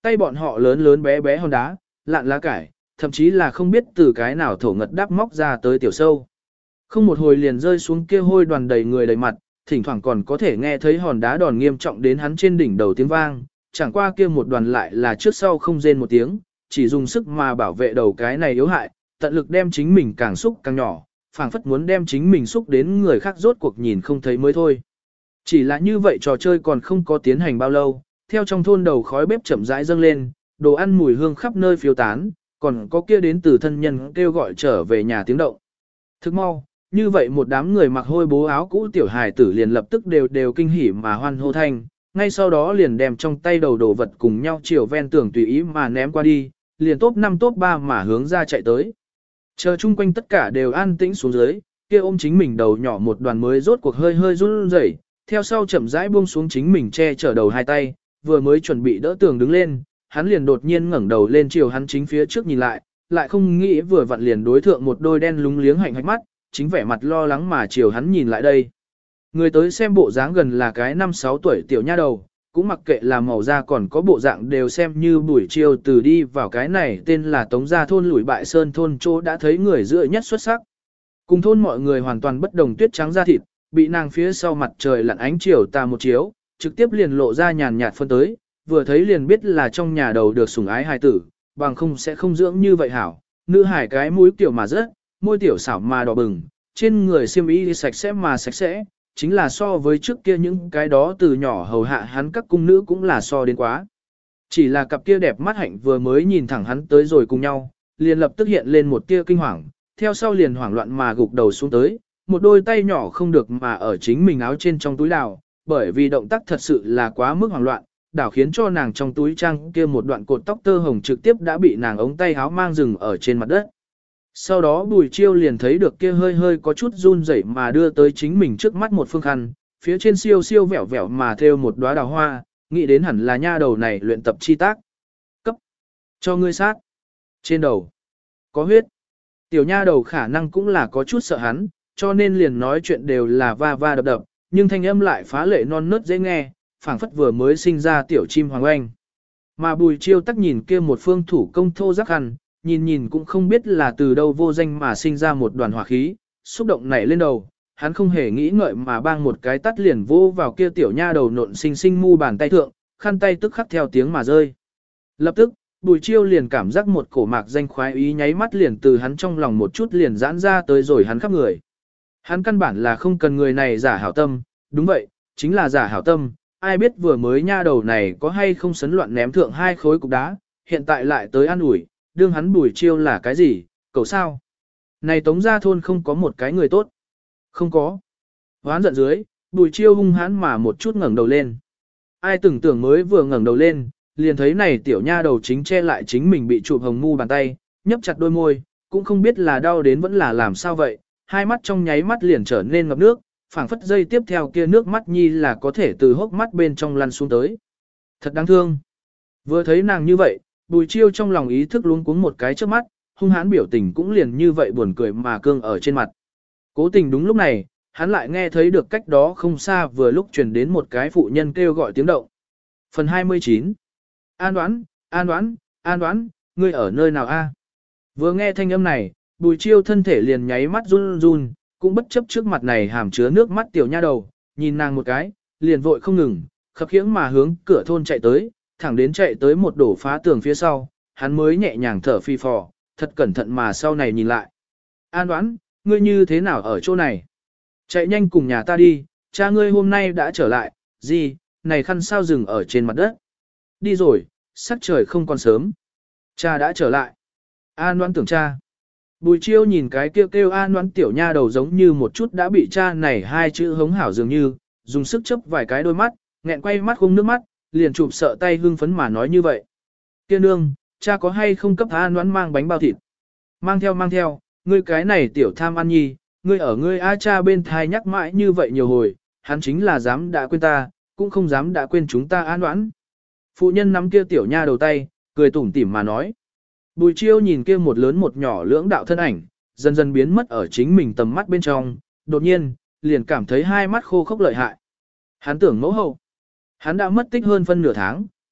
tay bọn họ lớn lớn bé bé hòn đá, lạn lá cải, thậm chí là không biết từ cái nào thổ ngật đắp móc ra tới tiểu sâu. Không một hồi liền rơi xuống kia hôi đoàn đầy người đầy mặt, thỉnh thoảng còn có thể nghe thấy hòn đá đòn nghiêm trọng đến hắn trên đỉnh đầu tiếng vang, chẳng qua kia một đoàn lại là trước sau không rên một tiếng, chỉ dùng sức mà bảo vệ đầu cái này yếu hại, tận lực đem chính mình càng xúc càng nhỏ, phảng phất muốn đem chính mình xúc đến người khác rốt cuộc nhìn không thấy mới thôi. Chỉ là như vậy trò chơi còn không có tiến hành bao lâu, theo trong thôn đầu khói bếp chậm rãi dâng lên, đồ ăn mùi hương khắp nơi phiêu tán, còn có kia đến từ thân nhân kêu gọi trở về nhà tiếng động. Thức mau, như vậy một đám người mặc hôi bố áo cũ tiểu hài tử liền lập tức đều kinh hỉ mà hoan hô thanh, ngay sau đó liền đem trong tay đầu đồ vật cùng nhau chiều ven tường tùy ý mà ném qua đi, liền top 5 top 3 mà hướng ra chạy tới. Chờ chung quanh tất cả đều an tĩnh xuống dưới, kia ôm chính mình đầu nhỏ một đoàn mới rốt cuộc hơi hơi run rẩy, theo sau chậm rãi buông xuống chính mình che chở đầu hai tay, vừa mới chuẩn bị đỡ tường đứng lên, hắn liền đột nhiên ngẩng đầu lên chiều hắn chính phía trước nhìn lại không nghĩ vừa vặn liền đối thượng một đôi đen lúng liếng hạnh hạch mắt, chính vẻ mặt lo lắng mà chiều hắn nhìn lại đây. Người tới xem bộ dáng gần là cái 5-6 tuổi tiểu nha đầu, cũng mặc kệ là màu da còn có bộ dạng đều xem như buổi chiều từ đi vào cái này tên là Tống Gia thôn Lũi Bại Sơn thôn chỗ đã thấy người giữa nhất xuất sắc. Cùng thôn mọi người hoàn toàn bất đồng, tuyết trắng da thịt, bị nàng phía sau mặt trời lặn ánh chiều tà một chiếu, trực tiếp liền lộ ra nhàn nhạt phân tới, vừa thấy liền biết là trong nhà đầu được sủng ái hài tử, bằng không sẽ không dưỡng như vậy hảo. Nữ hải cái mũi tiểu mà rất, môi tiểu xảo mà đỏ bừng, trên người xiêm y sạch sẽ mà sạch sẽ, chính là so với trước kia những cái đó từ nhỏ hầu hạ hắn các cung nữ cũng là so đến quá. Chỉ là cặp kia đẹp mắt hạnh vừa mới nhìn thẳng hắn tới rồi cùng nhau, liền lập tức hiện lên một tia kinh hoàng, theo sau liền hoảng loạn mà gục đầu xuống tới, một đôi tay nhỏ không được mà ở chính mình áo trên trong túi đào, bởi vì động tác thật sự là quá mức hoảng loạn, đảo khiến cho nàng trong túi trang kia một đoạn cột tóc tơ hồng trực tiếp đã bị nàng ống tay áo mang dừng ở trên mặt đất. Sau đó Bùi Chiêu liền thấy được kia hơi hơi có chút run rẩy mà đưa tới chính mình trước mắt một phương khăn, phía trên siêu siêu vẹo vẹo mà thêu một đóa đào hoa, nghĩ đến hẳn là nha đầu này luyện tập chi tác. Cấp cho ngươi sát. Trên đầu có huyết. Tiểu nha đầu khả năng cũng là có chút sợ hắn, cho nên liền nói chuyện đều là va va đập đập, nhưng thanh âm lại phá lệ non nớt dễ nghe, phảng phất vừa mới sinh ra tiểu chim hoàng oanh. Mà Bùi Chiêu tắc nhìn kia một phương thủ công thô rắc khăn, nhìn cũng không biết là từ đâu vô danh mà sinh ra một đoàn hỏa khí, xúc động nảy lên đầu, hắn không hề nghĩ ngợi mà bang một cái tắt liền vô vào kia tiểu nha đầu nộn xinh xinh mu bàn tay thượng, khăn tay tức khắc theo tiếng mà rơi. Lập tức, Bùi Chiêu liền cảm giác một cổ mạc danh khoái ý nháy mắt liền từ hắn trong lòng một chút liền giãn ra tới rồi hắn khắp người. Hắn căn bản là không cần người này giả hảo tâm, đúng vậy, chính là giả hảo tâm, ai biết vừa mới nha đầu này có hay không sấn loạn ném thượng 2 khối cục đá, hiện tại lại tới ăn ủi, đương hắn Bùi Chiêu là cái gì, cậu sao? Này Tống Gia thôn không có một cái người tốt. Không có. Hoán giận dưới, Bùi Chiêu hung hãn mà một chút ngẩng đầu lên. Ai tưởng tưởng mới vừa ngẩng đầu lên, liền thấy này tiểu nha đầu chính che lại chính mình bị chụp hồng mu bàn tay, nhấp chặt đôi môi, cũng không biết là đau đến vẫn là làm sao vậy, hai mắt trong nháy mắt liền trở nên ngập nước, phảng phất dây tiếp theo kia nước mắt nhi là có thể từ hốc mắt bên trong lăn xuống tới. Thật đáng thương. Vừa thấy nàng như vậy, Bùi Chiêu trong lòng ý thức luống cuống một cái trước mắt, hung hãn biểu tình cũng liền như vậy buồn cười mà cương ở trên mặt. Cố tình đúng lúc này, hắn lại nghe thấy được cách đó không xa vừa lúc truyền đến một cái phụ nhân kêu gọi tiếng động. Phần 29. An Đoán, An Đoán, An Đoán, ngươi ở nơi nào a? Vừa nghe thanh âm này, Bùi Chiêu thân thể liền nháy mắt run run, cũng bất chấp trước mặt này hàm chứa nước mắt tiểu nha đầu, nhìn nàng một cái, liền vội không ngừng, khập khiễng mà hướng cửa thôn chạy tới, thẳng đến chạy tới một đổ phá tường phía sau, hắn mới nhẹ nhàng thở phi phò, thật cẩn thận mà sau này nhìn lại. An Đoán, ngươi như thế nào ở chỗ này? Chạy nhanh cùng nhà ta đi, cha ngươi hôm nay đã trở lại, gì, này khăn sao dừng ở trên mặt đất. Đi rồi, sắc trời không còn sớm. Cha đã trở lại. An Đoán tưởng cha. Bùi Chiêu nhìn cái kêu An Đoán tiểu nha đầu giống như một chút đã bị cha này 2 chữ hống hảo dường như, dùng sức chớp vài cái đôi mắt, nghẹn quay mắt không nước mắt, liền chụp sợ tay hưng phấn mà nói như vậy. Kia nương, cha có hay không cấp An Đoán mang bánh bao thịt? Mang theo, ngươi cái này tiểu tham ăn nhi, ngươi ở ngươi A cha bên thai nhắc mãi như vậy nhiều hồi, hắn chính là dám đã quên ta, cũng không dám đã quên chúng ta An Đoán. Phụ nhân nắm kia tiểu nha đầu tay, cười tủm tỉm mà nói. Bùi Chiêu nhìn kia một lớn một nhỏ lưỡng đạo thân ảnh, dần dần biến mất ở chính mình tầm mắt bên trong, đột nhiên, liền cảm thấy hai mắt khô khốc lợi hại. Hắn tưởng mẫu hậu. Hắn đã mất tích hơn phân nửa tháng,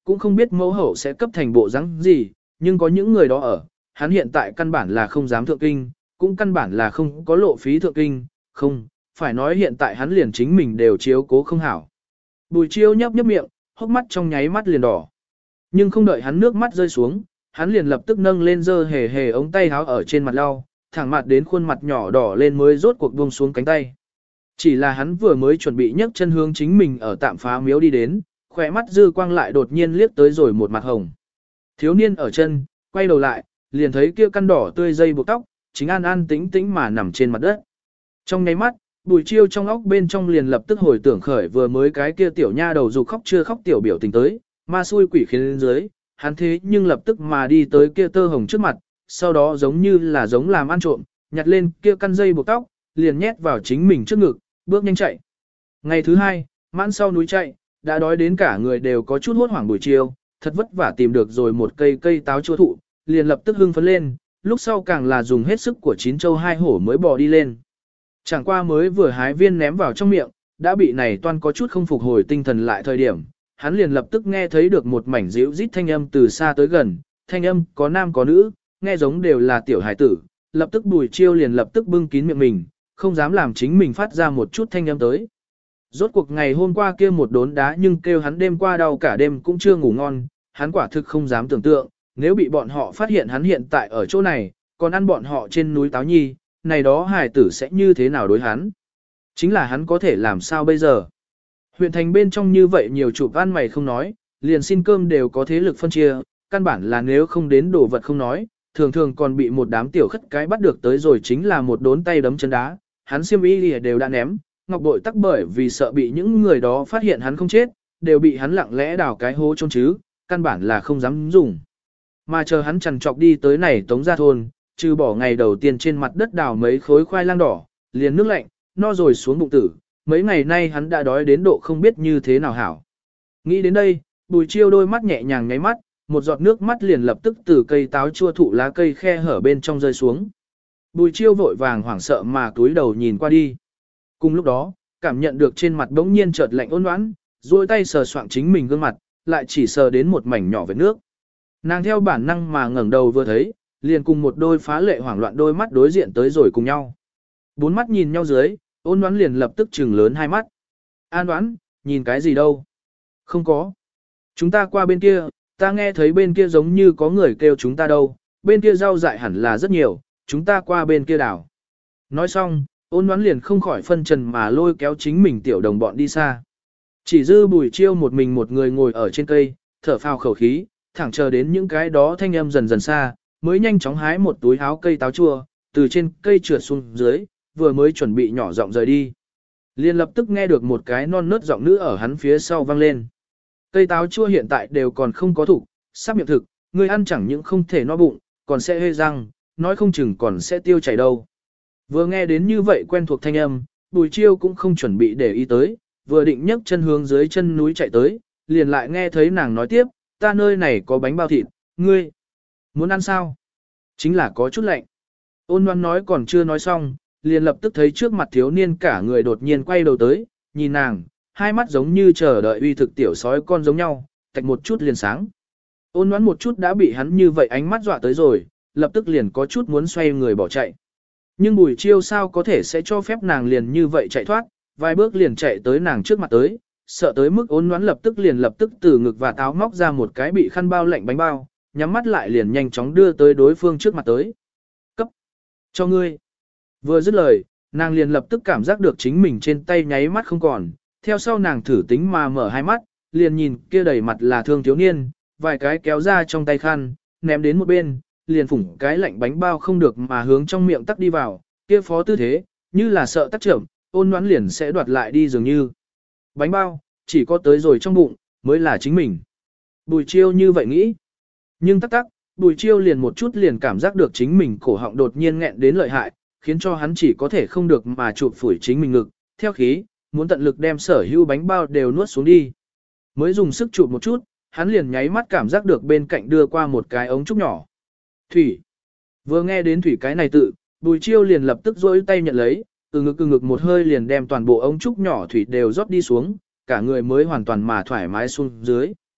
cũng không biết mẫu hậu sẽ cấp thành bộ dáng gì, nhưng có những người đó ở, hắn hiện tại căn bản là không dám thượng kinh, cũng căn bản là không có lộ phí thượng kinh, không, phải nói hiện tại hắn liền chính mình đều chiếu cố không hảo. Bùi Chiêu nhấp nhấp miệng, hốc mắt trong nháy mắt liền đỏ. Nhưng không đợi hắn nước mắt rơi xuống, hắn liền lập tức nâng lên giơ hề hề ống tay áo ở trên mặt lau, thẳng mặt đến khuôn mặt nhỏ đỏ lên mới rốt cuộc buông xuống cánh tay. Chỉ là hắn vừa mới chuẩn bị nhấc chân hướng chính mình ở tạm phá miếu đi đến, khỏe mắt dư quang lại đột nhiên liếc tới rồi một mặt hồng. Thiếu niên ở chân, quay đầu lại, liền thấy kia căn đỏ tươi dây buộc tóc, chính an an tĩnh tĩnh mà nằm trên mặt đất. Trong nháy mắt, Bùi Chiêu trong óc bên trong liền lập tức hồi tưởng khởi vừa mới cái kia tiểu nha đầu dục khóc chưa khóc tiểu biểu tình tới, ma xui quỷ khiến lên dưới, hắn thế nhưng lập tức mà đi tới kia tơ hồng trước mặt, sau đó giống như là giống làm ăn trộm, nhặt lên kia căn dây buộc tóc, liền nhét vào chính mình trước ngực, bước nhanh chạy. Ngày thứ hai, mãn sau núi chạy, đã đói đến cả người đều có chút hốt hoảng. Buổi chiều, thật vất vả tìm được rồi một cây táo chua thụ, liền lập tức hưng phấn lên, lúc sau càng là dùng hết sức của 9 châu 2 hổ mới bò đi lên. Chẳng qua mới vừa hái viên ném vào trong miệng, đã bị này toan có chút không phục hồi tinh thần lại thời điểm, hắn liền lập tức nghe thấy được một mảnh ríu rít thanh âm từ xa tới gần, thanh âm có nam có nữ, nghe giống đều là tiểu hải tử, lập tức Bùi Chiêu liền lập tức bưng kín miệng mình, không dám làm chính mình phát ra một chút thanh âm tới. Rốt cuộc ngày hôm qua kia một đốn đá nhưng kêu hắn đêm qua đau cả đêm cũng chưa ngủ ngon, hắn quả thực không dám tưởng tượng, nếu bị bọn họ phát hiện hắn hiện tại ở chỗ này, còn ăn bọn họ trên núi Táo Nhi, này đó hải tử sẽ như thế nào đối hắn. Chính là hắn có thể làm sao bây giờ. Huyện thành bên trong như vậy nhiều chụp ăn mày không nói, liền xin cơm đều có thế lực phân chia, căn bản là nếu không đến đồ vật không nói, thường thường còn bị một đám tiểu khất cái bắt được tới rồi chính là một đốn tay đấm chân đá, hắn xiêm y đều đã ném, ngọc bội tắc bởi vì sợ bị những người đó phát hiện hắn không chết, đều bị hắn lặng lẽ đào cái hố chôn chứ, căn bản là không dám dùng. Mà chờ hắn chằn trọc đi tới này Tống Gia thôn, trừ bỏ ngày đầu tiên trên mặt đất đào mấy khối khoai lang đỏ, liền nước lạnh, no rồi xuống bụng tử, mấy ngày nay hắn đã đói đến độ không biết như thế nào hảo. Nghĩ đến đây, Bùi Chiêu đôi mắt nhẹ nhàng nháy mắt, một giọt nước mắt liền lập tức từ cây táo chua thụ lá cây khe hở bên trong rơi xuống. Bùi Chiêu vội vàng hoảng sợ mà túi đầu nhìn qua đi. Cùng lúc đó, cảm nhận được trên mặt bỗng nhiên chợt lạnh ôn oán, duỗi tay sờ soạng chính mình gương mặt, lại chỉ sờ đến một mảnh nhỏ vết nước. Nàng theo bản năng mà ngẩng đầu vừa thấy, liền cùng một đôi phá lệ hoảng loạn đôi mắt đối diện tới rồi cùng nhau. Bốn mắt nhìn nhau dưới, ôn đoán liền lập tức trừng lớn hai mắt. An đoán, nhìn cái gì đâu? Không có. Chúng ta qua bên kia, ta nghe thấy bên kia giống như có người kêu chúng ta đâu, bên kia rau dại hẳn là rất nhiều, chúng ta qua bên kia đảo. Nói xong, ôn đoán liền không khỏi phân trần mà lôi kéo chính mình tiểu đồng bọn đi xa. Chỉ dư Bùi Chiêu một mình một người ngồi ở trên cây, thở phào khẩu khí, thẳng chờ đến những cái đó thanh âm dần dần xa, mới nhanh chóng hái một túi áo cây táo chua, từ trên cây trượt xuống dưới, vừa mới chuẩn bị nhỏ giọng rời đi. Liền lập tức nghe được một cái non nớt giọng nữ ở hắn phía sau vang lên. Cây táo chua hiện tại đều còn không có thủ, sắp miệng thực, người ăn chẳng những không thể no bụng, còn sẽ hê răng, nói không chừng còn sẽ tiêu chảy đâu. Vừa nghe đến như vậy quen thuộc thanh âm, Bùi Chiêu cũng không chuẩn bị để ý tới, vừa định nhấc chân hướng dưới chân núi chạy tới, liền lại nghe thấy nàng nói tiếp, ta nơi này có bánh bao thịt, ngươi muốn ăn sao? Chính là có chút lạnh. Ôn Loan nói còn chưa nói xong, liền lập tức thấy trước mặt thiếu niên cả người đột nhiên quay đầu tới, nhìn nàng, hai mắt giống như chờ đợi uy thực tiểu sói con giống nhau, tạch một chút liền sáng. Ôn Loan một chút đã bị hắn như vậy ánh mắt dọa tới rồi, lập tức liền có chút muốn xoay người bỏ chạy. Nhưng Bùi Chiêu sao có thể sẽ cho phép nàng liền như vậy chạy thoát, vài bước liền chạy tới nàng trước mặt tới, sợ tới mức Ôn Loan lập tức từ ngực và táo móc ra một cái bị khăn bao lạnh bánh bao, nhắm mắt lại liền nhanh chóng đưa tới đối phương trước mặt tới. Cấp! Cho ngươi! Vừa dứt lời, nàng liền lập tức cảm giác được chính mình trên tay nháy mắt không còn, theo sau nàng thử tính mà mở hai mắt, liền nhìn kia đầy mặt là thương thiếu niên, vài cái kéo ra trong tay khăn, ném đến một bên, liền phủng cái lạnh bánh bao không được mà hướng trong miệng tắc đi vào, kia phó tư thế, như là sợ tắc trưởng, Ôn Loan liền sẽ đoạt lại đi dường như. Bánh bao, chỉ có tới rồi trong bụng, mới là chính mình. Bùi Chiêu như vậy nghĩ. Nhưng tắc, Bùi Chiêu liền một chút liền cảm giác được chính mình cổ họng đột nhiên nghẹn đến lợi hại, khiến cho hắn chỉ có thể không được mà chụp phủi chính mình ngực, theo khí, muốn tận lực đem sở hữu bánh bao đều nuốt xuống đi. Mới dùng sức chụp một chút, hắn liền nháy mắt cảm giác được bên cạnh đưa qua một cái ống trúc nhỏ. Thủy. Vừa nghe đến thủy cái này tự, Bùi Chiêu liền lập tức rỗi tay nhận lấy, từ ngực một hơi liền đem toàn bộ ống trúc nhỏ thủy đều rót đi xuống, cả người mới hoàn toàn mà thoải mái xuống dưới.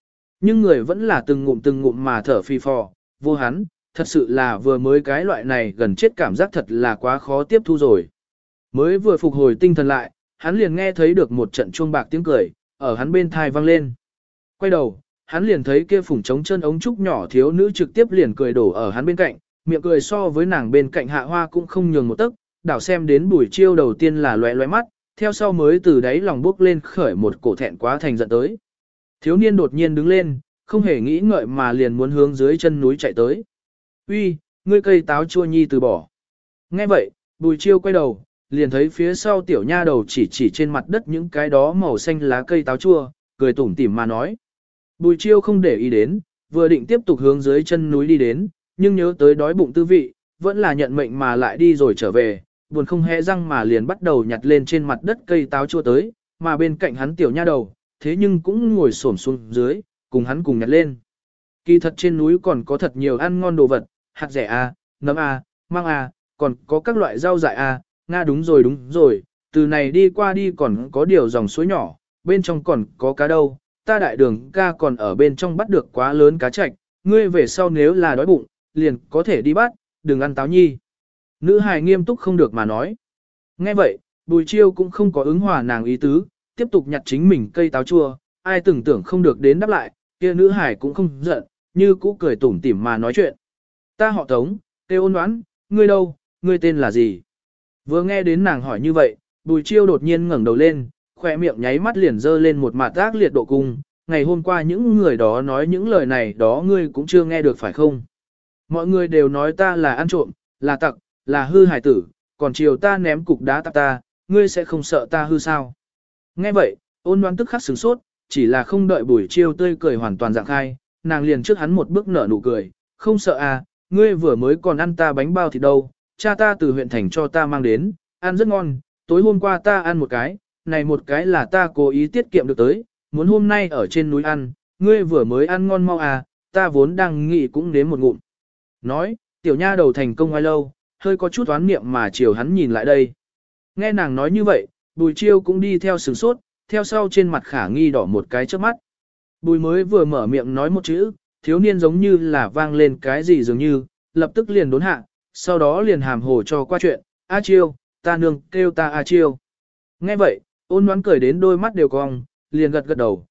Nhưng người vẫn là từng ngụm mà thở phì phò, vô hắn, thật sự là vừa mới cái loại này gần chết cảm giác thật là quá khó tiếp thu rồi. Mới vừa phục hồi tinh thần lại, hắn liền nghe thấy được một trận chuông bạc tiếng cười, ở hắn bên thai vang lên. Quay đầu, hắn liền thấy kia phủng trống chân ống trúc nhỏ thiếu nữ trực tiếp liền cười đổ ở hắn bên cạnh, miệng cười so với nàng bên cạnh Hạ Hoa cũng không nhường một tấc, đảo xem đến Bùi Chiêu đầu tiên là lóe lóe mắt, theo sau mới từ đáy lòng bước lên khởi một cổ thẹn quá thành giận tới. Thiếu niên đột nhiên đứng lên, không hề nghĩ ngợi mà liền muốn hướng dưới chân núi chạy tới. "Uy, ngươi cây táo chua nhi từ bỏ." Nghe vậy, Bùi Chiêu quay đầu, liền thấy phía sau tiểu nha đầu chỉ trên mặt đất những cái đó màu xanh lá cây táo chua, cười tủm tỉm mà nói. Bùi Chiêu không để ý đến, vừa định tiếp tục hướng dưới chân núi đi đến, nhưng nhớ tới đói bụng tư vị, vẫn là nhận mệnh mà lại đi rồi trở về, buồn không hẽ răng mà liền bắt đầu nhặt lên trên mặt đất cây táo chua tới, mà bên cạnh hắn tiểu nha đầu, thế nhưng cũng ngồi xổm xuống dưới, cùng hắn cùng nhặt lên. Kỳ thật trên núi còn có thật nhiều ăn ngon đồ vật, hạt rẻ a, nấm a, măng a, còn có các loại rau dại a, nga đúng rồi, từ này đi qua đi còn có điều dòng suối nhỏ, bên trong còn có cá đâu, ta đại đường ca còn ở bên trong bắt được quá lớn cá trạch, ngươi về sau nếu là đói bụng, liền có thể đi bắt, đừng ăn táo nhi. Nữ hài nghiêm túc không được mà nói. Nghe vậy, Bùi Chiêu cũng không có ứng hòa nàng ý tứ, tiếp tục nhặt chính mình cây táo chua, ai tưởng tưởng không được đến đáp lại, kia nữ hài cũng không giận, như cũ cười tủm tỉm mà nói chuyện. Ta họ Tống, kêu Ôn Ngoãn, ngươi đâu, ngươi tên là gì? Vừa nghe đến nàng hỏi như vậy, Bùi Chiêu đột nhiên ngẩng đầu lên, khỏe miệng nháy mắt liền dơ lên một mặt ác liệt độ cung. Ngày hôm qua những người đó nói những lời này đó ngươi cũng chưa nghe được phải không? Mọi người đều nói ta là ăn trộm, là tặc, là hư hải tử, còn chiều ta ném cục đá tạp ta, ngươi sẽ không sợ ta hư sao? Nghe vậy, Ôn Ngoãn tức khắc sửng sốt, chỉ là không đợi Bùi Chiêu tươi cười hoàn toàn dạng khai, nàng liền trước hắn một bước nở nụ cười, không sợ à, ngươi vừa mới còn ăn ta bánh bao thịt đâu, cha ta từ huyện thành cho ta mang đến, ăn rất ngon, tối hôm qua ta ăn một cái, này một cái là ta cố ý tiết kiệm được tới, muốn hôm nay ở trên núi ăn, ngươi vừa mới ăn ngon mau à, ta vốn đang nghĩ cũng nếm một ngụm. Nói, tiểu nha đầu thành công ai lâu, hơi có chút oán niệm mà chiều hắn nhìn lại đây. Nghe nàng nói như vậy, Bùi Chiêu cũng đi theo sửng sốt, theo sau trên mặt khả nghi đỏ một cái trước mắt. Bùi mới vừa mở miệng nói một chữ, thiếu niên giống như là vang lên cái gì dường như, lập tức liền đốn hạ, sau đó liền hàm hồ cho qua chuyện, A Chiêu, ta nương kêu ta A Chiêu. Nghe vậy, Ôn Ngoãn cười đến đôi mắt đều cong, liền gật gật đầu,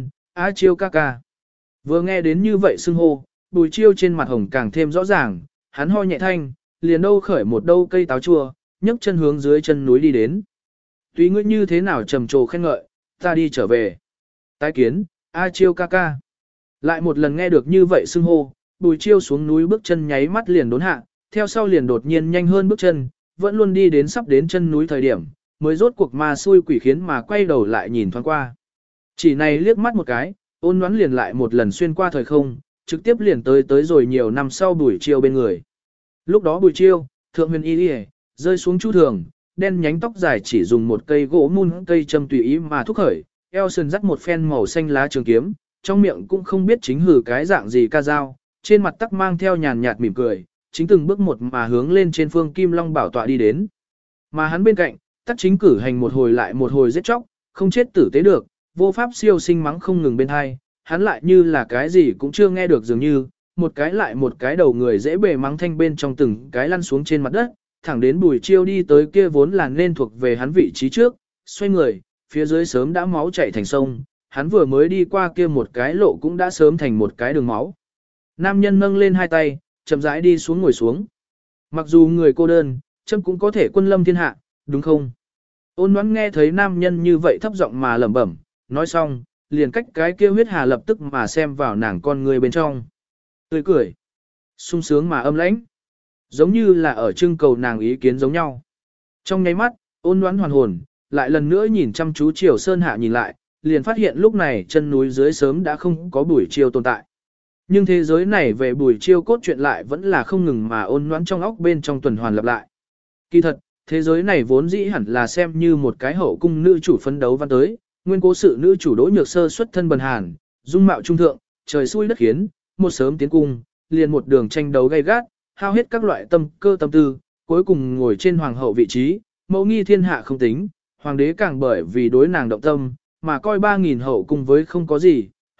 A Chiêu ca ca. Vừa nghe đến như vậy xưng hô, Bùi Chiêu trên mặt hồng càng thêm rõ ràng, hắn ho nhẹ thanh, liền đâu khởi một đâu cây táo chua, nhấc chân hướng dưới chân núi đi đến. Tùy ngươi như thế nào trầm trồ khen ngợi, ta đi trở về. Tái kiến, A Chiêu ca ca. Lại một lần nghe được như vậy xưng hô, Bùi Chiêu xuống núi bước chân nháy mắt liền đốn hạ, theo sau liền đột nhiên nhanh hơn bước chân, vẫn luôn đi đến sắp đến chân núi thời điểm, mới rốt cuộc ma xui quỷ khiến mà quay đầu lại nhìn thoáng qua. Chỉ này liếc mắt một cái, Ôn Ngoãn liền lại một lần xuyên qua thời không, trực tiếp liền tới rồi nhiều năm sau Bùi Chiêu bên người. Lúc đó Bùi Chiêu, thượng huyền y đi rơi xuống chu thường, đen nhánh tóc dài chỉ dùng một cây gỗ mun cây châm tùy ý mà thúc khởi, eo sườn dắt một phen màu xanh lá trường kiếm, trong miệng cũng không biết chính hử cái dạng gì ca dao, trên mặt tắc mang theo nhàn nhạt mỉm cười, chính từng bước một mà hướng lên trên phương Kim Long bảo tọa đi đến. Mà hắn bên cạnh, tắc chính cử hành một hồi lại một hồi giết chóc, không chết tử tế được, vô pháp siêu sinh mắng không ngừng bên hai, hắn lại như là cái gì cũng chưa nghe được dường như, một cái lại một cái đầu người dễ bề mắng thanh bên trong từng cái lăn xuống trên mặt đất, thẳng đến Bùi Chiêu đi tới kia vốn là nên thuộc về hắn vị trí trước, xoay người, phía dưới sớm đã máu chảy thành sông, hắn vừa mới đi qua kia một cái lộ cũng đã sớm thành một cái đường máu. Nam nhân nâng lên hai tay, chậm rãi đi xuống ngồi xuống. Mặc dù người cô đơn, châm cũng có thể quân lâm thiên hạ, đúng không? Ôn Ngoãn nghe thấy nam nhân như vậy thấp giọng mà lẩm bẩm, nói xong, liền cách cái kia huyết hà lập tức mà xem vào nàng con người bên trong. Tươi cười, sung sướng mà âm lãnh, giống như là ở trưng cầu nàng ý kiến giống nhau. Trong nháy mắt, Ôn Ngoãn hoàn hồn, lại lần nữa nhìn chăm chú Triều Sơn hạ nhìn lại, liền phát hiện lúc này chân núi dưới sớm đã không có Bùi Chiêu tồn tại. Nhưng thế giới này về Bùi Chiêu cốt truyện lại vẫn là không ngừng mà Ôn Ngoãn trong óc bên trong tuần hoàn lặp lại. Kỳ thật, thế giới này vốn dĩ hẳn là xem như một cái hậu cung nữ chủ phấn đấu văn tới, nguyên cố sự nữ chủ Đỗ Nhược Sơ xuất thân bần hàn, dung mạo trung thượng, trời xui đất khiến, một sớm tiến cung, liền một đường tranh đấu gay gắt, hao hết các loại tâm cơ tâm tư, cuối cùng ngồi trên hoàng hậu vị trí, mẫu nghi thiên hạ không tính, hoàng đế càng bởi vì đối nàng động tâm, mà coi 3.000 hậu cung với không có gì,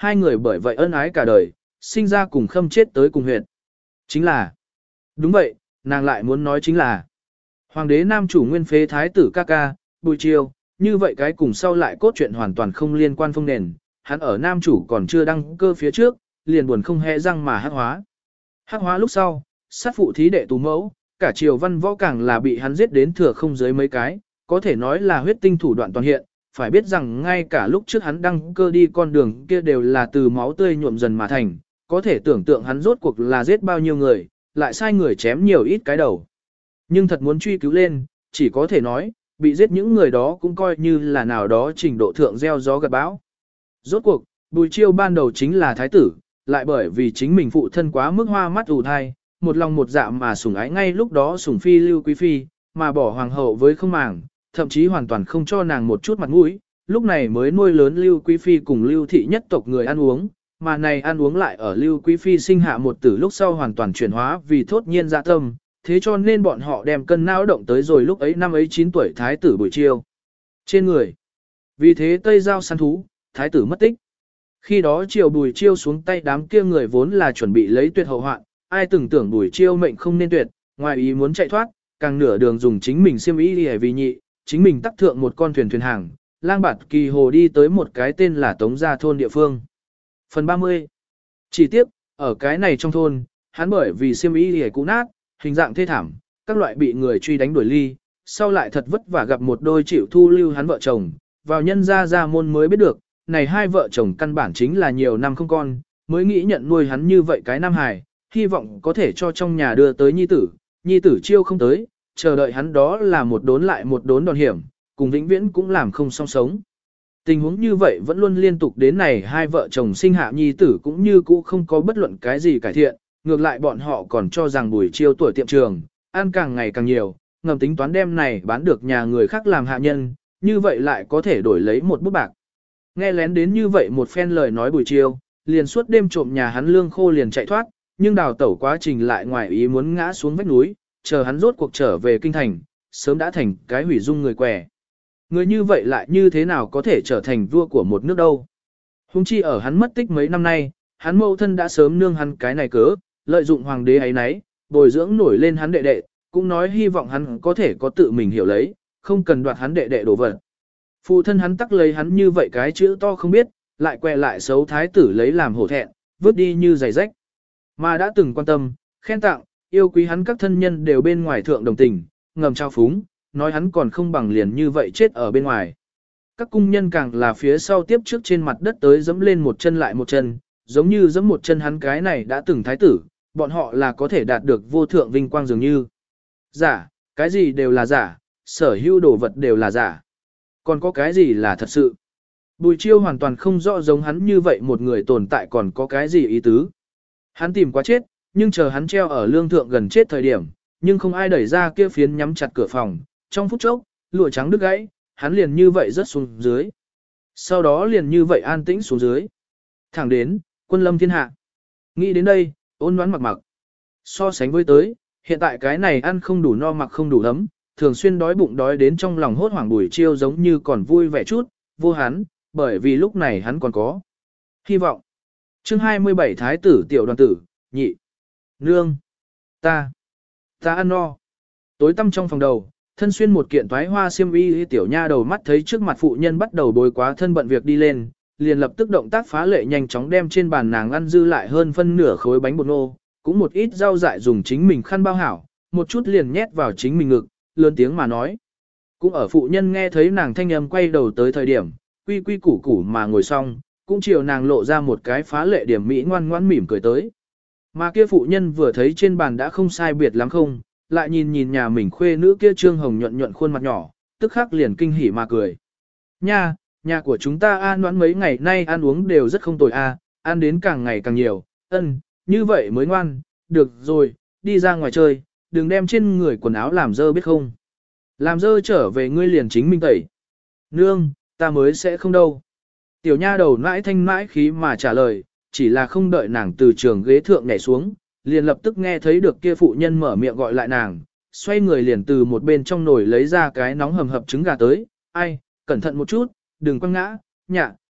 hai người bởi vậy ân ái cả đời, sinh ra cùng khâm chết tới cùng huyện. Chính là, đúng vậy, nàng lại muốn nói chính là, hoàng đế nam chủ nguyên phế thái tử ca ca, Bùi Chiêu, như vậy cái cùng sau lại cốt truyện hoàn toàn không liên quan phong nền, hắn ở nam chủ còn chưa đăng cơ phía trước, liền buồn không hề răng mà hắc hóa. Hắc hóa lúc sau, sát phụ thí đệ tù mẫu, cả triều văn võ càng là bị hắn giết đến thừa không dưới mấy cái, có thể nói là huyết tinh thủ đoạn toàn hiện, phải biết rằng ngay cả lúc trước hắn đăng cơ đi con đường kia đều là từ máu tươi nhuộm dần mà thành, có thể tưởng tượng hắn rốt cuộc là giết bao nhiêu người, lại sai người chém nhiều ít cái đầu. Nhưng thật muốn truy cứu lên, chỉ có thể nói, bị giết những người đó cũng coi như là nào đó trình độ thượng gieo gió gặt bão. Rốt cuộc, Bùi Chiêu ban đầu chính là thái tử, lại bởi vì chính mình phụ thân quá mức hoa mắt ù thai, một lòng một dạ mà sủng ái ngay lúc đó sủng phi Lưu Quý Phi, mà bỏ hoàng hậu với không màng, thậm chí hoàn toàn không cho nàng một chút mặt mũi, lúc này mới nuôi lớn Lưu Quý Phi cùng Lưu thị nhất tộc người ăn uống, mà này ăn uống lại ở Lưu Quý Phi sinh hạ một tử lúc sau hoàn toàn chuyển hóa vì thốt nhiên dạ tâm, thế cho nên bọn họ đem cân não động tới rồi lúc ấy năm ấy 9 tuổi thái tử Bùi Chiêu. Trên người. Vì thế Tây Giao săn thú, thái tử mất tích. Khi đó Triều Bùi Chiêu xuống tay đám kia người vốn là chuẩn bị lấy tuyệt hậu hoạn, ai từng tưởng Bùi Chiêu mệnh không nên tuyệt, ngoài ý muốn chạy thoát, càng nửa đường dùng chính mình xiêm y đi vì nhị, chính mình tắc thượng một con thuyền thuyền hàng, lang bạt kỳ hồ đi tới một cái tên là Tống Gia thôn địa phương. Phần 30. Chỉ tiếc, ở cái này trong thôn, hắn bởi vì xiêm y đi cũ nát, hình dạng thê thảm, các loại bị người truy đánh đuổi ly, sau lại thật vất vả gặp một đôi chịu thu lưu hắn vợ chồng, vào nhân gia môn mới biết được, này hai vợ chồng căn bản chính là nhiều năm không con, mới nghĩ nhận nuôi hắn như vậy cái nam hài, hy vọng có thể cho trong nhà đưa tới nhi tử Chiêu không tới, chờ đợi hắn đó là một đốn lại một đốn đòn hiểm, cùng vĩnh viễn cũng làm không song sống. Tình huống như vậy vẫn luôn liên tục đến này hai vợ chồng sinh hạ nhi tử cũng như cũ không có bất luận cái gì cải thiện, ngược lại bọn họ còn cho rằng Bùi Chiêu tuổi tiệm trường, ăn càng ngày càng nhiều, ngầm tính toán đem này bán được nhà người khác làm hạ nhân, như vậy lại có thể đổi lấy một bút bạc. Nghe lén đến như vậy một phen lời nói Bùi Chiêu, liền suốt đêm trộm nhà hắn lương khô liền chạy thoát, nhưng đào tẩu quá trình lại ngoài ý muốn ngã xuống vách núi, chờ hắn rốt cuộc trở về kinh thành, sớm đã thành cái hủy dung người què. Người như vậy lại như thế nào có thể trở thành vua của một nước đâu. Hùng chi ở hắn mất tích mấy năm nay, hắn mẫu thân đã sớm nương hắn cái này cớ, lợi dụng hoàng đế ấy nấy, bồi dưỡng nổi lên hắn đệ đệ, cũng nói hy vọng hắn có thể có tự mình hiểu lấy, không cần đoạt hắn đệ đệ đồ vật. Phụ thân hắn tắc lấy hắn như vậy cái chữ to không biết, lại quẹ lại xấu thái tử lấy làm hổ thẹn, vứt đi như giày rách. Mà đã từng quan tâm, khen tặng, yêu quý hắn các thân nhân đều bên ngoài thượng đồng tình, ngầm trao phúng, nói hắn còn không bằng liền như vậy chết ở bên ngoài. Các cung nhân càng là phía sau tiếp trước trên mặt đất tới dẫm lên một chân lại một chân, giống như dẫm một chân hắn cái này đã từng thái tử, bọn họ là có thể đạt được vô thượng vinh quang dường như. Giả, cái gì đều là giả, sở hữu đồ vật đều là giả. Còn có cái gì là thật sự? Bùi Chiêu hoàn toàn không rõ giống hắn như vậy một người tồn tại còn có cái gì ý tứ. Hắn tìm quá chết, nhưng chờ hắn treo ở lương thượng gần chết thời điểm, nhưng không ai đẩy ra kia phiến nhắm chặt cửa phòng, trong phút chốc, lụa trắng đứt gãy, hắn liền như vậy rớt xuống dưới. Sau đó liền như vậy an tĩnh xuống dưới. Thẳng đến, quân lâm thiên hạ. Nghĩ đến đây, ôn đoán mặc mặc. So sánh với tới, hiện tại cái này ăn không đủ no mặc không đủ ấm, thường xuyên đói bụng đói đến trong lòng hốt hoảng Bùi Chiêu giống như còn vui vẻ chút, vô hắn, bởi vì lúc này hắn còn có hy vọng. Chương 27 Thái tử tiểu đoàn tử, nhị. Nương. Ta ăn no. Tối tăm trong phòng đầu, thân xuyên một kiện toái hoa xiêm y tiểu nha đầu mắt thấy trước mặt phụ nhân bắt đầu bồi quá thân bận việc đi lên, liền lập tức động tác phá lệ nhanh chóng đem trên bàn nàng ăn dư lại hơn phân nửa khối bánh bột nô, cũng một ít rau dại dùng chính mình khăn bao hảo, một chút liền nhét vào chính mình ngực, lớn tiếng mà nói. Cũng ở phụ nhân nghe thấy nàng thanh âm quay đầu tới thời điểm, quy quy củ củ mà ngồi xong, cũng chiều nàng lộ ra một cái phá lệ điểm mỹ ngoan ngoan mỉm cười tới. Mà kia phụ nhân vừa thấy trên bàn đã không sai biệt lắm không, lại nhìn nhìn nhà mình khuê nữ kia trương hồng nhuận nhuận khuôn mặt nhỏ, tức khắc liền kinh hỉ mà cười. Nha, nhà của chúng ta an đoán mấy ngày nay ăn uống đều rất không tồi a, ăn đến càng ngày càng nhiều, như vậy mới ngoan, được rồi, đi ra ngoài chơi, đừng đem trên người quần áo làm dơ biết không. Làm dơ trở về ngươi liền chính mình tẩy. Nương, ta mới sẽ không đâu. Tiểu nha đầu nãi thanh nãi khí mà trả lời, chỉ là không đợi nàng từ trường ghế thượng nhảy xuống, liền lập tức nghe thấy được kia phụ nhân mở miệng gọi lại nàng, xoay người liền từ một bên trong nồi lấy ra cái nóng hầm hập trứng gà tới, ai, cẩn thận một chút, đừng quăng ngã, nhạ,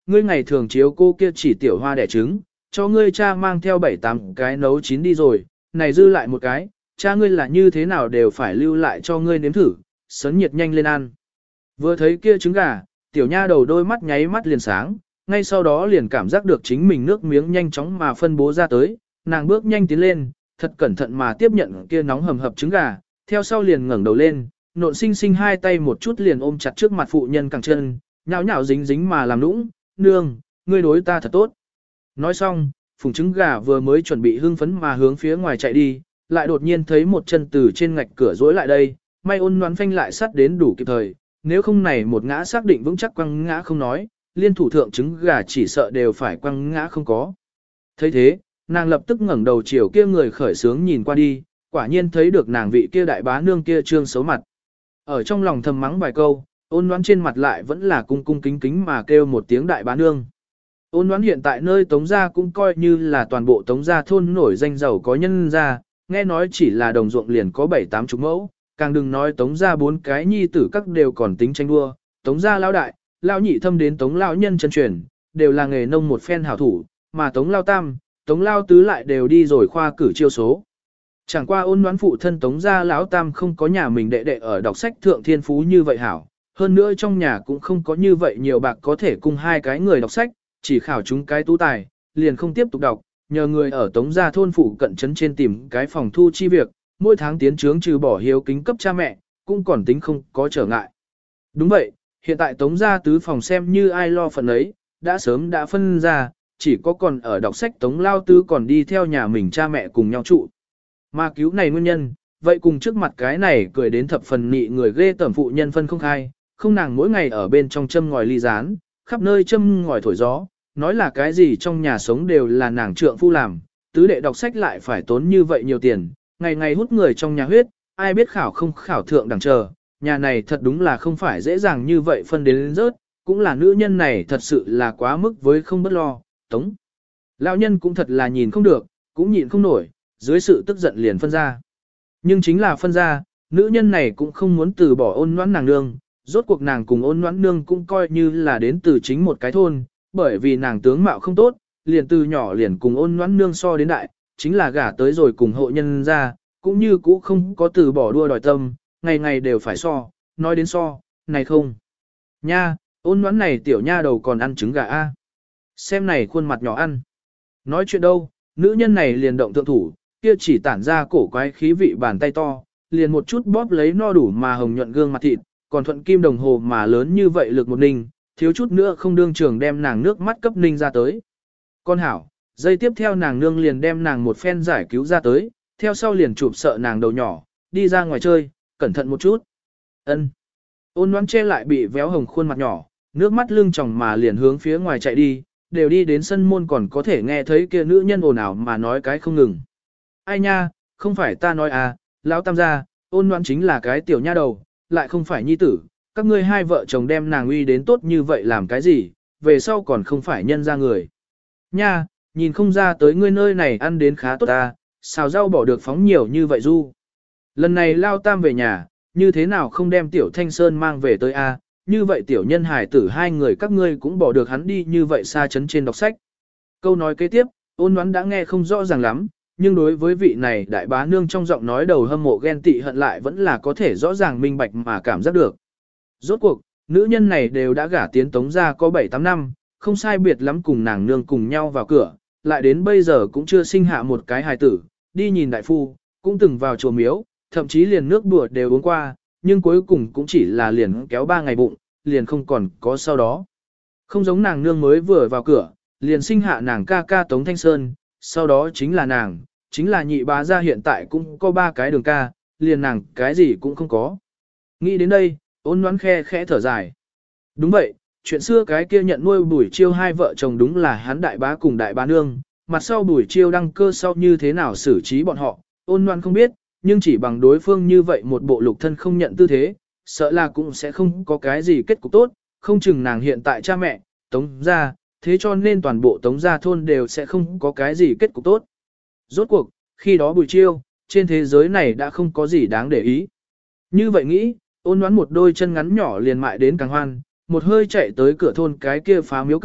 ngươi ngày thường chiếu cô kia chỉ tiểu hoa đẻ trứng, cho ngươi cha mang theo 7-8 cái nấu chín đi rồi, này dư lại một cái, cha ngươi là như thế nào đều phải lưu lại cho ngươi nếm thử, sấn nhiệt nhanh lên ăn. Vừa thấy kia trứng gà, tiểu nha đầu đôi mắt nháy mắt liền sáng, ngay sau đó liền cảm giác được chính mình nước miếng nhanh chóng mà phân bố ra tới, nàng bước nhanh tiến lên, thật cẩn thận mà tiếp nhận kia nóng hầm hập trứng gà, theo sau liền ngẩng đầu lên, nộn xinh xinh hai tay một chút liền ôm chặt trước mặt phụ nhân cẳng chân, nhão nhão dính dính mà làm nũng, nương, ngươi đối ta thật tốt. Nói xong, phùng trứng gà vừa mới chuẩn bị hưng phấn mà hướng phía ngoài chạy đi, lại đột nhiên thấy một chân từ trên ngạch cửa rối lại đây, may ôn nhoắn phanh lại sắt đến đủ kịp thời, nếu không này một ngã xác định vững chắc quăng ngã không nói, liên thủ thượng trứng gà chỉ sợ đều phải quăng ngã không có. Thấy thế, nàng lập tức ngẩng đầu chiều kia người khởi sướng nhìn qua đi, quả nhiên thấy được nàng vị kia đại bá nương kia trương xấu mặt. Ở trong lòng thầm mắng vài câu, ôn nhoắn trên mặt lại vẫn là cung cung kính kính mà kêu một tiếng đại bá nương. Ôn nhoắn hiện tại nơi Tống Gia cũng coi như là toàn bộ Tống Gia thôn nổi danh giàu có nhân gia, nghe nói chỉ là đồng ruộng liền có 7-8 chục mẫu, càng đừng nói Tống Gia 4 cái nhi tử các đều còn tính tranh đua, Tống Gia lão đại, lão nhị thâm đến Tống lão nhân chân truyền, đều là nghề nông một phen hảo thủ, mà Tống lão tam, Tống lão tứ lại đều đi rồi khoa cử chiêu số. Chẳng qua ôn đoán phụ thân Tống Gia lão tam không có nhà mình đệ đệ ở đọc sách thượng thiên phú như vậy hảo, hơn nữa trong nhà cũng không có như vậy nhiều bạc có thể cùng hai cái người đọc sách, chỉ khảo chúng cái tú tài, liền không tiếp tục đọc, nhờ người ở Tống Gia thôn phụ cận trấn trên tìm cái phòng thu chi việc, mỗi tháng tiến trướng trừ bỏ hiếu kính cấp cha mẹ, cũng còn tính không có trở ngại. Đúng vậy, hiện tại Tống Gia tứ phòng xem như ai lo phần ấy, đã sớm đã phân ra, chỉ có còn ở đọc sách Tống Lao Tứ còn đi theo nhà mình cha mẹ cùng nhau trụ. Mà cứu này nguyên nhân, vậy cùng trước mặt cái này cười đến thập phần nị người ghê tởm phụ nhân phân không khai, không nàng mỗi ngày ở bên trong châm ngòi ly rán, khắp nơi châm ngòi thổi gió, nói là cái gì trong nhà sống đều là nàng trượng phu làm, tứ đệ đọc sách lại phải tốn như vậy nhiều tiền, ngày ngày hút người trong nhà huyết, ai biết khảo không khảo thượng đẳng chờ, nhà này thật đúng là không phải dễ dàng như vậy phân đến rớt, cũng là nữ nhân này thật sự là quá mức với không bất lo, Tống. Lão nhân cũng thật là nhìn không được, cũng nhịn không nổi, dưới sự tức giận liền phân ra. Nhưng chính là phân ra, nữ nhân này cũng không muốn từ bỏ ôn noãn nàng nương, rốt cuộc nàng cùng ôn noãn nương cũng coi như là đến từ chính một cái thôn, bởi vì nàng tướng mạo không tốt, liền từ nhỏ liền cùng ôn noãn nương so đến đại, chính là gả tới rồi cùng hộ nhân ra, cũng như cũ không có từ bỏ đua đòi tâm, ngày ngày đều phải so, nói đến so, này không. Nha, ôn noãn này tiểu nha đầu còn ăn trứng gà a. Xem này khuôn mặt nhỏ ăn. Nói chuyện đâu, nữ nhân này liền động thượng thủ, kia chỉ tản ra cổ quái khí vị bàn tay to, liền một chút bóp lấy no đủ mà hồng nhuận gương mặt thịt, còn thuận kim đồng hồ mà lớn như vậy lực một ninh, thiếu chút nữa không đương trường đem nàng nước mắt cấp ninh ra tới. Con hảo, giây tiếp theo nàng nương liền đem nàng một phen giải cứu ra tới, theo sau liền chụp sợ nàng đầu nhỏ, đi ra ngoài chơi, cẩn thận một chút. Ân. Ôn Loan che lại bị véo hồng khuôn mặt nhỏ, nước mắt lưng tròng mà liền hướng phía ngoài chạy đi, đều đi đến sân môn còn có thể nghe thấy kia nữ nhân ồn ào mà nói cái không ngừng. Ai nha, không phải ta nói à, lão tam gia, Ôn Loan chính là cái tiểu nha đầu, lại không phải nhi tử, các ngươi hai vợ chồng đem nàng uy đến tốt như vậy làm cái gì, về sau còn không phải nhân ra người. Nha, nhìn không ra tới ngươi nơi này ăn đến khá tốt ta, xào rau bỏ được phóng nhiều như vậy du. Lần này lao tam về nhà, như thế nào không đem tiểu thanh sơn mang về tới a? Như vậy tiểu nhân hài tử hai người các ngươi cũng bỏ được hắn đi như vậy xa chấn trên đọc sách. Câu nói kế tiếp, Ôn Loan đã nghe không rõ ràng lắm, nhưng đối với vị này đại bá nương trong giọng nói đầu hâm mộ ghen tị hận lại vẫn là có thể rõ ràng minh bạch mà cảm giác được. Rốt cuộc, nữ nhân này đều đã gả tiến Tống gia có 7-8 năm, không sai biệt lắm cùng nàng nương cùng nhau vào cửa, lại đến bây giờ cũng chưa sinh hạ một cái hài tử, đi nhìn đại phu, cũng từng vào chùa miếu, thậm chí liền nước bùa đều uống qua, nhưng cuối cùng cũng chỉ là liền kéo 3 ngày bụng, liền không còn có sau đó. Không giống nàng nương mới vừa vào cửa, liền sinh hạ nàng ca ca Tống Thanh Sơn, sau đó chính là nàng, chính là nhị bá gia hiện tại cũng có 3 cái đường ca, liền nàng cái gì cũng không có. Nghĩ đến đây, Ôn Loan khe khẽ thở dài. Đúng vậy, chuyện xưa cái kia nhận nuôi Bùi Chiêu hai vợ chồng đúng là hắn đại bá cùng đại bá nương, mặt sau Bùi Chiêu đăng cơ sau như thế nào xử trí bọn họ, Ôn Loan không biết, nhưng chỉ bằng đối phương như vậy một bộ lục thân không nhận tư thế, sợ là cũng sẽ không có cái gì kết cục tốt, không chừng nàng hiện tại cha mẹ, Tống gia, thế cho nên toàn bộ Tống gia thôn đều sẽ không có cái gì kết cục tốt. Rốt cuộc, khi đó Bùi Chiêu, trên thế giới này đã không có gì đáng để ý. Như vậy nghĩ, Ôn Loan một đôi chân ngắn nhỏ liền mại đến càng hoan, một hơi chạy tới cửa thôn cái kia phá miếu cửa,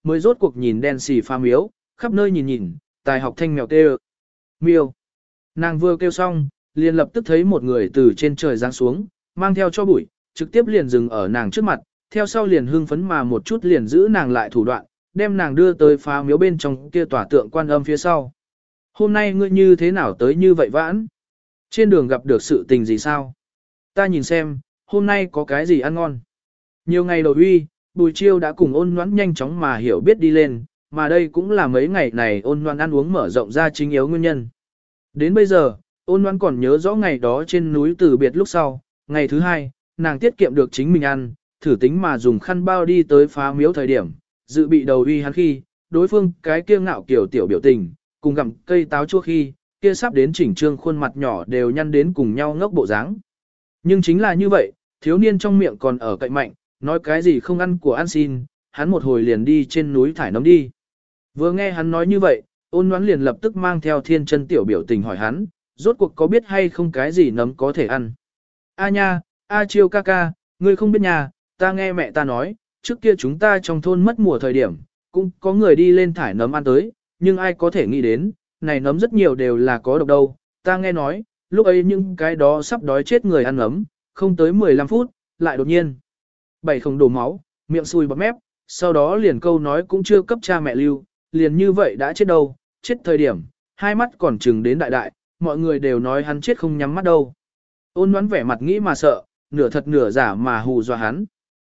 mới rốt cuộc nhìn đen xì pha miếu, khắp nơi nhìn nhìn, tài học thanh mèo kêu. Miêu. Nàng vừa kêu xong, liền lập tức thấy một người từ trên trời giáng xuống, mang theo cho bụi, trực tiếp liền dừng ở nàng trước mặt, theo sau liền hưng phấn mà một chút liền giữ nàng lại thủ đoạn, đem nàng đưa tới phá miếu bên trong kia tòa tượng quan âm phía sau. Hôm nay ngươi như thế nào tới như vậy vãn? Trên đường gặp được sự tình gì sao? Ta nhìn xem, hôm nay có cái gì ăn ngon? Nhiều ngày đầu uy, Bùi Chiêu đã cùng Ôn Ngoãn nhanh chóng mà hiểu biết đi lên, mà đây cũng là mấy ngày này Ôn Ngoãn ăn uống mở rộng ra chính yếu nguyên nhân. Đến bây giờ, Ôn Ngoãn còn nhớ rõ ngày đó trên núi từ biệt lúc sau, ngày thứ hai, nàng tiết kiệm được chính mình ăn, thử tính mà dùng khăn bao đi tới phá miếu thời điểm, dự bị đầu uy hắn khi, đối phương cái kia ngạo kiểu tiểu biểu tình, cùng gặm cây táo chua khi, kia sắp đến chỉnh trương khuôn mặt nhỏ đều nhăn đến cùng nhau ngốc bộ dáng. Nhưng chính là như vậy, thiếu niên trong miệng còn ở cạnh mạnh, nói cái gì không ăn của ăn xin, hắn một hồi liền đi trên núi thải nấm đi. Vừa nghe hắn nói như vậy, Ôn Ngoãn liền lập tức mang theo thiên chân tiểu biểu tình hỏi hắn, rốt cuộc có biết hay không cái gì nấm có thể ăn. A nha, A Chiêu ca ca, ngươi không biết nha, ta nghe mẹ ta nói, trước kia chúng ta trong thôn mất mùa thời điểm, cũng có người đi lên thải nấm ăn tới, nhưng ai có thể nghĩ đến, này nấm rất nhiều đều là có độc đâu, ta nghe nói, lúc ấy những cái đó sắp đói chết người ăn nấm, không tới 15 phút, lại đột nhiên. Bảy không đổ máu, miệng sùi bọt mép, sau đó liền câu nói cũng chưa cấp cha mẹ lưu, liền như vậy đã chết đâu, chết thời điểm, hai mắt còn trừng đến đại đại, mọi người đều nói hắn chết không nhắm mắt đâu. Ôn Ngoãn vẻ mặt nghĩ mà sợ, nửa thật nửa giả mà hù dọa hắn.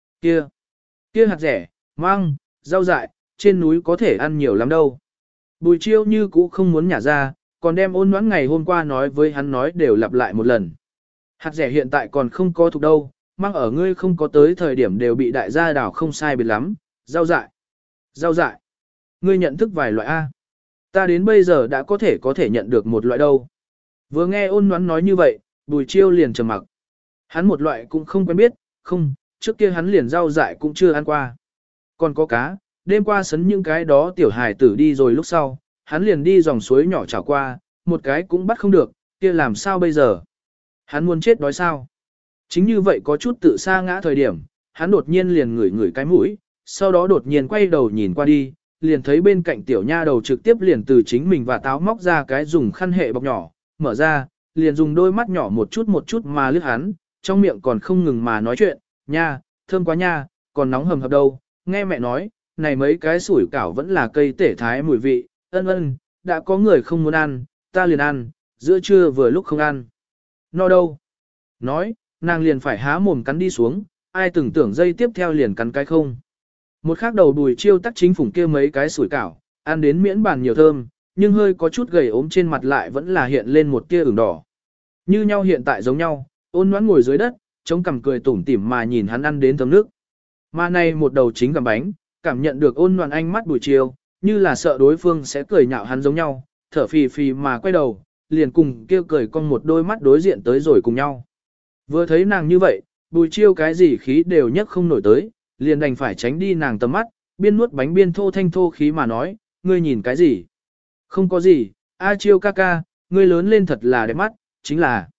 Kia hạt rẻ, măng, rau dại, trên núi có thể ăn nhiều lắm đâu. Bùi Chiêu như cũ không muốn nhả ra, còn đem Ôn Ngoãn ngày hôm qua nói với hắn nói đều lặp lại một lần. Hạt rẻ hiện tại còn không có thuộc đâu, măng ở ngươi không có tới thời điểm đều bị đại gia đảo không sai biệt lắm, rau dại. Ngươi nhận thức vài loại A. Ta đến bây giờ đã có thể nhận được một loại đâu. Vừa nghe Ôn Ngoãn nói như vậy, Bùi Chiêu liền trầm mặc. Hắn một loại cũng không quen biết, không, trước kia hắn liền rau dại cũng chưa ăn qua. Còn có cá, đêm qua sấn những cái đó tiểu hài tử đi rồi lúc sau, hắn liền đi dòng suối nhỏ trào qua, một cái cũng bắt không được, kia làm sao bây giờ? Hắn muốn chết đói sao? Chính như vậy có chút tự sa ngã thời điểm, hắn đột nhiên liền ngửi cái mũi, sau đó đột nhiên quay đầu nhìn qua đi, liền thấy bên cạnh tiểu nha đầu trực tiếp liền từ chính mình và táo móc ra cái dùng khăn hệ bọc nhỏ, mở ra, liền dùng đôi mắt nhỏ một chút mà lướt hắn, trong miệng còn không ngừng mà nói chuyện, nha, thơm quá nha, còn nóng hầm hập đâu, nghe mẹ nói, này mấy cái sủi cảo vẫn là cây tể thái mùi vị, đã có người không muốn ăn, ta liền ăn, giữa trưa vừa lúc không ăn. No đâu? Nói, nàng liền phải há mồm cắn đi xuống, ai từng tưởng dây tiếp theo liền cắn cái không. Một khác đầu Bùi Chiêu tắc chính phủng kia mấy cái sủi cảo, ăn đến miễn bàn nhiều thơm, nhưng hơi có chút gầy ốm trên mặt lại vẫn là hiện lên một tia ửng đỏ. Như nhau hiện tại giống nhau, Ôn Ngoãn ngồi dưới đất, chống cằm cười tủm tỉm mà nhìn hắn ăn đến thấm nước. Mà này một đầu chính gặm bánh, cảm nhận được Ôn Ngoãn ánh mắt Bùi Chiêu, như là sợ đối phương sẽ cười nhạo hắn giống nhau, thở phì phì mà quay đầu, liền cùng kêu cười con một đôi mắt đối diện tới rồi cùng nhau. Vừa thấy nàng như vậy, Bùi Chiêu cái gì khí đều nhấc không nổi tới, liền đành phải tránh đi nàng tầm mắt, biên nuốt bánh biên thô thanh thô khí mà nói, ngươi nhìn cái gì? Không có gì, A Chiêu ca ca, ngươi lớn lên thật là đẹp mắt, chính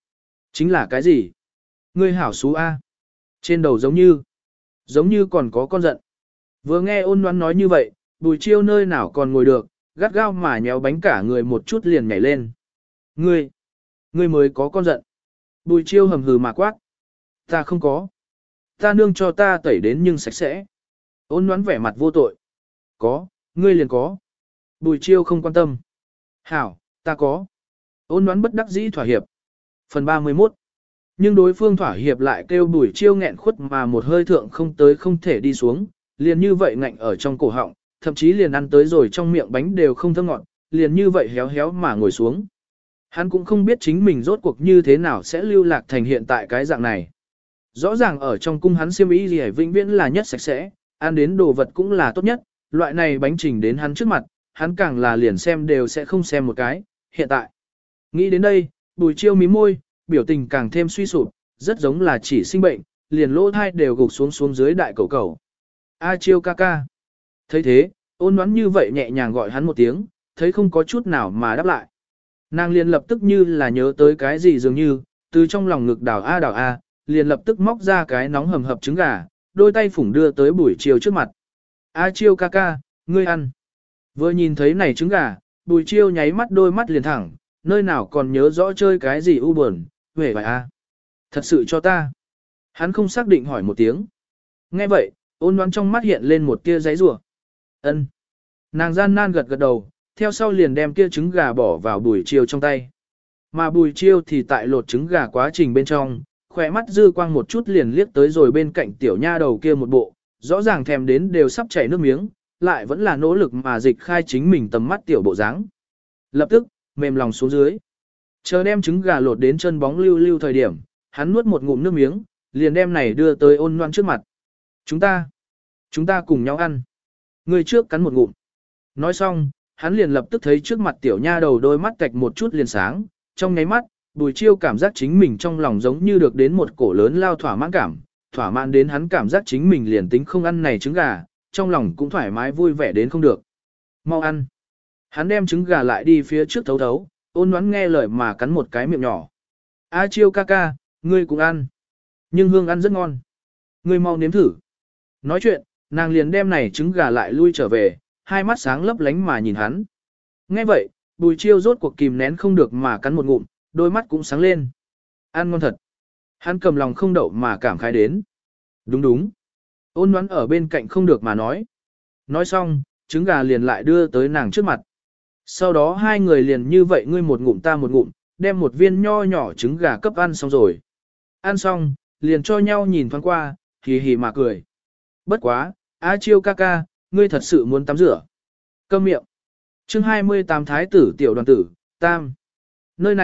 là cái gì? Ngươi hảo xú A. Trên đầu giống như còn có con giận. Vừa nghe Ôn Ngoãn nói như vậy, Bùi Chiêu nơi nào còn ngồi được, gắt gao mà nhéo bánh cả người một chút liền nhảy lên. Ngươi mới có con giận. Bùi Chiêu hầm hừ mà quát. Ta không có. Ta nương cho ta tẩy đến nhưng sạch sẽ. Ôn Ngoãn vẻ mặt vô tội. Có, ngươi liền có. Bùi Chiêu không quan tâm. Hảo, ta có. Ôn Ngoãn bất đắc dĩ thỏa hiệp. Phần 31. Nhưng đối phương thỏa hiệp lại kêu Bùi Chiêu nghẹn khuất mà một hơi thượng không tới không thể đi xuống, liền như vậy ngạnh ở trong cổ họng, thậm chí liền ăn tới rồi trong miệng bánh đều không thơm ngọt, liền như vậy héo héo mà ngồi xuống. Hắn cũng không biết chính mình rốt cuộc như thế nào sẽ lưu lạc thành hiện tại cái dạng này. Rõ ràng ở trong cung hắn xiêm y gì vĩnh viễn là nhất sạch sẽ, ăn đến đồ vật cũng là tốt nhất, loại này bánh trình đến hắn trước mặt, hắn càng là liền xem đều sẽ không xem một cái, hiện tại. Nghĩ đến đây, Bùi Chiêu mím môi, biểu tình càng thêm suy sụp, rất giống là chỉ sinh bệnh, liền lỗ thai đều gục xuống dưới đại cầu cầu. A Chiêu ca ca. Thấy thế, Ôn Ngoãn như vậy nhẹ nhàng gọi hắn một tiếng, thấy không có chút nào mà đáp lại. Nàng liền lập tức như là nhớ tới cái gì dường như, từ trong lòng ngực đảo A, liền lập tức móc ra cái nóng hầm hập trứng gà, đôi tay phủng đưa tới Bùi Chiêu trước mặt. A Chiêu ca ca, ngươi ăn. Vừa nhìn thấy này trứng gà, Bùi Chiêu nháy mắt đôi mắt liền thẳng, nơi nào còn nhớ rõ chơi cái gì u buồn, huệ vải a. Thật sự cho ta. Hắn không xác định hỏi một tiếng. Nghe vậy, Ôn Ngoãn trong mắt hiện lên một tia giấy rủa. Ân. Nàng gian nan gật gật đầu, theo sau liền đem kia trứng gà bỏ vào Bùi Chiêu trong tay. Mà Bùi Chiêu thì tại lột trứng gà quá trình bên trong, khỏe mắt dư quang một chút liền liếc tới rồi bên cạnh tiểu nha đầu kia một bộ, rõ ràng thèm đến đều sắp chảy nước miếng, lại vẫn là nỗ lực mà dịch khai chính mình tầm mắt tiểu bộ dáng. Lập tức, mềm lòng xuống dưới. Chờ đem trứng gà lột đến chân bóng lưu lưu thời điểm, hắn nuốt một ngụm nước miếng, liền đem này đưa tới Ôn Loan trước mặt. Chúng ta cùng nhau ăn. Người trước cắn một ngụm. Nói xong, hắn liền lập tức thấy trước mặt tiểu nha đầu đôi mắt cạch một chút liền sáng, trong nháy mắt, Bùi Chiêu cảm giác chính mình trong lòng giống như được đến một cổ lớn lao thỏa mãn cảm, thỏa mãn đến hắn cảm giác chính mình liền tính không ăn này trứng gà, trong lòng cũng thoải mái vui vẻ đến không được. Mau ăn. Hắn đem trứng gà lại đi phía trước thấu thấu, Ôn Ngoãn nghe lời mà cắn một cái miệng nhỏ. A Chiêu ca ca, ngươi cũng ăn. Nhưng hương ăn rất ngon. Ngươi mau nếm thử. Nói chuyện, nàng liền đem này trứng gà lại lui trở về, hai mắt sáng lấp lánh mà nhìn hắn. Nghe vậy, Bùi Chiêu rốt cuộc kìm nén không được mà cắn một ngụm, đôi mắt cũng sáng lên. Ăn ngon thật. Hắn cầm lòng không đậu mà cảm khái đến. Đúng đúng. Ôn Ngoãn ở bên cạnh không được mà nói. Nói xong, trứng gà liền lại đưa tới nàng trước mặt. Sau đó hai người liền như vậy ngươi một ngụm ta một ngụm, đem một viên nho nhỏ trứng gà cấp ăn xong rồi. Ăn xong, liền cho nhau nhìn thoáng qua, hì hì mà cười. Bất quá, A Chiêu ca ca, ngươi thật sự muốn tắm rửa. Câm miệng. Chương 28 Thái tử tiểu đoàn tử, Tam. Nơi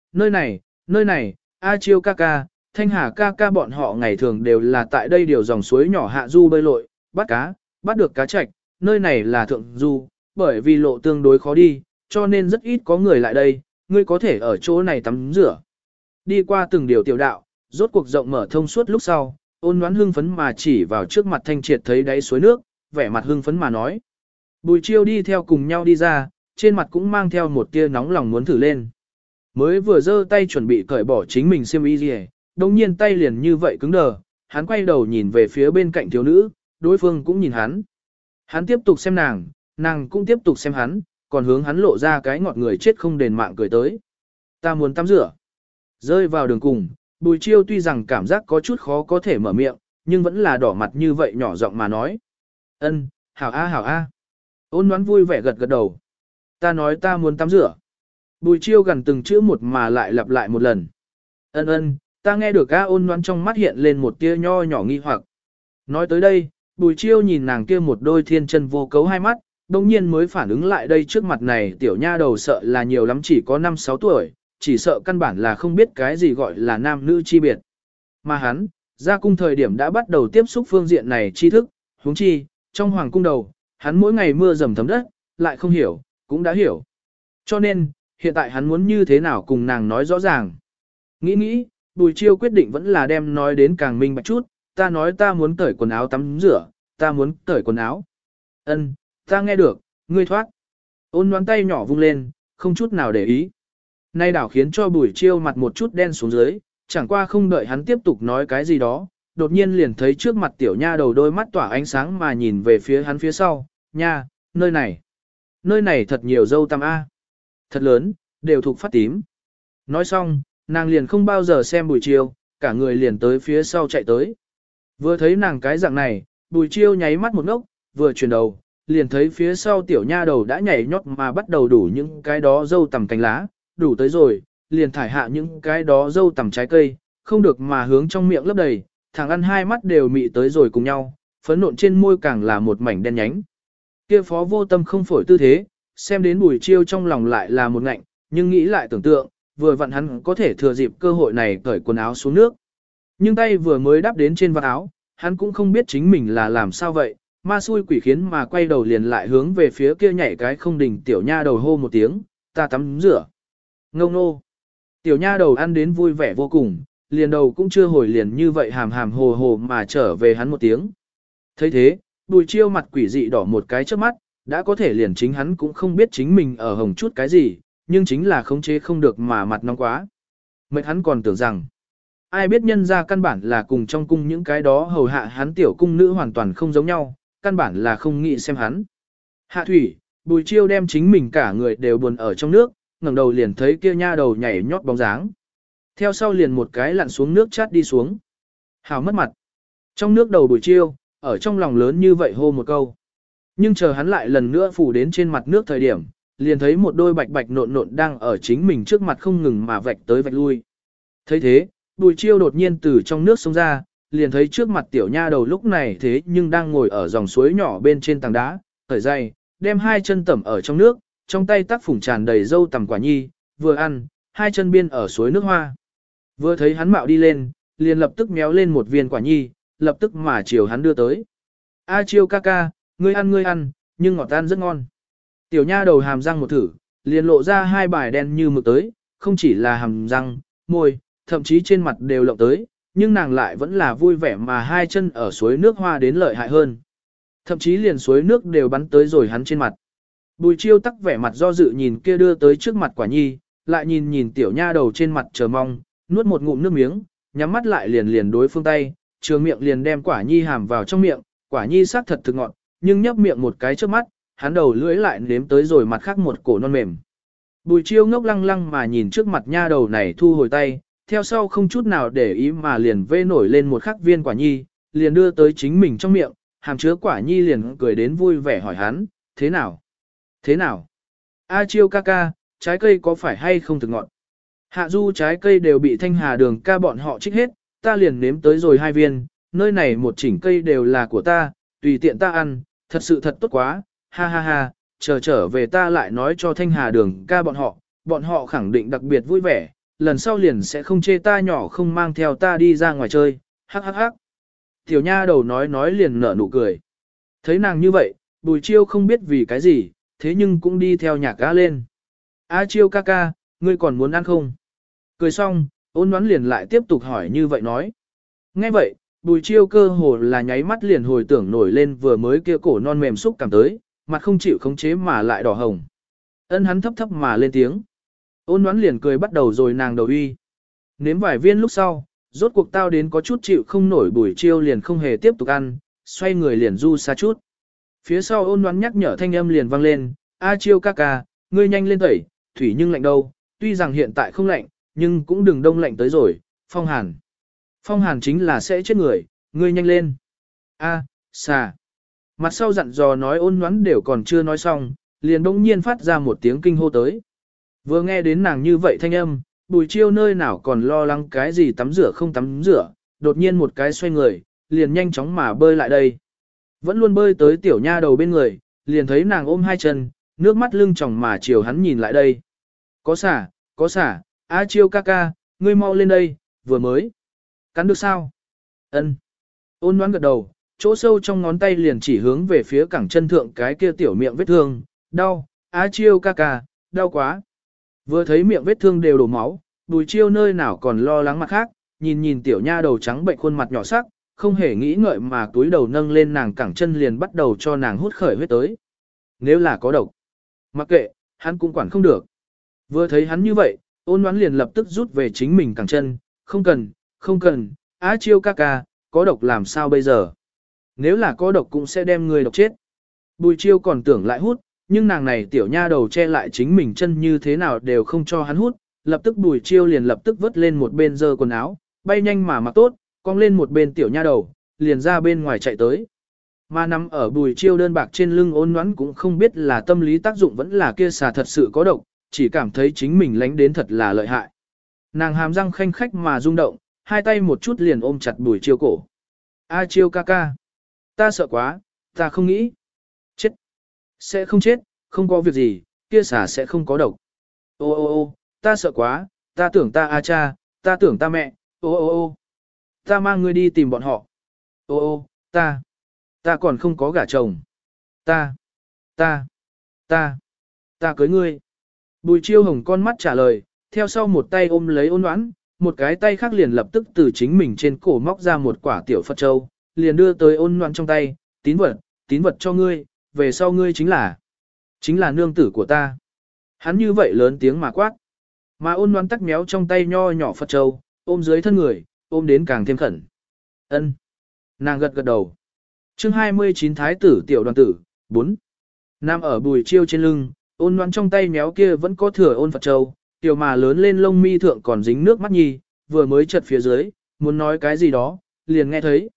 này, A Chiêu ca ca, Thanh Hà ca ca bọn họ ngày thường đều là tại đây điều dòng suối nhỏ hạ du bơi lội, bắt cá, bắt được cá trạch, nơi này là thượng du, bởi vì lộ tương đối khó đi, cho nên rất ít có người lại đây, ngươi có thể ở chỗ này tắm rửa. Đi qua từng điều tiểu đạo, rốt cuộc rộng mở thông suốt lúc sau, Ôn Ngoãn hưng phấn mà chỉ vào trước mặt Thanh Triệt thấy đáy suối nước, vẻ mặt hưng phấn mà nói. Bùi Chiêu đi theo cùng nhau đi ra, trên mặt cũng mang theo một tia nóng lòng muốn thử lên. Mới vừa giơ tay chuẩn bị cởi bỏ chính mình xiêm y gì, đồng nhiên tay liền như vậy cứng đờ, hắn quay đầu nhìn về phía bên cạnh thiếu nữ, đối phương cũng nhìn hắn. Hắn tiếp tục xem nàng, nàng cũng tiếp tục xem hắn, còn hướng hắn lộ ra cái ngọt người chết không đền mạng cười tới. Ta muốn tắm rửa. Rơi vào đường cùng, Bùi Chiêu tuy rằng cảm giác có chút khó có thể mở miệng, nhưng vẫn là đỏ mặt như vậy nhỏ giọng mà nói. Ân, hảo a hảo a. Ôn Ngoãn vui vẻ gật gật đầu. Ta nói ta muốn tắm rửa. Bùi Chiêu gần từng chữ một mà lại lặp lại một lần. Ân, ta nghe được a. Ôn Ngoãn trong mắt hiện lên một tia nho nhỏ nghi hoặc. Nói tới đây, Bùi Chiêu nhìn nàng kia một đôi thiên chân vô cấu hai mắt, đồng nhiên mới phản ứng lại đây trước mặt này tiểu nha đầu sợ là nhiều lắm chỉ có 5-6 tuổi, chỉ sợ căn bản là không biết cái gì gọi là nam nữ chi biệt. Mà hắn, ra cung thời điểm đã bắt đầu tiếp xúc phương diện này tri thức, huống chi, trong hoàng cung đầu, hắn mỗi ngày mưa dầm thấm đất, lại không hiểu, cũng đã hiểu. Cho nên, hiện tại hắn muốn như thế nào cùng nàng nói rõ ràng. Nghĩ, Bùi Chiêu quyết định vẫn là đem nói đến càng minh bạch chút, ta nói ta muốn cởi quần áo tắm rửa, ta muốn cởi quần áo. Ân, ta nghe được, ngươi thoát. Ôn Ngoãn tay nhỏ vung lên, không chút nào để ý. Nay đảo khiến cho Bùi Chiêu mặt một chút đen xuống dưới, chẳng qua không đợi hắn tiếp tục nói cái gì đó, đột nhiên liền thấy trước mặt tiểu nha đầu đôi mắt tỏa ánh sáng mà nhìn về phía hắn phía sau, nha, nơi này thật nhiều dâu tăm A. Thật lớn, đều thuộc phát tím. Nói xong, nàng liền không bao giờ xem Bùi Chiêu, cả người liền tới phía sau chạy tới. Vừa thấy nàng cái dạng này, Bùi Chiêu nháy mắt một ngốc, vừa chuyển đầu, liền thấy phía sau tiểu nha đầu đã nhảy nhót mà bắt đầu đủ những cái đó dâu tằm cánh lá, đủ tới rồi, liền thải hạ những cái đó dâu tằm trái cây, không được mà hướng trong miệng lấp đầy, thằng ăn hai mắt đều mị tới rồi cùng nhau, phấn nộn trên môi càng là một mảnh đen nhánh. Kia Phó Vô Tâm không phổi tư thế, xem đến Bùi Chiêu trong lòng lại là một ngạnh, nhưng nghĩ lại tưởng tượng, vừa vặn hắn có thể thừa dịp cơ hội này cởi quần áo xuống nước. Nhưng tay vừa mới đáp đến trên vạt áo, hắn cũng không biết chính mình là làm sao vậy, ma xui quỷ khiến mà quay đầu liền lại hướng về phía kia nhảy cái không đình tiểu nha đầu hô một tiếng, ta tắm rửa. Ngông nô. Tiểu nha đầu ăn đến vui vẻ vô cùng, liền đầu cũng chưa hồi liền như vậy hàm hàm hồ hồ mà trở về hắn một tiếng. thấy thế, Bùi Chiêu mặt quỷ dị đỏ một cái trước mắt, đã có thể liền chính hắn cũng không biết chính mình ở hồng chút cái gì, nhưng chính là khống chế không được mà mặt nóng quá. Mệt hắn còn tưởng rằng, ai biết nhân ra căn bản là cùng trong cung những cái đó hầu hạ hắn tiểu cung nữ hoàn toàn không giống nhau, căn bản là không nghĩ xem hắn. Hạ thủy, Bùi Chiêu đem chính mình cả người đều buồn ở trong nước, ngẩng đầu liền thấy kia nha đầu nhảy nhót bóng dáng. Theo sau liền một cái lặn xuống nước chát đi xuống. Hào mất mặt. Trong nước đầu Bùi Chiêu, ở trong lòng lớn như vậy hô một câu. Nhưng chờ hắn lại lần nữa phủ đến trên mặt nước thời điểm, liền thấy một đôi bạch bạch nộn nộn đang ở chính mình trước mặt không ngừng mà vạch tới vạch lui. Thấy thế, Bùi Chiêu đột nhiên từ trong nước xông ra, liền thấy trước mặt tiểu nha đầu lúc này thế nhưng đang ngồi ở dòng suối nhỏ bên trên tảng đá, khởi dày, đem hai chân tẩm ở trong nước, trong tay tác phủng tràn đầy dâu tằm quả nhi, vừa ăn, hai chân biên ở suối nước hoa. Vừa thấy hắn mạo đi lên, liền lập tức méo lên một viên quả nhi, lập tức mà chiều hắn đưa tới. A Chiêu ca ca, ngươi ăn, nhưng ngọt tan rất ngon. Tiểu nha đầu hàm răng một thử, liền lộ ra hai bài đen như mực tới, không chỉ là hàm răng, môi, thậm chí trên mặt đều lộng tới, nhưng nàng lại vẫn là vui vẻ mà hai chân ở suối nước hoa đến lợi hại hơn. Thậm chí liền suối nước đều bắn tới rồi hắn trên mặt. Bùi Chiêu tắc vẻ mặt do dự nhìn kia đưa tới trước mặt quả nhi, lại nhìn nhìn tiểu nha đầu trên mặt chờ mong, nuốt một ngụm nước miếng, nhắm mắt lại liền đối phương tay, trường miệng liền đem quả nhi hàm vào trong miệng, quả nhi sắc thật thực ngọt, nhưng nhấp miệng một cái trước mắt, hắn đầu lưỡi lại nếm tới rồi mặt khác một cổ non mềm. Bùi Chiêu ngốc lăng lăng mà nhìn trước mặt nha đầu này thu hồi tay, theo sau không chút nào để ý mà liền vê nổi lên một khắc viên quả nhi, liền đưa tới chính mình trong miệng, hàm chứa quả nhi liền cười đến vui vẻ hỏi hắn, thế nào? Thế nào? A Chiêu ca ca, trái cây có phải hay không thực ngọt? Hạ du trái cây đều bị Thanh Hà Đường ca bọn họ trích hết, ta liền nếm tới rồi hai viên, nơi này một chỉnh cây đều là của ta, tùy tiện ta ăn, thật sự thật tốt quá, ha ha ha, trở về ta lại nói cho Thanh Hà Đường ca bọn họ khẳng định đặc biệt vui vẻ, lần sau liền sẽ không chê ta nhỏ không mang theo ta đi ra ngoài chơi, hắc hắc hắc. Tiểu nha đầu nói liền nở nụ cười. Thấy nàng như vậy, Bùi Chiêu không biết vì cái gì, thế nhưng cũng đi theo nhạc ga lên. A Chiêu ca ca, ngươi còn muốn ăn không? Cười xong, Ôn Ngoãn liền lại tiếp tục hỏi như vậy nói. Nghe vậy, Bùi Chiêu cơ hồ là nháy mắt liền hồi tưởng nổi lên vừa mới kia cổ non mềm xúc cảm tới, mặt không chịu khống chế mà lại đỏ hồng. Ân hắn thấp thấp mà lên tiếng. Ôn Ngoãn liền cười bắt đầu rồi nàng đầu uy. Nếm vài viên lúc sau, rốt cuộc tao đến có chút chịu không nổi Bùi Chiêu liền không hề tiếp tục ăn, xoay người liền du xa chút. Phía sau Ôn Ngoãn nhắc nhở thanh âm liền vang lên, A Chiêu ca ca, ngươi nhanh lên tẩy, thủy nhưng lạnh đâu, tuy rằng hiện tại không lạnh, nhưng cũng đừng đông lạnh tới rồi, phong hàn. Phong hàn chính là sẽ chết người, ngươi nhanh lên. A, xà. Mặt sau dặn dò nói Ôn Ngoãn đều còn chưa nói xong, liền bỗng nhiên phát ra một tiếng kinh hô tới. Vừa nghe đến nàng như vậy thanh âm, Bùi Chiêu nơi nào còn lo lắng cái gì tắm rửa không tắm rửa, đột nhiên một cái xoay người, liền nhanh chóng mà bơi lại đây. Vẫn luôn bơi tới tiểu nha đầu bên người, liền thấy nàng ôm hai chân, nước mắt lưng tròng mà chiều hắn nhìn lại đây. Có xả, A Chiêu ca ca, ngươi mau lên đây, vừa mới. Cắn được sao? Ân. Ôn Ngoãn gật đầu, chỗ sâu trong ngón tay liền chỉ hướng về phía cẳng chân thượng cái kia tiểu miệng vết thương, đau, A Chiêu ca ca, đau quá. Vừa thấy miệng vết thương đều đổ máu, Bùi Chiêu nơi nào còn lo lắng mặt khác, nhìn tiểu nha đầu trắng bệnh khuôn mặt nhỏ sắc, không hề nghĩ ngợi mà túi đầu nâng lên nàng cẳng chân liền bắt đầu cho nàng hút khởi huyết tới. Nếu là có độc, mặc kệ, hắn cũng quản không được. Vừa thấy hắn như vậy, Ôn Ngoãn liền lập tức rút về chính mình cẳng chân, không cần, Á Chiêu ca ca, có độc làm sao bây giờ? Nếu là có độc cũng sẽ đem người độc chết. Bùi Chiêu còn tưởng lại hút, nhưng nàng này tiểu nha đầu che lại chính mình chân như thế nào đều không cho hắn hút, lập tức Bùi Chiêu liền lập tức vứt lên một bên giơ quần áo, bay nhanh mà mặc tốt, cong lên một bên tiểu nha đầu, liền ra bên ngoài chạy tới. Mà nằm ở Bùi Chiêu đơn bạc trên lưng Ôn Ngoãn cũng không biết là tâm lý tác dụng vẫn là kia xà thật sự có độc, chỉ cảm thấy chính mình lánh đến thật là lợi hại. Nàng hàm răng khanh khách mà rung động, hai tay một chút liền ôm chặt Bùi Chiêu cổ. A Chiêu ca ca, ta sợ quá, ta không nghĩ. Chết. Sẽ không chết, không có việc gì, kia xà sẽ không có độc. Ô, ta sợ quá, ta tưởng ta a cha, ta tưởng ta mẹ, ô, ta mang ngươi đi tìm bọn họ. Ô, ta còn không có gả chồng. Ta cưới ngươi. Bùi Chiêu hồng con mắt trả lời, theo sau một tay ôm lấy Ôn Ngoãn, một cái tay khác liền lập tức từ chính mình trên cổ móc ra một quả tiểu Phật châu, liền đưa tới Ôn Ngoãn trong tay, tín vật cho ngươi, về sau ngươi chính là nương tử của ta. Hắn như vậy lớn tiếng mà quát. Mà Ôn Ngoãn tắc méo trong tay nho nhỏ Phật châu, ôm dưới thân người, ôm đến càng thêm khẩn. Ân. Nàng gật đầu. Chương 29 Thái tử tiểu đoàn tử, 4. Nam ở Bùi Chiêu trên lưng, Ôn Loan trong tay méo kia vẫn có thừa ôn Phật châu, tiểu mà lớn lên lông mi thượng còn dính nước mắt nhi, vừa mới chật phía dưới, muốn nói cái gì đó, liền nghe thấy.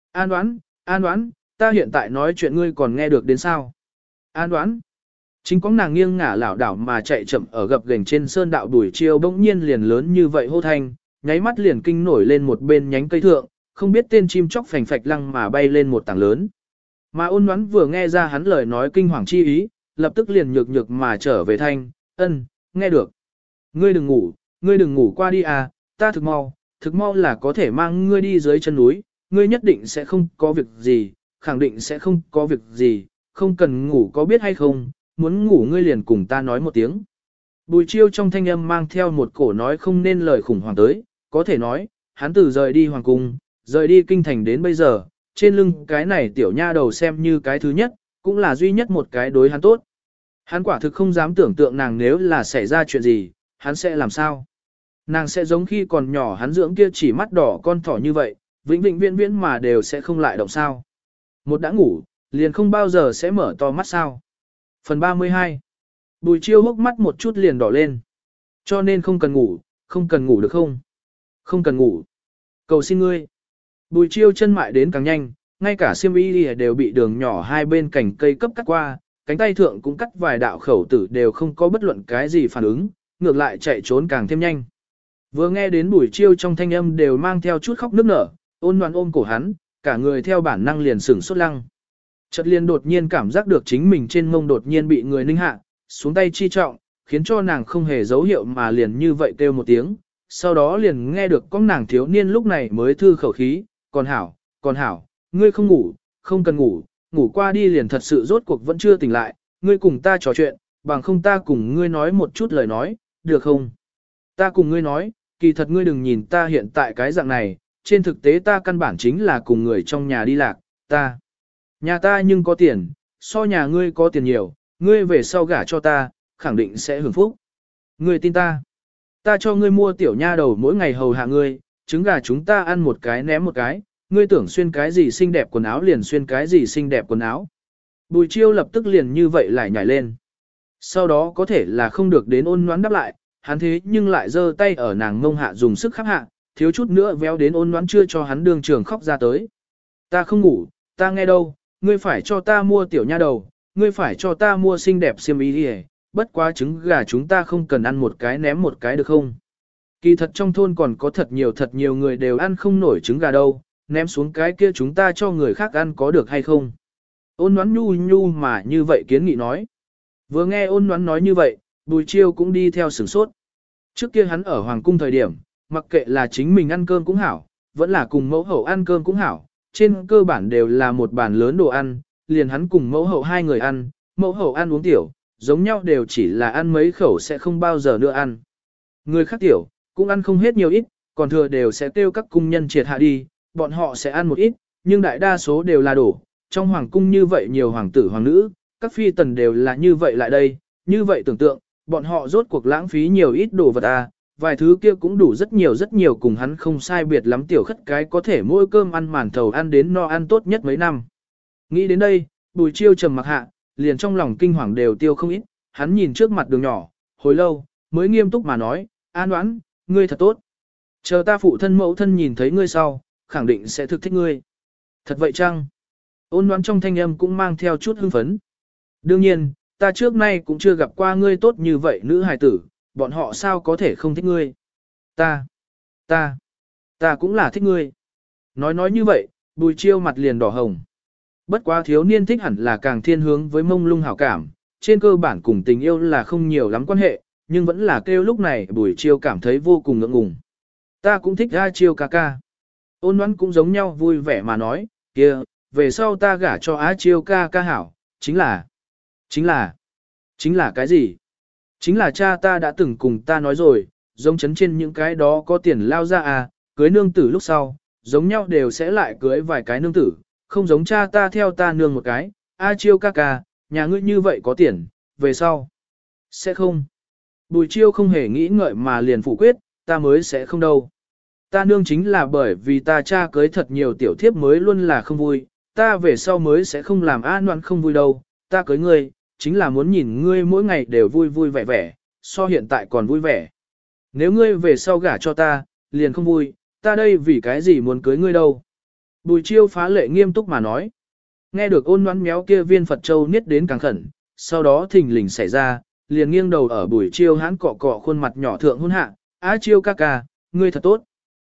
An Đoán, ta hiện tại nói chuyện ngươi còn nghe được đến sao? An Đoán. Chính có nàng nghiêng ngả lảo đảo mà chạy chậm ở gập ghềnh trên sơn đạo Bùi Chiêu bỗng nhiên liền lớn như vậy hô thanh, nháy mắt liền kinh nổi lên một bên nhánh cây thượng, không biết tên chim chóc phành phạch lăng mà bay lên một tảng lớn. Mà Ôn Ngoãn vừa nghe ra hắn lời nói kinh hoàng chi ý, lập tức liền nhược nhược mà trở về thanh, nghe được. Ngươi đừng ngủ qua đi à, ta thực mau là có thể mang ngươi đi dưới chân núi, ngươi nhất định sẽ không có việc gì, khẳng định sẽ không có việc gì, không cần ngủ có biết hay không, muốn ngủ ngươi liền cùng ta nói một tiếng. Bùi Chiêu trong thanh âm mang theo một cổ nói không nên lời khủng hoảng tới, có thể nói, hắn từ rời đi hoàng cung, rời đi kinh thành đến bây giờ, trên lưng cái này tiểu nha đầu xem như cái thứ nhất, cũng là duy nhất một cái đối hắn tốt. Hắn quả thực không dám tưởng tượng nàng nếu là xảy ra chuyện gì, hắn sẽ làm sao. Nàng sẽ giống khi còn nhỏ hắn dưỡng kia chỉ mắt đỏ con thỏ như vậy, vĩnh vĩnh viễn viễn mà đều sẽ không lại động sao. Một đã ngủ, liền không bao giờ sẽ mở to mắt sao. Phần 32. Bùi Chiêu hốc mắt một chút liền đỏ lên. Cho nên không cần ngủ được không? Không cần ngủ. Cầu xin ngươi. Bùi Chiêu chân mại đến càng nhanh, ngay cả xiêm y đều bị đường nhỏ hai bên cành cây cấp cắt qua, cánh tay thượng cũng cắt vài đạo khẩu tử đều không có bất luận cái gì phản ứng, ngược lại chạy trốn càng thêm nhanh. Vừa nghe đến Bùi Chiêu trong thanh âm đều mang theo chút khóc nức nở, Ôn Loan ôm cổ hắn, cả người theo bản năng liền sửng sốt lăng. Chợt liền đột nhiên cảm giác được chính mình trên mông đột nhiên bị người ninh hạ, xuống tay chi trọng, khiến cho nàng không hề dấu hiệu mà liền như vậy kêu một tiếng, sau đó liền nghe được con nàng thiếu niên lúc này mới thư khẩu khí, còn hảo, ngươi không ngủ, không cần ngủ, ngủ qua đi liền thật sự rốt cuộc vẫn chưa tỉnh lại, ngươi cùng ta trò chuyện, bằng không ta cùng ngươi nói một chút lời nói, được không? Ta cùng ngươi nói, kỳ thật ngươi đừng nhìn ta hiện tại cái dạng này, trên thực tế ta căn bản chính là cùng người trong nhà đi lạc, nhà ta nhưng có tiền, so nhà ngươi có tiền nhiều, ngươi về sau gả cho ta, khẳng định sẽ hưởng phúc. Ngươi tin ta cho ngươi mua tiểu nha đầu mỗi ngày hầu hạ ngươi, trứng gà chúng ta ăn một cái ném một cái, ngươi tưởng xuyên cái gì xinh đẹp quần áo liền xuyên cái gì xinh đẹp quần áo. Bùi Chiêu lập tức liền như vậy lại nhảy lên. Sau đó có thể là không được đến Ôn Ngoãn đáp lại, hắn thế nhưng lại giơ tay ở nàng ngông hạ dùng sức khắp hạ, thiếu chút nữa véo đến Ôn Ngoãn chưa cho hắn đường trường khóc ra tới. Ta không ngủ, ta nghe đâu, ngươi phải cho ta mua tiểu nha đầu, ngươi phải cho ta mua xinh đẹp xiêm y đi, bất quá trứng gà chúng ta không cần ăn một cái ném một cái được không? Kỳ thật trong thôn còn có thật nhiều người đều ăn không nổi trứng gà đâu, ném xuống cái kia chúng ta cho người khác ăn có được hay không? Ôn Ngoãn nhu mà như vậy kiến nghị nói. Vừa nghe Ôn Ngoãn nói như vậy, Bùi Chiêu cũng đi theo sửng sốt. Trước kia hắn ở hoàng cung thời điểm, mặc kệ là chính mình ăn cơm cũng hảo, vẫn là cùng mẫu hậu ăn cơm cũng hảo, trên cơ bản đều là một bàn lớn đồ ăn, liền hắn cùng mẫu hậu hai người ăn, mẫu hậu ăn uống tiểu, giống nhau đều chỉ là ăn mấy khẩu sẽ không bao giờ nữa ăn. Người khác tiểu, cũng ăn không hết nhiều ít, còn thừa đều sẽ kêu các cung nhân triệt hạ đi, bọn họ sẽ ăn một ít, nhưng đại đa số đều là đổ. Trong hoàng cung như vậy nhiều hoàng tử hoàng nữ, các phi tần đều là như vậy lại đây, như vậy tưởng tượng, bọn họ rốt cuộc lãng phí nhiều ít đồ vật à, vài thứ kia cũng đủ rất nhiều cùng hắn không sai biệt lắm tiểu khất cái có thể mỗi cơm ăn màn thầu ăn đến no ăn tốt nhất mấy năm. Nghĩ đến đây, Bùi Chiêu trầm mặc hạ, liền trong lòng kinh hoàng đều tiêu không ít, hắn nhìn trước mặt đường nhỏ, hồi lâu, mới nghiêm túc mà nói, An Đoán, ngươi thật tốt. Chờ ta phụ thân mẫu thân nhìn thấy ngươi sau, khẳng định sẽ thực thích ngươi. Thật vậy chăng? Ôn Đoán trong thanh âm cũng mang theo chút hưng phấn. Đương nhiên, ta trước nay cũng chưa gặp qua ngươi tốt như vậy nữ hài tử, bọn họ sao có thể không thích ngươi. Ta cũng là thích ngươi. Nói như vậy, Bùi Chiêu mặt liền đỏ hồng. Bất quá thiếu niên thích hẳn là càng thiên hướng với mông lung hảo cảm, trên cơ bản cùng tình yêu là không nhiều lắm quan hệ, nhưng vẫn là kêu lúc này Bùi Chiêu cảm thấy vô cùng ngượng ngùng. Ta cũng thích A Chiêu ca ca. Ôn Ngoãn cũng giống nhau vui vẻ mà nói, kia, về sau ta gả cho Á Chiêu ca ca hảo, chính là cái gì? Chính là cha ta đã từng cùng ta nói rồi, giống chấn trên những cái đó có tiền lao ra à, cưới nương tử lúc sau, giống nhau đều sẽ lại cưới vài cái nương tử, không giống cha ta theo ta nương một cái, A Chiêu ca ca, nhà ngươi như vậy có tiền, về sau. Sẽ không. Bùi Chiêu không hề nghĩ ngợi mà liền phủ quyết, ta mới sẽ không đâu. Ta nương chính là bởi vì ta cha cưới thật nhiều tiểu thiếp mới luôn là không vui, ta về sau mới sẽ không làm A Noãn không vui đâu, ta cưới ngươi, chính là muốn nhìn ngươi mỗi ngày đều vui vui vẻ vẻ, so hiện tại còn vui vẻ. Nếu ngươi về sau gả cho ta, liền không vui, ta đây vì cái gì muốn cưới ngươi đâu. Bùi Chiêu phá lệ nghiêm túc mà nói. Nghe được Ôn Ngoãn méo kia viên Phật Châu niết đến càng khẩn, sau đó thình lình xảy ra, liền nghiêng đầu ở Bùi Chiêu hãn cọ cọ khuôn mặt nhỏ thượng hôn hạ, Á Chiêu ca ca, ngươi thật tốt.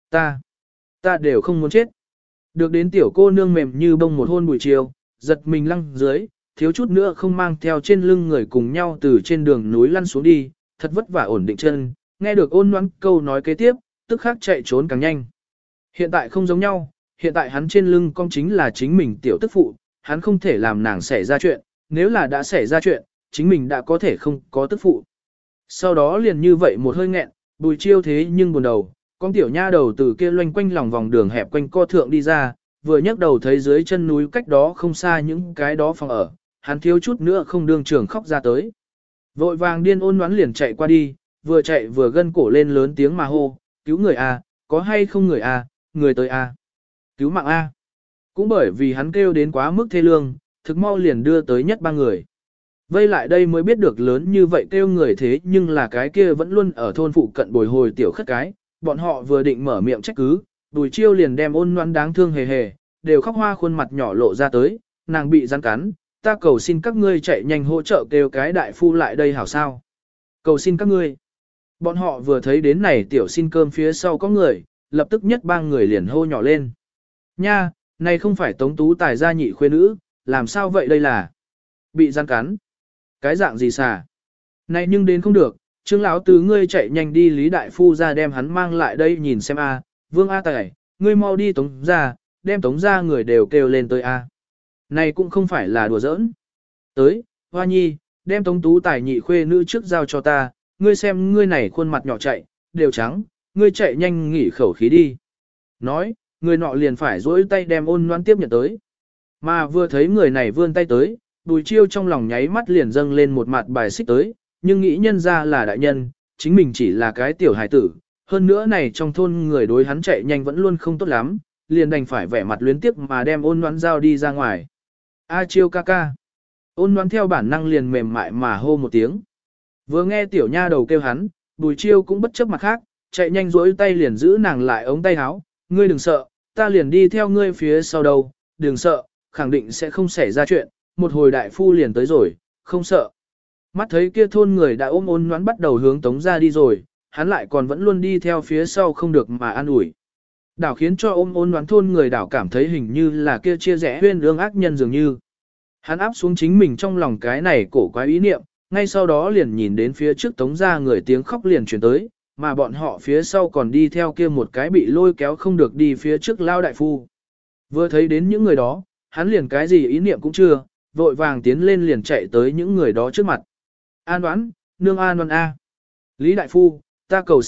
Ta đều không muốn chết. Được đến tiểu cô nương mềm như bông một hôn Bùi Chiêu, giật mình lăng dưới, thiếu chút nữa không mang theo trên lưng người cùng nhau từ trên đường núi lăn xuống đi, thật vất vả ổn định chân, nghe được Ôn Ngoãn câu nói kế tiếp, tức khắc chạy trốn càng nhanh. Hiện tại không giống nhau, hiện tại hắn trên lưng con chính là chính mình tiểu tức phụ, hắn không thể làm nàng xảy ra chuyện, nếu là đã xảy ra chuyện, chính mình đã có thể không có tức phụ. Sau đó liền như vậy một hơi nghẹn, Bùi Chiêu thế nhưng buồn đầu, con tiểu nha đầu từ kia loanh quanh lòng vòng đường hẹp quanh co thượng đi ra, vừa nhấc đầu thấy dưới chân núi cách đó không xa những cái đó phòng ở, hắn thiếu chút nữa không đương trường khóc ra tới. Vội vàng điên Ôn Ngoãn liền chạy qua đi, vừa chạy vừa gân cổ lên lớn tiếng mà hô, cứu người a, có hay không người a, người tới a, cứu mạng a. Cũng bởi vì hắn kêu đến quá mức thê lương, thực mau liền đưa tới nhất ba người. Vây lại đây mới biết được lớn như vậy kêu người thế nhưng là cái kia vẫn luôn ở thôn phụ cận bồi hồi tiểu khất cái, bọn họ vừa định mở miệng trách cứ, Bùi Chiêu liền đem Ôn Ngoãn đáng thương hề hề, đều khóc hoa khuôn mặt nhỏ lộ ra tới, nàng bị rắn cắn, ta cầu xin các ngươi chạy nhanh hỗ trợ kêu cái đại phu lại đây hảo sao. Cầu xin các ngươi. Bọn họ vừa thấy đến này tiểu xin cơm phía sau có người, lập tức nhất ba người liền hô nhỏ lên. Nha, này không phải Tống Tú Tài gia nhị khuê nữ, làm sao vậy đây là? Bị rắn cắn. Cái dạng gì xà? Này nhưng đến không được, Trương lão tứ ngươi chạy nhanh đi Lý đại phu ra đem hắn mang lại đây nhìn xem a, Vương A Tài, ngươi mau đi Tống gia, đem Tống gia người đều kêu lên tới a. Này cũng không phải là đùa giỡn. Tới, Hoa Nhi, đem Tống Tú Tài nhị khuê nữ trước giao cho ta, ngươi xem ngươi này khuôn mặt nhỏ chạy, đều trắng, ngươi chạy nhanh nghỉ khẩu khí đi. Nói, người nọ liền phải duỗi tay đem Ôn Ngoãn tiếp nhận tới. Mà vừa thấy người này vươn tay tới, Bùi Chiêu trong lòng nháy mắt liền dâng lên một mặt bài xích tới, nhưng nghĩ nhân ra là đại nhân, chính mình chỉ là cái tiểu hài tử, hơn nữa này trong thôn người đối hắn chạy nhanh vẫn luôn không tốt lắm, liền đành phải vẻ mặt luyến tiếp mà đem Ôn Ngoãn giao đi ra ngoài. A Chiêu ca ca. Ôn Ngoãn theo bản năng liền mềm mại mà hô một tiếng. Vừa nghe tiểu nha đầu kêu hắn, Bùi Chiêu cũng bất chấp mặt khác, chạy nhanh duỗi tay liền giữ nàng lại ống tay áo, ngươi đừng sợ, ta liền đi theo ngươi phía sau đâu, đừng sợ, khẳng định sẽ không xảy ra chuyện, một hồi đại phu liền tới rồi, không sợ. Mắt thấy kia thôn người đã ôm Ôn Ngoãn bắt đầu hướng Tống ra đi rồi, hắn lại còn vẫn luôn đi theo phía sau không được mà an ủi. Đảo khiến cho ôm Ôn Ngoãn thôn người đảo cảm thấy hình như là kia chia rẽ huyên ương ác nhân dường như. Hắn áp xuống chính mình trong lòng cái này cổ quái ý niệm, ngay sau đó liền nhìn đến phía trước Tống ra người tiếng khóc liền chuyển tới, mà bọn họ phía sau còn đi theo kia một cái bị lôi kéo không được đi phía trước lao đại phu. Vừa thấy đến những người đó, hắn liền cái gì ý niệm cũng chưa, vội vàng tiến lên liền chạy tới những người đó trước mặt. An Đoán, nương An Đoán A. Lý đại phu, ta cầu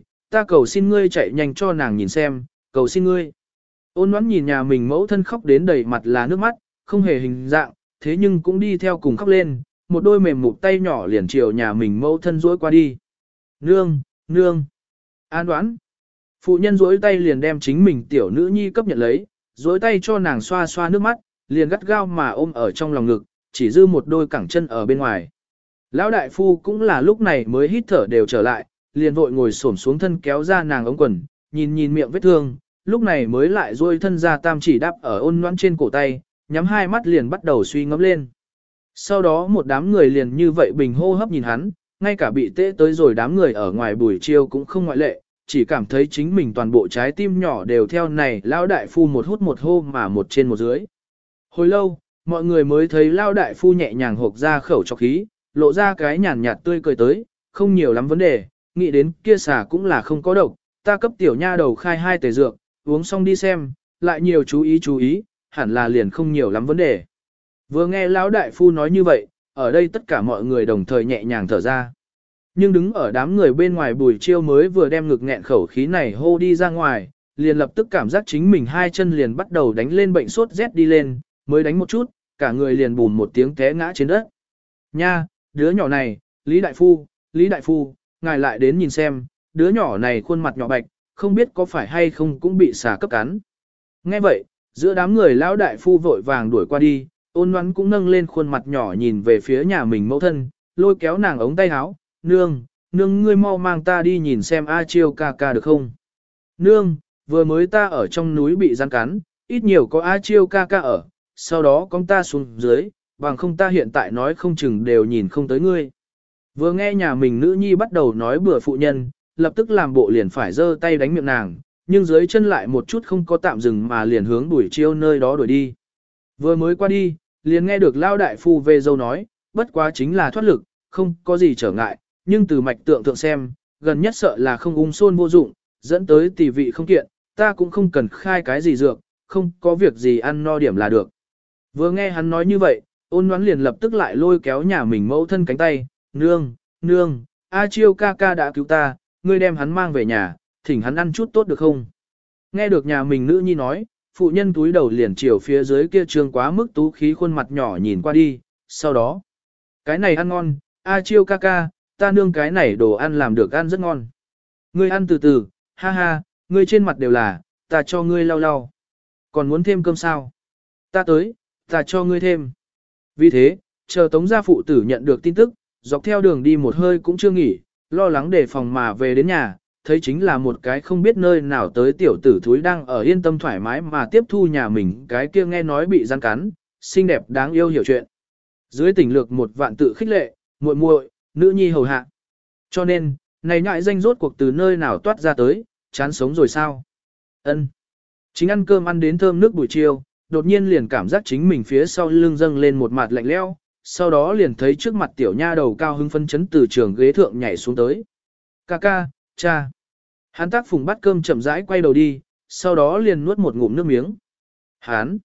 xin ngươi chạy nhanh cho nàng nhìn xem, cầu xin ngươi. Ôn Đoán nhìn nhà mình mẫu thân khóc đến đầy mặt là nước mắt, không hề hình dạng, thế nhưng cũng đi theo cùng khóc lên, một đôi mềm mụt tay nhỏ liền chiều nhà mình mẫu thân duỗi qua đi. Nương. An Đoán. Phụ nhân duỗi tay liền đem chính mình tiểu nữ nhi cấp nhận lấy, duỗi tay cho nàng xoa xoa nước mắt, liền gắt gao mà ôm ở trong lòng ngực, chỉ dư một đôi cẳng chân ở bên ngoài. Lão đại phu cũng là lúc này mới hít thở đều trở lại, liền vội ngồi xổm xuống thân kéo ra nàng ống quần, nhìn miệng vết thương, lúc này mới lại duỗi thân ra tam chỉ đáp ở Ôn Ngoãn trên cổ tay, nhắm hai mắt liền bắt đầu suy ngẫm lên. Sau đó một đám người liền như vậy bình hô hấp nhìn hắn, ngay cả bị tê tới rồi đám người ở ngoài Bùi Chiêu cũng không ngoại lệ, chỉ cảm thấy chính mình toàn bộ trái tim nhỏ đều theo này lão đại phu một hút một hô mà một trên một dưới. Hồi lâu, mọi người mới thấy lão đại phu nhẹ nhàng hộc ra khẩu cho khí, lộ ra cái nhàn nhạt tươi cười tới, không nhiều lắm vấn đề, nghĩ đến kia xả cũng là không có độc, ta cấp tiểu nha đầu khai 2 tề dược, uống xong đi xem, lại nhiều chú ý, hẳn là liền không nhiều lắm vấn đề. Vừa nghe lão đại phu nói như vậy, ở đây tất cả mọi người đồng thời nhẹ nhàng thở ra. Nhưng đứng ở đám người bên ngoài Bùi Chiêu mới vừa đem ngực nghẹn khẩu khí này hô đi ra ngoài, liền lập tức cảm giác chính mình hai chân liền bắt đầu đánh lên bệnh sốt rét đi lên, mới đánh một chút, cả người liền bùn một tiếng té ngã trên đất. Nha, đứa nhỏ này, Lý Đại Phu, ngài lại đến nhìn xem, đứa nhỏ này khuôn mặt nhỏ bạch, không biết có phải hay không cũng bị xà cấp cắn. Nghe vậy, giữa đám người lão đại phu vội vàng đuổi qua đi, Ôn Ngoãn cũng nâng lên khuôn mặt nhỏ nhìn về phía nhà mình mẫu thân, lôi kéo nàng ống tay áo, nương, nương ngươi mau mang ta đi nhìn xem A Chiêu ca ca được không? Nương, vừa mới ta ở trong núi bị rắn cắn, ít nhiều có A Chiêu ca ca ở, sau đó con ta xuống dưới, bằng không ta hiện tại nói không chừng đều nhìn không tới ngươi. Vừa nghe nhà mình nữ nhi bắt đầu nói bừa phụ nhân, lập tức làm bộ liền phải giơ tay đánh miệng nàng, nhưng dưới chân lại một chút không có tạm dừng mà liền hướng Bùi Chiêu nơi đó đuổi đi. Vừa mới qua đi, liền nghe được Lao đại phu về dâu nói, bất quá chính là thoát lực, không có gì trở ngại, nhưng từ mạch tượng thượng xem, gần nhất sợ là không ung xôn vô dụng, dẫn tới tỷ vị không kiện, ta cũng không cần khai cái gì dược, không có việc gì ăn no điểm là được. Vừa nghe hắn nói như vậy, Ôn Ngoãn liền lập tức lại lôi kéo nhà mình mẫu thân cánh tay, nương, nương, A Chiêu ca ca đã cứu ta, ngươi đem hắn mang về nhà, thỉnh hắn ăn chút tốt được không? Nghe được nhà mình nữ nhi nói, phụ nhân túi đầu liền chiều phía dưới kia trương quá mức tú khí khuôn mặt nhỏ nhìn qua đi, sau đó, cái này ăn ngon, A Chiêu ca ca, ta nương cái này đồ ăn làm được ăn rất ngon. Ngươi ăn từ từ, ha ha, ngươi trên mặt đều là, ta cho ngươi lau lau. Còn muốn thêm cơm sao? Ta tới, ta cho ngươi thêm. Vì thế, chờ Tống gia phụ tử nhận được tin tức, dọc theo đường đi một hơi cũng chưa nghỉ, lo lắng đề phòng mà về đến nhà, thấy chính là một cái không biết nơi nào tới tiểu tử thúi đang ở yên tâm thoải mái mà tiếp thu nhà mình, cái kia nghe nói bị rắn cắn, xinh đẹp đáng yêu hiểu chuyện. Dưới tình lược một vạn tự khích lệ, muội muội, nữ nhi hầu hạ. Cho nên, này nhại danh rốt cuộc từ nơi nào toát ra tới, chán sống rồi sao? Ân. Chính ăn cơm ăn đến thơm nước buổi chiều, đột nhiên liền cảm giác chính mình phía sau lưng dâng lên một mặt lạnh lẽo, sau đó liền thấy trước mặt tiểu nha đầu cao hứng phấn chấn từ trường ghế thượng nhảy xuống tới. Ca ca, cha. Hắn tác phùng bắt cơm chậm rãi quay đầu đi, sau đó liền nuốt một ngụm nước miếng. Hắn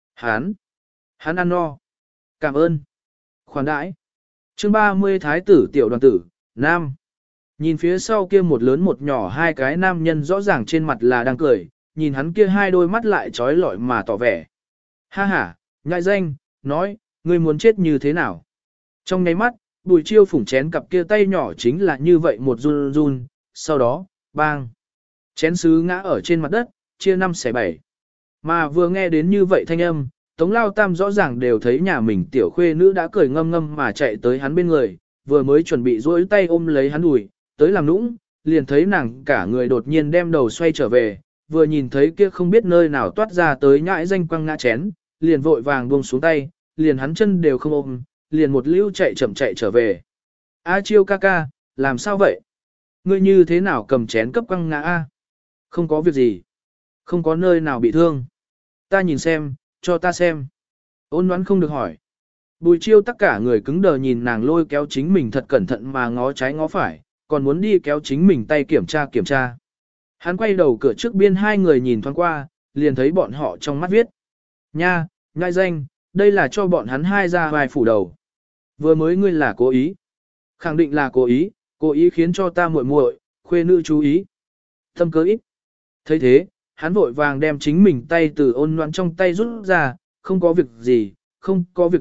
ăn no. Cảm ơn. Khoản đãi. Chương 30 Thái tử tiểu đoàn tử, Nam. Nhìn phía sau kia một lớn một nhỏ hai cái nam nhân rõ ràng trên mặt là đang cười, nhìn hắn kia hai đôi mắt lại trói lọi mà tỏ vẻ. Ha ha, nhại danh, nói, ngươi muốn chết như thế nào? Trong nháy mắt, Bùi Chiêu phủng chén cặp kia tay nhỏ chính là như vậy một run run, sau đó, bang. Chén sứ ngã ở trên mặt đất, chia 5/7. Mà vừa nghe đến như vậy thanh âm, Tống Lao Tam rõ ràng đều thấy nhà mình tiểu khuê nữ đã cười ngâm ngâm mà chạy tới hắn bên người, vừa mới chuẩn bị duỗi tay ôm lấy hắn đùi, tới làm nũng, liền thấy nàng cả người đột nhiên đem đầu xoay trở về, vừa nhìn thấy kia không biết nơi nào toát ra tới nhãi danh quăng ngã chén, liền vội vàng buông xuống tay, liền hắn chân đều không ôm, liền một lưu chạy chậm chạy trở về. A Chiêu ca ca, làm sao vậy? Ngươi như thế nào cầm chén cấp quăng ngã a? Không có việc gì. Không có nơi nào bị thương. Ta nhìn xem, cho ta xem. Ôn Ngoãn không được hỏi. Bùi Chiêu tất cả người cứng đờ nhìn nàng lôi kéo chính mình thật cẩn thận mà ngó trái ngó phải, còn muốn đi kéo chính mình tay kiểm tra. Hắn quay đầu cửa trước biên hai người nhìn thoáng qua, liền thấy bọn họ trong mắt viết. Nha, nhãi danh, đây là cho bọn hắn hai ra vài phủ đầu. Vừa mới ngươi là cố ý. Khẳng định là cố ý khiến cho ta muội muội, khuê nữ chú ý. Thâm cớ ít. thấy thế, hắn vội vàng đem chính mình tay từ Ôn Ngoãn trong tay rút ra, không có việc gì, không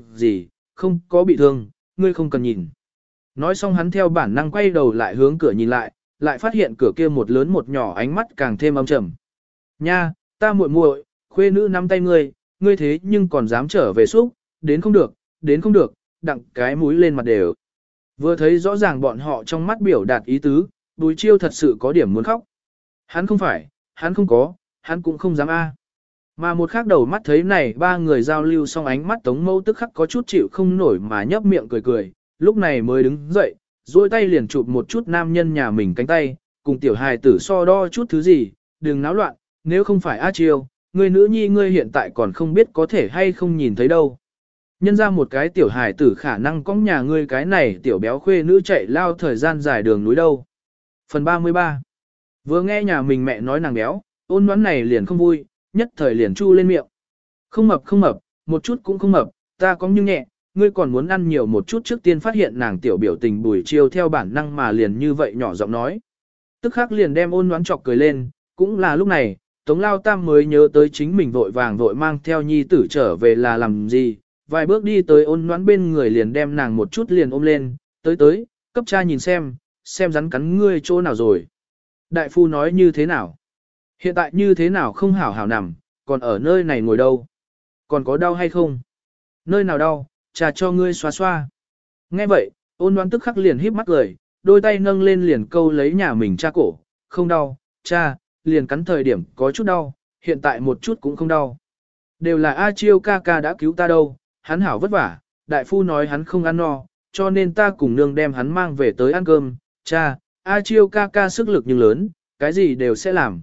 có bị thương, ngươi không cần nhìn. Nói xong hắn theo bản năng quay đầu lại hướng cửa nhìn lại phát hiện cửa kia một lớn một nhỏ ánh mắt càng thêm âm trầm. Nha, ta muội muội, khuê nữ nắm tay ngươi thế nhưng còn dám trở về xúc, đến không được, đặng cái mũi lên mặt đều. Vừa thấy rõ ràng bọn họ trong mắt biểu đạt ý tứ, Bùi Chiêu thật sự có điểm muốn khóc. Hắn không phải, hắn không có, hắn cũng không dám a. Mà một khác đầu mắt thấy này ba người giao lưu xong ánh mắt Tống Mâu tức khắc có chút chịu không nổi mà nhấp miệng cười, lúc này mới đứng dậy, duỗi tay liền chụp một chút nam nhân nhà mình cánh tay, cùng tiểu hài tử so đo chút thứ gì, đừng náo loạn, nếu không phải A Chiêu, người nữ nhi ngươi hiện tại còn không biết có thể hay không nhìn thấy đâu. Nhân ra một cái tiểu hài tử khả năng có nhà ngươi cái này tiểu béo khuê nữ chạy lao thời gian dài đường núi đâu. Phần 33. Vừa nghe nhà mình mẹ nói nàng béo, Ôn Ngoãn này liền không vui, nhất thời liền chu lên miệng. Không mập, một chút cũng không mập, ta có nhưng nhẹ, ngươi còn muốn ăn nhiều một chút. Trước tiên phát hiện nàng tiểu biểu tình Bùi Chiêu theo bản năng mà liền như vậy nhỏ giọng nói. Tức khắc liền đem Ôn Ngoãn chọc cười lên, cũng là lúc này, Tống Lao Tam mới nhớ tới chính mình vội mang theo nhi tử trở về là làm gì, vài bước đi tới Ôn Ngoãn bên người liền đem nàng một chút liền ôm lên, tới, cấp cha nhìn xem rắn cắn ngươi chỗ nào rồi. Đại phu nói như thế nào? Hiện tại như thế nào không hảo hảo nằm, còn ở nơi này ngồi đâu? Còn có đau hay không? Nơi nào đau, trà cho ngươi xoa xoa. Nghe vậy, Ôn Ngoãn tức khắc liền híp mắt cười, đôi tay nâng lên liền câu lấy nhà mình cha cổ, không đau, cha, liền cắn thời điểm có chút đau, hiện tại một chút cũng không đau. Đều là A Chiêu ca ca đã cứu ta đâu, hắn hảo vất vả, đại phu nói hắn không ăn no, cho nên ta cùng nương đem hắn mang về tới ăn cơm, cha, A Chiêu ca ca sức lực nhưng lớn, cái gì đều sẽ làm,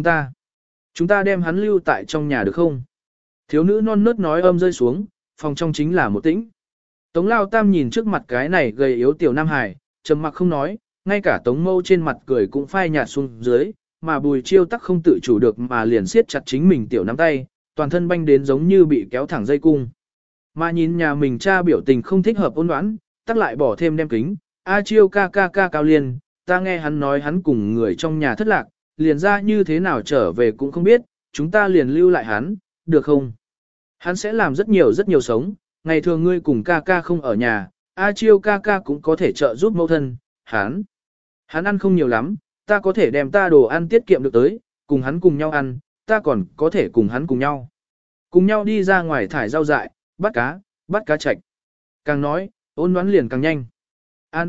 chúng ta đem hắn lưu tại trong nhà được không? Thiếu nữ non nớt nói âm rơi xuống, phòng trong chính là một tĩnh. Tống Lao Tam nhìn trước mặt cái này gầy yếu tiểu Nam Hải, trầm mặc không nói, ngay cả Tống Mâu trên mặt cười cũng phai nhạt xuống dưới, mà Bùi Chiêu tắc không tự chủ được mà liền siết chặt chính mình tiểu nắm tay, toàn thân banh đến giống như bị kéo thẳng dây cung. Mà nhìn nhà mình cha biểu tình không thích hợp Ôn Ngoãn, tắc lại bỏ thêm đem kính, A Chiêu ca ca ca Cao Liên, ta nghe hắn nói hắn cùng người trong nhà thất lạc, liền ra như thế nào trở về cũng không biết, chúng ta liền lưu lại hắn, được không? Hắn sẽ làm rất nhiều sống, ngày thường ngươi cùng ca ca không ở nhà, A Chiêu ca ca cũng có thể trợ giúp mẫu thân, hắn ăn không nhiều lắm, ta có thể đem ta đồ ăn tiết kiệm được tới, cùng hắn cùng nhau ăn, ta còn có thể cùng hắn cùng nhau. Cùng nhau đi ra ngoài thải rau dại, bắt cá chạch. Càng nói, Ôn Ngoãn liền càng nhanh. An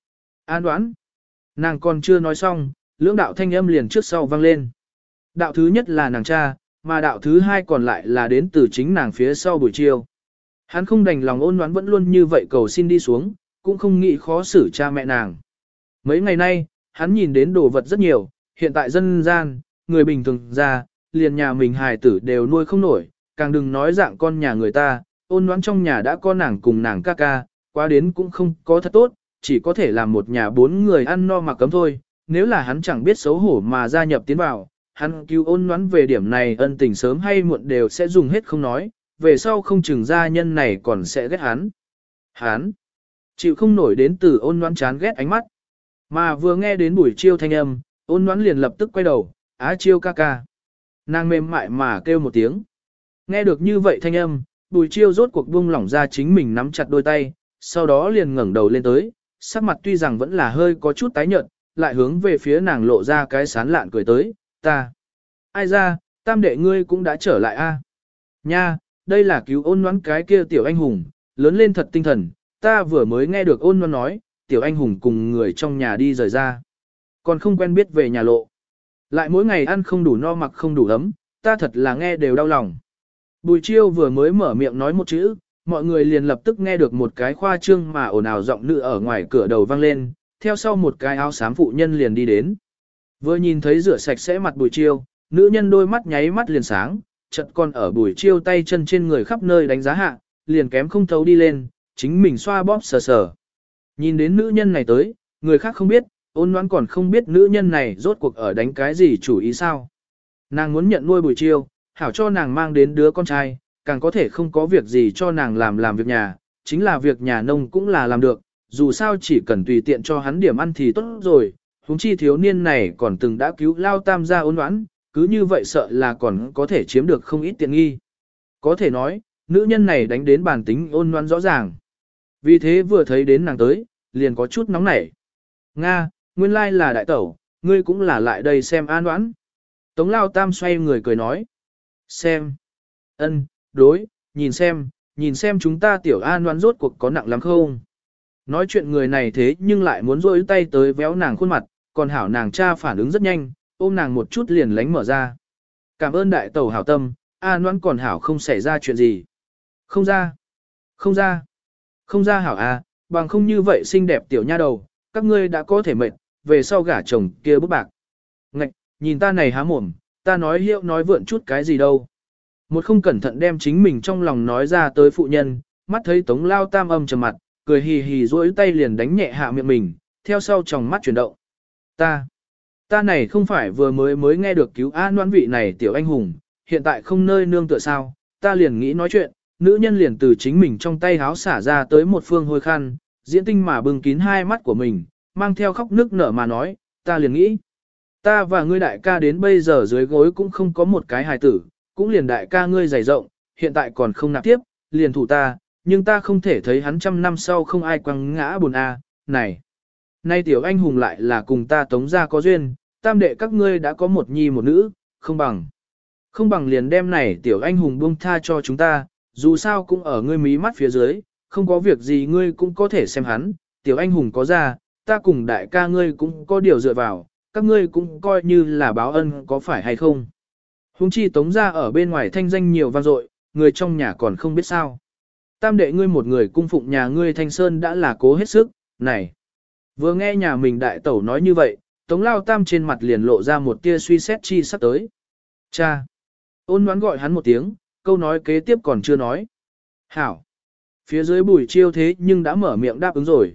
Đoán. Nàng còn chưa nói xong, lưỡng đạo thanh âm liền trước sau vang lên. Đạo thứ nhất là nàng cha, mà đạo thứ hai còn lại là đến từ chính nàng phía sau Bùi Chiêu. Hắn không đành lòng Ôn Ngoãn vẫn luôn như vậy cầu xin đi xuống, cũng không nghĩ khó xử cha mẹ nàng. Mấy ngày nay, hắn nhìn đến đồ vật rất nhiều, hiện tại dân gian, người bình thường ra, liền nhà mình hài tử đều nuôi không nổi, càng đừng nói dạng con nhà người ta, Ôn Ngoãn trong nhà đã có nàng cùng nàng ca ca, quá đến cũng không có thật tốt, chỉ có thể làm một nhà 4 người ăn no mà cấm thôi, nếu là hắn chẳng biết xấu hổ mà gia nhập tiến vào, hắn cứu Ôn Ngoãn về điểm này ân tình sớm hay muộn đều sẽ dùng hết không nói, về sau không chừng gia nhân này còn sẽ ghét hắn. Hắn chịu không nổi đến từ Ôn Ngoãn chán ghét ánh mắt, mà vừa nghe đến Bùi Chiêu thanh âm, Ôn Ngoãn liền lập tức quay đầu, Á Chiêu ca ca. Nàng mềm mại mà kêu một tiếng. Nghe được như vậy thanh âm, Bùi Chiêu rốt cuộc buông lỏng ra chính mình nắm chặt đôi tay, sau đó liền ngẩng đầu lên tới, sắc mặt tuy rằng vẫn là hơi có chút tái nhợt, lại hướng về phía nàng lộ ra cái sán lạn cười tới, ta. Ai ra, Tam đệ ngươi cũng đã trở lại a? Nha, đây là cứu Ôn Ngoãn cái kia tiểu anh hùng, lớn lên thật tinh thần, ta vừa mới nghe được Ôn Ngoãn nói, tiểu anh hùng cùng người trong nhà đi rời ra. Còn không quen biết về nhà lộ. Lại mỗi ngày ăn không đủ no mặc không đủ ấm, ta thật là nghe đều đau lòng. Bùi Chiêu vừa mới mở miệng nói một chữ, mọi người liền lập tức nghe được một cái khoa trương mà ồn ào giọng nữ ở ngoài cửa đầu vang lên, theo sau một cái áo xám phụ nhân liền đi đến. Vừa nhìn thấy rửa sạch sẽ mặt Bùi Chiêu, nữ nhân đôi mắt nháy mắt liền sáng, chợt còn ở Bùi Chiêu tay chân trên người khắp nơi đánh giá hạ, liền kém không thấu đi lên, chính mình xoa bóp sờ sờ. Nhìn đến nữ nhân này tới, người khác không biết, Ôn Ngoãn còn không biết nữ nhân này rốt cuộc ở đánh cái gì chủ ý sao. Nàng muốn nhận nuôi Bùi Chiêu, hảo cho nàng mang đến đứa con trai, càng có thể không có việc gì cho nàng làm việc nhà, chính là việc nhà nông cũng là làm được, dù sao chỉ cần tùy tiện cho hắn điểm ăn thì tốt rồi, huống chi thiếu niên này còn từng đã cứu Lao Tam gia Ôn Ngoãn, cứ như vậy sợ là còn có thể chiếm được không ít tiện nghi. Có thể nói, nữ nhân này đánh đến bản tính Ôn Ngoãn rõ ràng. Vì thế vừa thấy đến nàng tới, liền có chút nóng nảy. Nga, nguyên lai là đại tẩu, ngươi cũng là lại đây xem An Ngoãn. Tống Lao Tam xoay người cười nói. Xem. Ân, đối, nhìn xem chúng ta tiểu An Ngoãn rốt cuộc có nặng lắm không. Nói chuyện người này thế nhưng lại muốn rôi tay tới véo nàng khuôn mặt, còn hảo nàng cha phản ứng rất nhanh, ôm nàng một chút liền lánh mở ra. Cảm ơn đại tẩu hảo tâm, An Ngoãn còn hảo không xảy ra chuyện gì. Không ra hảo à, bằng không như vậy xinh đẹp tiểu nha đầu, các ngươi đã có thể mệt, về sau gả chồng kia bức bạc. Ngạch, nhìn ta này há mồm, ta nói hiệu nói vượn chút cái gì đâu. Một không cẩn thận đem chính mình trong lòng nói ra tới phụ nhân, mắt thấy Tống Lao Tam âm trầm mặt, cười hì hì duỗi tay liền đánh nhẹ hạ miệng mình, theo sau tròng mắt chuyển động. Ta này không phải vừa mới nghe được cứu An Ngoãn vị này tiểu anh hùng, hiện tại không nơi nương tựa sao, ta liền nghĩ nói chuyện, nữ nhân liền từ chính mình trong tay háo xả ra tới một phương hôi khăn, diễn tinh mà bưng kín hai mắt của mình, mang theo khóc nước nở mà nói, ta liền nghĩ, ta và ngươi đại ca đến bây giờ dưới gối cũng không có một cái hài tử, cũng liền đại ca ngươi dày rộng, hiện tại còn không nạp tiếp, liền thủ ta, nhưng ta không thể thấy hắn 100 năm sau không ai quăng ngã buồn a. Này, nay tiểu anh hùng lại là cùng ta Tống gia có duyên, tam đệ các ngươi đã có một nhi một nữ, không bằng liền đem này tiểu anh hùng buông tha cho chúng ta, Dù sao cũng ở ngươi mí mắt phía dưới, không có việc gì ngươi cũng có thể xem hắn, tiểu anh hùng có ra, ta cùng đại ca ngươi cũng có điều dựa vào, các ngươi cũng coi như là báo ân có phải hay không. Huống chi Tống gia ở bên ngoài thanh danh nhiều vang dội, người trong nhà còn không biết sao. Tam đệ ngươi một người cung phụng nhà ngươi Thanh Sơn đã là cố hết sức, này. Vừa nghe nhà mình đại tẩu nói như vậy, Tống Lao Tam trên mặt liền lộ ra một tia suy xét chi sắp tới. Cha! Ôn đoán gọi hắn một tiếng, câu nói kế tiếp còn chưa nói. Hảo! Phía dưới Bùi Chiêu thế nhưng đã mở miệng đáp ứng rồi.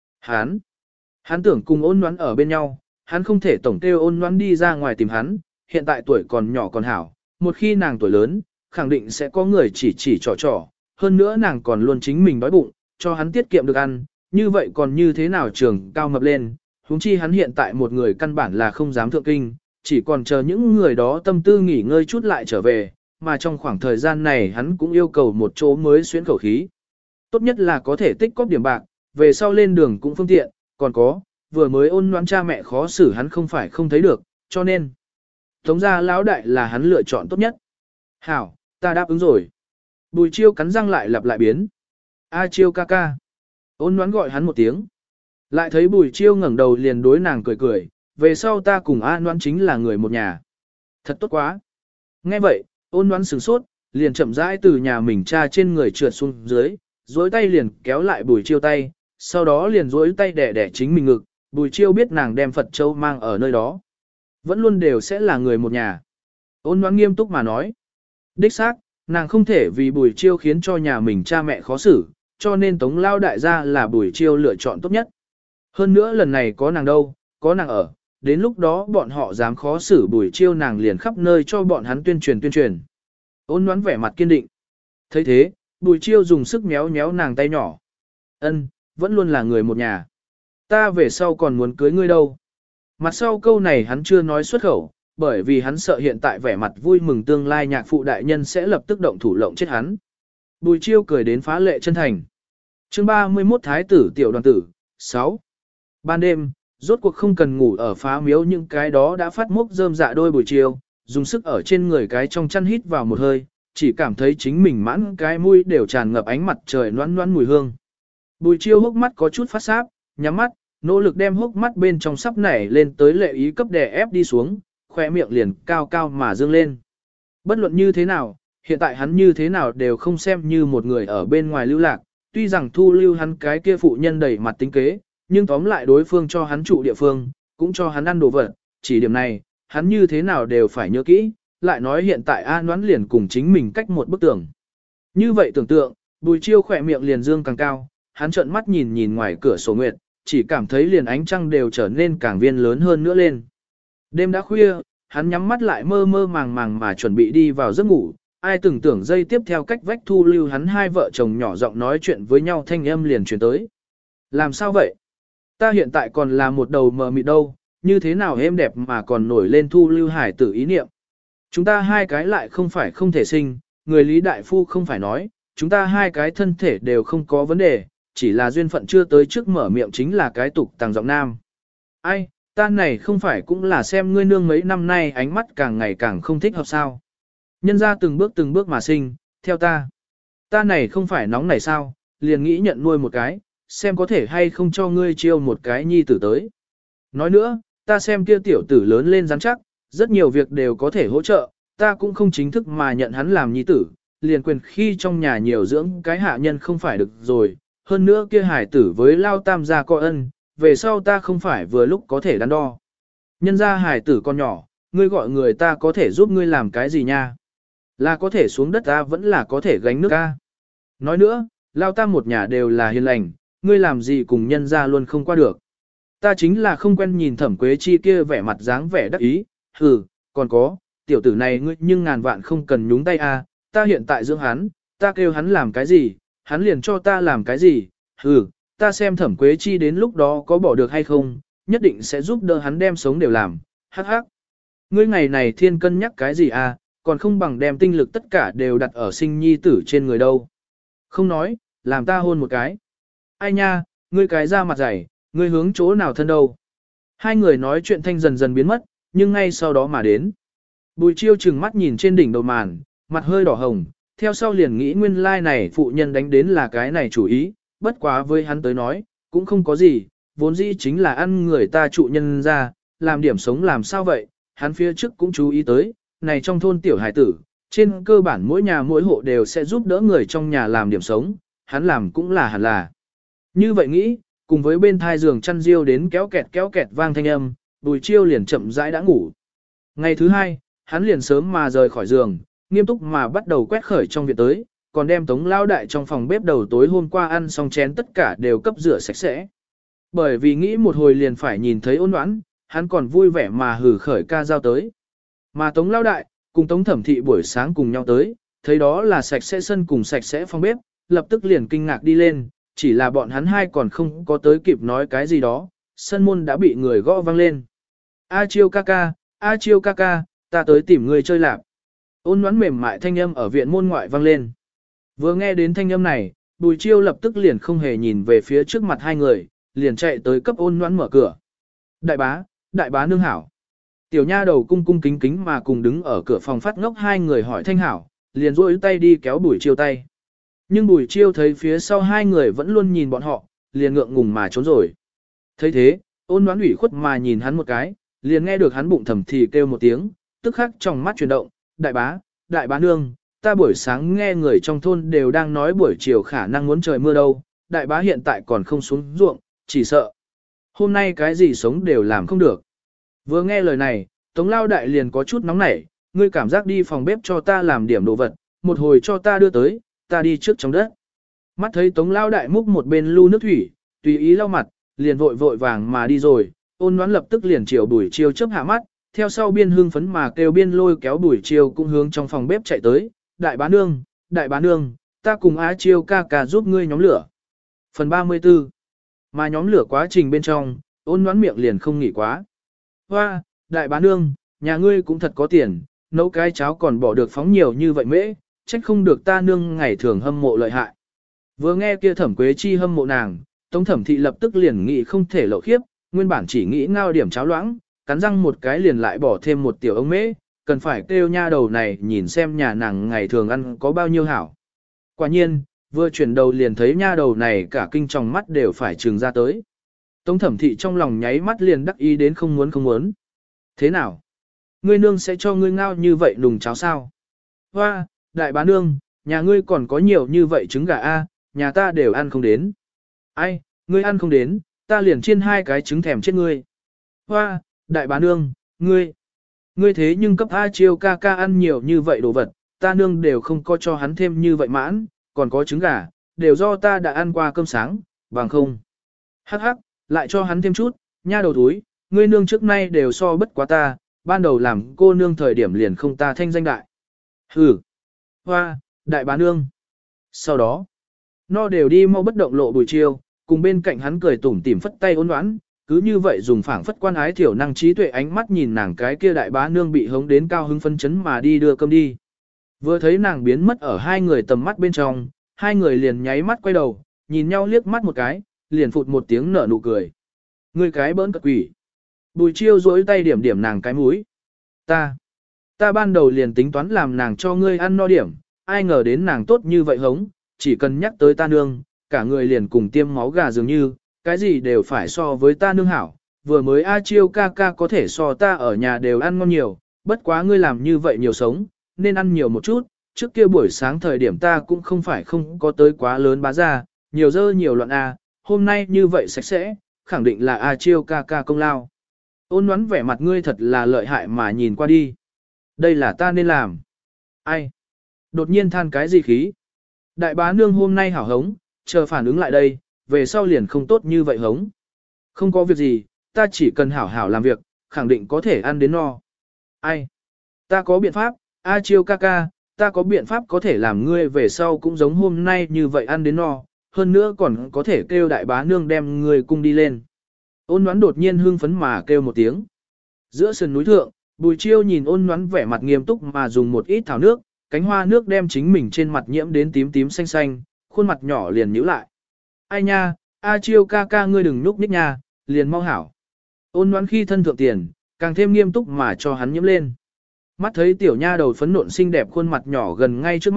Hắn tưởng cùng ôn đoán ở bên nhau, hắn không thể tổng kêu ôn đoán đi ra ngoài tìm hắn, hiện tại tuổi còn nhỏ còn hảo, một khi nàng tuổi lớn, khẳng định sẽ có người chỉ trò, hơn nữa nàng còn luôn chính mình đói bụng, cho hắn tiết kiệm được ăn, như vậy còn như thế nào trường cao mập lên, huống chi hắn hiện tại một người căn bản là không dám thượng kinh, chỉ còn chờ những người đó tâm tư nghỉ ngơi chút lại trở về, mà trong khoảng thời gian này hắn cũng yêu cầu một chỗ mới xuyến khẩu khí. Tốt nhất là có thể tích cóp điểm bạc, về sau lên đường cũng phương tiện, còn có, vừa mới ôn đoán cha mẹ khó xử hắn không phải không thấy được, cho nên, Tống gia lão đại là hắn lựa chọn tốt nhất. Hảo, ta đáp ứng rồi. Bùi Chiêu cắn răng lại lặp lại biến. A Chiêu ca ca. Ôn đoán gọi hắn một tiếng. Lại thấy Bùi Chiêu ngẩng đầu liền đối nàng cười cười, về sau ta cùng A đoán chính là người một nhà. Thật tốt quá. Nghe vậy, ôn đoán sửng sốt, liền chậm rãi từ nhà mình cha trên người trượt xuống dưới, duỗi tay liền kéo lại Bùi Chiêu tay, sau đó liền duỗi tay đẻ chính mình ngực. Bùi Chiêu biết nàng đem Phật Châu mang ở nơi đó. Vẫn luôn đều sẽ là người một nhà. Ôn đoán nghiêm túc mà nói. Đích xác, nàng không thể vì Bùi Chiêu khiến cho nhà mình cha mẹ khó xử, cho nên Tống Lao đại gia là Bùi Chiêu lựa chọn tốt nhất. Hơn nữa lần này có nàng đâu, có nàng ở, đến lúc đó bọn họ dám khó xử Bùi Chiêu nàng liền khắp nơi cho bọn hắn tuyên truyền. Ôn đoán vẻ mặt kiên định. thấy thế, Bùi Chiêu dùng sức méo nàng tay nhỏ. Ân, vẫn luôn là người một nhà. Ta về sau còn muốn cưới ngươi đâu. Mặt sau câu này hắn chưa nói xuất khẩu, bởi vì hắn sợ hiện tại vẻ mặt vui mừng tương lai nhạc phụ đại nhân sẽ lập tức động thủ lộng chết hắn. Bùi Chiêu cười đến phá lệ chân thành. Chương 31 Thái tử tiểu đoàn tử 6. Ban đêm, rốt cuộc không cần ngủ ở phá miếu những cái đó đã phát mốc rơm dạ đôi Bùi Chiêu, dùng sức ở trên người cái trong chăn hít vào một hơi, chỉ cảm thấy chính mình mãn cái mũi đều tràn ngập ánh mặt trời loãng loãng mùi hương. Bùi Chiêu hốc mắt có chút phát sáp, nhắm mắt, nỗ lực đem hốc mắt bên trong sắp nảy lên tới lệ ý cấp đè ép đi xuống, khóe miệng liền cao cao mà dương lên. Bất luận như thế nào, hiện tại hắn như thế nào đều không xem như một người ở bên ngoài lưu lạc, tuy rằng thu lưu hắn cái kia phụ nhân đầy mặt tính kế, nhưng tóm lại đối phương cho hắn trụ địa phương, cũng cho hắn ăn đồ vật, chỉ điểm này, hắn như thế nào đều phải nhớ kỹ, lại nói hiện tại A Noãn liền cùng chính mình cách một bức tường. Như vậy tưởng tượng, Bùi Chiêu khỏe miệng liền dương càng cao, hắn trợn mắt nhìn ngoài cửa sổ nguyệt, chỉ cảm thấy liền ánh trăng đều trở nên càng viên lớn hơn nữa lên. Đêm đã khuya, hắn nhắm mắt lại mơ mơ màng màng mà chuẩn bị đi vào giấc ngủ, ai từng tưởng giây tiếp theo cách vách thu lưu hắn hai vợ chồng nhỏ giọng nói chuyện với nhau thanh âm liền truyền tới. Làm sao vậy? Ta hiện tại còn là một đầu mờ mịt đâu, như thế nào êm đẹp mà còn nổi lên thu lưu hải tử ý niệm. Chúng ta hai cái lại không phải không thể sinh, người Lý Đại Phu không phải nói, chúng ta hai cái thân thể đều không có vấn đề, chỉ là duyên phận chưa tới trước mở miệng chính là cái tục tàng giọng nam. Ai, ta này không phải cũng là xem ngươi nương mấy năm nay ánh mắt càng ngày càng không thích hợp sao. Nhân ra từng bước mà sinh, theo ta. Ta này không phải nóng này sao, liền nghĩ nhận nuôi một cái, xem có thể hay không cho ngươi chiêu một cái nhi tử tới. Nói nữa, ta xem kia tiểu tử lớn lên rắn chắc, rất nhiều việc đều có thể hỗ trợ, ta cũng không chính thức mà nhận hắn làm nhi tử, liền quyền khi trong nhà nhiều dưỡng cái hạ nhân không phải được rồi, hơn nữa kia hải tử với Lao Tam gia coi ân, về sau ta không phải vừa lúc có thể đắn đo. Nhân ra hải tử con nhỏ, ngươi gọi người ta có thể giúp ngươi làm cái gì nha? Là có thể xuống đất ta vẫn là có thể gánh nước ta. Nói nữa, Lao Tam một nhà đều là hiền lành, ngươi làm gì cùng nhân ra luôn không qua được. Ta chính là không quen nhìn Thẩm Quế Chi kia vẻ mặt dáng vẻ đắc ý, còn có, tiểu tử này ngươi nhưng ngàn vạn không cần nhúng tay a, ta hiện tại dưỡng hắn, ta kêu hắn làm cái gì, hắn liền cho ta làm cái gì, ta xem Thẩm Quế Chi đến lúc đó có bỏ được hay không, nhất định sẽ giúp đỡ hắn đem sống đều làm, hắc hắc. Ngươi ngày này thiên cân nhắc cái gì à, còn không bằng đem tinh lực tất cả đều đặt ở sinh nhi tử trên người đâu. Không nói, làm ta hôn một cái. Ai nha, ngươi cái da mặt dày, ngươi hướng chỗ nào thân đâu. Hai người nói chuyện thanh dần dần biến mất, nhưng ngay sau đó mà đến. Bùi Chiêu chừng mắt nhìn trên đỉnh đầu màn, mặt hơi đỏ hồng, theo sau liền nghĩ nguyên lai này phụ nhân đánh đến là cái này chủ ý, bất quá với hắn tới nói, cũng không có gì, vốn dĩ chính là ăn người ta trụ nhân ra, làm điểm sống làm sao vậy, hắn phía trước cũng chú ý tới, này trong thôn tiểu hải tử, trên cơ bản mỗi nhà mỗi hộ đều sẽ giúp đỡ người trong nhà làm điểm sống, hắn làm cũng là hẳn là. Như vậy nghĩ, cùng với bên thai giường chăn riêu đến kéo kẹt vang thanh âm, Bùi Chiêu liền chậm rãi đã ngủ. Ngày thứ hai, hắn liền sớm mà rời khỏi giường, nghiêm túc mà bắt đầu quét khởi trong viện tới, còn đem Tống Lao Đại trong phòng bếp đầu tối hôm qua ăn xong chén tất cả đều cấp rửa sạch sẽ. Bởi vì nghĩ một hồi liền phải nhìn thấy Ôn Noãn, hắn còn vui vẻ mà hử khởi ca dao tới. Mà Tống Lao Đại, cùng Tống Thẩm Thị buổi sáng cùng nhau tới, thấy đó là sạch sẽ sân cùng sạch sẽ phòng bếp, lập tức liền kinh ngạc đi lên, chỉ là bọn hắn hai còn không có tới kịp nói cái gì đó, sân môn đã bị người gõ vang lên. A Chiêu ca ca, ta tới tìm người chơi lạp. Ôn Noãn mềm mại thanh âm ở viện môn ngoại vang lên. Vừa nghe đến thanh âm này, Bùi Chiêu lập tức liền không hề nhìn về phía trước mặt hai người, liền chạy tới cấp Ôn Noãn mở cửa. Đại bá nương hảo. Tiểu nha đầu cung cung kính kính mà cùng đứng ở cửa phòng phát ngốc hai người hỏi thanh hảo, liền duỗi tay đi kéo Bùi Chiêu tay. Nhưng Bùi Chiêu thấy phía sau hai người vẫn luôn nhìn bọn họ, liền ngượng ngùng mà trốn rồi. Thấy thế, Ôn Noãn ủy khuất mà nhìn hắn một cái, liền nghe được hắn bụng thầm thì kêu một tiếng, tức khắc trong mắt chuyển động, đại bá nương, ta buổi sáng nghe người trong thôn đều đang nói buổi chiều khả năng muốn trời mưa đâu, đại bá hiện tại còn không xuống ruộng, chỉ sợ. Hôm nay cái gì sống đều làm không được. Vừa nghe lời này, Tống Lao Đại liền có chút nóng nảy, ngươi cảm giác đi phòng bếp cho ta làm điểm đồ vật, một hồi cho ta đưa tới, ta đi trước trong đất. Mắt thấy Tống Lao Đại múc một bên lu nước thủy, tùy ý lau mặt, liền vội vàng mà đi rồi, Ôn Noãn lập tức liền chiều Bùi Chiêu chớp hạ mắt, theo sau biên hương phấn mà kêu biên lôi kéo Bùi Chiêu cũng hướng trong phòng bếp chạy tới, đại bá nương, ta cùng Á Chiêu ca ca giúp ngươi nhóm lửa. Phần 34. Mà nhóm lửa quá trình bên trong, Ôn Noãn miệng liền không nghỉ quá. Hoa, đại bá nương, nhà ngươi cũng thật có tiền, nấu cái cháo còn bỏ được phóng nhiều như vậy mễ, trách không được ta nương ngày thường hâm mộ lợi hại. Vừa nghe kia Thẩm Quế Chi hâm mộ nàng, Tống Thẩm Thị lập tức liền nghĩ không thể lộ khiếp, nguyên bản chỉ nghĩ ngao điểm cháo loãng, cắn răng một cái liền lại bỏ thêm một tiểu ống mễ, cần phải kêu nha đầu này nhìn xem nhà nàng ngày thường ăn có bao nhiêu hảo. Quả nhiên, vừa chuyển đầu liền thấy nha đầu này cả kinh tròng mắt đều phải trừng ra tới. Tống Thẩm Thị trong lòng nháy mắt liền đắc ý đến không muốn. Thế nào? Ngươi nương sẽ cho ngươi ngao như vậy nùng cháo sao? Hoa, đại bá nương, nhà ngươi còn có nhiều như vậy trứng gà a, nhà ta đều ăn không đến. Ai, ngươi ăn không đến, ta liền chiên hai cái trứng thèm chết ngươi. Hoa, đại bá nương, ngươi thế nhưng cấp A Chiêu ca ca ăn nhiều như vậy đồ vật, ta nương đều không có cho hắn thêm như vậy mãn, còn có trứng gà, đều do ta đã ăn qua cơm sáng, bằng không. Hắc hắc, lại cho hắn thêm chút, nha đầu túi, ngươi nương trước nay đều so bất quá ta, ban đầu làm cô nương thời điểm liền không ta thanh danh đại. Hừ, hoa, đại bá nương. Sau đó, nó đều đi mau bất động lộ Bùi Chiêu, cùng bên cạnh hắn cười tủm tỉm phất tay Ôn Noãn, cứ như vậy dùng phảng phất quan ái thiểu năng trí tuệ ánh mắt nhìn nàng cái kia đại bá nương bị hống đến cao hứng phấn chấn mà đi đưa cơm đi. Vừa thấy nàng biến mất ở hai người tầm mắt bên trong, hai người liền nháy mắt quay đầu, nhìn nhau liếc mắt một cái, liền phụt một tiếng nở nụ cười. Ngươi cái bỡn cật quỷ. Bùi Chiêu duỗi tay điểm điểm nàng cái mũi. Ta ban đầu liền tính toán làm nàng cho ngươi ăn no điểm, ai ngờ đến nàng tốt như vậy hống, chỉ cần nhắc tới ta nương, cả người liền cùng tiêm máu gà dường như, cái gì đều phải so với ta nương hảo, vừa mới A Chiêu ca ca có thể so ta ở nhà đều ăn ngon nhiều, bất quá ngươi làm như vậy nhiều sống, nên ăn nhiều một chút, trước kia buổi sáng thời điểm ta cũng không phải không có tới quá lớn bá ra, nhiều dơ nhiều loạn A, hôm nay như vậy sạch sẽ, khẳng định là A Chiêu ca ca công lao. Ôn Noãn vẻ mặt ngươi thật là lợi hại mà nhìn qua đi. Đây là ta nên làm. Ai? Đột nhiên than cái gì khí? Đại bá nương hôm nay hảo hống, chờ phản ứng lại đây, về sau liền không tốt như vậy hống. Không có việc gì, ta chỉ cần hảo hảo làm việc, khẳng định có thể ăn đến no. Ai? Ta có biện pháp, A Chiêu ca ca, ta có biện pháp có thể làm ngươi về sau cũng giống hôm nay như vậy ăn đến no, hơn nữa còn có thể kêu đại bá nương đem ngươi cung đi lên. Ôn Noãn đột nhiên hưng phấn mà kêu một tiếng. Giữa sườn núi thượng, Bùi Chiêu nhìn Ôn Noãn vẻ mặt nghiêm túc mà dùng một ít thảo nước, cánh hoa nước đem chính mình trên mặt nhiễm đến tím tím xanh xanh, khuôn mặt nhỏ liền nhíu lại. Ai nha, A Chiêu ca ca ngươi đừng nhúc nhích nha, liền mau hảo. Ôn Noãn khi thân thượng tiền, càng thêm nghiêm túc mà cho hắn nhiễm lên. Mắt thấy tiểu nha đầu phấn nộn xinh đẹp khuôn mặt nhỏ gần ngay trước mắt,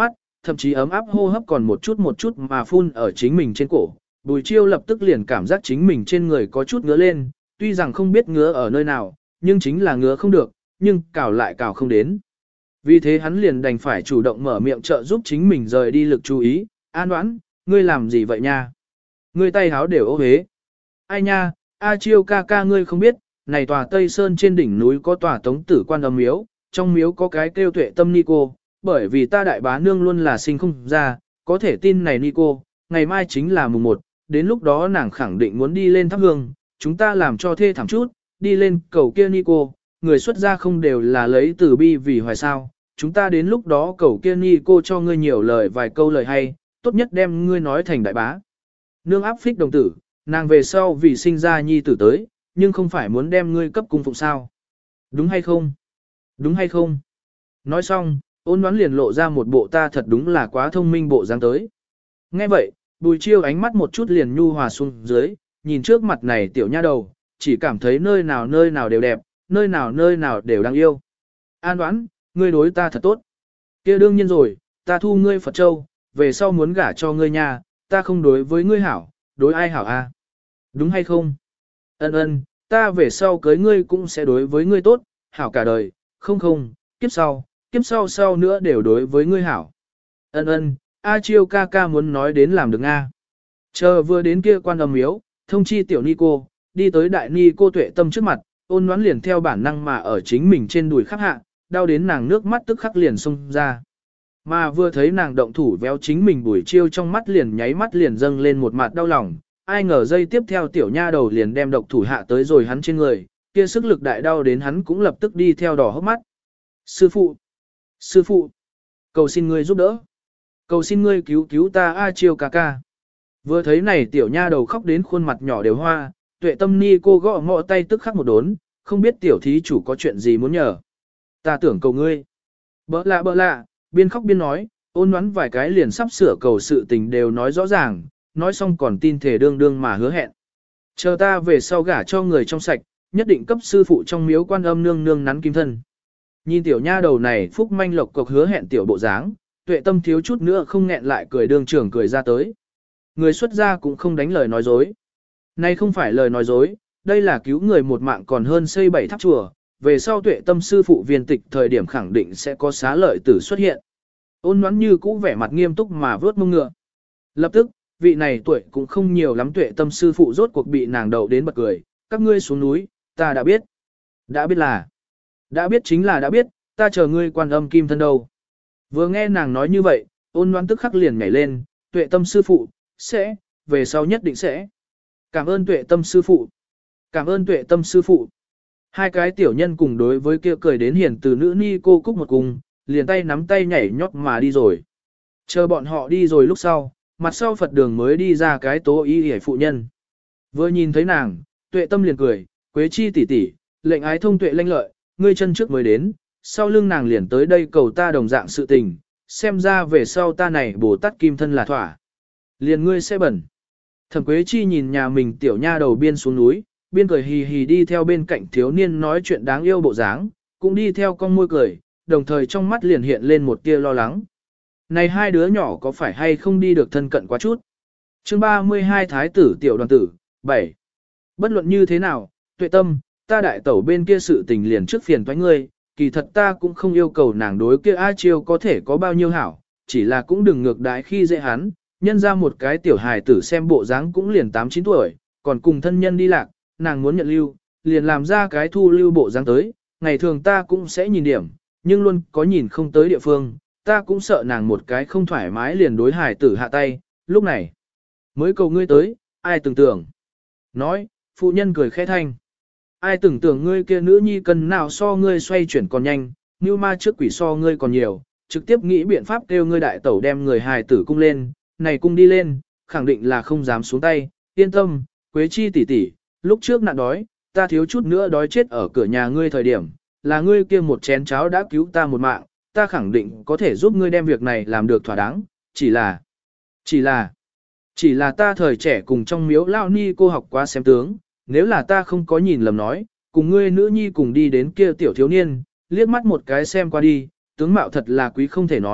thậm chí ấm áp hô hấp còn một chút mà phun ở chính mình trên cổ. Bùi Chiêu lập tức liền cảm giác chính mình trên người có chút ngứa lên, tuy rằng không biết ngứa ở nơi nào, nhưng chính là ngứa không được, nhưng cào lại cào không đến. Vì thế hắn liền đành phải chủ động mở miệng trợ giúp chính mình rời đi lực chú ý. An Đoán, ngươi làm gì vậy nha? Ngươi tay háo đều ố hế. Ai nha, A Chiêu ca ca ngươi không biết, này tòa Tây Sơn trên đỉnh núi có tòa Tống Tử Quan âm miếu, trong miếu có cái kêu Tuệ Tâm Ni cô, bởi vì ta đại bá nương luôn là sinh không ra, có thể tin này Ni cô, ngày mai chính là mùng 1, đến lúc đó nàng khẳng định muốn đi lên thắp hương, chúng ta làm cho thê thảm chút, đi lên cầu kia Ni cô, người xuất gia không đều là lấy từ bi vì hoài sao, chúng ta đến lúc đó cầu kia Ni cô cho ngươi nhiều lời vài câu lời hay, tốt nhất đem ngươi nói thành đại bá. Nương áp phích đồng tử, nàng về sau vì sinh ra nhi tử tới, nhưng không phải muốn đem ngươi cấp cung phụng sao. Đúng hay không? Đúng hay không? Nói xong, Ôn Đoán liền lộ ra một bộ ta thật đúng là quá thông minh bộ dáng tới. Nghe vậy, Bùi Chiêu ánh mắt một chút liền nhu hòa xuống dưới, nhìn trước mặt này tiểu nha đầu, chỉ cảm thấy nơi nào đều đẹp, nơi nào đều đáng yêu. An Đoán, ngươi đối ta thật tốt. Kia đương nhiên rồi, ta thu ngươi Phật Châu, về sau muốn gả cho ngươi nha, ta không đối với ngươi hảo, đối ai hảo a? Đúng hay không? Ân ân, ta về sau cưới ngươi cũng sẽ đối với ngươi tốt, hảo cả đời, không, kiếp sau nữa đều đối với ngươi hảo. Ân ân, A Chiêu ca ca muốn nói đến làm được Nga. Chờ vừa đến kia quan âm miếu, thông chi tiểu ni cô, đi tới đại ni cô Tuệ Tâm trước mặt, Ôn Đoán liền theo bản năng mà ở chính mình trên đùi khắc hạ, đau đến nàng nước mắt tức khắc liền xông ra. Mà vừa thấy nàng động thủ véo chính mình Bùi Chiêu trong mắt liền nháy mắt liền dâng lên một mặt đau lòng, ai ngờ dây tiếp theo tiểu nha đầu liền đem độc thủ hạ tới rồi hắn trên người, kia sức lực đại đau đến hắn cũng lập tức đi theo đỏ hốc mắt. Sư phụ, cầu xin ngươi giúp đỡ. Cầu xin ngươi cứu cứu ta A Chiêu ca ca. Vừa thấy này tiểu nha đầu khóc đến khuôn mặt nhỏ đều hoa, Tuệ Tâm Ni cô gõ ngọ tay tức khắc một đốn, không biết tiểu thí chủ có chuyện gì muốn nhờ. Ta tưởng cầu ngươi. Bỡ lạ, biên khóc biên nói, Ôn Đoán vài cái liền sắp sửa cầu sự tình đều nói rõ ràng, nói xong còn tin thể đương mà hứa hẹn. Chờ ta về sau gả cho người trong sạch, nhất định cấp sư phụ trong miếu Quan Âm nương nương nắn kim thân. Nhìn tiểu nha đầu này phúc manh lộc cộc hứa hẹn tiểu bộ dáng, Tuệ Tâm thiếu chút nữa không nghẹn lại cười đương trưởng cười ra tới. Người xuất gia cũng không đánh lời nói dối. Nay không phải lời nói dối, đây là cứu người một mạng còn hơn xây 7 tháp chùa, về sau Tuệ Tâm sư phụ viên tịch thời điểm khẳng định sẽ có xá lợi tử xuất hiện. Ôn Đoán như cũ vẻ mặt nghiêm túc mà vớt mông ngựa. Lập tức, vị này tuổi cũng không nhiều lắm Tuệ Tâm sư phụ rốt cuộc bị nàng đậu đến bật cười, các ngươi xuống núi, ta đã biết. Đã biết chính là đã biết, ta chờ ngươi Quan Âm kim thân đâu. Vừa nghe nàng nói như vậy, Ôn Đoán tức khắc liền nhảy lên, Tuệ Tâm sư phụ, sẽ, về sau nhất định sẽ. Cảm ơn Tuệ Tâm sư phụ. Cảm ơn Tuệ Tâm sư phụ. Hai cái tiểu nhân cùng đối với kia cười đến hiền từ nữ ni cô cúc một cùng, liền tay nắm tay nhảy nhót mà đi rồi. Chờ bọn họ đi rồi lúc sau, mặt sau Phật đường mới đi ra cái tố y hề phụ nhân. Vừa nhìn thấy nàng, Tuệ Tâm liền cười, Quế Chi tỷ tỷ, lệnh ái thông tuệ lanh lợi, ngươi chân trước mới đến, sau lưng nàng liền tới đây cầu ta đồng dạng sự tình, xem ra về sau ta này Bồ Tát kim thân là thỏa. Liền ngươi sẽ bẩn. Thẩm Quế Chi nhìn nhà mình tiểu nha đầu biên xuống núi, biên cười hì hì đi theo bên cạnh thiếu niên nói chuyện đáng yêu bộ dáng, cũng đi theo con môi cười, đồng thời trong mắt liền hiện lên một tia lo lắng. Này hai đứa nhỏ có phải hay không đi được thân cận quá chút? Chương 32 Thái tử tiểu đoàn tử, 7. Bất luận như thế nào, Tuệ Tâm, ta đại tẩu bên kia sự tình liền trước phiền toái ngươi, kỳ thật ta cũng không yêu cầu nàng đối kia A Chiêu có thể có bao nhiêu hảo, chỉ là cũng đừng ngược đãi khi dễ hắn, nhân ra một cái tiểu hài tử xem bộ dáng cũng liền 8-9 tuổi, còn cùng thân nhân đi lạc, nàng muốn nhận lưu, liền làm ra cái thu lưu bộ dáng tới, ngày thường ta cũng sẽ nhìn điểm, nhưng luôn có nhìn không tới địa phương, ta cũng sợ nàng một cái không thoải mái liền đối hài tử hạ tay, lúc này mới cầu ngươi tới, ai tưởng tưởng. Nói, phụ nhân cười khẽ thanh. Ai tưởng tưởng ngươi kia nữ nhi cần nào so ngươi xoay chuyển còn nhanh, như ma trước quỷ so ngươi còn nhiều, trực tiếp nghĩ biện pháp kêu ngươi đại tẩu đem người hài tử cung lên, này cung đi lên, khẳng định là không dám xuống tay, yên tâm, Quế Chi tỷ tỷ, lúc trước nạn đói, ta thiếu chút nữa đói chết ở cửa nhà ngươi thời điểm, là ngươi kia một chén cháo đã cứu ta một mạng, ta khẳng định có thể giúp ngươi đem việc này làm được thỏa đáng, chỉ là ta thời trẻ cùng trong miếu lao ni cô học qua xem tướng, nếu là ta không có nhìn lầm nói, cùng ngươi nữ nhi cùng đi đến kia tiểu thiếu niên, liếc mắt một cái xem qua đi, tướng mạo thật là quý không thể nói,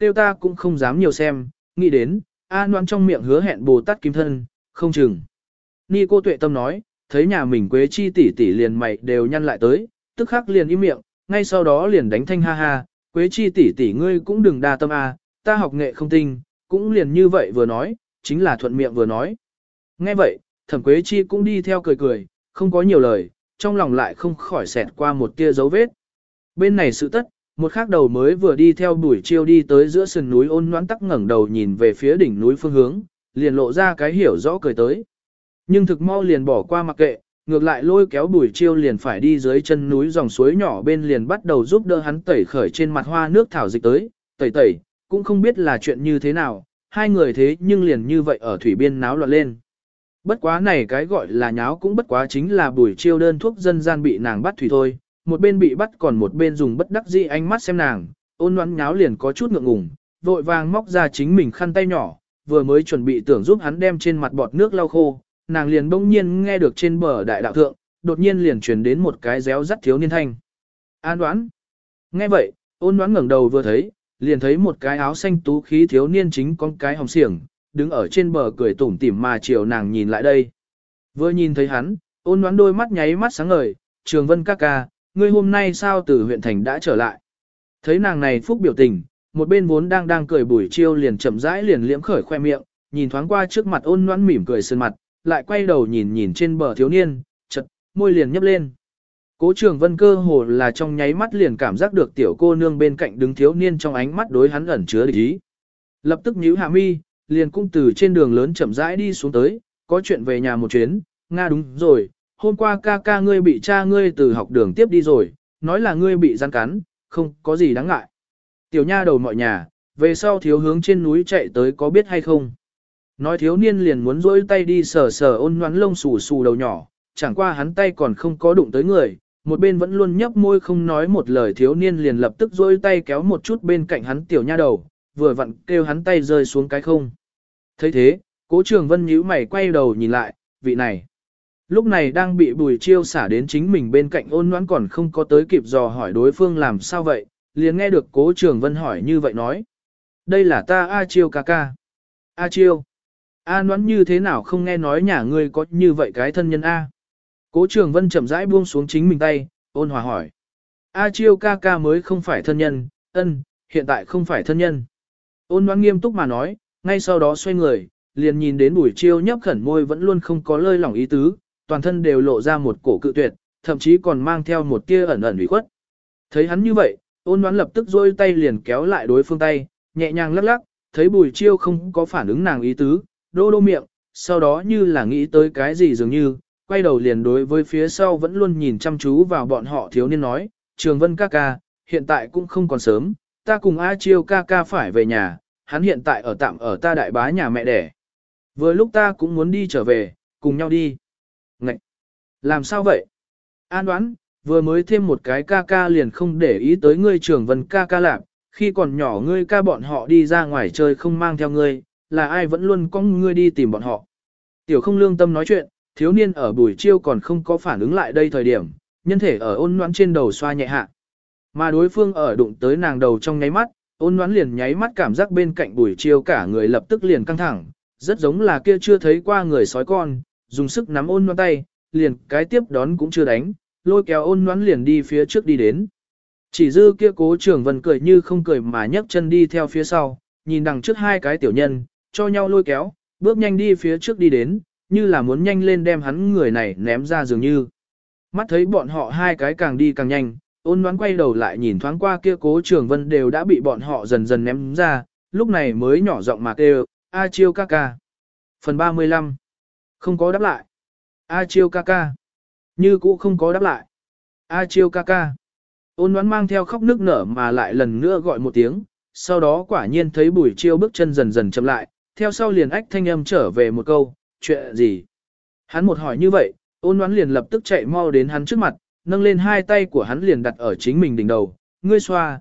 tiêu ta cũng không dám nhiều xem, nghĩ đến, A Noãn trong miệng hứa hẹn Bồ Tát kim thân, không chừng. Ni cô tuệ tâm nói, thấy nhà mình Quế Chi tỷ tỷ liền mày đều nhăn lại tới, tức khắc liền im miệng, ngay sau đó liền đánh thanh ha ha, Quế Chi tỷ tỷ ngươi cũng đừng đa tâm a, ta học nghệ không tinh, cũng liền như vậy vừa nói, chính là thuận miệng vừa nói. Nghe vậy, Thẩm Quế Chi cũng đi theo cười cười, không có nhiều lời, trong lòng lại không khỏi xẹt qua một tia dấu vết. Bên này sự tất, một khắc đầu mới vừa đi theo Bùi Chiêu đi tới giữa sườn núi Ôn Noãn tắc ngẩng đầu nhìn về phía đỉnh núi phương hướng, liền lộ ra cái hiểu rõ cười tới. Nhưng thực mau liền bỏ qua mặc kệ, ngược lại lôi kéo Bùi Chiêu liền phải đi dưới chân núi dòng suối nhỏ bên liền bắt đầu giúp đỡ hắn tẩy khởi trên mặt hoa nước thảo dịch tới, tẩy, cũng không biết là chuyện như thế nào, hai người thế nhưng liền như vậy ở thủy biên náo loạn lên. Bất quá này cái gọi là nháo cũng bất quá chính là Bùi Chiêu đơn thuốc dân gian bị nàng bắt thủy thôi, một bên bị bắt còn một bên dùng bất đắc dĩ ánh mắt xem nàng, Ôn Noãn nháo liền có chút ngượng ngùng, vội vàng móc ra chính mình khăn tay nhỏ, vừa mới chuẩn bị tưởng giúp hắn đem trên mặt bọt nước lau khô, nàng liền bỗng nhiên nghe được trên bờ đại đạo thượng, đột nhiên liền truyền đến một cái réo rắt thiếu niên thanh. An Noãn. Nghe vậy, Ôn Noãn ngẩng đầu vừa thấy, liền thấy một cái áo xanh tú khí thiếu niên chính con cái hồng xiềng, đứng ở trên bờ cười tủm tỉm mà chiều nàng nhìn lại đây. Vừa nhìn thấy hắn, Ôn Noãn đôi mắt nháy mắt sáng ngời, Trường Vân ca ca, ngươi hôm nay sao từ huyện thành đã trở lại. Thấy nàng này phúc biểu tình, một bên vốn đang cười Bùi Chiêu liền chậm rãi liền liễm khởi khoe miệng, nhìn thoáng qua trước mặt Ôn Noãn mỉm cười sơn mặt, lại quay đầu nhìn trên bờ thiếu niên, chật, môi liền nhấp lên. Cố Trường Vân cơ hồ là trong nháy mắt liền cảm giác được tiểu cô nương bên cạnh đứng thiếu niên trong ánh mắt đối hắn ẩn chứa địch ý. Lập tức nhíu hạ mi, liền cũng từ trên đường lớn chậm rãi đi xuống tới, có chuyện về nhà một chuyến, Nga đúng rồi, hôm qua ca ca ngươi bị cha ngươi từ học đường tiếp đi rồi, nói là ngươi bị gian cắn, không có gì đáng ngại. Tiểu nha đầu mọi nhà, về sau thiếu hướng trên núi chạy tới có biết hay không? Nói thiếu niên liền muốn rỗi tay đi sờ sờ Ôn Noãn lông xù xù đầu nhỏ, chẳng qua hắn tay còn không có đụng tới người, một bên vẫn luôn nhấp môi không nói một lời thiếu niên liền lập tức rỗi tay kéo một chút bên cạnh hắn tiểu nha đầu, vừa vặn kêu hắn tay rơi xuống cái không. Thấy thế, Cố Trường Vân nhíu mày quay đầu nhìn lại, vị này. Lúc này đang bị Bùi Chiêu xả đến chính mình bên cạnh Ôn Noãn còn không có tới kịp dò hỏi đối phương làm sao vậy, liền nghe được Cố Trường Vân hỏi như vậy nói. Đây là ta A Chiêu ca ca. A Chiêu. A Noãn như thế nào không nghe nói nhà ngươi có như vậy cái thân nhân A. Cố Trường Vân chậm rãi buông xuống chính mình tay, ôn hòa hỏi. A Chiêu ca ca mới không phải thân nhân, hiện tại không phải thân nhân. Ôn Noãn nghiêm túc mà nói, ngay sau đó xoay người, liền nhìn đến Bùi Chiêu nhấp khẩn môi vẫn luôn không có lơi lỏng ý tứ, toàn thân đều lộ ra một cổ cự tuyệt, thậm chí còn mang theo một tia ẩn ẩn ủy khuất. Thấy hắn như vậy, Ôn Noãn lập tức duỗi tay liền kéo lại đối phương tay, nhẹ nhàng lắc lắc, thấy Bùi Chiêu không có phản ứng nàng ý tứ, đô miệng, sau đó như là nghĩ tới cái gì dường như, quay đầu liền đối với phía sau vẫn luôn nhìn chăm chú vào bọn họ thiếu niên nói, Trường Vân ca ca, hiện tại cũng không còn sớm, ta cùng A Chiêu ca ca phải về nhà, hắn hiện tại ở tạm ở ta đại bá nhà mẹ đẻ. Vừa lúc ta cũng muốn đi trở về, cùng nhau đi. Ngậy! Làm sao vậy? An Đoán, vừa mới thêm một cái ca ca liền không để ý tới ngươi Trường Vân ca ca lạc, khi còn nhỏ ngươi ca bọn họ đi ra ngoài chơi không mang theo ngươi, là ai vẫn luôn có ngươi đi tìm bọn họ. Tiểu không lương tâm nói chuyện, thiếu niên ở Bùi Chiêu còn không có phản ứng lại đây thời điểm, nhân thể ở Ôn Noãn trên đầu xoa nhẹ hạ. Mà đối phương ở đụng tới nàng đầu trong nháy mắt, Ôn Noãn liền nháy mắt cảm giác bên cạnh Bùi Chiêu cả người lập tức liền căng thẳng, rất giống là kia chưa thấy qua người sói con, dùng sức nắm Ôn Noãn tay, liền cái tiếp đón cũng chưa đánh, lôi kéo Ôn Noãn liền đi phía trước đi đến. Chỉ dư kia Cố Trường Vân cười như không cười mà nhấc chân đi theo phía sau, nhìn đằng trước hai cái tiểu nhân, cho nhau lôi kéo, bước nhanh đi phía trước đi đến, như là muốn nhanh lên đem hắn người này ném ra dường như. Mắt thấy bọn họ hai cái càng đi càng nhanh, Ôn Noãn quay đầu lại nhìn thoáng qua kia Cố Trường Vân đều đã bị bọn họ dần dần ném ra, lúc này mới nhỏ giọng mà kêu, A Chiêu ca ca. Phần 35. Không có đáp lại. A Chiêu ca ca. Như cũ không có đáp lại. A Chiêu ca ca. Ôn Noãn mang theo khóc nức nở mà lại lần nữa gọi một tiếng, sau đó quả nhiên thấy Bùi Chiêu bước chân dần dần chậm lại, theo sau liền ách thanh âm trở về một câu, chuyện gì? Hắn một hỏi như vậy, Ôn Noãn liền lập tức chạy mau đến hắn trước mặt, nâng lên hai tay của hắn liền đặt ở chính mình đỉnh đầu, ngươi xoa,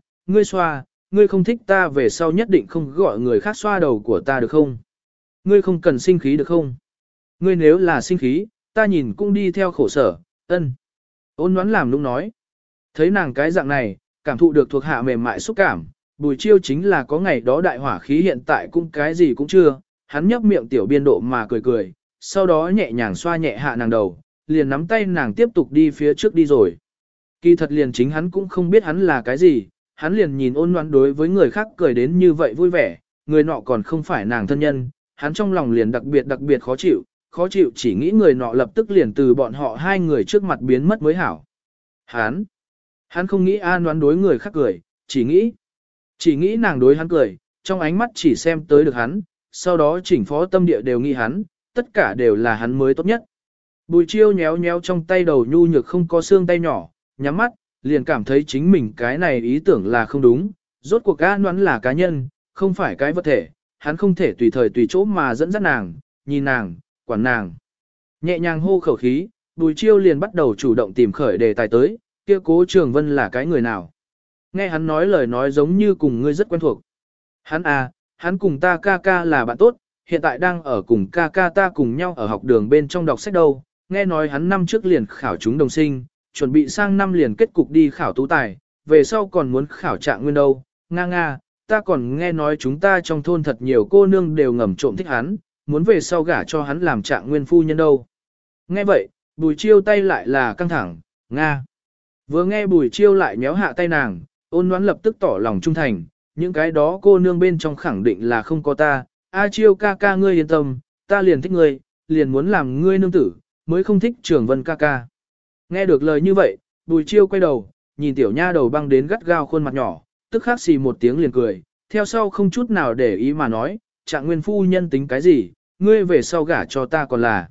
ngươi không thích ta về sau nhất định không gọi người khác xoa đầu của ta được không? Ngươi không cần sinh khí được không? Ngươi nếu là sinh khí, ta nhìn cũng đi theo khổ sở, Ôn Noãn làm nũng nói. Thấy nàng cái dạng này, cảm thụ được thuộc hạ mềm mại xúc cảm, Bùi Chiêu chính là có ngày đó đại hỏa khí hiện tại cũng cái gì cũng chưa, hắn nhấp miệng tiểu biên độ mà cười cười, sau đó nhẹ nhàng xoa nhẹ hạ nàng đầu, liền nắm tay nàng tiếp tục đi phía trước đi rồi. Kỳ thật liền chính hắn cũng không biết hắn là cái gì, hắn liền nhìn ôn nhoãn đối với người khác cười đến như vậy vui vẻ, người nọ còn không phải nàng thân nhân, hắn trong lòng liền đặc biệt khó chịu chỉ nghĩ người nọ lập tức liền từ bọn họ hai người trước mặt biến mất mới hảo. Hắn không nghĩ an đoán đối người khác cười, chỉ nghĩ nàng đối hắn cười, trong ánh mắt chỉ xem tới được hắn, sau đó chỉnh phó tâm địa đều nghĩ hắn, tất cả đều là hắn mới tốt nhất. Bùi Chiêu nhéo nhéo trong tay đầu nhu nhược không có xương tay nhỏ, nhắm mắt, liền cảm thấy chính mình cái này ý tưởng là không đúng, rốt cuộc an đoán là cá nhân, không phải cái vật thể, hắn không thể tùy thời tùy chỗ mà dẫn dắt nàng, nhìn nàng, quản nàng. Nhẹ nhàng hô khẩu khí, Bùi Chiêu liền bắt đầu chủ động tìm khởi đề tài tới, kia Cố Trường Vân là cái người nào. Nghe hắn nói lời nói giống như cùng ngươi rất quen thuộc. Hắn cùng ta ca ca là bạn tốt, hiện tại đang ở cùng ca ca ta cùng nhau ở học đường bên trong đọc sách đâu. Nghe nói hắn năm trước liền khảo chúng đồng sinh, chuẩn bị sang năm liền kết cục đi khảo tú tài, về sau còn muốn khảo trạng nguyên đâu. Nga, ta còn nghe nói chúng ta trong thôn thật nhiều cô nương đều ngầm trộm thích hắn, muốn về sau gả cho hắn làm trạng nguyên phu nhân đâu. Nghe vậy, Bùi Chiêu tay lại là căng thẳng, Nga. Vừa nghe Bùi Chiêu lại nhéo hạ tay nàng, ôn nhoãn lập tức tỏ lòng trung thành, những cái đó cô nương bên trong khẳng định là không có ta, Chiêu ca ca ngươi yên tâm, ta liền thích ngươi, liền muốn làm ngươi nương tử, mới không thích Trường Vân ca ca. Nghe được lời như vậy, Bùi Chiêu quay đầu, nhìn tiểu nha đầu băng đến gắt gao khuôn mặt nhỏ, tức khắc xì một tiếng liền cười, theo sau không chút nào để ý mà nói, trạng nguyên phu nhân tính cái gì, ngươi về sau gả cho ta còn là.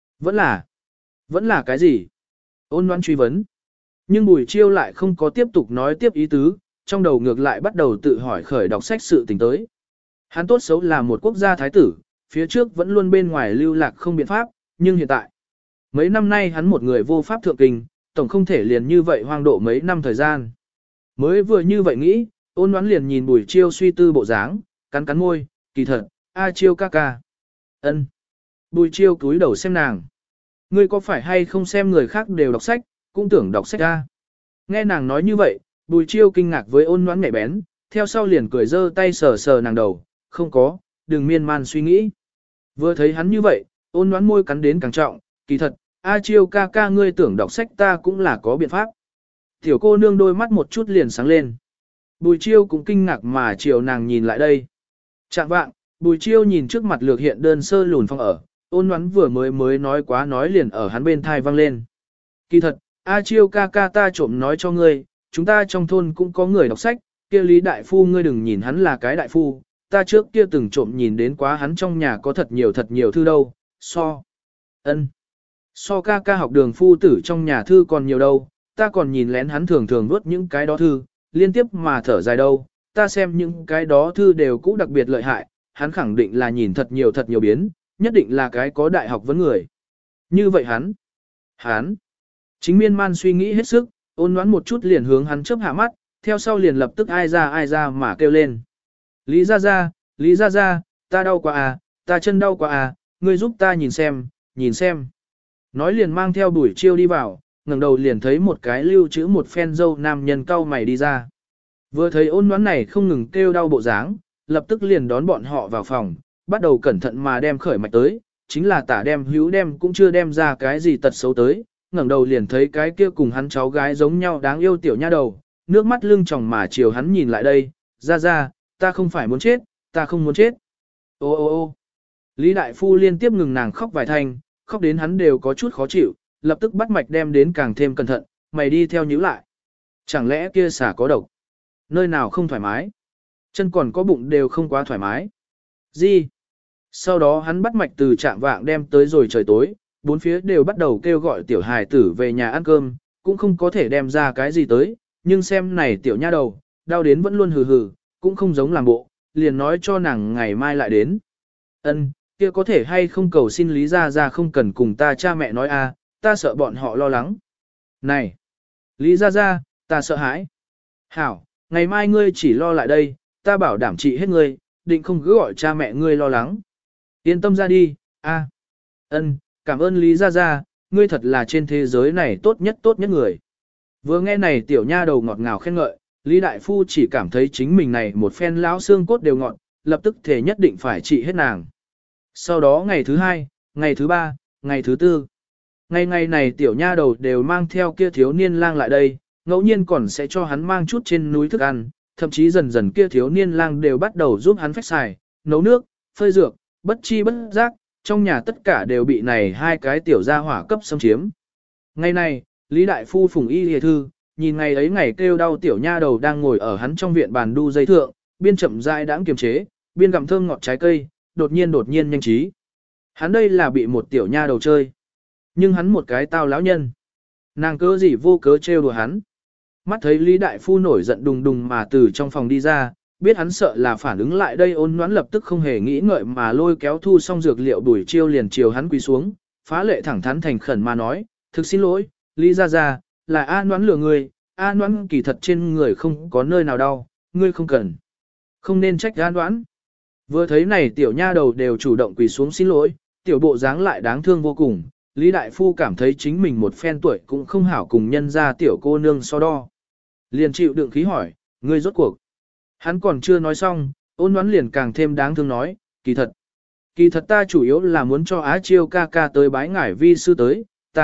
Vẫn là cái gì? Ôn Loan truy vấn. Nhưng Bùi Chiêu lại không có tiếp tục nói tiếp ý tứ, trong đầu ngược lại bắt đầu tự hỏi khởi đọc sách sự tình tới. Hắn tốt xấu là một quốc gia thái tử, phía trước vẫn luôn bên ngoài lưu lạc không biện pháp, nhưng hiện tại, mấy năm nay hắn một người vô pháp thượng kinh, tổng không thể liền như vậy hoang độ mấy năm thời gian. Mới vừa như vậy nghĩ, Ôn Loan liền nhìn Bùi Chiêu suy tư bộ dáng, cắn môi, kỳ thật, Chiêu ca ca. Ân. Bùi Chiêu cúi đầu xem nàng. Ngươi có phải hay không xem người khác đều đọc sách, cũng tưởng đọc sách ra. Nghe nàng nói như vậy, Bùi Chiêu kinh ngạc với Ôn Loan nhạy bén, theo sau liền cười giơ tay sờ sờ nàng đầu, không có, đừng miên man suy nghĩ. Vừa thấy hắn như vậy, Ôn Loan môi cắn đến càng trọng, kỳ thật, Chiêu ca ca ngươi tưởng đọc sách ta cũng là có biện pháp. Tiểu cô nương đôi mắt một chút liền sáng lên. Bùi Chiêu cũng kinh ngạc mà chiều nàng nhìn lại đây. Chạm vạng, Bùi Chiêu nhìn trước mặt lược hiện đơn sơ lùn phong ở, Ôn Loan vừa mới nói quá nói liền ở hắn bên thai vang lên. Kỳ thật, Chiêu ca ca ta trộm nói cho ngươi, chúng ta trong thôn cũng có người đọc sách, kia Lý Đại Phu ngươi đừng nhìn hắn là cái đại phu, ta trước kia từng trộm nhìn đến quá hắn trong nhà có thật nhiều thư đâu, so ca ca học đường phu tử trong nhà thư còn nhiều đâu, ta còn nhìn lén hắn thường thường nuốt những cái đó thư, liên tiếp mà thở dài đâu, ta xem những cái đó thư đều cũ đặc biệt lợi hại, hắn khẳng định là nhìn thật nhiều biến, nhất định là cái có đại học vấn người. Như vậy hắn, chính miên man suy nghĩ hết sức, Ôn Loan một chút liền hướng hắn chớp hạ mắt, theo sau liền lập tức ai ra mà kêu lên. Lý ra ra, ta đau quá à, ta chân đau quá à, ngươi giúp ta nhìn xem. Nói liền mang theo Bùi Chiêu đi vào, ngẩng đầu liền thấy một cái lưu trữ một phen dâu nam nhân cau mày đi ra. Vừa thấy Ôn Loan này không ngừng kêu đau bộ dáng, lập tức liền đón bọn họ vào phòng, bắt đầu cẩn thận mà đem khởi mạch tới, chính là tả đem hữu đem cũng chưa đem ra cái gì tật xấu tới, ngẩng đầu liền thấy cái kia cùng hắn cháu gái giống nhau đáng yêu tiểu nha đầu, nước mắt lưng tròng mà chiều hắn nhìn lại đây, ra, ta không phải muốn chết, ta không muốn chết. Ô. Lý Đại Phu liên tiếp ngừng nàng khóc vài thanh, khóc đến hắn đều có chút khó chịu, lập tức bắt mạch đem đến càng thêm cẩn thận, mày đi theo nhíu lại. Chẳng lẽ kia xả có độc? Nơi nào không thoải mái? Chân còn có bụng đều không quá thoải mái. Gì? Sau đó hắn bắt mạch từ trạm vạng đem tới rồi trời tối, bốn phía đều bắt đầu kêu gọi tiểu hài tử về nhà ăn cơm, cũng không có thể đem ra cái gì tới, nhưng xem này tiểu nha đầu, đau đến vẫn luôn hừ, cũng không giống làm bộ, liền nói cho nàng ngày mai lại đến. Kia có thể hay không cầu xin Lý ra không cần cùng ta cha mẹ nói ta sợ bọn họ lo lắng. Này, Lý ra, ta sợ hãi. Hảo, ngày mai ngươi chỉ lo lại đây, ta bảo đảm trị hết ngươi, định không cứ gọi cha mẹ ngươi lo lắng. Yên tâm ra đi, cảm ơn Lý ra, ngươi thật là trên thế giới này tốt nhất người. Vừa nghe này tiểu nha đầu ngọt ngào khen ngợi, Lý Đại Phu chỉ cảm thấy chính mình này một phen lão xương cốt đều ngọn, lập tức thể nhất định phải trị hết nàng. Sau đó ngày thứ 2, ngày thứ 3, ngày thứ 4. Ngày này tiểu nha đầu đều mang theo kia thiếu niên lang lại đây, ngẫu nhiên còn sẽ cho hắn mang chút trên núi thức ăn, thậm chí dần dần kia thiếu niên lang đều bắt đầu giúp hắn phách xài, nấu nước, phơi dược, bất chi bất giác, trong nhà tất cả đều bị này hai cái tiểu gia hỏa cấp xâm chiếm. Ngày này, Lý Đại Phu phùng y hề thư, nhìn ngày ấy ngày kêu đau tiểu nha đầu đang ngồi ở hắn trong viện bàn đu dây thượng, biên chậm rãi đãng kiềm chế, biên gặm thơm ngọt trái cây, đột nhiên nhanh trí. Hắn đây là bị một tiểu nha đầu chơi. Nhưng hắn một cái tao lão nhân. Nàng cớ gì vô cớ trêu đùa hắn. Mắt thấy Lý Đại Phu nổi giận đùng đùng mà từ trong phòng đi ra, biết hắn sợ là phản ứng lại đây Ôn Ngoãn lập tức không hề nghĩ ngợi mà lôi kéo thu xong dược liệu Bùi Chiêu liền chiều hắn quỳ xuống, phá lệ thẳng thắn thành khẩn mà nói, thực xin lỗi, Lý gia gia, là A Ngoãn lừa người, A Ngoãn kỳ thật trên người không có nơi nào đau, ngươi không cần. Không nên trách A Ngoãn. Vừa thấy này tiểu nha đầu đều chủ động quỳ xuống xin lỗi, tiểu bộ dáng lại đáng thương vô cùng, Lý Đại Phu cảm thấy chính mình một phen tuổi cũng không hảo cùng nhân ra tiểu cô nương so đo. Liền chịu đựng khí hỏi, ngươi rốt cuộc. Hắn còn chưa nói xong, Ôn Ngoãn liền càng thêm đáng thương nói, kỳ thật ta chủ yếu là muốn cho Á Chiêu ca ca tới bái ngải vi sư tới,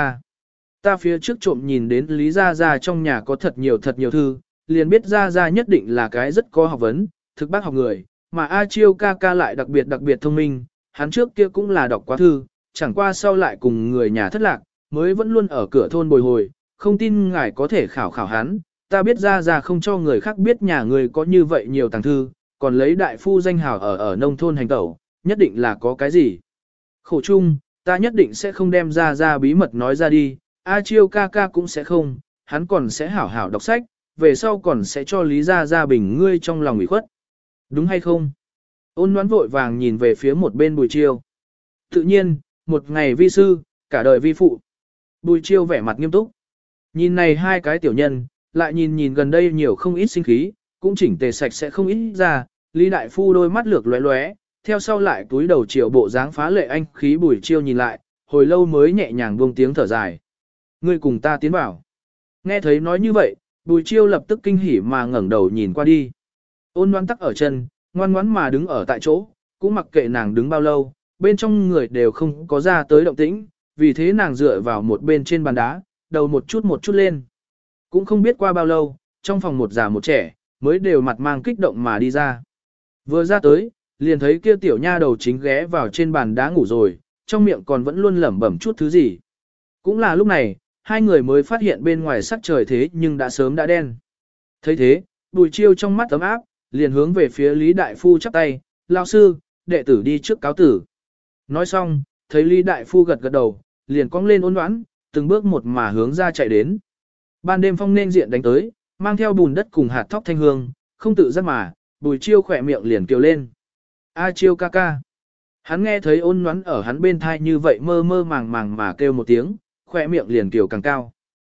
ta phía trước trộm nhìn đến Lý Gia Gia trong nhà có thật nhiều thư, liền biết Gia Gia nhất định là cái rất có học vấn, thực bác học người, mà A Chiêu ca ca lại đặc biệt thông minh, hắn trước kia cũng là đọc quá thư, chẳng qua sau lại cùng người nhà thất lạc, mới vẫn luôn ở cửa thôn bồi hồi, không tin ngài có thể khảo hắn, ta biết Gia không cho người khác biết nhà người có như vậy nhiều tàng thư, còn lấy đại phu danh hào ở nông thôn hành tẩu, nhất định là có cái gì. Khổ chung, ta nhất định sẽ không đem Gia bí mật nói ra đi, A Chiêu ca ca cũng sẽ không, hắn còn sẽ hảo đọc sách, về sau còn sẽ cho Lý Gia bình ngươi trong lòng ủy khuất. Đúng hay không? Ôn Ngoãn vội vàng nhìn về phía một bên Bùi Chiêu. Tự nhiên, một ngày vi sư, cả đời vi phụ. Bùi Chiêu vẻ mặt nghiêm túc. Nhìn này hai cái tiểu nhân, lại nhìn gần đây nhiều không ít sinh khí, cũng chỉnh tề sạch sẽ không ít ra, Lý Đại Phu đôi mắt lược lóe lóe, theo sau lại túi đầu chiều bộ dáng phá lệ anh khí Bùi Chiêu nhìn lại, hồi lâu mới nhẹ nhàng buông tiếng thở dài. Ngươi cùng ta tiến vào. Nghe thấy nói như vậy, Bùi Chiêu lập tức kinh hỉ mà ngẩng đầu nhìn qua đi. Ôn Ngoãn tắc ở chân, ngoan ngoãn mà đứng ở tại chỗ, cũng mặc kệ nàng đứng bao lâu, bên trong người đều không có ra tới động tĩnh, vì thế nàng dựa vào một bên trên bàn đá, đầu một chút lên. Cũng không biết qua bao lâu, trong phòng một già một trẻ, mới đều mặt mang kích động mà đi ra. Vừa ra tới, liền thấy kia tiểu nha đầu chính ghé vào trên bàn đá ngủ rồi, trong miệng còn vẫn luôn lẩm bẩm chút thứ gì. Cũng là lúc này, hai người mới phát hiện bên ngoài sắc trời thế nhưng đã sớm đã đen. Thấy thế, Bùi Chiêu trong mắt ấm áp, liền hướng về phía Lý Đại Phu chắp tay, lao sư, đệ tử đi trước cáo tử. Nói xong, thấy Lý Đại Phu gật đầu, liền cong lên Ôn Ngoãn, từng bước một mà hướng ra chạy đến. Ban đêm phong nên diện đánh tới, mang theo bùn đất cùng hạt thóc thanh hương, không tự giác mà, Bùi Chiêu khỏe miệng liền kêu lên. A Chiêu ca ca. Hắn nghe thấy Ôn Ngoãn ở hắn bên thai như vậy mơ màng mà kêu một tiếng, khỏe miệng liền kiều càng cao.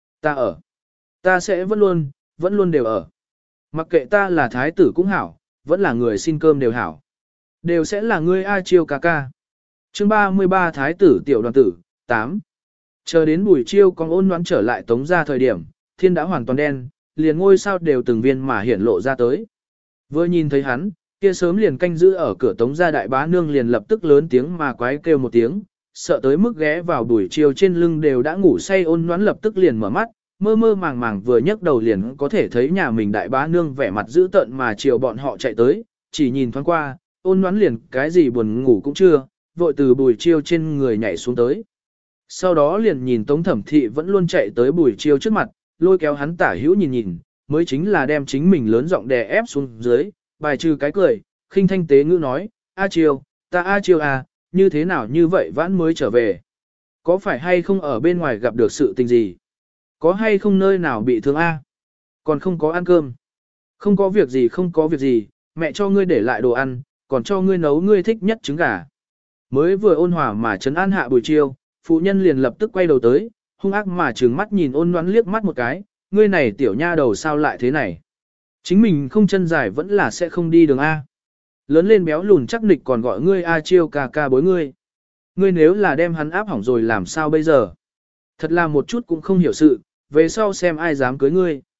Ta sẽ vẫn luôn đều ở. Mặc kệ ta là thái tử cũng hảo, vẫn là người xin cơm đều hảo. Đều sẽ là ngươi A Chiêu ca ca. Chương 33 Thái tử tiểu đoàn tử, 8. Chờ đến Bùi Chiêu con Ôn Ngoãn trở lại Tống ra thời điểm, thiên đã hoàn toàn đen, liền ngôi sao đều từng viên mà hiển lộ ra tới. Vừa nhìn thấy hắn, kia sớm liền canh giữ ở cửa Tống ra đại bá nương liền lập tức lớn tiếng mà quái kêu một tiếng, sợ tới mức ghé vào Bùi Chiêu trên lưng đều đã ngủ say. Ôn Ngoãn lập tức liền mở mắt, mơ màng vừa nhấc đầu liền có thể thấy nhà mình đại bá nương vẻ mặt dữ tợn mà chiều bọn họ chạy tới, chỉ nhìn thoáng qua, Ôn Ngoãn liền cái gì buồn ngủ cũng chưa, vội từ Bùi Chiêu trên người nhảy xuống tới. Sau đó liền nhìn Tống Thẩm Thị vẫn luôn chạy tới Bùi Chiêu trước mặt, lôi kéo hắn tả hữu nhìn, mới chính là đem chính mình lớn giọng đè ép xuống dưới, bài trừ cái cười, khinh thanh tế ngữ nói, A Chiêu, ta A Chiêu à, như thế nào như vậy vãn mới trở về? Có phải hay không ở bên ngoài gặp được sự tình gì? Có hay không nơi nào bị thương A? Còn không có ăn cơm. Không có việc gì, mẹ cho ngươi để lại đồ ăn, còn cho ngươi nấu ngươi thích nhất trứng gà. Mới vừa ôn hòa mà trấn an hạ Bùi Chiêu, phụ nhân liền lập tức quay đầu tới, hung ác mà trừng mắt nhìn Ôn Ngoãn liếc mắt một cái, ngươi này tiểu nha đầu sao lại thế này? Chính mình không chân dài vẫn là sẽ không đi đường A. Lớn lên béo lùn chắc nịch còn gọi ngươi A Chiêu ca ca bối ngươi. Ngươi nếu là đem hắn áp hỏng rồi làm sao bây giờ? Thật là một chút cũng không hiểu sự, về sau xem ai dám cưới ngươi.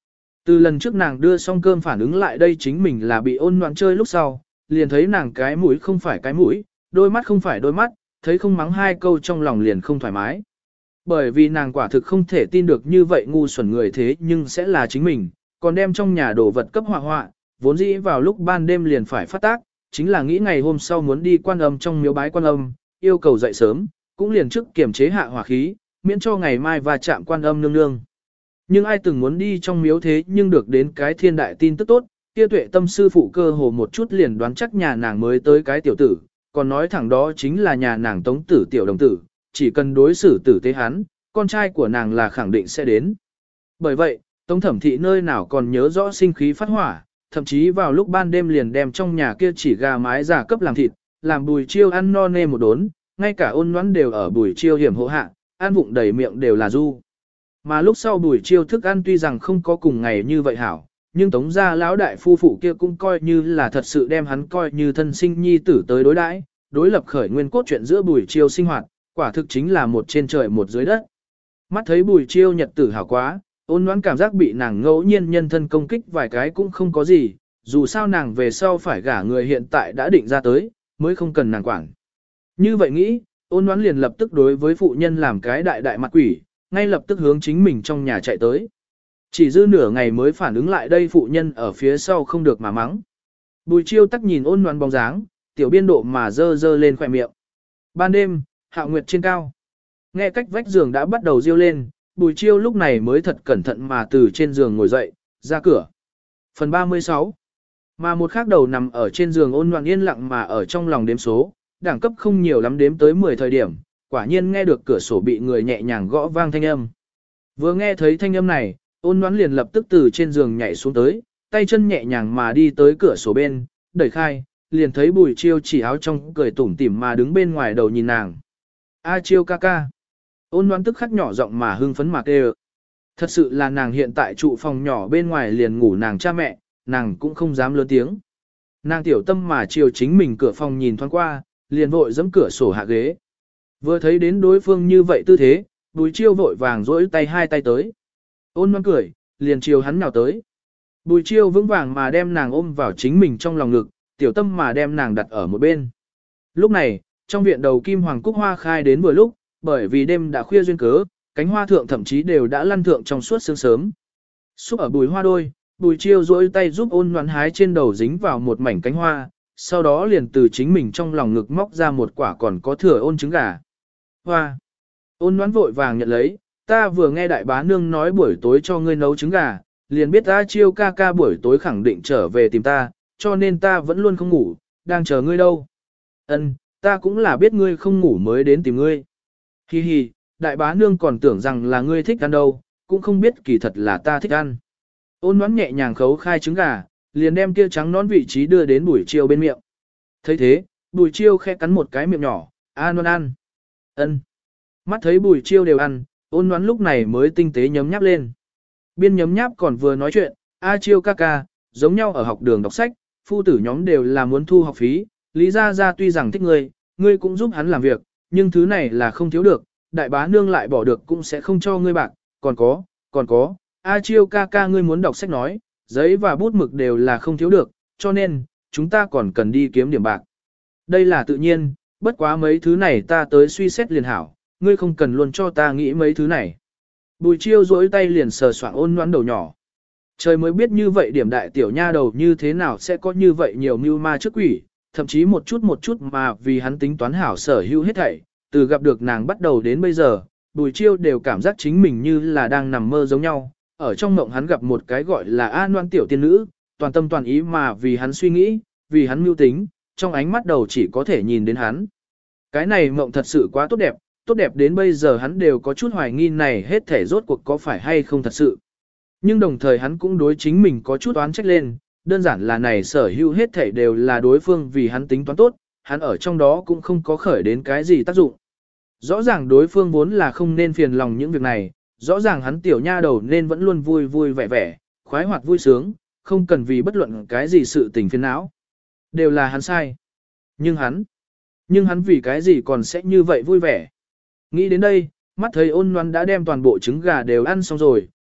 Từ lần trước nàng đưa xong cơm phản ứng lại đây chính mình là bị ôn loạn chơi lúc sau, liền thấy nàng cái mũi không phải cái mũi, đôi mắt không phải đôi mắt, thấy không mắng hai câu trong lòng liền không thoải mái. Bởi vì nàng quả thực không thể tin được như vậy ngu xuẩn người thế nhưng sẽ là chính mình, còn đem trong nhà đồ vật cấp họa họa, vốn dĩ vào lúc ban đêm liền phải phát tác, chính là nghĩ ngày hôm sau muốn đi quan âm trong miếu bái quan âm, yêu cầu dậy sớm, cũng liền trước kiềm chế hạ hỏa khí, miễn cho ngày mai va chạm quan âm nương nương. Nhưng ai từng muốn đi trong miếu thế nhưng được đến cái thiên đại tin tức tốt, kia Tuệ Tâm sư phụ cơ hồ một chút liền đoán chắc nhà nàng mới tới cái tiểu tử, còn nói thẳng đó chính là nhà nàng Tống tử tiểu đồng tử, chỉ cần đối xử tử tế hắn, con trai của nàng là khẳng định sẽ đến. Bởi vậy, Tống Thẩm Thị nơi nào còn nhớ rõ sinh khí phát hỏa, thậm chí vào lúc ban đêm liền đem trong nhà kia chỉ gà mái giả cấp làm thịt, làm Bùi Chiêu ăn no nê một đốn, ngay cả Ôn Ngoãn đều ở Bùi Chiêu hiểm hộ hạ, ăn vụng đầy miệng đều là du. Mà lúc sau Bùi Chiêu thức ăn tuy rằng không có cùng ngày như vậy hảo, nhưng Tống gia lão đại phu phụ kia cũng coi như là thật sự đem hắn coi như thân sinh nhi tử tới đối đãi, đối lập khởi nguyên cốt truyện giữa Bùi Chiêu sinh hoạt, quả thực chính là một trên trời một dưới đất. Mắt thấy Bùi Chiêu nhật tử hảo quá, Ôn Ngoãn cảm giác bị nàng ngẫu nhiên nhân thân công kích vài cái cũng không có gì, dù sao nàng về sau phải gả người hiện tại đã định ra tới, mới không cần nàng quản. Như vậy nghĩ, Ôn Ngoãn liền lập tức đối với phụ nhân làm cái đại đại mặt quỷ, ngay lập tức hướng chính mình trong nhà chạy tới. Chỉ dư nửa ngày mới phản ứng lại đây phụ nhân ở phía sau không được mà mắng. Bùi Chiêu tắc nhìn Ôn Ngoãn bóng dáng, tiểu biên độ mà dơ dơ lên khỏe miệng. Ban đêm, Hạo Nguyệt trên cao. Nghe cách vách giường đã bắt đầu riêu lên, Bùi Chiêu lúc này mới thật cẩn thận mà từ trên giường ngồi dậy, ra cửa. Phần 36. Mà một khác đầu nằm ở trên giường Ôn Ngoãn yên lặng mà ở trong lòng đếm số, đẳng cấp không nhiều lắm đếm tới 10 thời điểm, quả nhiên nghe được cửa sổ bị người nhẹ nhàng gõ vang thanh âm. Vừa nghe thấy thanh âm này, Ôn Ngoãn liền lập tức từ trên giường nhảy xuống tới, tay chân nhẹ nhàng mà đi tới cửa sổ bên, đẩy khai, liền thấy Bùi Chiêu chỉ áo trong cười tủm tỉm mà đứng bên ngoài đầu nhìn nàng. A Chiêu ca ca. Ôn Ngoãn tức khắc nhỏ giọng mà hưng phấn mà kêu. Thật sự là nàng hiện tại trụ phòng nhỏ bên ngoài liền ngủ nàng cha mẹ, nàng cũng không dám lớn tiếng. Nàng tiểu tâm mà chiều chính mình cửa phòng nhìn thoáng qua, liền vội giẫm cửa sổ hạ ghế. Vừa thấy đến đối phương như vậy tư thế, Bùi Chiêu vội vàng rỗi tay hai tay tới. Ôn Ngoãn cười, liền chiều hắn nào tới. Bùi Chiêu vững vàng mà đem nàng ôm vào chính mình trong lòng ngực, tiểu tâm mà đem nàng đặt ở một bên. Lúc này, trong viện đầu kim hoàng cúc hoa khai đến vừa lúc, bởi vì đêm đã khuya duyên cớ, cánh hoa thượng thậm chí đều đã lăn thượng trong suốt sương sớm. Xúc ở bùi hoa đôi, Bùi Chiêu duỗi tay giúp Ôn Ngoãn hái trên đầu dính vào một mảnh cánh hoa, sau đó liền từ chính mình trong lòng ngực móc ra một quả còn có thừa ôn trứng gà. Hoa! Ôn Ngoãn vội vàng nhận lấy, ta vừa nghe đại bá nương nói buổi tối cho ngươi nấu trứng gà, liền biết A Chiêu ca ca buổi tối khẳng định trở về tìm ta, cho nên ta vẫn luôn không ngủ, đang chờ ngươi đâu. Ân, ta cũng là biết ngươi không ngủ mới đến tìm ngươi. Hi hi, đại bá nương còn tưởng rằng là ngươi thích ăn đâu, cũng không biết kỳ thật là ta thích ăn. Ôn Ngoãn nhẹ nhàng khấu khai trứng gà, liền đem kia trắng nón vị trí đưa đến Bùi Chiêu bên miệng. Thấy thế, Bùi Chiêu khẽ cắn một cái miệng nhỏ, ăn ăn. Ân. Mắt thấy Bùi Chiêu đều ăn, Ôn Ngoãn lúc này mới tinh tế nhấm nháp lên. Biên nhấm nháp còn vừa nói chuyện, A Chiêu ca ca, giống nhau ở học đường đọc sách, phu tử nhóm đều là muốn thu học phí, Lý Gia Gia tuy rằng thích ngươi, ngươi cũng giúp hắn làm việc, nhưng thứ này là không thiếu được, đại bá nương lại bỏ được cũng sẽ không cho ngươi bạc, còn có, A Chiêu ca ca ngươi muốn đọc sách nói, giấy và bút mực đều là không thiếu được, cho nên, chúng ta còn cần đi kiếm điểm bạc. Đây là tự nhiên, bất quá mấy thứ này ta tới suy xét liền hảo, ngươi không cần luôn cho ta nghĩ mấy thứ này. Bùi Chiêu duỗi tay liền sờ soạng Ôn Ngoãn đầu nhỏ. Trời mới biết như vậy điểm đại tiểu nha đầu như thế nào sẽ có như vậy nhiều mưu ma trước quỷ, thậm chí một chút mà vì hắn tính toán hảo sở hữu hết thảy, từ gặp được nàng bắt đầu đến bây giờ, Bùi Chiêu đều cảm giác chính mình như là đang nằm mơ giống nhau. Ở trong mộng hắn gặp một cái gọi là A Loan tiểu tiên nữ, toàn tâm toàn ý mà vì hắn suy nghĩ, vì hắn mưu tính, trong ánh mắt đầu chỉ có thể nhìn đến hắn. Cái này mộng thật sự quá tốt đẹp đến bây giờ hắn đều có chút hoài nghi này hết thể rốt cuộc có phải hay không thật sự. Nhưng đồng thời hắn cũng đối chính mình có chút oán trách lên, đơn giản là này sở hữu hết thể đều là đối phương vì hắn tính toán tốt, hắn ở trong đó cũng không có khởi đến cái gì tác dụng. Rõ ràng đối phương vốn là không nên phiền lòng những việc này, rõ ràng hắn tiểu nha đầu nên vẫn luôn vui vui vẻ vẻ, khoái hoạt vui sướng, không cần vì bất luận cái gì sự tình phiền não. Đều là hắn sai. Nhưng hắn vì cái gì còn sẽ như vậy vui vẻ. Nghĩ đến đây, mắt thấy Ôn Ngoãn đã đem toàn bộ trứng gà đều ăn xong rồi,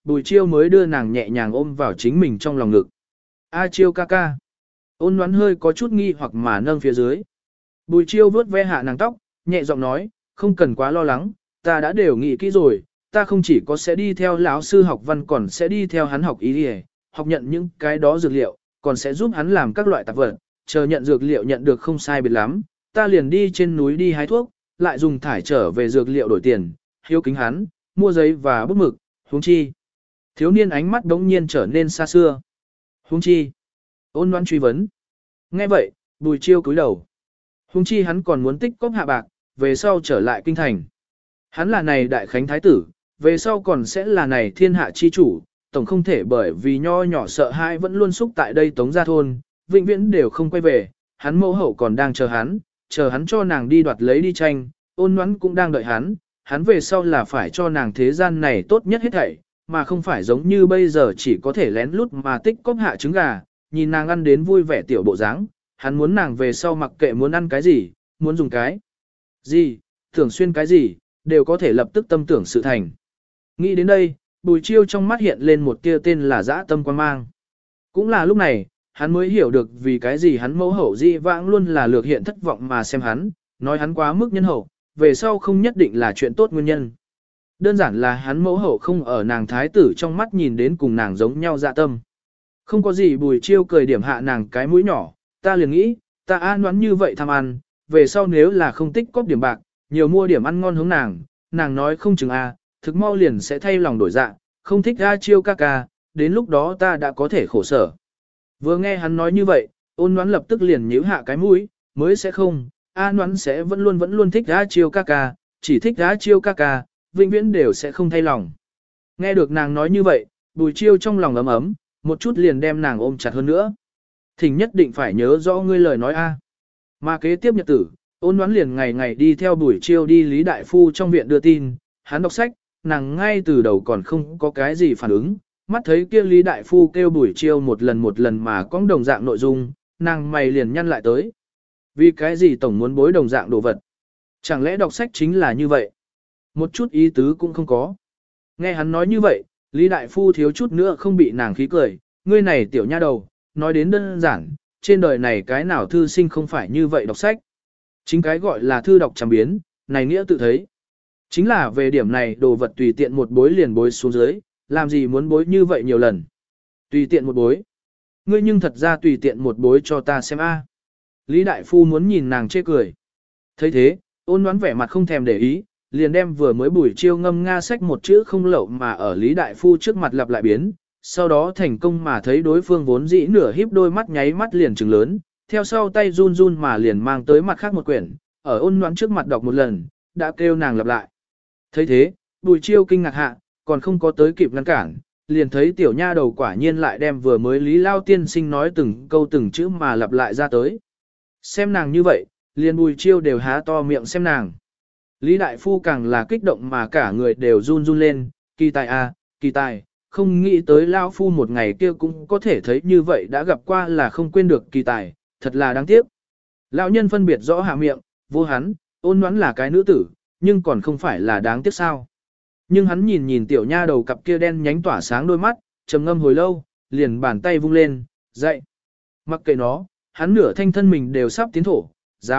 Bùi Chiêu mới đưa nàng nhẹ nhàng ôm vào chính mình trong lòng ngực. A Chiêu ca ca. Ôn Ngoãn hơi có chút nghi hoặc mà nâng phía dưới. Bùi Chiêu vuốt ve hạ nàng tóc, nhẹ giọng nói, không cần quá lo lắng, ta đã đều nghĩ kỹ rồi, ta không chỉ có sẽ đi theo lão sư học văn còn sẽ đi theo hắn học y y, học nhận những cái đó dược liệu, còn sẽ giúp hắn làm các loại tạp vật, chờ nhận dược liệu nhận được không sai biệt lắm, ta liền đi trên núi đi hái thuốc, lại dùng thải trở về dược liệu đổi tiền, hiếu kính hắn, mua giấy và bút mực, huống chi. Thiếu niên ánh mắt đống nhiên trở nên xa xưa. Huống chi. Ôn Ngoãn truy vấn. Nghe vậy, Bùi Chiêu cúi đầu. Huống chi hắn còn muốn tích cóp hạ bạc, về sau trở lại kinh thành. Hắn là này đại khánh thái tử, về sau còn sẽ là này thiên hạ chi chủ, tổng không thể bởi vì nho nhỏ sợ hãi vẫn luôn xúc tại đây Tống gia thôn, vĩnh viễn đều không quay về, hắn mẫu hậu còn đang chờ hắn cho nàng đi đoạt lấy đi tranh, Ôn Ngoãn cũng đang đợi hắn về sau là phải cho nàng thế gian này tốt nhất hết thảy, mà không phải giống như bây giờ chỉ có thể lén lút mà tích cóp hạ trứng gà, nhìn nàng ăn đến vui vẻ tiểu bộ dáng, hắn muốn nàng về sau mặc kệ muốn ăn cái gì, muốn dùng cái gì, thường xuyên cái gì, đều có thể lập tức tâm tưởng sự thành. Nghĩ đến đây, Bùi Chiêu trong mắt hiện lên một tia tên là dã tâm quan mang. Cũng là lúc này, hắn mới hiểu được vì cái gì hắn mẫu hậu dị vãng luôn là lược hiện thất vọng mà xem hắn, nói hắn quá mức nhân hậu, về sau không nhất định là chuyện tốt nguyên nhân. Đơn giản là hắn mẫu hậu không ở nàng thái tử trong mắt nhìn đến cùng nàng giống nhau dạ tâm. Không có gì. Bùi Chiêu cười điểm hạ nàng cái mũi nhỏ, ta liền nghĩ, ta an đoán như vậy tham ăn, về sau nếu là không tích cóp điểm bạc, nhiều mua điểm ăn ngon hướng nàng nói không chừng thực mau liền sẽ thay lòng đổi dạ, không thích A Chiêu ca ca, đến lúc đó ta đã có thể khổ sở. Vừa nghe hắn nói như vậy, Ôn Ngoãn lập tức liền nhíu hạ cái mũi, mới sẽ không, A Ngoãn sẽ vẫn luôn thích A Chiêu ca ca, chỉ thích A Chiêu ca ca, vĩnh viễn đều sẽ không thay lòng. Nghe được nàng nói như vậy, Bùi Chiêu trong lòng ấm ấm, một chút liền đem nàng ôm chặt hơn nữa. Thỉnh nhất định phải nhớ rõ ngươi lời nói a. Mà kế tiếp nhật tử, Ôn Ngoãn liền ngày ngày đi theo Bùi Chiêu đi Lý Đại Phu trong viện đưa tin, hắn đọc sách, nàng ngay từ đầu còn không có cái gì phản ứng, mắt thấy kia Lý Đại Phu kêu Bùi Chiêu một lần mà có đồng dạng nội dung, nàng mày liền nhăn lại tới. Vì cái gì tổng muốn bối đồng dạng đồ vật? Chẳng lẽ đọc sách chính là như vậy? Một chút ý tứ cũng không có. Nghe hắn nói như vậy, Lý Đại Phu thiếu chút nữa không bị nàng khí cười, ngươi này tiểu nha đầu, nói đến đơn giản, trên đời này cái nào thư sinh không phải như vậy đọc sách. Chính cái gọi là thư đọc trăm biến, này nghĩa tự thấy. Chính là về điểm này đồ vật tùy tiện một bối liền bối xuống dưới, làm gì muốn bối như vậy nhiều lần. Tùy tiện một bối. Ngươi nhưng thật ra tùy tiện một bối cho ta xem a. Lý Đại Phu muốn nhìn nàng chê cười. Thấy thế, Ôn Ngoãn vẻ mặt không thèm để ý, liền đem vừa mới Bùi Chiêu ngâm nga sách một chữ không lậu mà ở Lý Đại Phu trước mặt lặp lại biến, sau đó thành công mà thấy đối phương vốn dĩ nửa híp đôi mắt nháy mắt liền trừng lớn, theo sau tay run run mà liền mang tới mặt khác một quyển, ở Ôn Ngoãn trước mặt đọc một lần, đã kêu nàng lặp lại. Thấy thế, Bùi Chiêu kinh ngạc hạ, còn không có tới kịp ngăn cản, liền thấy tiểu nha đầu quả nhiên lại đem vừa mới Lý Lao tiên sinh nói từng câu từng chữ mà lặp lại ra tới. Xem nàng như vậy, liền Bùi Chiêu đều há to miệng xem nàng. Lý Đại Phu càng là kích động mà cả người đều run run lên, kỳ tài a, kỳ tài, không nghĩ tới Lao Phu một ngày kia cũng có thể thấy như vậy đã gặp qua là không quên được kỳ tài, thật là đáng tiếc. Lão nhân phân biệt rõ hạ miệng, vô hắn, Ôn Ngoãn là cái nữ tử, nhưng còn không phải là đáng tiếc sao. Nhưng hắn nhìn nhìn tiểu nha đầu cặp kia đen nhánh tỏa sáng đôi mắt, trầm ngâm hồi lâu, liền bàn tay vung lên, dậy. Mặc kệ nó, hắn nửa thanh thân mình đều sắp tiến thổ,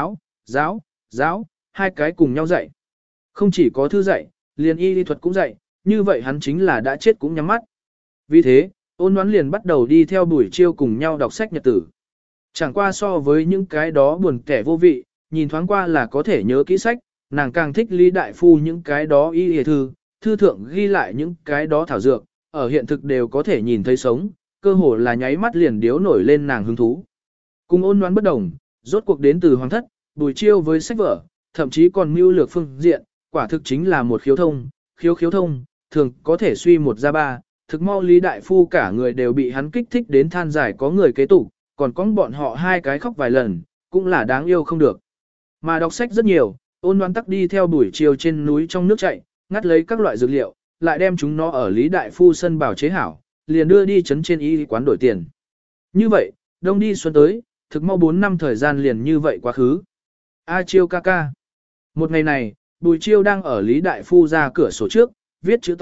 giáo, hai cái cùng nhau dạy. Không chỉ có thư dạy, liền y lý thuật cũng dạy, như vậy hắn chính là đã chết cũng nhắm mắt. Vì thế, Ôn Ngoãn liền bắt đầu đi theo Bùi Chiêu cùng nhau đọc sách nhật tử. Chẳng qua so với những cái đó buồn kẻ vô vị, nhìn thoáng qua là có thể nhớ kỹ sách, nàng càng thích Lý Đại Phu những cái đó y lý thư thượng ghi lại những cái đó thảo dược, ở hiện thực đều có thể nhìn thấy sống, cơ hồ là nháy mắt liền điếu nổi lên nàng hứng thú. Cùng Ôn Ngoãn bất đồng, rốt cuộc đến từ hoàng thất, Bùi Chiêu với sách vở, thậm chí còn mưu lược phương diện, quả thực chính là một khiếu thông, thường có thể suy một ra ba, thực mau Lý Đại Phu cả người đều bị hắn kích thích đến than giải có người kế tục, còn có bọn họ hai cái khóc vài lần, cũng là đáng yêu không được. Mà đọc sách rất nhiều, Ôn Ngoãn tắc đi theo Bùi Chiêu trên núi trong nước chảy, ngắt lấy các loại dược liệu, lại đem chúng nó ở Lý Đại Phu sân bảo chế hảo, liền đưa đi trấn trên y quán đổi tiền. Như vậy, đông đi xuân tới, thực mau 4 năm thời gian liền như vậy quá khứ. A Chiêu ca ca. Một ngày này, Bùi Chiêu đang ở Lý Đại Phu ra cửa sổ trước, viết chữ to,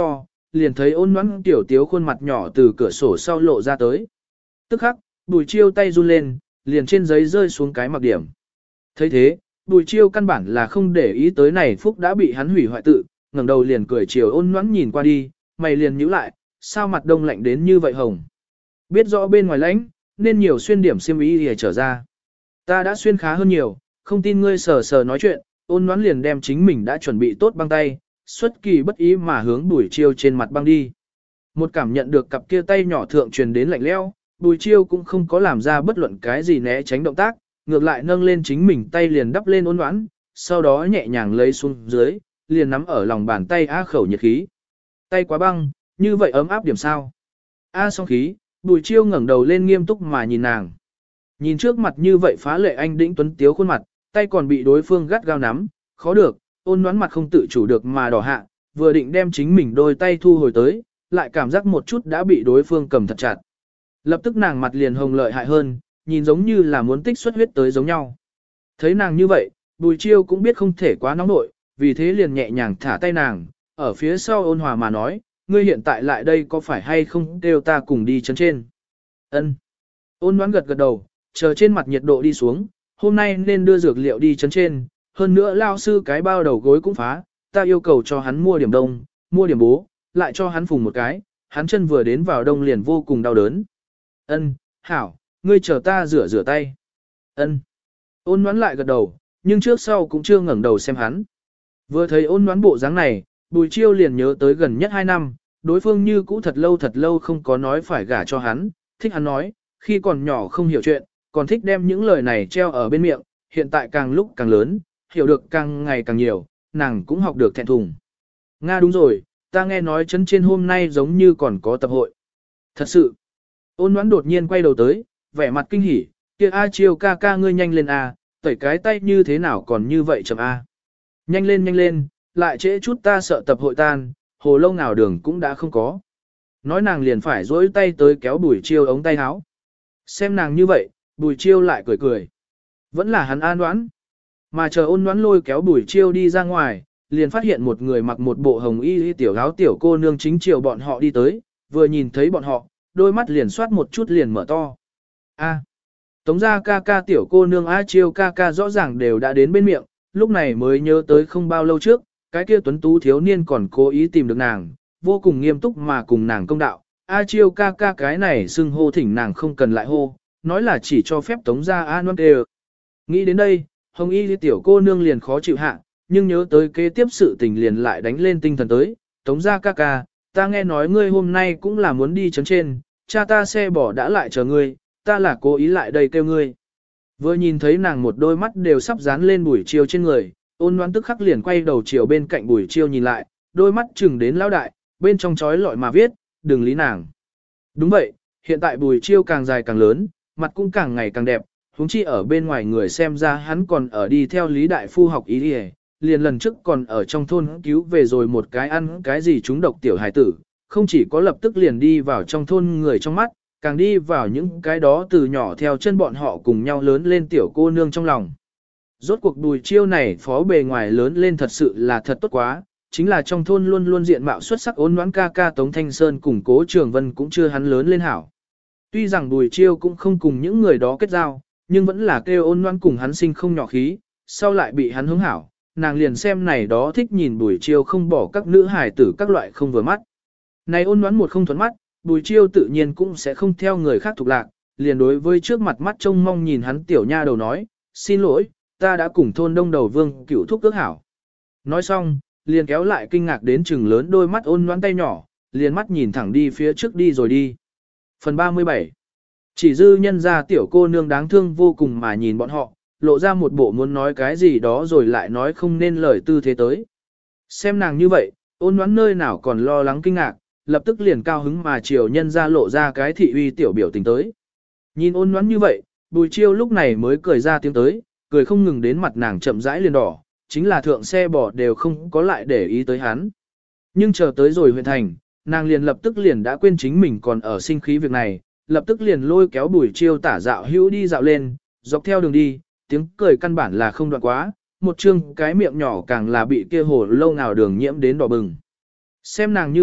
liền thấy ôn nhoãn tiểu tiếu khuôn mặt nhỏ từ cửa sổ sau lộ ra tới. Tức khắc, Bùi Chiêu tay run lên, liền trên giấy rơi xuống cái mặc điểm. Thấy thế, Bùi Chiêu căn bản là không để ý tới này phúc đã bị hắn hủy hoại tự, ngẩng đầu liền cười chiều ôn nhoãn nhìn qua đi, mày liền nhíu lại, sao mặt đông lạnh đến như vậy hồng. Biết rõ bên ngoài lạnh, nên nhiều xuyên điểm xiêm y để trở ra. Ta đã xuyên khá hơn nhiều, không tin ngươi sờ sờ nói chuyện, ôn nhoãn liền đem chính mình đã chuẩn bị tốt băng tay, xuất kỳ bất ý mà hướng Bùi Chiêu trên mặt băng đi. Một cảm nhận được cặp kia tay nhỏ thượng truyền đến lạnh lẽo, Bùi Chiêu cũng không có làm ra bất luận cái gì né tránh động tác, ngược lại nâng lên chính mình tay liền đắp lên ôn nhoãn, sau đó nhẹ nhàng lấy xuống dưới, liền nắm ở lòng bàn tay A khẩu nhiệt khí. Tay quá băng, như vậy ấm áp điểm sao? A song khí, Bùi Chiêu ngẩng đầu lên nghiêm túc mà nhìn nàng. Nhìn trước mặt như vậy phá lệ anh đĩnh tuấn tiếu khuôn mặt, tay còn bị đối phương gắt gao nắm, khó được, ôn nhoãn mặt không tự chủ được mà đỏ hạ, vừa định đem chính mình đôi tay thu hồi tới, lại cảm giác một chút đã bị đối phương cầm thật chặt. Lập tức nàng mặt liền hồng lợi hại hơn, nhìn giống như là muốn tích xuất huyết tới giống nhau. Thấy nàng như vậy, Bùi Chiêu cũng biết không thể quá nóng nội, vì thế liền nhẹ nhàng thả tay nàng, ở phía sau ôn hòa mà nói, ngươi hiện tại lại đây có phải hay không kêu ta cùng đi chân trên. Ân. Ôn đoán gật gật đầu, chờ trên mặt nhiệt độ đi xuống, hôm nay nên đưa dược liệu đi chân trên, hơn nữa lao sư cái bao đầu gối cũng phá, ta yêu cầu cho hắn mua điểm đông, mua điểm bố, lại cho hắn phùng một cái, hắn chân vừa đến vào đông liền vô cùng đau đớn. Ân, hảo, ngươi chờ ta rửa rửa tay. Ân. Ôn đoán lại gật đầu, nhưng trước sau cũng chưa ngẩng đầu xem hắn. Vừa thấy ôn đoán bộ dáng này, Bùi Chiêu liền nhớ tới gần nhất 2 năm, đối phương như cũ thật lâu không có nói phải gả cho hắn, thích hắn nói, khi còn nhỏ không hiểu chuyện, còn thích đem những lời này treo ở bên miệng, hiện tại càng lúc càng lớn, hiểu được càng ngày càng nhiều, nàng cũng học được thẹn thùng. Nga đúng rồi, ta nghe nói chấn trên hôm nay giống như còn có tập hội. Thật sự, ôn đoán đột nhiên quay đầu tới, vẻ mặt kinh hỉ, kia A Chiêu ca ca ngươi nhanh lên A, tẩy cái tay như thế nào còn như vậy chậm A. Nhanh lên, lại trễ chút ta sợ tập hội tan, hồ lâu nào đường cũng đã không có. Nói nàng liền phải dỗi tay tới kéo Bùi Chiêu ống tay áo. Xem nàng như vậy, Bùi Chiêu lại cười cười. Vẫn là hắn an đoán. Mà chờ ôn đoán lôi kéo Bùi Chiêu đi ra ngoài, liền phát hiện một người mặc một bộ hồng y tiểu áo tiểu cô nương chính chiều bọn họ đi tới, vừa nhìn thấy bọn họ, đôi mắt liền soát một chút liền mở to. A. Tống gia ca ca tiểu cô nương A Chiêu ca ca rõ ràng đều đã đến bên miệng, lúc này mới nhớ tới không bao lâu trước, cái kia tuấn tú thiếu niên còn cố ý tìm được nàng, vô cùng nghiêm túc mà cùng nàng công đạo. A Chiêu ca ca cái này xưng hô thỉnh nàng không cần lại hô, nói là chỉ cho phép tống gia A non đều. Nghĩ đến đây, hồng y tiểu cô nương liền khó chịu hạ, nhưng nhớ tới kế tiếp sự tình liền lại đánh lên tinh thần tới. Tống gia ca ca, ta nghe nói ngươi hôm nay cũng là muốn đi chấn trên, cha ta xe bỏ đã lại chờ ngươi, ta là cố ý lại đây kêu ngươi. Vừa nhìn thấy nàng một đôi mắt đều sắp dán lên Bùi Chiêu trên người, ôn đoán tức khắc liền quay đầu chiều bên cạnh Bùi Chiêu nhìn lại, đôi mắt chừng đến lão đại, bên trong trói lọi mà viết, đừng lý nàng. Đúng vậy, hiện tại Bùi Chiêu càng dài càng lớn, mặt cũng càng ngày càng đẹp, huống chi ở bên ngoài người xem ra hắn còn ở đi theo Lý Đại Phu học ý đi, liền lần trước còn ở trong thôn cứu về rồi một cái ăn cái gì chúng độc tiểu hài tử, không chỉ có lập tức liền đi vào trong thôn người trong mắt, càng đi vào những cái đó từ nhỏ theo chân bọn họ cùng nhau lớn lên tiểu cô nương trong lòng. Rốt cuộc Bùi Chiêu này phó bề ngoài lớn lên thật sự là thật tốt quá, chính là trong thôn luôn luôn diện mạo xuất sắc ôn noãn ca ca Tống Thanh Sơn cùng Cố Trường Vân cũng chưa hắn lớn lên hảo. Tuy rằng Bùi Chiêu cũng không cùng những người đó kết giao, nhưng vẫn là kêu ôn noãn cùng hắn sinh không nhỏ khí, sau lại bị hắn hứng hảo, nàng liền xem này đó thích nhìn Bùi Chiêu không bỏ các nữ hài tử các loại không vừa mắt. Này ôn noãn một không thuận mắt, Bùi Chiêu tự nhiên cũng sẽ không theo người khác thuộc lạc, liền đối với trước mặt mắt trông mong nhìn hắn tiểu nha đầu nói, xin lỗi, ta đã cùng thôn đông đầu vương cửu thúc ước hảo. Nói xong, liền kéo lại kinh ngạc đến chừng lớn đôi mắt ôn noãn tay nhỏ, liền mắt nhìn thẳng đi phía trước đi rồi đi. Phần 37. Chỉ dư nhân ra tiểu cô nương đáng thương vô cùng mà nhìn bọn họ, lộ ra một bộ muốn nói cái gì đó rồi lại nói không nên lời tư thế tới. Xem nàng như vậy, ôn noãn nơi nào còn lo lắng kinh ngạc, lập tức liền cao hứng mà chiều nhân ra lộ ra cái thị uy tiểu biểu tình tới. Nhìn ôn noãn như vậy, Bùi Chiêu lúc này mới cười ra tiếng tới, cười không ngừng đến mặt nàng chậm rãi liền đỏ, chính là thượng xe bò đều không có lại để ý tới hắn. Nhưng chờ tới rồi huyện thành, nàng liền lập tức liền đã quên chính mình còn ở sinh khí việc này, lập tức liền lôi kéo Bùi Chiêu tả dạo hữu đi dạo lên, dọc theo đường đi, tiếng cười căn bản là không đoạn quá, một chương cái miệng nhỏ càng là bị kia hồ lâu nào đường nhiễm đến đỏ bừng. Xem nàng như vậy,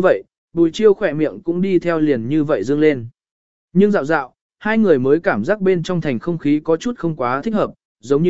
Bùi Chiêu khỏe miệng cũng đi theo liền như vậy dương lên. Nhưng dạo dạo, hai người mới cảm giác bên trong thành không khí có chút không quá thích hợp,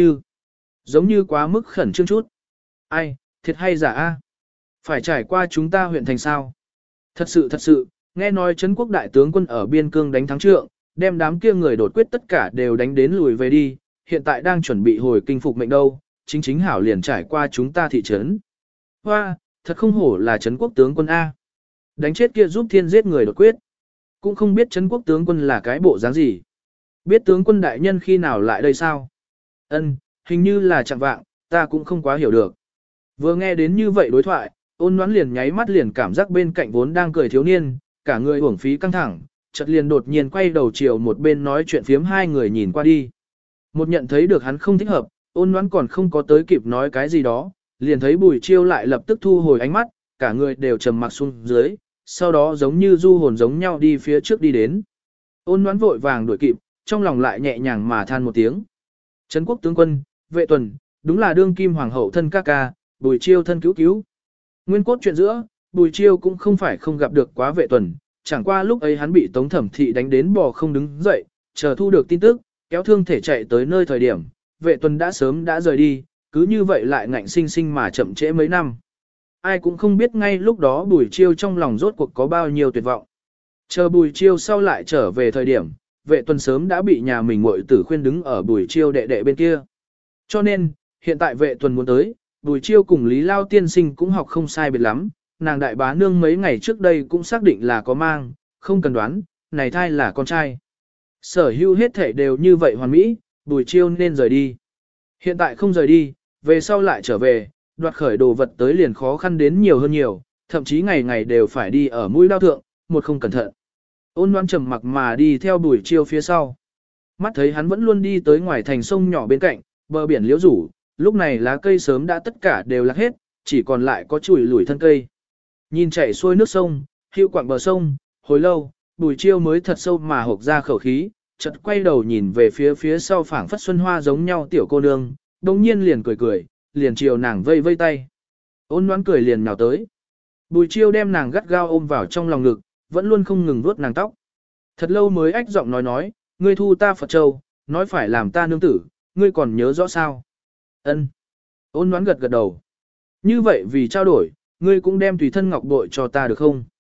giống như quá mức khẩn trương chút. Ai, thiệt hay giả a? Phải trải qua chúng ta huyện thành sao? Thật sự, nghe nói Trấn Quốc đại tướng quân ở biên cương đánh thắng trượng, đem đám kia người đột quyết tất cả đều đánh đến lùi về đi, hiện tại đang chuẩn bị hồi kinh phục mệnh đâu, chính hảo liền trải qua chúng ta thị trấn. Hoa, thật không hổ là Trấn Quốc tướng quân A. Đánh chết kia giúp thiên giết người đột quyết. Cũng không biết Trấn Quốc tướng quân là cái bộ dáng gì. Biết tướng quân đại nhân khi nào lại đây sao? Ân, hình như là chẳng vạng, ta cũng không quá hiểu được. Vừa nghe đến như vậy đối thoại, Ôn Ngoãn liền nháy mắt liền cảm giác bên cạnh vốn đang cười thiếu niên, cả người uổng phí căng thẳng, chợt liền đột nhiên quay đầu chiều một bên nói chuyện phiếm hai người nhìn qua đi. Một nhận thấy được hắn không thích hợp, Ôn Ngoãn còn không có tới kịp nói cái gì đó, liền thấy Bùi Chiêu lại lập tức thu hồi ánh mắt, cả người đều trầm mặc xuống dưới, sau đó giống như du hồn giống nhau đi phía trước đi đến. Ôn Ngoãn vội vàng đuổi kịp, trong lòng lại nhẹ nhàng mà than một tiếng. Trấn Quốc tướng quân, Vệ Tuần, đúng là đương kim hoàng hậu thân ca ca, Bùi Chiêu thân cứu cứu. Nguyên cốt chuyện giữa, Bùi Chiêu cũng không phải không gặp được quá Vệ Tuần, chẳng qua lúc ấy hắn bị Tống Thẩm Thị đánh đến bò không đứng dậy, chờ thu được tin tức, kéo thương thể chạy tới nơi thời điểm, Vệ Tuần đã sớm đã rời đi, cứ như vậy lại ngạnh sinh sinh mà chậm trễ mấy năm. Ai cũng không biết ngay lúc đó Bùi Chiêu trong lòng rốt cuộc có bao nhiêu tuyệt vọng. Chờ Bùi Chiêu sau lại trở về thời điểm, Vệ Tuần sớm đã bị nhà mình muội tử khuyên đứng ở Bùi Chiêu đệ đệ bên kia. Cho nên, hiện tại Vệ Tuần muốn tới, Bùi Chiêu cùng Lý Lao tiên sinh cũng học không sai biệt lắm, nàng đại bá nương mấy ngày trước đây cũng xác định là có mang, không cần đoán, này thai là con trai. Sở hữu hết thể đều như vậy hoàn mỹ, Bùi Chiêu nên rời đi. Hiện tại không rời đi, về sau lại trở về, đoạt khởi đồ vật tới liền khó khăn đến nhiều hơn nhiều, thậm chí ngày ngày đều phải đi ở mũi lao thượng, một không cẩn thận. Ôn Loan trầm mặc mà đi theo Bùi Chiêu phía sau. Mắt thấy hắn vẫn luôn đi tới ngoài thành sông nhỏ bên cạnh, bờ biển liễu rủ, lúc này lá cây sớm đã tất cả đều lạc hết, chỉ còn lại có chùi lủi thân cây. Nhìn chảy xuôi nước sông, hữu quạng bờ sông, hồi lâu, Bùi Chiêu mới thật sâu mà hộc ra khẩu khí, chợt quay đầu nhìn về phía sau phảng phất xuân hoa giống nhau tiểu cô nương, đồng nhiên liền cười, liền chiều nàng vây vây tay. Ôn Loan cười liền nhào tới. Bùi Chiêu đem nàng gắt gao ôm vào trong lòng ngực, vẫn luôn không ngừng vuốt nàng tóc. Thật lâu mới ách giọng nói, ngươi thu ta Phật Châu, nói phải làm ta nương tử, ngươi còn nhớ rõ sao? Ân. Ôn Loan gật đầu. Như vậy vì trao đổi, ngươi cũng đem tùy thân ngọc bội cho ta được không?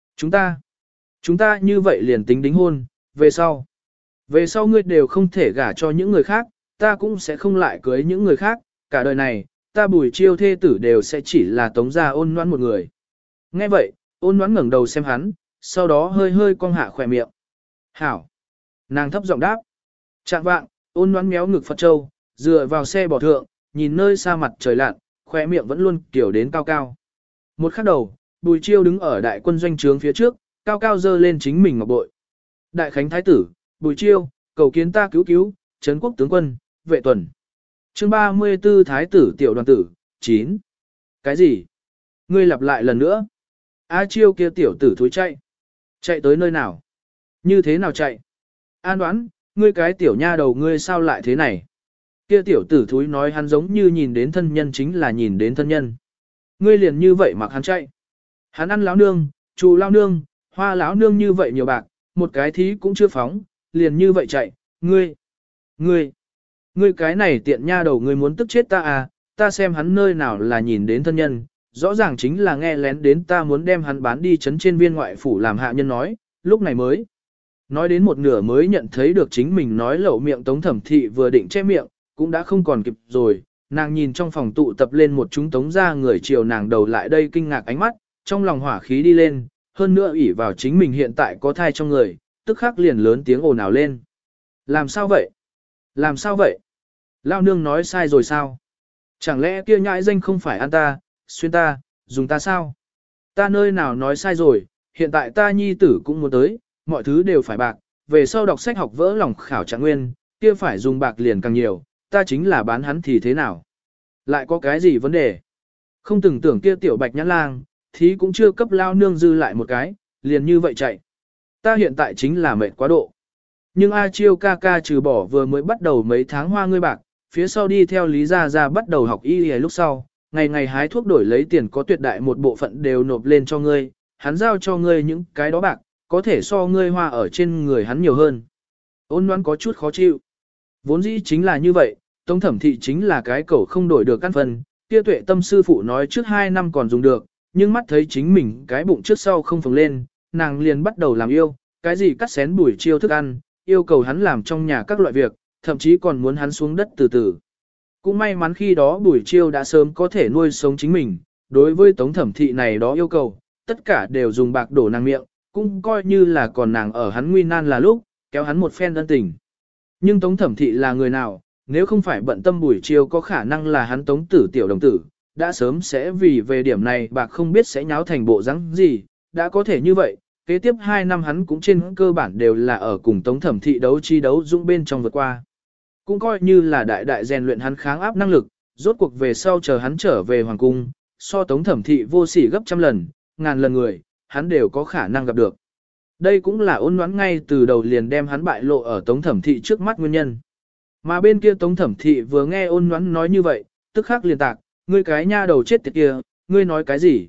Chúng ta như vậy liền tính đính hôn, về sau ngươi đều không thể gả cho những người khác, ta cũng sẽ không lại cưới những người khác, cả đời này, ta Bùi Chiêu thê tử đều sẽ chỉ là Tống gia Ôn Loan một người. Nghe vậy, Ôn Loan ngẩng đầu xem hắn, sau đó hơi cong hạ khỏe miệng. Hảo. Nàng thấp giọng đáp. Trạng vạng, Ôn Loan méo ngực Phật Châu, dựa vào xe bò thượng, nhìn nơi xa mặt trời lặn, khỏe miệng vẫn luôn kiểu đến cao cao. Một khắc đầu, Bùi Chiêu đứng ở đại quân doanh trướng phía trước, cao cao dơ lên chính mình ngọc bội. Đại khánh thái tử, Bùi Chiêu, cầu kiến ta cứu, Trấn Quốc tướng quân, Vệ Tuần. Chương 34 Thái tử tiểu đoàn tử, 9. Cái gì? Ngươi lặp lại lần nữa. A Chiêu kia tiểu tử thối chạy. Chạy tới nơi nào? Như thế nào chạy? An đoán, ngươi cái tiểu nha đầu ngươi sao lại thế này? Kia tiểu tử thúi nói hắn giống như nhìn đến thân nhân chính là nhìn đến thân nhân. Ngươi liền như vậy mặc hắn chạy. Hắn ăn láo nương, chù lao nương, hoa láo nương như vậy nhiều bạc, một cái thí cũng chưa phóng, liền như vậy chạy. Ngươi cái này tiện nha đầu ngươi muốn tức chết ta à, ta xem hắn nơi nào là nhìn đến thân nhân, rõ ràng chính là nghe lén đến ta muốn đem hắn bán đi trấn trên viên ngoại phủ làm hạ nhân nói, lúc này mới. Nói đến một nửa mới nhận thấy được chính mình nói lẩu miệng Tống Thẩm Thị vừa định che miệng, cũng đã không còn kịp rồi, nàng nhìn trong phòng tụ tập lên một chúng Tống gia người chiều nàng đầu lại đây kinh ngạc ánh mắt, trong lòng hỏa khí đi lên, hơn nữa ỷ vào chính mình hiện tại có thai trong người, tức khắc liền lớn tiếng ồn ào lên. Làm sao vậy? Lao nương nói sai rồi sao? Chẳng lẽ kia nhãi danh không phải ăn ta, xuyên ta, dùng ta sao? Ta nơi nào nói sai rồi, hiện tại ta nhi tử cũng muốn tới, mọi thứ đều phải bạc, về sau đọc sách học vỡ lòng khảo trạng nguyên, kia phải dùng bạc liền càng nhiều, ta chính là bán hắn thì thế nào? Lại có cái gì vấn đề? Không từng tưởng kia tiểu bạch nhãn lang, thí cũng chưa cấp lao nương dư lại một cái, liền như vậy chạy. Ta hiện tại chính là mệt quá độ. Nhưng A Chiêu ca ca trừ bỏ vừa mới bắt đầu mấy tháng hoa ngươi bạc, phía sau đi theo Lý Gia Gia bắt đầu học y lúc sau, ngày ngày hái thuốc đổi lấy tiền có tuyệt đại một bộ phận đều nộp lên cho ngươi, hắn giao cho ngươi những cái đó bạc, có thể so ngươi hoa ở trên người hắn nhiều hơn. Ôn Loan có chút khó chịu. Vốn dĩ chính là như vậy, Tống Thẩm Thị chính là cái cẩu không đổi được căn phần, kia Tuệ Tâm sư phụ nói trước 2 năm còn dùng được, nhưng mắt thấy chính mình cái bụng trước sau không phồng lên, nàng liền bắt đầu làm yêu, cái gì cắt xén buổi chiêu thức ăn, yêu cầu hắn làm trong nhà các loại việc, thậm chí còn muốn hắn xuống đất từ từ. Cũng may mắn khi đó buổi chiêu đã sớm có thể nuôi sống chính mình, đối với Tống Thẩm Thị này đó yêu cầu, tất cả đều dùng bạc đổ nàng miệng, cũng coi như là còn nàng ở hắn nguy nan là lúc, kéo hắn một phen ân tình. Nhưng Tống Thẩm Thị là người nào, nếu không phải bận tâm buổi chiêu có khả năng là hắn Tống Tử tiểu đồng tử, đã sớm sẽ vì về điểm này bạc không biết sẽ nháo thành bộ rắn gì, đã có thể như vậy, kế tiếp 2 năm hắn cũng trên cơ bản đều là ở cùng Tống Thẩm Thị đấu chi đấu dũng bên trong vượt qua. Cũng coi như là đại đại rèn luyện hắn kháng áp năng lực, rốt cuộc về sau chờ hắn trở về hoàng cung, so Tống Thẩm Thị vô sỉ gấp trăm lần, ngàn lần người, hắn đều có khả năng gặp được. Đây cũng là Ôn Ngoãn ngay từ đầu liền đem hắn bại lộ ở Tống Thẩm Thị trước mắt nguyên nhân. Mà bên kia Tống Thẩm Thị vừa nghe Ôn Ngoãn nói như vậy, tức khắc liền tạc, ngươi cái nha đầu chết tiệt kia, ngươi nói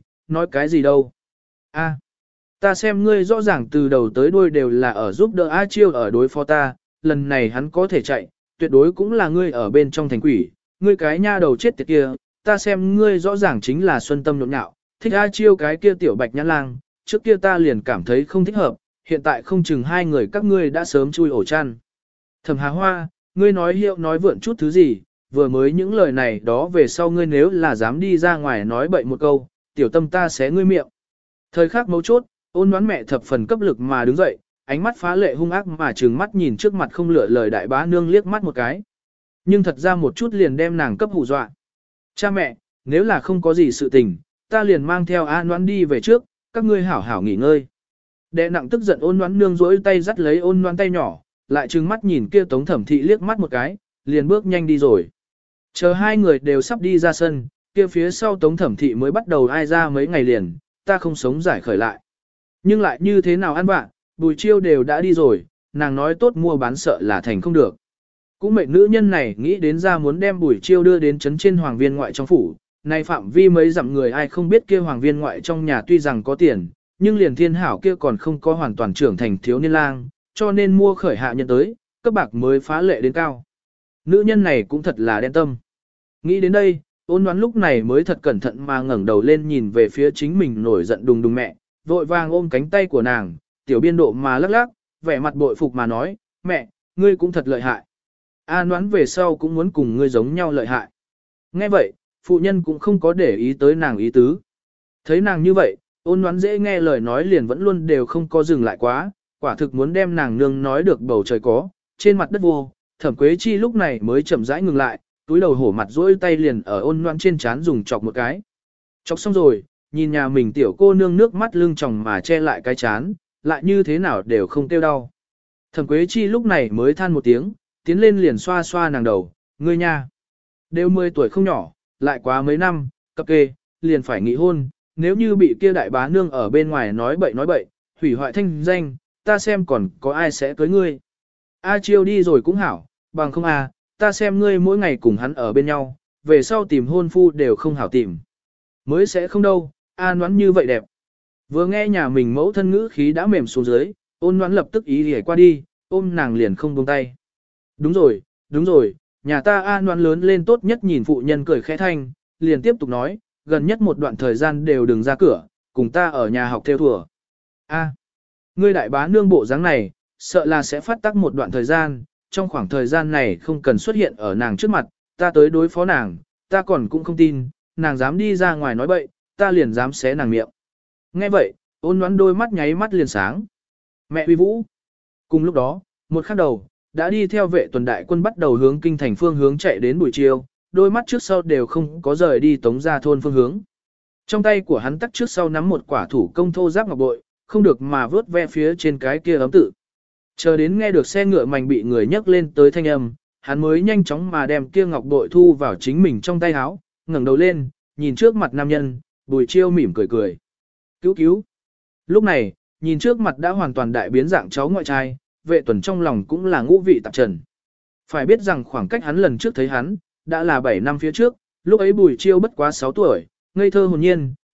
cái gì đâu. A, ta xem ngươi rõ ràng từ đầu tới đuôi đều là ở giúp đỡ A Chiêu ở đối phó ta, lần này hắn có thể chạy, tuyệt đối cũng là ngươi ở bên trong thành quỷ, ngươi cái nha đầu chết tiệt kia, ta xem ngươi rõ ràng chính là xuân tâm nhộn nhạo, thích A Chiêu cái kia tiểu bạch nhãn lang, trước kia ta liền cảm thấy không thích hợp, hiện tại không chừng hai người các ngươi đã sớm chui ổ chăn. Thẩm Hà Hoa, ngươi nói hiệu nói vượn chút thứ gì, vừa mới những lời này đó về sau ngươi nếu là dám đi ra ngoài nói bậy một câu, tiểu tâm ta xé ngươi miệng. Thời khắc mấu chốt, Ôn Ngoãn mẹ thập phần cấp lực mà đứng dậy, ánh mắt phá lệ hung ác mà trừng mắt nhìn trước mặt không lựa lời đại bá nương liếc mắt một cái. Nhưng thật ra một chút liền đem nàng cấp hù dọa. Cha mẹ, nếu là không có gì sự tình, ta liền mang theo A Ngoãn đi về trước, các ngươi hảo hảo nghỉ ngơi. Đệ nặng tức giận Ôn Ngoãn nương rỗi tay dắt lấy Ôn Ngoãn tay nhỏ, lại trừng mắt nhìn kia Tống Thẩm Thị liếc mắt một cái, liền bước nhanh đi rồi. Chờ hai người đều sắp đi ra sân, kia phía sau Tống Thẩm Thị mới bắt đầu ai ra mấy ngày liền, ta không sống giải khởi lại. Nhưng lại như thế nào ăn bạn, Bùi Chiêu đều đã đi rồi, nàng nói tốt mua bán sợ là thành không được. Cũng mệnh nữ nhân này nghĩ đến ra muốn đem Bùi Chiêu đưa đến trấn trên hoàng viên ngoại trong phủ, này phạm vi mấy dặm người ai không biết kia hoàng viên ngoại trong nhà tuy rằng có tiền, nhưng liền thiên hảo kia còn không có hoàn toàn trưởng thành thiếu niên lang, cho nên mua khởi hạ nhân tới, cấp bạc mới phá lệ đến cao. Nữ nhân này cũng thật là đen tâm. Nghĩ đến đây, Ôn Ngoãn lúc này mới thật cẩn thận mà ngẩng đầu lên nhìn về phía chính mình nổi giận đùng đùng mẹ, vội vàng ôm cánh tay của nàng, tiểu biên độ mà lắc lắc, vẻ mặt bội phục mà nói, mẹ, ngươi cũng thật lợi hại. A Ngoãn về sau cũng muốn cùng ngươi giống nhau lợi hại. Nghe vậy, phụ nhân cũng không có để ý tới nàng ý tứ. Thấy nàng như vậy, Ôn Ngoãn dễ nghe lời nói liền vẫn luôn đều không có dừng lại quá, quả thực muốn đem nàng nương nói được bầu trời có, trên mặt đất vô. Thẩm Quế Chi lúc này mới chậm rãi ngừng lại, túi đầu hổ mặt duỗi tay liền ở Ôn Ngoãn trên trán dùng chọc một cái. Chọc xong rồi, nhìn nhà mình tiểu cô nương nước mắt lưng tròng mà che lại cái chán, lại như thế nào đều không tiêu đau. Thẩm Quế Chi lúc này mới than một tiếng, tiến lên liền xoa xoa nàng đầu, ngươi nha. Đều 10 tuổi không nhỏ, lại quá mấy năm, cập kê, liền phải nghị hôn, nếu như bị kia đại bá nương ở bên ngoài nói bậy, hủy hoại thanh danh, ta xem còn có ai sẽ cưới ngươi. A Chiêu đi rồi cũng hảo, bằng không à, ta xem ngươi mỗi ngày cùng hắn ở bên nhau, về sau tìm hôn phu đều không hảo tìm. Mới sẽ không đâu, A Ngoãn như vậy đẹp. Vừa nghe nhà mình mẫu thân ngữ khí đã mềm xuống dưới, Ôn Ngoãn lập tức ý lìa qua đi, ôm nàng liền không buông tay. Đúng rồi, nhà ta A Ngoãn lớn lên tốt nhất nhìn phụ nhân cười khẽ thanh, liền tiếp tục nói, gần nhất một đoạn thời gian đều đừng ra cửa, cùng ta ở nhà học theo thùa. A, ngươi đại bá nương bộ dáng này, sợ là sẽ phát tác một đoạn thời gian, trong khoảng thời gian này không cần xuất hiện ở nàng trước mặt, ta tới đối phó nàng, ta còn cũng không tin, nàng dám đi ra ngoài nói bậy, ta liền dám xé nàng miệng. Nghe vậy, Ôn Ngoãn đôi mắt nháy mắt liền sáng. Mẹ uy vũ. Cùng lúc đó, một khắc đầu, đã đi theo vệ tuần đại quân bắt đầu hướng kinh thành phương hướng chạy đến buổi chiều, đôi mắt trước sau đều không có rời đi Tống gia thôn phương hướng. Trong tay của hắn tắc trước sau nắm một quả thủ công thô giáp ngọc bội, không được mà vớt ve phía trên cái kia ấm tự. Chờ đến nghe được xe ngựa mảnh bị người nhấc lên tới thanh âm, hắn mới nhanh chóng mà đem kia ngọc bội thu vào chính mình trong tay áo, ngẩng đầu lên, nhìn trước mặt nam nhân, Bùi Chiêu mỉm cười cười. Cứu. Lúc này, nhìn trước mặt đã hoàn toàn đại biến dạng cháu ngoại trai, vệ tuần trong lòng cũng là ngũ vị tạp trần. Phải biết rằng khoảng cách hắn lần trước thấy hắn, đã là 7 năm phía trước, lúc ấy Bùi Chiêu bất quá 6 tuổi, ngây thơ hồn nhiên,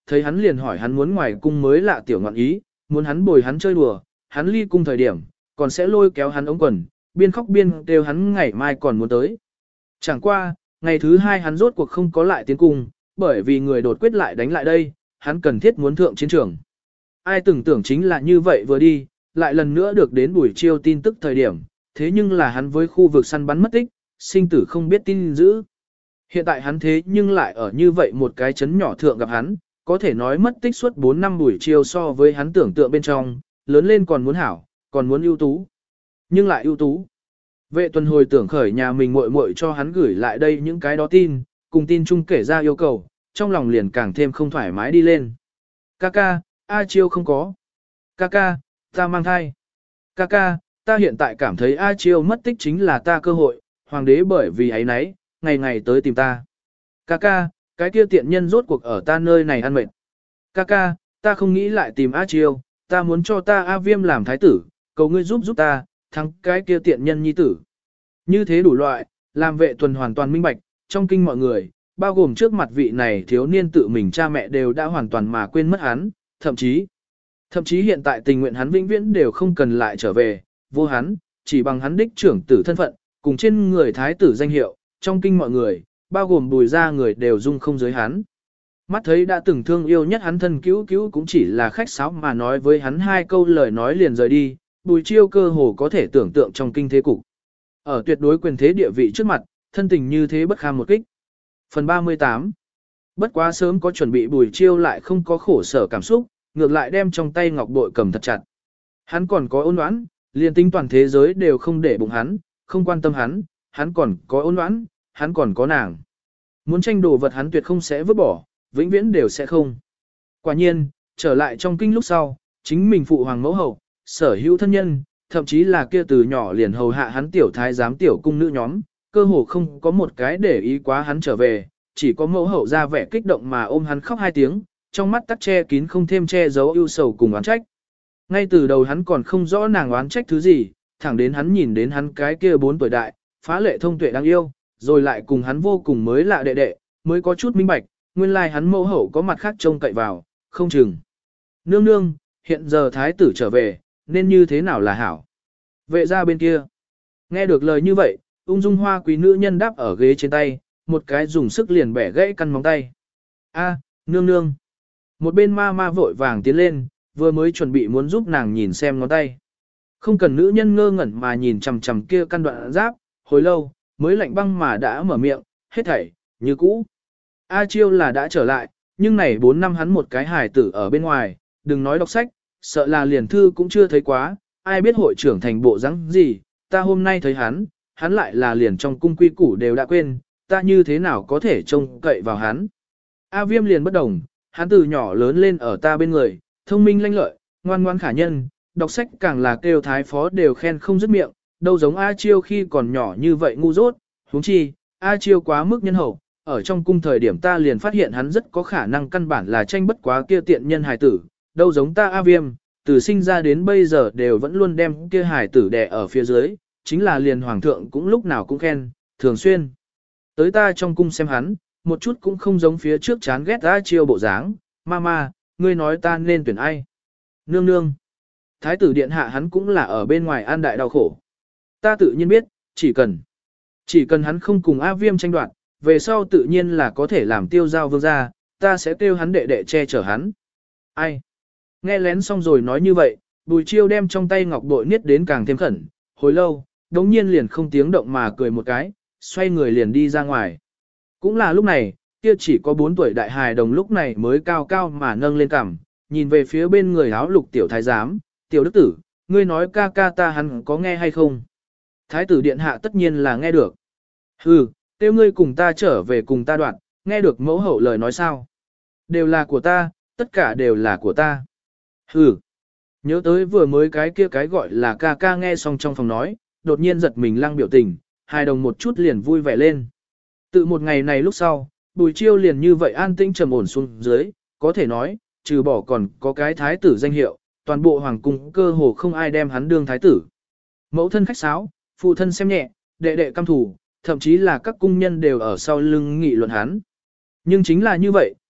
thấy hắn liền hỏi hắn muốn ngoài cung mới lạ tiểu ngọn ý, muốn hắn bồi hắn chơi đùa, hắn ly cung thời điểm, còn sẽ lôi kéo hắn ống quần, biên khóc biên kêu hắn ngày mai còn muốn tới. Chẳng qua, ngày thứ hai hắn rốt cuộc không có lại tiến cung, bởi vì người đột quyết lại đánh lại đây, hắn cần thiết muốn thượng chiến trường. Ai từng tưởng chính là như vậy vừa đi, lại lần nữa được đến buổi chiêu tin tức thời điểm, thế nhưng là hắn với khu vực săn bắn mất tích, sinh tử không biết tin giữ. Hiện tại hắn thế nhưng lại ở như vậy một cái chấn nhỏ thượng gặp hắn, có thể nói mất tích suốt 4 năm buổi chiêu so với hắn tưởng tượng bên trong, lớn lên còn muốn hảo, còn muốn ưu tú. Nhưng lại ưu tú. Vệ tuần hồi tưởng khởi nhà mình muội muội cho hắn gửi lại đây những cái đó tin, cùng tin chung kể ra yêu cầu, trong lòng liền càng thêm không thoải mái đi lên. Kaka, A Chiêu không có. Kaka, ta mang thai. Kaka, ta hiện tại cảm thấy A Chiêu mất tích chính là ta cơ hội, hoàng đế bởi vì ấy nấy, ngày ngày tới tìm ta. Kaka, cái kia tiện nhân rốt cuộc ở ta nơi này ăn mệt. Kaka, ta không nghĩ lại tìm A Chiêu, ta muốn cho ta A Viêm làm thái tử, cầu ngươi giúp ta, thắng cái kia tiện nhân nhi tử. Như thế đủ loại, làm vệ tuần hoàn toàn minh bạch, trong kinh mọi người, bao gồm trước mặt vị này thiếu niên tự mình cha mẹ đều đã hoàn toàn mà quên mất hắn, thậm chí hiện tại tình nguyện hắn vĩnh viễn đều không cần lại trở về, vô hắn, chỉ bằng hắn đích trưởng tử thân phận, cùng trên người thái tử danh hiệu, trong kinh mọi người, bao gồm Bùi gia người đều dung không giới hắn. Mắt thấy đã từng thương yêu nhất hắn thân cứu cứu cũng chỉ là khách sáo mà nói với hắn hai câu lời nói liền rời đi, Bùi Chiêu cơ hồ có thể tưởng tượng trong kinh thế cục. Ở tuyệt đối quyền thế địa vị trước mặt, thân tình như thế bất kham một kích. Phần 38. Bất quá sớm có chuẩn bị Bùi Chiêu lại không có khổ sở cảm xúc, ngược lại đem trong tay ngọc bội cầm thật chặt. Hắn còn có ôn oán, liền tính toàn thế giới đều không để bụng hắn, không quan tâm hắn còn có ôn oán, hắn còn có nàng. Muốn tranh đồ vật hắn tuyệt không sẽ vứt bỏ, vĩnh viễn đều sẽ không. Quả nhiên, trở lại trong kinh lúc sau, chính mình phụ hoàng mẫu hậu, sở hữu thân nhân, thậm chí là kia từ nhỏ liền hầu hạ hắn tiểu thái giám tiểu cung nữ nhóm, cơ hồ không có một cái để ý quá hắn trở về, chỉ có mẫu hậu ra vẻ kích động mà ôm hắn khóc 2 tiếng, trong mắt tắc che kín không thêm che giấu ưu sầu cùng oán trách. Ngay từ đầu hắn còn không rõ nàng oán trách thứ gì, thẳng đến hắn nhìn đến hắn cái kia 4 tuổi đại, phá lệ thông tuệ đáng yêu, rồi lại cùng hắn vô cùng mới lạ đệ đệ, mới có chút minh bạch, nguyên lai hắn mẫu hậu có mặt khác trông cậy vào, không chừng. Nương nương, hiện giờ thái tử trở về, nên như thế nào là hảo? Vệ ra bên kia. Nghe được lời như vậy, ung dung hoa quý nữ nhân đáp ở ghế trên tay, một cái dùng sức liền bẻ gãy căn móng tay. A, nương nương. Một bên ma ma vội vàng tiến lên, vừa mới chuẩn bị muốn giúp nàng nhìn xem ngón tay. Không cần nữ nhân ngơ ngẩn mà nhìn chằm chằm kia căn đoạn giáp, hồi lâu, mới lạnh băng mà đã mở miệng, hết thảy, như cũ. A Chiêu là đã trở lại, nhưng này 4 năm hắn một cái hài tử ở bên ngoài, đừng nói đọc sách, sợ là liền thư cũng chưa thấy quá, ai biết hội trưởng thành bộ dáng gì, ta hôm nay thấy hắn lại là liền trong cung quy củ đều đã quên, ta như thế nào có thể trông cậy vào hắn. A Viêm liền bất đồng, hắn từ nhỏ lớn lên ở ta bên người, thông minh lanh lợi, ngoan ngoan khả nhân, đọc sách càng là kêu thái phó đều khen không dứt miệng, đâu giống A Chiêu khi còn nhỏ như vậy ngu dốt, huống chi, A Chiêu quá mức nhân hậu, ở trong cung thời điểm ta liền phát hiện hắn rất có khả năng căn bản là tranh bất quá kia tiện nhân hài tử, đâu giống ta A Viêm, từ sinh ra đến bây giờ đều vẫn luôn đem kia hài tử đè ở phía dưới, chính là liền hoàng thượng cũng lúc nào cũng khen, thường xuyên. Tới ta trong cung xem hắn, một chút cũng không giống phía trước chán ghét A Chiêu bộ dáng, mama, ngươi nói ta nên tuyển ai? Nương nương. Thái tử điện hạ hắn cũng là ở bên ngoài an đại đau khổ. Ta tự nhiên biết, chỉ cần hắn không cùng A Viêm tranh đoạt, về sau tự nhiên là có thể làm tiêu giao vương gia, ta sẽ kêu hắn đệ đệ che chở hắn. Ai? Nghe lén xong rồi nói như vậy, Bùi Chiêu đem trong tay ngọc bội niết đến càng thêm khẩn, hồi lâu, đống nhiên liền không tiếng động mà cười một cái, xoay người liền đi ra ngoài. Cũng là lúc này, kia chỉ có 4 tuổi đại hài đồng lúc này mới cao cao mà nâng lên cằm, nhìn về phía bên người áo lục tiểu thái giám, tiểu đức tử, ngươi nói ca ca ta hắn có nghe hay không? Thái tử điện hạ tất nhiên là nghe được. Hừ, kêu ngươi cùng ta trở về cùng ta đoạn, nghe được mẫu hậu lời nói sao? Đều là của ta, tất cả đều là của ta. Hừ, nhớ tới vừa mới cái kia cái gọi là ca ca nghe xong trong phòng nói, đột nhiên giật mình lăng biểu tình, hài đồng một chút liền vui vẻ lên. Từ một ngày này lúc sau, Bùi Chiêu liền như vậy an tĩnh trầm ổn xuống dưới, có thể nói, trừ bỏ còn có cái thái tử danh hiệu, toàn bộ hoàng cung cơ hồ không ai đem hắn đương thái tử. Mẫu thân khách sáo, phụ thân xem nhẹ, đệ đệ căm thủ, thậm chí là các cung nhân đều ở sau lưng nghị luận hắn. Nhưng chính là như vậy,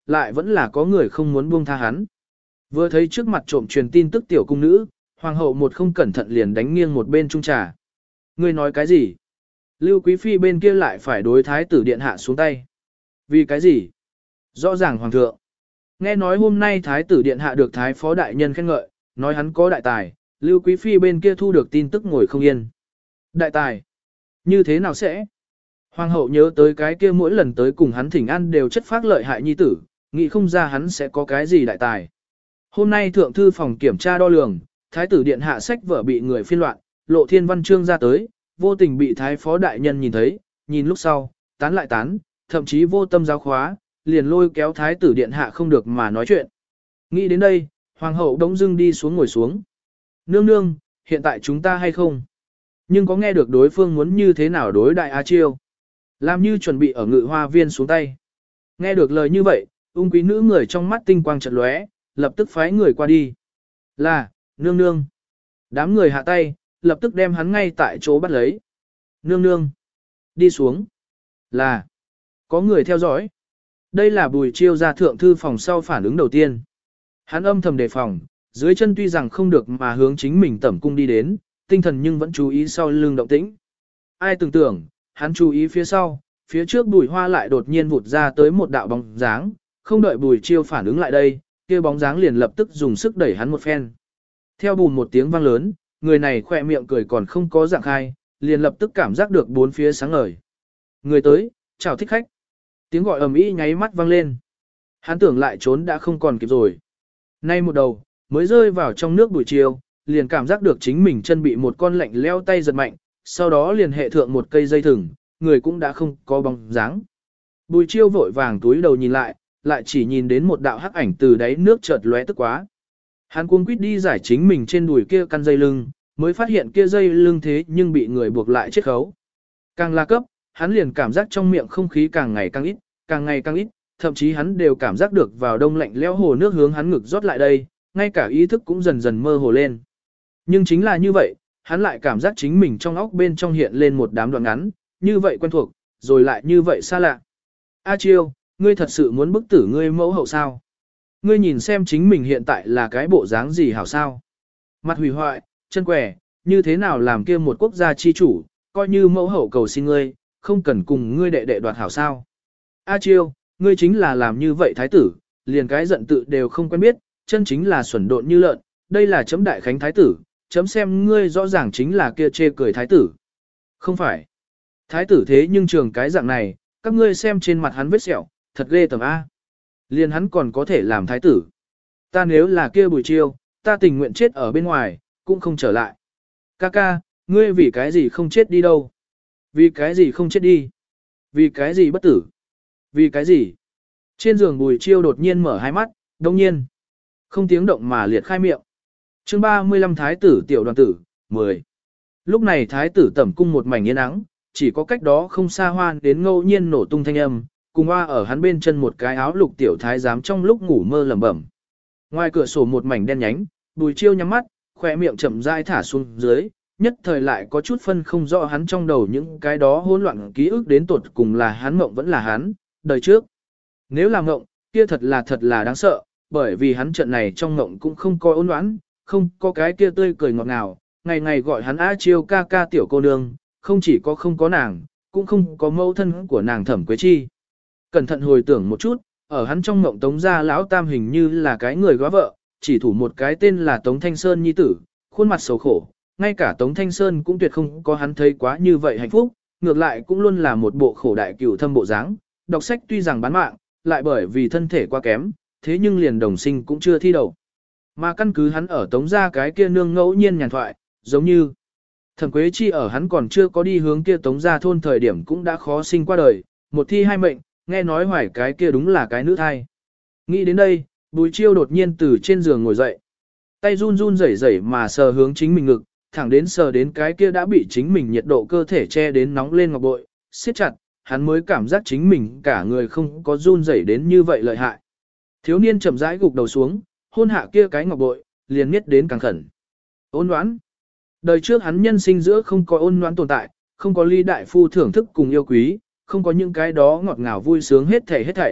lại vẫn là có người không muốn buông tha hắn. Vừa thấy trước mặt trộm truyền tin tức tiểu cung nữ, hoàng hậu một không cẩn thận liền đánh nghiêng một bên trung trà. Ngươi nói cái gì? Lưu Quý Phi bên kia lại phải đối thái tử điện hạ xuống tay. Vì cái gì? Rõ ràng hoàng thượng. Nghe nói hôm nay thái tử điện hạ được thái phó đại nhân khen ngợi, nói hắn có đại tài, Lưu Quý Phi bên kia thu được tin tức ngồi không yên. Đại tài? Như thế nào sẽ? Hoàng hậu nhớ tới cái kia mỗi lần tới cùng hắn thỉnh ăn đều chất phác lợi hại nhi tử, nghĩ không ra hắn sẽ có cái gì đại tài. Hôm nay thượng thư phòng kiểm tra đo lường, thái tử điện hạ sách vở bị người phiên loạn, lộ thiên văn chương ra tới, vô tình bị thái phó đại nhân nhìn thấy, nhìn lúc sau, tán lại tán, thậm chí vô tâm giáo khóa, liền lôi kéo thái tử điện hạ không được mà nói chuyện. Nghĩ đến đây, hoàng hậu đống dưng đi xuống ngồi xuống. Nương nương, hiện tại chúng ta hay không? Nhưng có nghe được đối phương muốn như thế nào đối đại A Chiêu? Làm như chuẩn bị ở ngự hoa viên xuống tay. Nghe được lời như vậy, ung quý nữ người trong mắt tinh quang chợt lóe, lập tức phái người qua đi. Là, nương nương. Đám người hạ tay, lập tức đem hắn ngay tại chỗ bắt lấy. Nương nương. Đi xuống. Là. Có người theo dõi. Đây là Bùi Chiêu ra thượng thư phòng sau phản ứng đầu tiên. Hắn âm thầm đề phòng, dưới chân tuy rằng không được mà hướng chính mình tẩm cung đi đến, tinh thần nhưng vẫn chú ý sau lưng động tĩnh. Ai tưởng tưởng, hắn chú ý phía sau, phía trước Bùi Hoa lại đột nhiên vụt ra tới một đạo bóng dáng, không đợi Bùi Chiêu phản ứng lại đây, kia bóng dáng liền lập tức dùng sức đẩy hắn một phen. Theo bùn một tiếng vang lớn, người này khỏe miệng cười còn không có dạng khai, liền lập tức cảm giác được bốn phía sáng ngời. Người tới, chào thích khách. Tiếng gọi ầm ĩ nháy mắt vang lên. Hắn tưởng lại trốn đã không còn kịp rồi. Nay một đầu, mới rơi vào trong nước Bùi Chiêu, liền cảm giác được chính mình chân bị một con lạnh leo tay giật mạnh, sau đó liền hệ thượng một cây dây thừng, người cũng đã không có bóng dáng. Bùi Chiêu vội vàng túi đầu nhìn lại chỉ nhìn đến một đạo hắc ảnh từ đáy nước chợt lóe tức quá. Hắn cuống quýt đi giải chính mình trên đùi kia căn dây lưng, mới phát hiện kia dây lưng thế nhưng bị người buộc lại chết khấu. Càng la cấp, hắn liền cảm giác trong miệng không khí càng ngày càng ít, thậm chí hắn đều cảm giác được vào đông lạnh lẽo hồ nước hướng hắn ngực rót lại đây, ngay cả ý thức cũng dần dần mơ hồ lên. Nhưng chính là như vậy, hắn lại cảm giác chính mình trong óc bên trong hiện lên một đám đoạn ngắn, như vậy quen thuộc, rồi lại như vậy xa lạ. A Chiêu, ngươi thật sự muốn bức tử ngươi mẫu hậu sao? Ngươi nhìn xem chính mình hiện tại là cái bộ dáng gì hảo sao? Mặt hủy hoại, chân quẻ, như thế nào làm kia một quốc gia chi chủ, coi như mẫu hậu cầu xin ngươi, không cần cùng ngươi đệ đệ đoạt hảo sao? A Chiêu, ngươi chính là làm như vậy thái tử, liền cái giận tự đều không quen biết, chân chính là xuẩn độn như lợn, đây là chấm đại khánh thái tử, chấm xem ngươi rõ ràng chính là kia chê cười thái tử. Không phải. Thái tử thế nhưng trường cái dạng này, các ngươi xem trên mặt hắn vết sẹo, thật ghê tởm A. Liền hắn còn có thể làm thái tử. Ta nếu là kia Bùi Chiêu, ta tình nguyện chết ở bên ngoài, cũng không trở lại. Ca, ngươi vì cái gì không chết đi đâu? Vì cái gì không chết đi? Vì cái gì bất tử? Vì cái gì? Trên giường Bùi Chiêu đột nhiên mở hai mắt, đông nhiên. Không tiếng động mà liệt khai miệng. Chương 35 Thái tử tiểu đoàn tử, 10. Lúc này Thái tử tẩm cung một mảnh yên ắng, chỉ có cách đó không xa hoan đến ngẫu nhiên nổ tung thanh âm, cùng hoa ở hắn bên chân một cái áo lục tiểu thái giám trong lúc ngủ mơ lẩm bẩm. Ngoài cửa sổ một mảnh đen nhánh, Bùi Chiêu nhắm mắt, khỏe miệng chậm rãi thả xuống dưới, nhất thời lại có chút phân không rõ hắn trong đầu những cái đó hỗn loạn ký ức đến tột cùng là hắn mộng vẫn là hắn, đời trước. Nếu là mộng, kia thật là đáng sợ, bởi vì hắn trận này trong mộng cũng không có ôn loãn, không có cái kia tươi cười ngọt ngào, ngày ngày gọi hắn A Chiêu ca tiểu cô nương, không chỉ có không có nàng, cũng không có mẫu thân của nàng Thẩm Quế Chi. Cẩn thận hồi tưởng một chút, ở hắn trong mộng Tống gia lão tam hình như là cái người góa vợ, chỉ thủ một cái tên là Tống Thanh Sơn nhi tử, khuôn mặt xấu khổ, ngay cả Tống Thanh Sơn cũng tuyệt không có hắn thấy quá như vậy hạnh phúc, ngược lại cũng luôn là một bộ khổ đại cửu thâm bộ dáng. Đọc sách tuy rằng bán mạng, lại bởi vì thân thể quá kém, thế nhưng liền đồng sinh cũng chưa thi đậu. Mà căn cứ hắn ở Tống gia cái kia nương ngẫu nhiên nhàn thoại, giống như Thẩm Quế Chi ở hắn còn chưa có đi hướng kia Tống gia thôn thời điểm cũng đã khó sinh qua đời, một thi hai mệnh, nghe nói hoài cái kia đúng là cái nữ thai. Nghĩ đến đây, Bùi Chiêu đột nhiên từ trên giường ngồi dậy. Tay run run rẩy rẩy mà sờ hướng chính mình ngực, thẳng đến sờ đến cái kia đã bị chính mình nhiệt độ cơ thể che đến nóng lên ngọc bội, siết chặt, hắn mới cảm giác chính mình cả người không có run rẩy đến như vậy lợi hại. Thiếu niên chậm rãi gục đầu xuống, hôn hạ kia cái ngọc bội, liền miết đến càng khẩn. Ôn đoán. Đời trước hắn nhân sinh giữa không có ôn đoán tồn tại, không có ly đại phu thưởng thức cùng yêu quý, không có những cái đó ngọt ngào vui sướng hết thảy,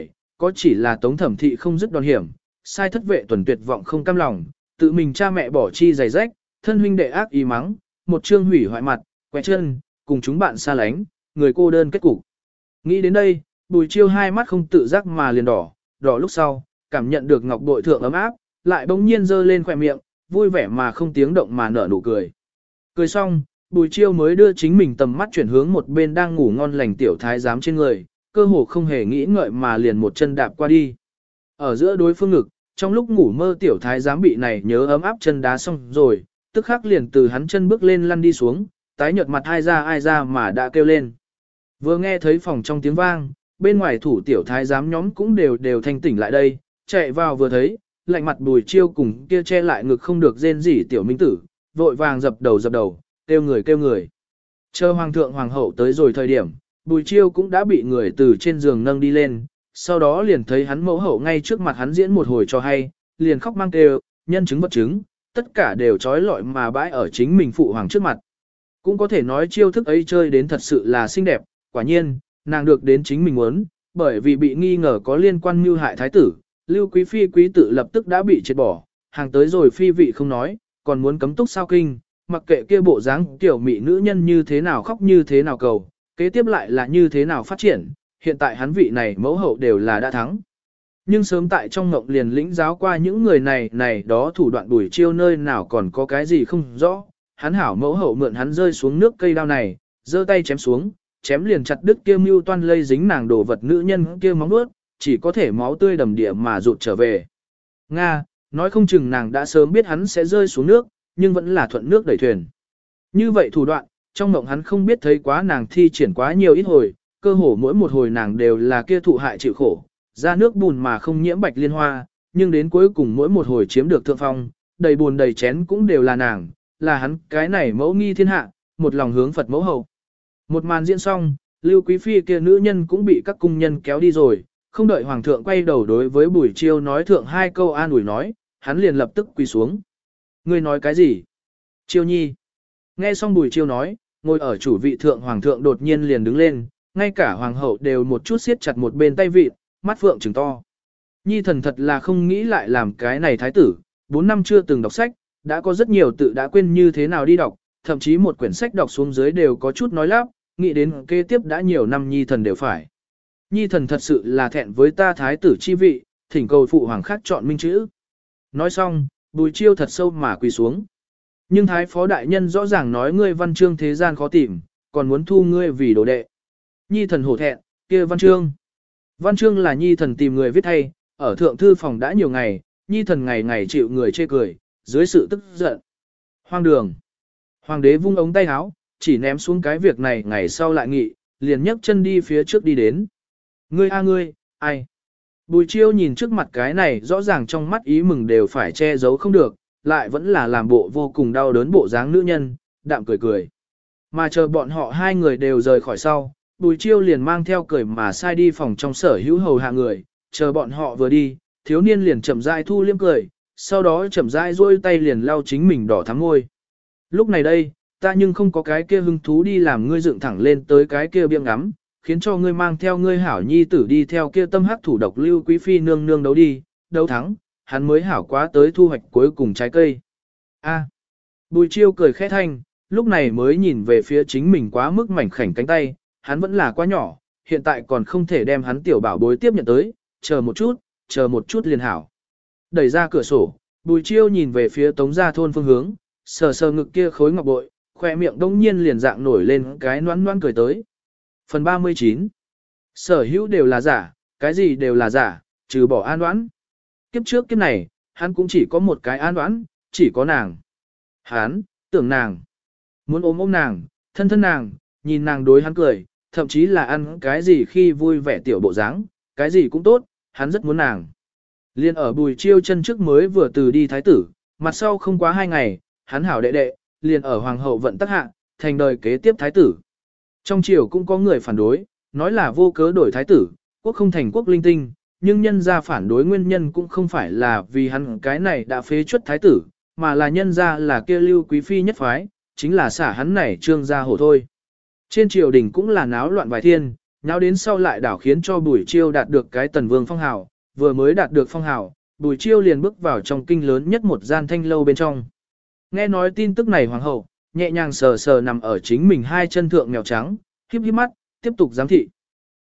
có chỉ là Tống Thẩm thị không dứt đòn hiểm, sai thất vệ tuần tuyệt vọng không cam lòng, tự mình cha mẹ bỏ chi giày rách, thân huynh đệ ác ý mắng, một chương hủy hoại mặt, quẹ chân, cùng chúng bạn xa lánh, người cô đơn kết cục. Nghĩ đến đây, Bùi Chiêu hai mắt không tự giác mà liền đỏ, đỏ lúc sau, cảm nhận được ngọc bội thượng ấm áp, lại bỗng nhiên giơ lên khóe miệng, vui vẻ mà không tiếng động mà nở nụ cười. Cười xong, Bùi Chiêu mới đưa chính mình tầm mắt chuyển hướng một bên đang ngủ ngon lành tiểu thái giám trên người, cơ hồ không hề nghĩ ngợi mà liền một chân đạp qua đi. Ở giữa đối phương ngực, trong lúc ngủ mơ tiểu thái giám bị này nhớ ấm áp chân đá xong rồi, tức khắc liền từ hắn chân bước lên lăn đi xuống, tái nhợt mặt ai ra mà đã kêu lên. Vừa nghe thấy phòng trong tiếng vang, bên ngoài thủ tiểu thái giám nhóm cũng đều thanh tỉnh lại đây, chạy vào vừa thấy, lạnh mặt Bùi Chiêu cùng kia che lại ngực không được rên rỉ tiểu minh tử, vội vàng dập đầu, kêu người. Chờ hoàng thượng hoàng hậu tới rồi thời điểm, Bùi Chiêu cũng đã bị người từ trên giường nâng đi lên, sau đó liền thấy hắn mẫu hậu ngay trước mặt hắn diễn một hồi cho hay, liền khóc mang kêu, nhân chứng vật chứng, tất cả đều trói lọi mà bãi ở chính mình phụ hoàng trước mặt. Cũng có thể nói chiêu thức ấy chơi đến thật sự là xinh đẹp, quả nhiên, nàng được đến chính mình muốn, bởi vì bị nghi ngờ có liên quan mưu hại thái tử, Lưu Quý Phi quý tử lập tức đã bị triệt bỏ, hàng tới rồi phi vị không nói, còn muốn cấm túc sao kinh, mặc kệ kia bộ dáng tiểu mị nữ nhân như thế nào khóc như thế nào cầu, kế tiếp lại là như thế nào phát triển, hiện tại hắn vị này mẫu hậu đều là đã thắng. Nhưng sớm tại trong ngộng liền lĩnh giáo qua những người này đó thủ đoạn Bùi Chiêu nơi nào còn có cái gì không rõ, hắn hảo mẫu hậu mượn hắn rơi xuống nước cây đao này, giơ tay chém xuống, chém liền chặt đứt kia mưu toan lây dính nàng đồ vật nữ nhân kia móng nuốt, chỉ có thể máu tươi đầm địa mà rụt trở về. Nga, nói không chừng nàng đã sớm biết hắn sẽ rơi xuống nước, nhưng vẫn là thuận nước đẩy thuyền. Như vậy thủ đoạn, trong mộng hắn không biết thấy quá nàng thi triển quá nhiều ít hồi, cơ hồ mỗi một hồi nàng đều là kia thụ hại chịu khổ, ra nước bùn mà không nhiễm bạch liên hoa, nhưng đến cuối cùng mỗi một hồi chiếm được thượng phong, đầy buồn đầy chén cũng đều là nàng, là hắn cái này mẫu nghi thiên hạ, một lòng hướng Phật mẫu hậu. Một màn diễn xong, Lưu Quý Phi kia nữ nhân cũng bị các cung nhân kéo đi rồi, không đợi Hoàng thượng quay đầu đối với Bùi Chiêu nói thượng hai câu an ủi nói, hắn liền lập tức quỳ xuống. Ngươi nói cái gì? Chiêu nhi. Nghe xong Bùi Chiêu nói, ngồi ở chủ vị thượng Hoàng thượng đột nhiên liền đứng lên, ngay cả Hoàng hậu đều một chút siết chặt một bên tay vịt, mắt phượng trừng to. Nhi thần thật là không nghĩ lại làm cái này thái tử, 4 năm chưa từng đọc sách, đã có rất nhiều tự đã quên như thế nào đi đọc, thậm chí một quyển sách đọc xuống dưới đều có chút nói lắp, nghĩ đến kế tiếp đã nhiều năm Nhi thần đều phải. Nhi thần thật sự là thẹn với ta thái tử chi vị, thỉnh cầu phụ hoàng khác chọn minh chữ. Nói xong, Bùi Chiêu thật sâu mà quỳ xuống. Nhưng thái phó đại nhân rõ ràng nói ngươi văn chương thế gian khó tìm, còn muốn thu ngươi vì đồ đệ. Nhi thần hổ thẹn, kia văn chương. Văn chương là Nhi thần tìm người viết thay, ở thượng thư phòng đã nhiều ngày, Nhi thần ngày ngày chịu người chê cười, dưới sự tức giận. Hoang đường. Hoàng đế vung ống tay áo, chỉ ném xuống cái việc này ngày sau lại nghị, liền nhấc chân đi phía trước đi đến. Ngươi a ngươi, ai? Bùi Chiêu nhìn trước mặt cái này rõ ràng trong mắt ý mừng đều phải che giấu không được, lại vẫn là làm bộ vô cùng đau đớn bộ dáng nữ nhân, đạm cười cười. Mà chờ bọn họ hai người đều rời khỏi sau, Bùi Chiêu liền mang theo cười mà sai đi phòng trong sở hữu hầu hạ người, chờ bọn họ vừa đi, thiếu niên liền chậm rãi thu liêm cười, sau đó chậm rãi duỗi tay liền lau chính mình đỏ thắm môi. Lúc này đây, ta nhưng không có cái kia hứng thú đi làm ngươi dựng thẳng lên tới cái kia biếng ngắm, khiến cho ngươi mang theo ngươi hảo nhi tử đi theo kia tâm hắc thủ độc Lưu Quý Phi nương nương đấu đi, đấu thắng, hắn mới hảo quá tới thu hoạch cuối cùng trái cây. A. Bùi Chiêu cười khẽ thanh, lúc này mới nhìn về phía chính mình quá mức mảnh khảnh cánh tay, hắn vẫn là quá nhỏ, hiện tại còn không thể đem hắn tiểu bảo bối tiếp nhận tới, chờ một chút liền hảo. Đẩy ra cửa sổ, Bùi Chiêu nhìn về phía Tống gia thôn phương hướng, sờ sờ ngực kia khối ngọc bội, khoe miệng đông nhiên liền dạng nổi lên cái noan noan cười tới. Phần 39. Sở hữu đều là giả, cái gì đều là giả, trừ bỏ An Đoán. Kiếp trước kiếp này, hắn cũng chỉ có một cái An Đoán, chỉ có nàng. Hắn, tưởng nàng, muốn ôm nàng, thân thân nàng, nhìn nàng đối hắn cười, thậm chí là ăn cái gì khi vui vẻ tiểu bộ dáng, cái gì cũng tốt, hắn rất muốn nàng. Liên ở Bùi Chiêu chân trước mới vừa từ đi thái tử, mặt sau không quá 2 ngày, hắn hảo đệ đệ, liền ở hoàng hậu vận tắc hạ, thành đời kế tiếp thái tử. Trong triều cũng có người phản đối, nói là vô cớ đổi thái tử, quốc không thành quốc linh tinh, nhưng nhân ra phản đối nguyên nhân cũng không phải là vì hắn cái này đã phế chuất thái tử, mà là nhân ra là kia Lưu Quý Phi nhất phái, chính là xả hắn này trương gia hổ thôi. Trên triều đình cũng là náo loạn vài thiên, nháo đến sau lại đảo khiến cho Bùi Chiêu đạt được cái tần vương phong hào, vừa mới đạt được phong hào, Bùi Chiêu liền bước vào trong kinh lớn nhất một gian thanh lâu bên trong. Nghe nói tin tức này hoàng hậu, nhẹ nhàng sờ sờ nằm ở chính mình hai chân thượng mèo trắng, híp híp mắt, tiếp tục giám thị.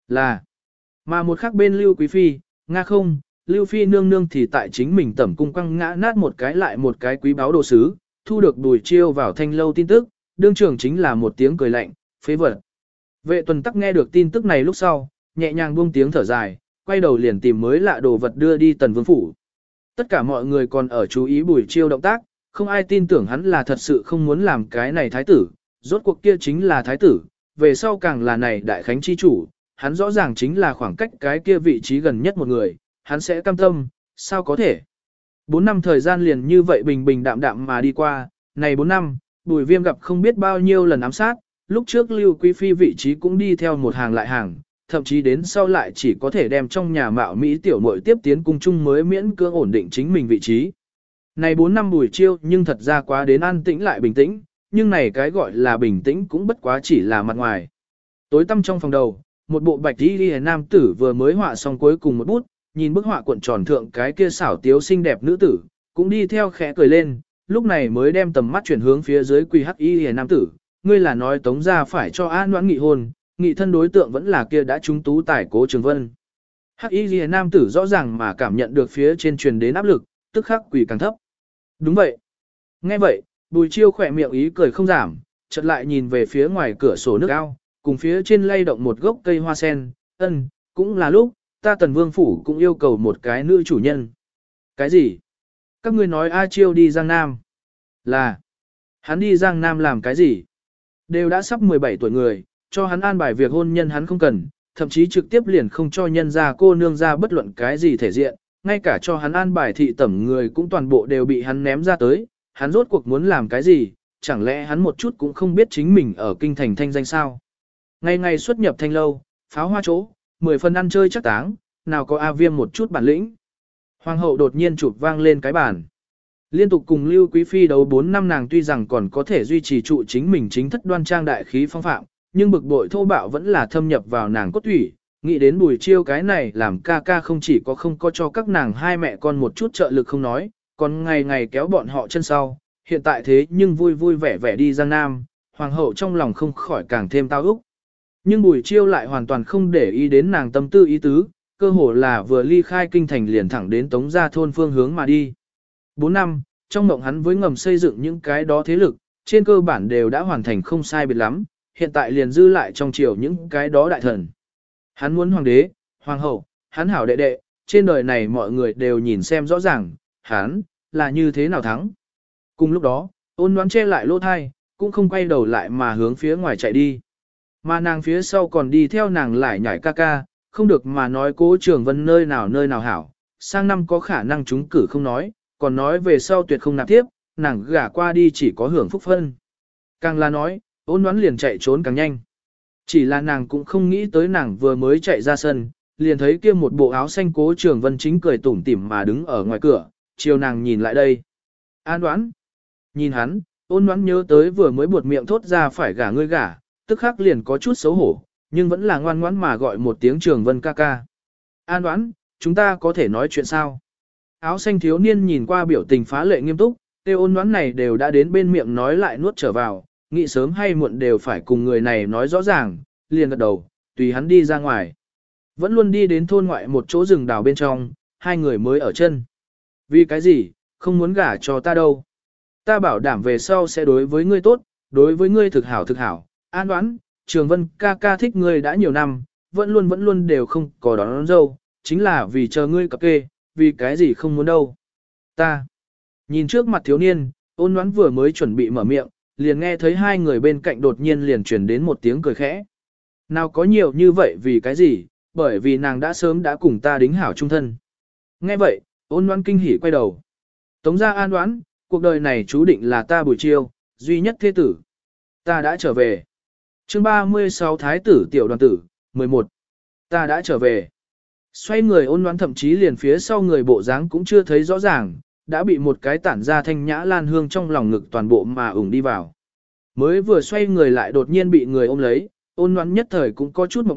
Mà một khác bên Lưu Quý Phi, Nga không, Lưu Phi nương nương thì tại chính mình tẩm cung quăng ngã nát một cái lại một cái quý báu đồ sứ, thu được Bùi Chiêu vào thanh lâu tin tức, đương trưởng chính là một tiếng cười lạnh, phế vật. Vệ tuần tắc nghe được tin tức này lúc sau, nhẹ nhàng buông tiếng thở dài, quay đầu liền tìm mới lạ đồ vật đưa đi tần vương phủ. Tất cả mọi người còn ở chú ý Bùi Chiêu động tác, không ai tin tưởng hắn là thật sự không muốn làm cái này thái tử, rốt cuộc kia chính là thái tử, về sau càng là này đại khánh chi chủ, hắn rõ ràng chính là khoảng cách cái kia vị trí gần nhất một người, hắn sẽ cam tâm, sao có thể. 4 năm thời gian liền như vậy bình bình đạm đạm mà đi qua, này 4 năm, Bùi Viêm gặp không biết bao nhiêu lần ám sát, lúc trước Lưu Quý Phi vị trí cũng đi theo một hàng lại hàng, thậm chí đến sau lại chỉ có thể đem trong nhà mạo Mỹ tiểu muội tiếp tiến cung chung mới miễn cưỡng ổn định chính mình vị trí. Này 4 năm Bùi Chiêu nhưng thật ra quá đến an tĩnh lại bình tĩnh, nhưng này cái gọi là bình tĩnh cũng bất quá chỉ là mặt ngoài. Tối tăm trong phòng đầu, một bộ bạch y nam tử vừa mới họa xong cuối cùng một bút, nhìn bức họa cuộn tròn thượng cái kia xảo tiếu xinh đẹp nữ tử, cũng đi theo khẽ cười lên, lúc này mới đem tầm mắt chuyển hướng phía dưới quỳ hắc y nam tử, ngươi là nói Tống gia phải cho An Noãn nghị hôn, nghị thân đối tượng vẫn là kia đã trúng tú tài Cố Trường Vân. Hắc y nam tử rõ ràng mà cảm nhận được phía trên truyền đến áp lực, tức khắc quỳ càng thấp. Đúng vậy. Nghe vậy, Bùi Chiêu khỏe miệng ý cười không giảm, chợt lại nhìn về phía ngoài cửa sổ nước ao, cùng phía trên lay động một gốc cây hoa sen, cũng là lúc, ta Tần Vương Phủ cũng yêu cầu một cái nữ chủ nhân. Cái gì? Các ngươi nói A Chiêu đi Giang Nam. Là, hắn đi Giang Nam làm cái gì? Đều đã sắp 17 tuổi người, cho hắn an bài việc hôn nhân hắn không cần, thậm chí trực tiếp liền không cho nhân ra cô nương ra bất luận cái gì thể diện, ngay cả cho hắn an bài thị tẩm người cũng toàn bộ đều bị hắn ném ra tới, hắn rốt cuộc muốn làm cái gì, chẳng lẽ hắn một chút cũng không biết chính mình ở kinh thành thanh danh sao? Ngày ngày xuất nhập thanh lâu, pháo hoa chỗ, 10 phần ăn chơi chắc táng, nào có A Viêm một chút bản lĩnh. Hoàng hậu đột nhiên chụp vang lên cái bàn. Liên tục cùng Lưu Quý Phi đấu 4 năm nàng tuy rằng còn có thể duy trì trụ chính mình chính thất đoan trang đại khí phong phạm, nhưng bực bội thô bạo vẫn là thâm nhập vào nàng cốt thủy, nghĩ đến Bùi Chiêu cái này làm ca ca không chỉ có không có cho các nàng hai mẹ con một chút trợ lực không nói, còn ngày ngày kéo bọn họ chân sau, hiện tại thế nhưng vui vui vẻ vẻ đi Giang Nam, hoàng hậu trong lòng không khỏi càng thêm tao úc. Nhưng Bùi Chiêu lại hoàn toàn không để ý đến nàng tâm tư ý tứ, cơ hồ là vừa ly khai kinh thành liền thẳng đến Tống gia thôn phương hướng mà đi. 4 năm, trong mộng hắn với ngầm xây dựng những cái đó thế lực, trên cơ bản đều đã hoàn thành không sai biệt lắm, hiện tại liền dư lại trong triều những cái đó đại thần. Hắn muốn hoàng đế, hoàng hậu, hắn hảo đệ đệ, trên đời này mọi người đều nhìn xem rõ ràng, hắn là như thế nào thắng. Cùng lúc đó, Ôn Noãn che lại lỗ thai, cũng không quay đầu lại mà hướng phía ngoài chạy đi. Mà nàng phía sau còn đi theo nàng lại nhảy ca ca, không được mà nói Cố Trường Vân nơi nào hảo, sang năm có khả năng trúng cử không nói, còn nói về sau tuyệt không nạp tiếp, nàng gả qua đi chỉ có hưởng phúc phân. Càng là nói, Ôn Noãn liền chạy trốn càng nhanh. Chỉ là nàng cũng không nghĩ tới nàng vừa mới chạy ra sân, liền thấy kia một bộ áo xanh Cố Trường Vân chính cười tủm tỉm mà đứng ở ngoài cửa, chiều nàng nhìn lại đây. An Noãn. Nhìn hắn, Ôn Noãn nhớ tới vừa mới buột miệng thốt ra phải gả ngươi gả, tức khắc liền có chút xấu hổ, nhưng vẫn là ngoan ngoãn mà gọi một tiếng Trường Vân ca ca. An Noãn, chúng ta có thể nói chuyện sao? Áo xanh thiếu niên nhìn qua biểu tình phá lệ nghiêm túc, tiêu Ôn Noãn này đều đã đến bên miệng nói lại nuốt trở vào, nghĩ sớm hay muộn đều phải cùng người này nói rõ ràng, liền gật đầu, tùy hắn đi ra ngoài. Vẫn luôn đi đến thôn ngoại một chỗ rừng đào bên trong, hai người mới ở chân. Vì cái gì, không muốn gả cho ta đâu. Ta bảo đảm về sau sẽ đối với ngươi tốt, đối với ngươi thực hảo. An Noãn, Trường Vân ca ca thích ngươi đã nhiều năm, vẫn luôn đều không có đón dâu, chính là vì chờ ngươi cập kê, vì cái gì không muốn đâu. Ta. Nhìn trước mặt thiếu niên, Ôn Noãn vừa mới chuẩn bị mở miệng, liền nghe thấy hai người bên cạnh đột nhiên liền truyền đến một tiếng cười khẽ. Nào có nhiều như vậy vì cái gì, bởi vì nàng đã sớm đã cùng ta đính hảo chung thân. Nghe vậy, Ôn Noãn kinh hỉ quay đầu. Tống gia An Noãn, cuộc đời này chú định là ta Bùi Chiêu, duy nhất thế tử. Ta đã trở về. Chương 36 Thái tử tiểu đoàn tử, 11. Ta đã trở về. Xoay người Ôn Noãn thậm chí liền phía sau người bộ dáng cũng chưa thấy rõ ràng, đã bị một cái tản ra thanh nhã lan hương trong lòng ngực toàn bộ mà ủng đi vào. Mới vừa xoay người lại đột nhiên bị người ôm lấy, Ôn Noãn nhất thời cũng có chút một bức,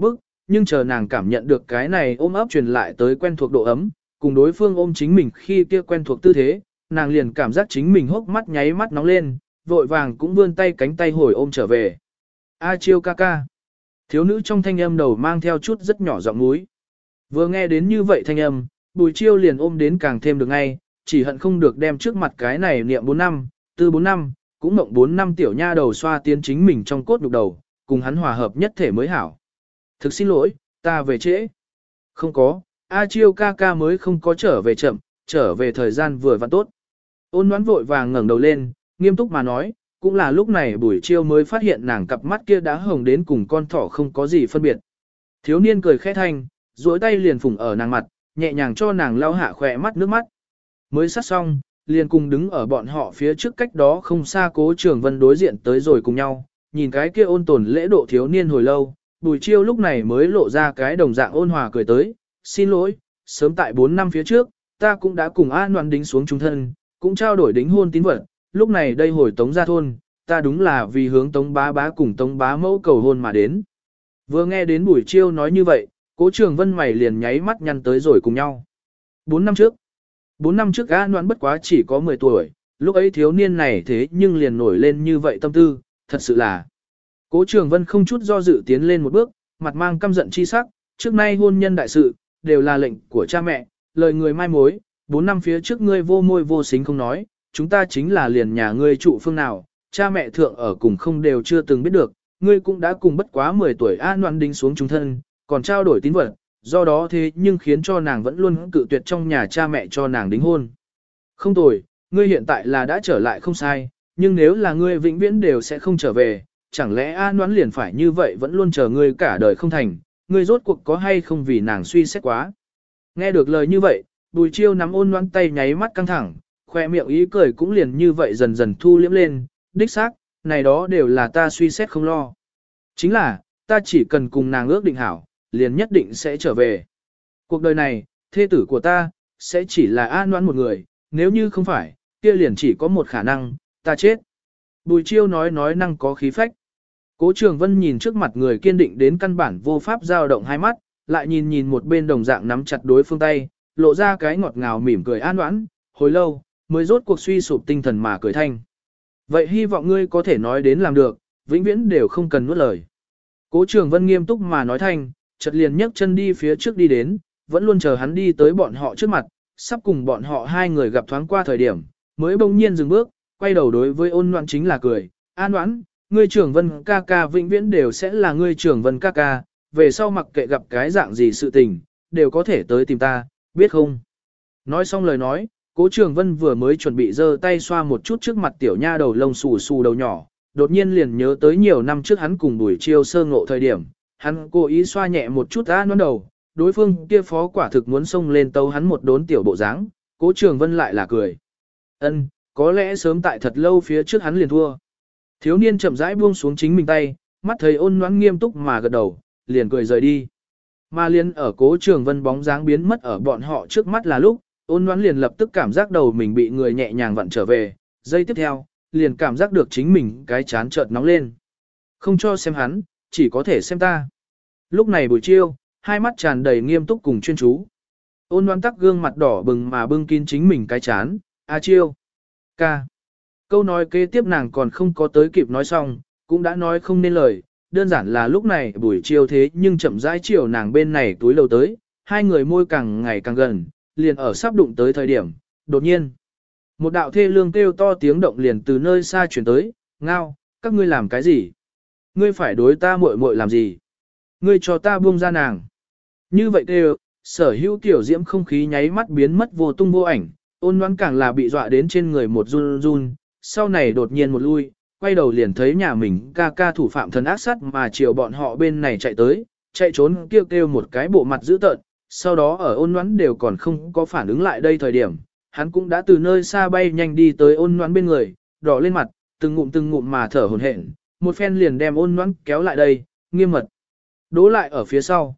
nhưng chờ nàng cảm nhận được cái này ôm ấp truyền lại tới quen thuộc độ ấm, cùng đối phương ôm chính mình khi kia quen thuộc tư thế, nàng liền cảm giác chính mình hốc mắt nháy mắt nóng lên, vội vàng cũng vươn tay cánh tay hồi ôm trở về. A Chiêu ca ca. Thiếu nữ trong thanh âm đầu mang theo chút rất nhỏ giọng núi. Vừa nghe đến như vậy thanh âm, Bùi Chiêu liền ôm đến càng thêm được ngay, chỉ hận không được đem trước mặt cái này niệm 4 năm, tư 4 năm, cũng mộng 4 năm tiểu nha đầu xoa tiến chính mình trong cốt nhục đầu, cùng hắn hòa hợp nhất thể mới hảo. Thực xin lỗi, ta về trễ. Không có, A Chiêu ca ca mới không có trở về chậm, trở về thời gian vừa vặn tốt. Ôn Ngoãn vội vàng ngẩng đầu lên, nghiêm túc mà nói, cũng là lúc này Bùi Chiêu mới phát hiện nàng cặp mắt kia đã hồng đến cùng con thỏ không có gì phân biệt. Thiếu niên cười khẽ thanh, duỗi tay liền phủng ở nàng mặt, nhẹ nhàng cho nàng lau hạ khỏe mắt nước mắt. Mới sát xong, liền cùng đứng ở bọn họ phía trước cách đó không xa Cố Trường Vân đối diện tới rồi cùng nhau, nhìn cái kia ôn tồn lễ độ thiếu niên hồi lâu, Bùi Chiêu lúc này mới lộ ra cái đồng dạng ôn hòa cười tới, xin lỗi, sớm tại 4 năm phía trước, ta cũng đã cùng An Loan đính xuống chung thân, cũng trao đổi đính hôn tín vật, lúc này đây hồi Tống ra thôn, ta đúng là vì hướng Tống bá bá cùng Tống bá mẫu cầu hôn mà đến. Vừa nghe đến Bùi Chiêu nói như vậy, Cố Trường Vân mày liền nháy mắt nhăn tới rồi cùng nhau. 4 năm trước, 4 năm trước An Loan bất quá chỉ có 10 tuổi, lúc ấy thiếu niên này thế nhưng liền nổi lên như vậy tâm tư, thật sự là. Cố Trường Vân không chút do dự tiến lên một bước, mặt mang căm giận chi sắc, trước nay hôn nhân đại sự, đều là lệnh của cha mẹ, lời người mai mối, 4 năm phía trước ngươi vô môi vô xính không nói, chúng ta chính là liền nhà ngươi trụ phương nào, cha mẹ thượng ở cùng không đều chưa từng biết được, ngươi cũng đã cùng bất quá 10 tuổi An Loan đính xuống chúng thân, còn trao đổi tín vật, do đó thế nhưng khiến cho nàng vẫn luôn cự tuyệt trong nhà cha mẹ cho nàng đính hôn. Không tồi, ngươi hiện tại là đã trở lại không sai, nhưng nếu là ngươi vĩnh viễn đều sẽ không trở về, chẳng lẽ An Loan liền phải như vậy vẫn luôn chờ ngươi cả đời không thành, ngươi rốt cuộc có hay không vì nàng suy xét quá. Nghe được lời như vậy, Bùi Chiêu nắm Ôn Loan tay nháy mắt căng thẳng, khoe miệng ý cười cũng liền như vậy dần dần thu liễm lên, đích xác, này đó đều là ta suy xét không lo. Chính là, ta chỉ cần cùng nàng ước định hảo, liền nhất định sẽ trở về. Cuộc đời này, thê tử của ta, sẽ chỉ là An Loan một người, nếu như không phải, kia liền chỉ có một khả năng, ta chết. Bùi Chiêu nói năng có khí phách. Cố Trường Vân nhìn trước mặt người kiên định đến căn bản vô pháp dao động hai mắt, lại nhìn một bên đồng dạng nắm chặt đối phương tay, lộ ra cái ngọt ngào mỉm cười an oán, hồi lâu, mới rốt cuộc suy sụp tinh thần mà cười thanh. Vậy hy vọng ngươi có thể nói đến làm được, vĩnh viễn đều không cần nuốt lời. Cố Trường Vân nghiêm túc mà nói thanh, chợt liền nhấc chân đi phía trước đi đến, vẫn luôn chờ hắn đi tới bọn họ trước mặt, sắp cùng bọn họ hai người gặp thoáng qua thời điểm, mới bỗng nhiên dừng bước, quay đầu đối với Ôn Loan chính là cười, an oán, ngươi Trường Vân ca ca vĩnh viễn đều sẽ là ngươi Trường Vân ca ca, về sau mặc kệ gặp cái dạng gì sự tình, đều có thể tới tìm ta, biết không? Nói xong lời nói, Cố Trường Vân vừa mới chuẩn bị giơ tay xoa một chút trước mặt tiểu nha đầu lông xù xù đầu nhỏ, đột nhiên liền nhớ tới nhiều năm trước hắn cùng Bùi Chiêu sơ ngộ thời điểm, hắn cố ý xoa nhẹ một chút An Loan đầu, đối phương kia phó quả thực muốn xông lên tấu hắn một đốn tiểu bộ dáng, Cố Trường Vân lại là cười. Ân, có lẽ sớm tại thật lâu phía trước hắn liền thua. Thiếu niên chậm rãi buông xuống chính mình tay, mắt thấy Ôn Loan nghiêm túc mà gật đầu, liền cười rời đi. Mà liền ở Cố Trường Vân bóng dáng biến mất ở bọn họ trước mắt là lúc, Ôn Loan liền lập tức cảm giác đầu mình bị người nhẹ nhàng vặn trở về, giây tiếp theo, liền cảm giác được chính mình cái chán chợt nóng lên. Không cho xem hắn, chỉ có thể xem ta. Lúc này Bùi Chiêu, hai mắt tràn đầy nghiêm túc cùng chuyên chú. Ôn Loan tắc gương mặt đỏ bừng mà bưng kín chính mình cái chán, A Chiêu, ca. Câu nói kế tiếp nàng còn không có tới kịp nói xong, cũng đã nói không nên lời, đơn giản là lúc này Bùi Chiêu thế nhưng chậm rãi chiều nàng bên này túi lầu tới, hai người môi càng ngày càng gần, liền ở sắp đụng tới thời điểm, đột nhiên. Một đạo thê lương kêu to tiếng động liền từ nơi xa chuyển tới, ngao, các ngươi làm cái gì? Ngươi phải đối ta muội muội làm gì? Ngươi cho ta buông ra nàng. Như vậy kêu, sở hữu tiểu diễm không khí nháy mắt biến mất vô tung vô ảnh, Ôn Loan càng là bị dọa đến trên người một run run, sau này đột nhiên một lui, quay đầu liền thấy nhà mình ca ca thủ phạm thần ác sát mà chiều bọn họ bên này chạy tới, chạy trốn kêu kêu một cái bộ mặt dữ tợn, sau đó ở Ôn Loan đều còn không có phản ứng lại đây thời điểm, hắn cũng đã từ nơi xa bay nhanh đi tới Ôn Loan bên người, đỏ lên mặt, từng ngụm mà thở hổn hển, một phen liền đem Ôn Loan kéo lại đây, nghiêm mật. Đố lại ở phía sau,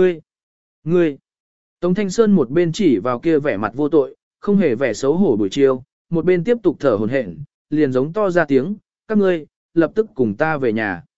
ngươi. Tống Thanh Sơn một bên chỉ vào kia vẻ mặt vô tội, không hề vẻ xấu hổ Bùi Chiêu, một bên tiếp tục thở hổn hển, liền giống to ra tiếng, các ngươi, lập tức cùng ta về nhà.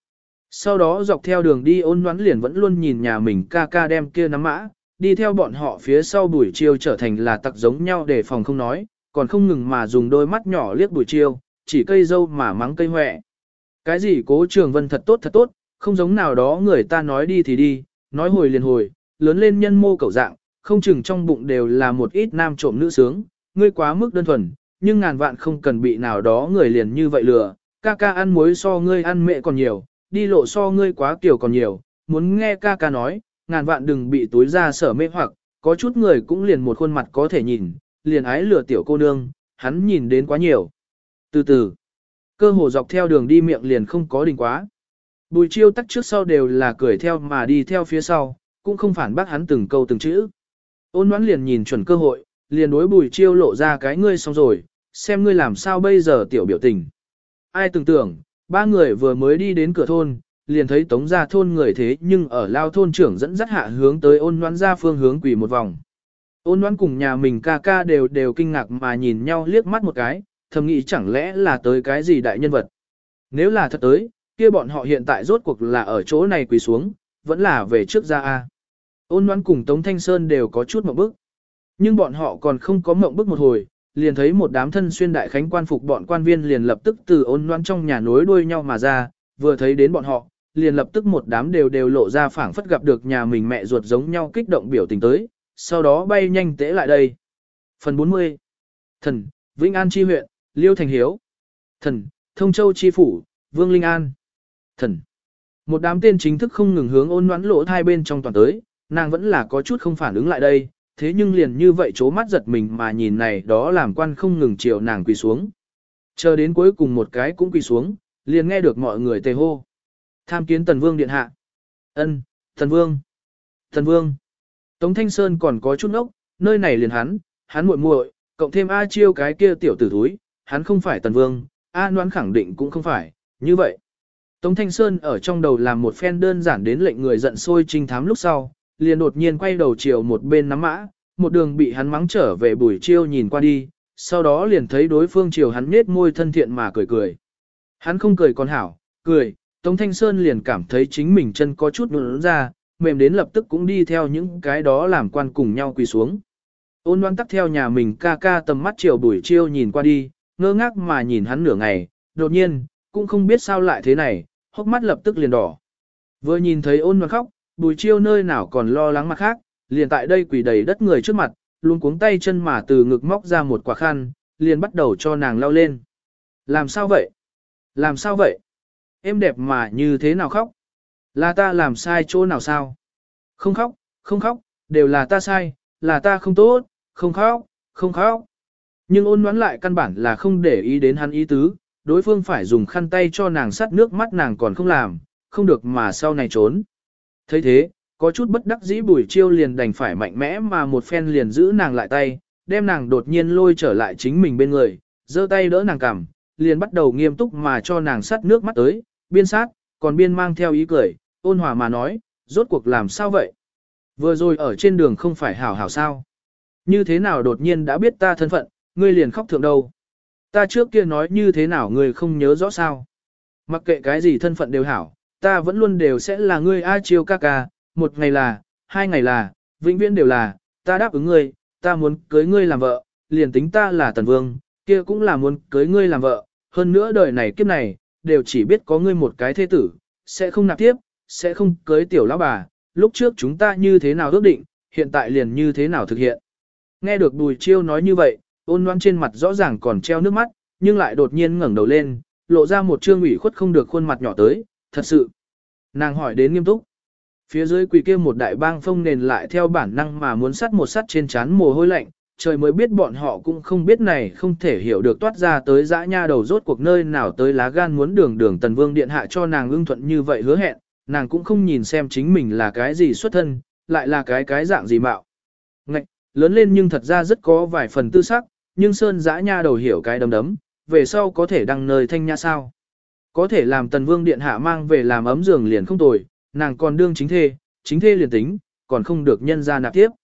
Sau đó dọc theo đường đi Ôn Ngoãn liền vẫn luôn nhìn nhà mình ca ca đem kia nắm mã, đi theo bọn họ phía sau Bùi Chiêu trở thành là tặc giống nhau để phòng không nói, còn không ngừng mà dùng đôi mắt nhỏ liếc Bùi Chiêu, chỉ cây dâu mà mắng cây hoẹ. Cái gì Cố Trường Vân thật tốt, không giống nào đó người ta nói đi thì đi, nói hồi liền hồi, lớn lên nhân mô cẩu dạng, không chừng trong bụng đều là một ít nam trộm nữ sướng, ngươi quá mức đơn thuần, nhưng ngàn vạn không cần bị nào đó người liền như vậy lừa, ca ca ăn muối so ngươi ăn mẹ còn nhiều, đi lộ so ngươi quá kiểu còn nhiều, muốn nghe ca ca nói, ngàn vạn đừng bị túi ra sở mê hoặc, có chút người cũng liền một khuôn mặt có thể nhìn, liền ái lừa tiểu cô nương, hắn nhìn đến quá nhiều. Từ từ, cơ hồ dọc theo đường đi miệng liền không có đình quá. Bùi Chiêu tắc trước sau đều là cười theo mà đi theo phía sau, cũng không phản bác hắn từng câu từng chữ. Ôn Ngoãn liền nhìn chuẩn cơ hội, liền đối Bùi Chiêu lộ ra cái ngươi xong rồi, xem ngươi làm sao bây giờ tiểu biểu tình. Ai tưởng tưởng, ba người vừa mới đi đến cửa thôn, liền thấy Tống gia thôn người thế nhưng ở lao thôn trưởng dẫn dắt hạ hướng tới Ôn Ngoãn ra phương hướng quỳ một vòng. Ôn Ngoãn cùng nhà mình ca ca đều kinh ngạc mà nhìn nhau liếc mắt một cái, thầm nghĩ chẳng lẽ là tới cái gì đại nhân vật. Nếu là thật tới, kia bọn họ hiện tại rốt cuộc là ở chỗ này quỳ xuống, vẫn là về trước ra a. Ôn Ngoãn cùng Tống Thanh Sơn đều có chút mộng bức. Nhưng bọn họ còn không có mộng bức một hồi, liền thấy một đám thân xuyên đại khánh quan phục bọn quan viên liền lập tức từ Ôn Ngoãn trong nhà nối đuôi nhau mà ra, vừa thấy đến bọn họ, liền lập tức một đám đều lộ ra phảng phất gặp được nhà mình mẹ ruột giống nhau kích động biểu tình tới, sau đó bay nhanh tễ lại đây. Phần 40. Thần, Vĩnh An chi huyện, Liêu Thành Hiếu. Thần, Thông Châu chi phủ, Vương Linh An. Thần. Một đám tên chính thức không ngừng hướng Ôn Ngoãn lỗ hai bên trong toàn tới, nàng vẫn là có chút không phản ứng lại đây, thế nhưng liền như vậy chố mắt giật mình mà nhìn này đó làm quan không ngừng chiều nàng quỳ xuống. Chờ đến cuối cùng một cái cũng quỳ xuống, liền nghe được mọi người tề hô. Tham kiến Tần Vương điện hạ. Ân, Tần Vương. Tần Vương. Tống Thanh Sơn còn có chút ngốc, nơi này liền hắn muội muội, cộng thêm A Chiêu cái kia tiểu tử thúi, hắn không phải Tần Vương, A Ngoãn khẳng định cũng không phải, như vậy. Tống Thanh Sơn ở trong đầu làm một phen đơn giản đến lệnh người giận sôi trinh thám lúc sau, liền đột nhiên quay đầu chiều một bên nắm mã, một đường bị hắn mắng trở về Bùi Chiêu nhìn qua đi, sau đó liền thấy đối phương chiều hắn nết môi thân thiện mà cười cười. Hắn không cười còn hảo, cười, Tống Thanh Sơn liền cảm thấy chính mình chân có chút nụn ra, mềm đến lập tức cũng đi theo những cái đó làm quan cùng nhau quỳ xuống. Ôn Ngoãn tắt theo nhà mình ca ca tầm mắt chiều Bùi Chiêu nhìn qua đi, ngơ ngác mà nhìn hắn nửa ngày, đột nhiên, cũng không biết sao lại thế này, hốc mắt lập tức liền đỏ. Vừa nhìn thấy Ôn Ngoãn khóc, Bùi Chiêu nơi nào còn lo lắng mặt khác, liền tại đây quỳ đầy đất người trước mặt, luôn cuống tay chân mà từ ngực móc ra một quả khăn, liền bắt đầu cho nàng lau lên. Làm sao vậy? Làm sao vậy? Em đẹp mà như thế nào khóc? Là ta làm sai chỗ nào sao? Không khóc, không khóc, đều là ta sai, là ta không tốt, không khóc, không khóc. Nhưng Ôn Ngoãn lại căn bản là không để ý đến hắn ý tứ, đối phương phải dùng khăn tay cho nàng sắt nước mắt nàng còn không làm, không được mà sau này trốn. Thấy thế, có chút bất đắc dĩ Bùi Chiêu liền đành phải mạnh mẽ mà một phen liền giữ nàng lại tay, đem nàng đột nhiên lôi trở lại chính mình bên người, giơ tay đỡ nàng cằm, liền bắt đầu nghiêm túc mà cho nàng sắt nước mắt tới, biên sát, còn biên mang theo ý cười, ôn hòa mà nói, rốt cuộc làm sao vậy? Vừa rồi ở trên đường không phải hảo hảo sao? Như thế nào đột nhiên đã biết ta thân phận, ngươi liền khóc thượng đâu? Ta trước kia nói như thế nào ngươi không nhớ rõ sao? Mặc kệ cái gì thân phận đều hảo, ta vẫn luôn đều sẽ là ngươi A Chiêu ca ca, một ngày là, hai ngày là, vĩnh viễn đều là, ta đáp ứng ngươi, ta muốn cưới ngươi làm vợ, liền tính ta là Tần Vương, kia cũng là muốn cưới ngươi làm vợ, hơn nữa đời này kiếp này, đều chỉ biết có ngươi một cái thế tử, sẽ không nạp tiếp, sẽ không cưới tiểu lão bà, lúc trước chúng ta như thế nào ước định, hiện tại liền như thế nào thực hiện. Nghe được Bùi Chiêu nói như vậy, Ôn Ngoãn trên mặt rõ ràng còn treo nước mắt, nhưng lại đột nhiên ngẩng đầu lên, lộ ra một trương ủy khuất không được khuôn mặt nhỏ tới, thật sự. Nàng hỏi đến nghiêm túc. Phía dưới quỳ kia một đại bang phông nền lại theo bản năng mà muốn sắt một sắt trên trán mồ hôi lạnh, trời mới biết bọn họ cũng không biết này không thể hiểu được toát ra tới dã nha đầu rốt cuộc nơi nào tới lá gan muốn đường Tần Vương điện hạ cho nàng ưng thuận như vậy hứa hẹn, nàng cũng không nhìn xem chính mình là cái gì xuất thân, lại là cái dạng gì mạo. Ngạch, lớn lên nhưng thật ra rất có vài phần tư sắc, nhưng sơn dã nha đầu hiểu cái đấm, về sau có thể đăng nơi thanh nha sao. Có thể làm Tần Vương điện hạ mang về làm ấm giường liền không tồi, nàng còn đương chính thê liền tính, còn không được nhân ra nạp tiếp.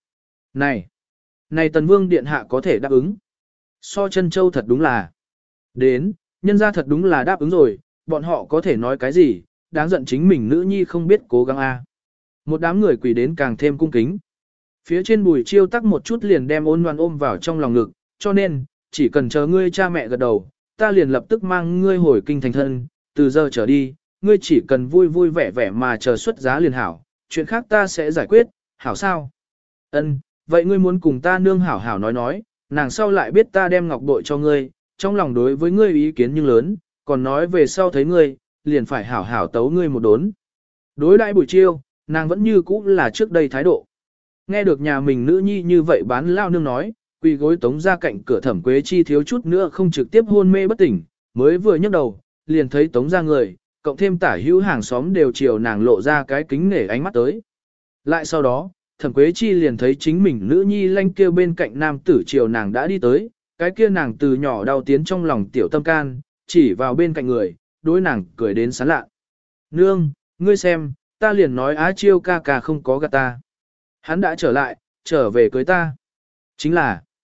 Này Tần Vương điện hạ có thể đáp ứng. So chân châu thật đúng là. Đến, nhân ra thật đúng là đáp ứng rồi, bọn họ có thể nói cái gì, đáng giận chính mình nữ nhi không biết cố gắng a. Một đám người quỳ đến càng thêm cung kính. Phía trên Bùi Chiêu tắc một chút liền đem Ôn Loan ôm vào trong lòng ngực, cho nên, chỉ cần chờ ngươi cha mẹ gật đầu, ta liền lập tức mang ngươi hồi kinh thành thân, từ giờ trở đi, ngươi chỉ cần vui vui vẻ vẻ mà chờ xuất giá liền hảo, chuyện khác ta sẽ giải quyết, hảo sao? Ân, vậy ngươi muốn cùng ta nương hảo hảo nói, nàng sau lại biết ta đem ngọc bội cho ngươi, trong lòng đối với ngươi ý kiến nhưng lớn, còn nói về sau thấy ngươi, liền phải hảo hảo tấu ngươi một đốn. Đối đãi Bùi Chiêu, nàng vẫn như cũ là trước đây thái độ. Nghe được nhà mình nữ nhi như vậy bán lao nương nói, quỳ gối tống ra cạnh cửa Thẩm Quế Chi thiếu chút nữa không trực tiếp hôn mê bất tỉnh, mới vừa nhấc đầu, liền thấy tống ra người, cộng thêm tả hữu hàng xóm đều chiều nàng lộ ra cái kính nể ánh mắt tới. Lại sau đó, Thẩm Quế Chi liền thấy chính mình nữ nhi lanh kêu bên cạnh nam tử chiều nàng đã đi tới, cái kia nàng từ nhỏ đau tiến trong lòng tiểu tâm can, chỉ vào bên cạnh người, đối nàng cười đến sán lạ. Nương, ngươi xem, ta liền nói Á Chiêu ca ca không có gạt ta. Hắn đã trở lại, trở về cưới ta. Chính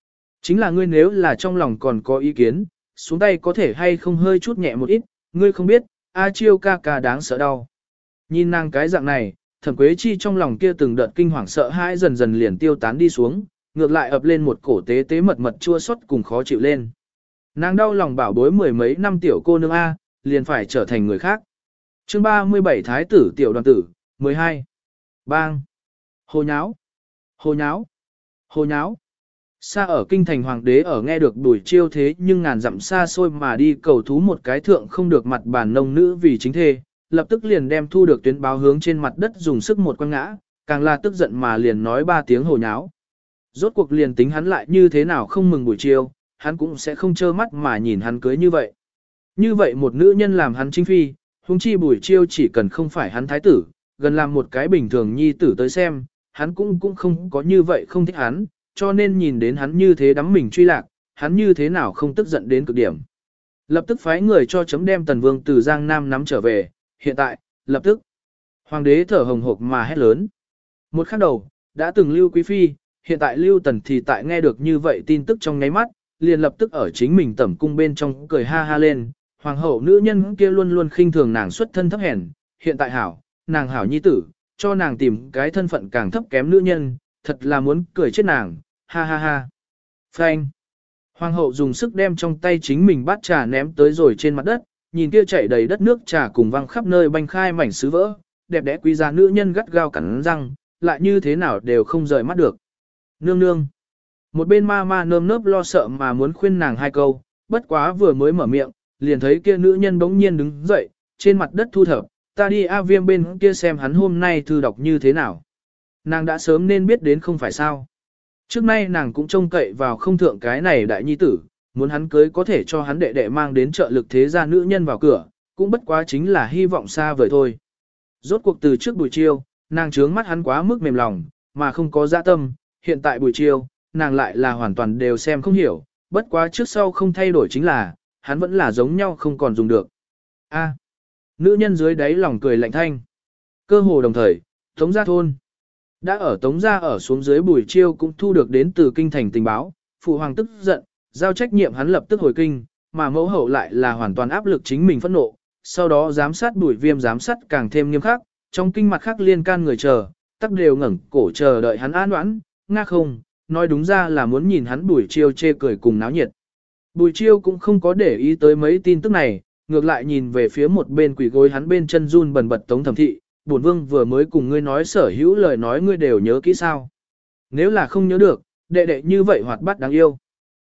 là ngươi nếu là trong lòng còn có ý kiến, xuống tay có thể hay không hơi chút nhẹ một ít, ngươi không biết, A Chiêu ca ca đáng sợ đau. Nhìn nàng cái dạng này, Thẩm Quế Chi trong lòng kia từng đợt kinh hoàng sợ hãi dần dần liền tiêu tán đi xuống, ngược lại ập lên một cổ tế tế mật mật chua xót cùng khó chịu lên. Nàng đau lòng bảo bối mười mấy năm tiểu cô nương A, liền phải trở thành người khác. Chương 37 Thái tử tiểu đoàn tử, 12. Bang! Hồ nháo! Hồ nháo! Hồ nháo! Xa ở kinh thành hoàng đế ở nghe được Bùi Chiêu thế nhưng ngàn dặm xa xôi mà đi cầu thú một cái thượng không được mặt bản nông nữ vì chính thê, lập tức liền đem thu được tuyến báo hướng trên mặt đất dùng sức một quăng ngã, càng là tức giận mà liền nói ba tiếng hồ nháo. Rốt cuộc liền tính hắn lại như thế nào không mừng Bùi Chiêu, hắn cũng sẽ không trơ mắt mà nhìn hắn cưới như vậy. Như vậy một nữ nhân làm hắn chính phi, huống chi Bùi Chiêu chỉ cần không phải hắn thái tử, gần làm một cái bình thường nhi tử tới xem, hắn cũng không có như vậy không thích hắn, cho nên nhìn đến hắn như thế đắm mình truy lạc, hắn như thế nào không tức giận đến cực điểm. Lập tức phái người cho chấm đem Tần Vương từ Giang Nam nắm trở về, hiện tại, lập tức. Hoàng đế thở hồng hộc mà hét lớn. Một khắc đầu, đã từng Lưu Quý Phi, hiện tại Lưu Tần thì tại nghe được như vậy tin tức trong nháy mắt, liền lập tức ở chính mình tẩm cung bên trong cười ha ha lên. Hoàng hậu nữ nhân kia luôn luôn khinh thường nàng xuất thân thấp hèn, hiện tại hảo, nàng hảo nhi tử, cho nàng tìm cái thân phận càng thấp kém nữ nhân, thật là muốn cười chết nàng, ha ha ha. Phanh. Hoàng hậu dùng sức đem trong tay chính mình bát trà ném tới rồi trên mặt đất, nhìn kia chảy đầy đất nước trà cùng văng khắp nơi banh khai mảnh sứ vỡ, đẹp đẽ quý giá nữ nhân gắt gao cắn răng, lại như thế nào đều không rời mắt được. Nương nương. Một bên ma ma nơm nớp lo sợ mà muốn khuyên nàng hai câu, bất quá vừa mới mở miệng, liền thấy kia nữ nhân bỗng nhiên đứng dậy, trên mặt đất thu thập, ta đi A Viêm bên kia xem hắn hôm nay thư đọc như thế nào. Nàng đã sớm nên biết đến không phải sao. Trước nay nàng cũng trông cậy vào không thượng cái này đại nhi tử, muốn hắn cưới có thể cho hắn đệ đệ mang đến trợ lực thế gia nữ nhân vào cửa, cũng bất quá chính là hy vọng xa vời thôi. Rốt cuộc từ trước Bùi Chiêu, nàng trướng mắt hắn quá mức mềm lòng, mà không có dạ tâm, hiện tại Bùi Chiêu, nàng lại là hoàn toàn đều xem không hiểu, bất quá trước sau không thay đổi chính là, hắn vẫn là giống nhau không còn dùng được. A. Nữ nhân dưới đáy lòng cười lạnh thanh. Cơ hồ đồng thời, Tống Gia thôn. Đã ở Tống Gia ở xuống dưới Bùi Chiêu cũng thu được đến từ kinh thành tình báo, phụ hoàng tức giận, giao trách nhiệm hắn lập tức hồi kinh, mà mẫu hậu lại là hoàn toàn áp lực chính mình phẫn nộ, sau đó giám sát Bùi Viêm giám sát càng thêm nghiêm khắc, trong kinh mặt khác liên can người chờ, tắc đều ngẩng cổ chờ đợi hắn an oãn, nga không, nói đúng ra là muốn nhìn hắn Bùi Chiêu chê cười cùng náo nhiệt. Bùi Chiêu cũng không có để ý tới mấy tin tức này, ngược lại nhìn về phía một bên quỷ gối hắn bên chân run bần bật Tống Thẩm Thị, bổn vương vừa mới cùng ngươi nói sở hữu lời nói ngươi đều nhớ kỹ sao. Nếu là không nhớ được, đệ đệ như vậy hoạt bát đáng yêu.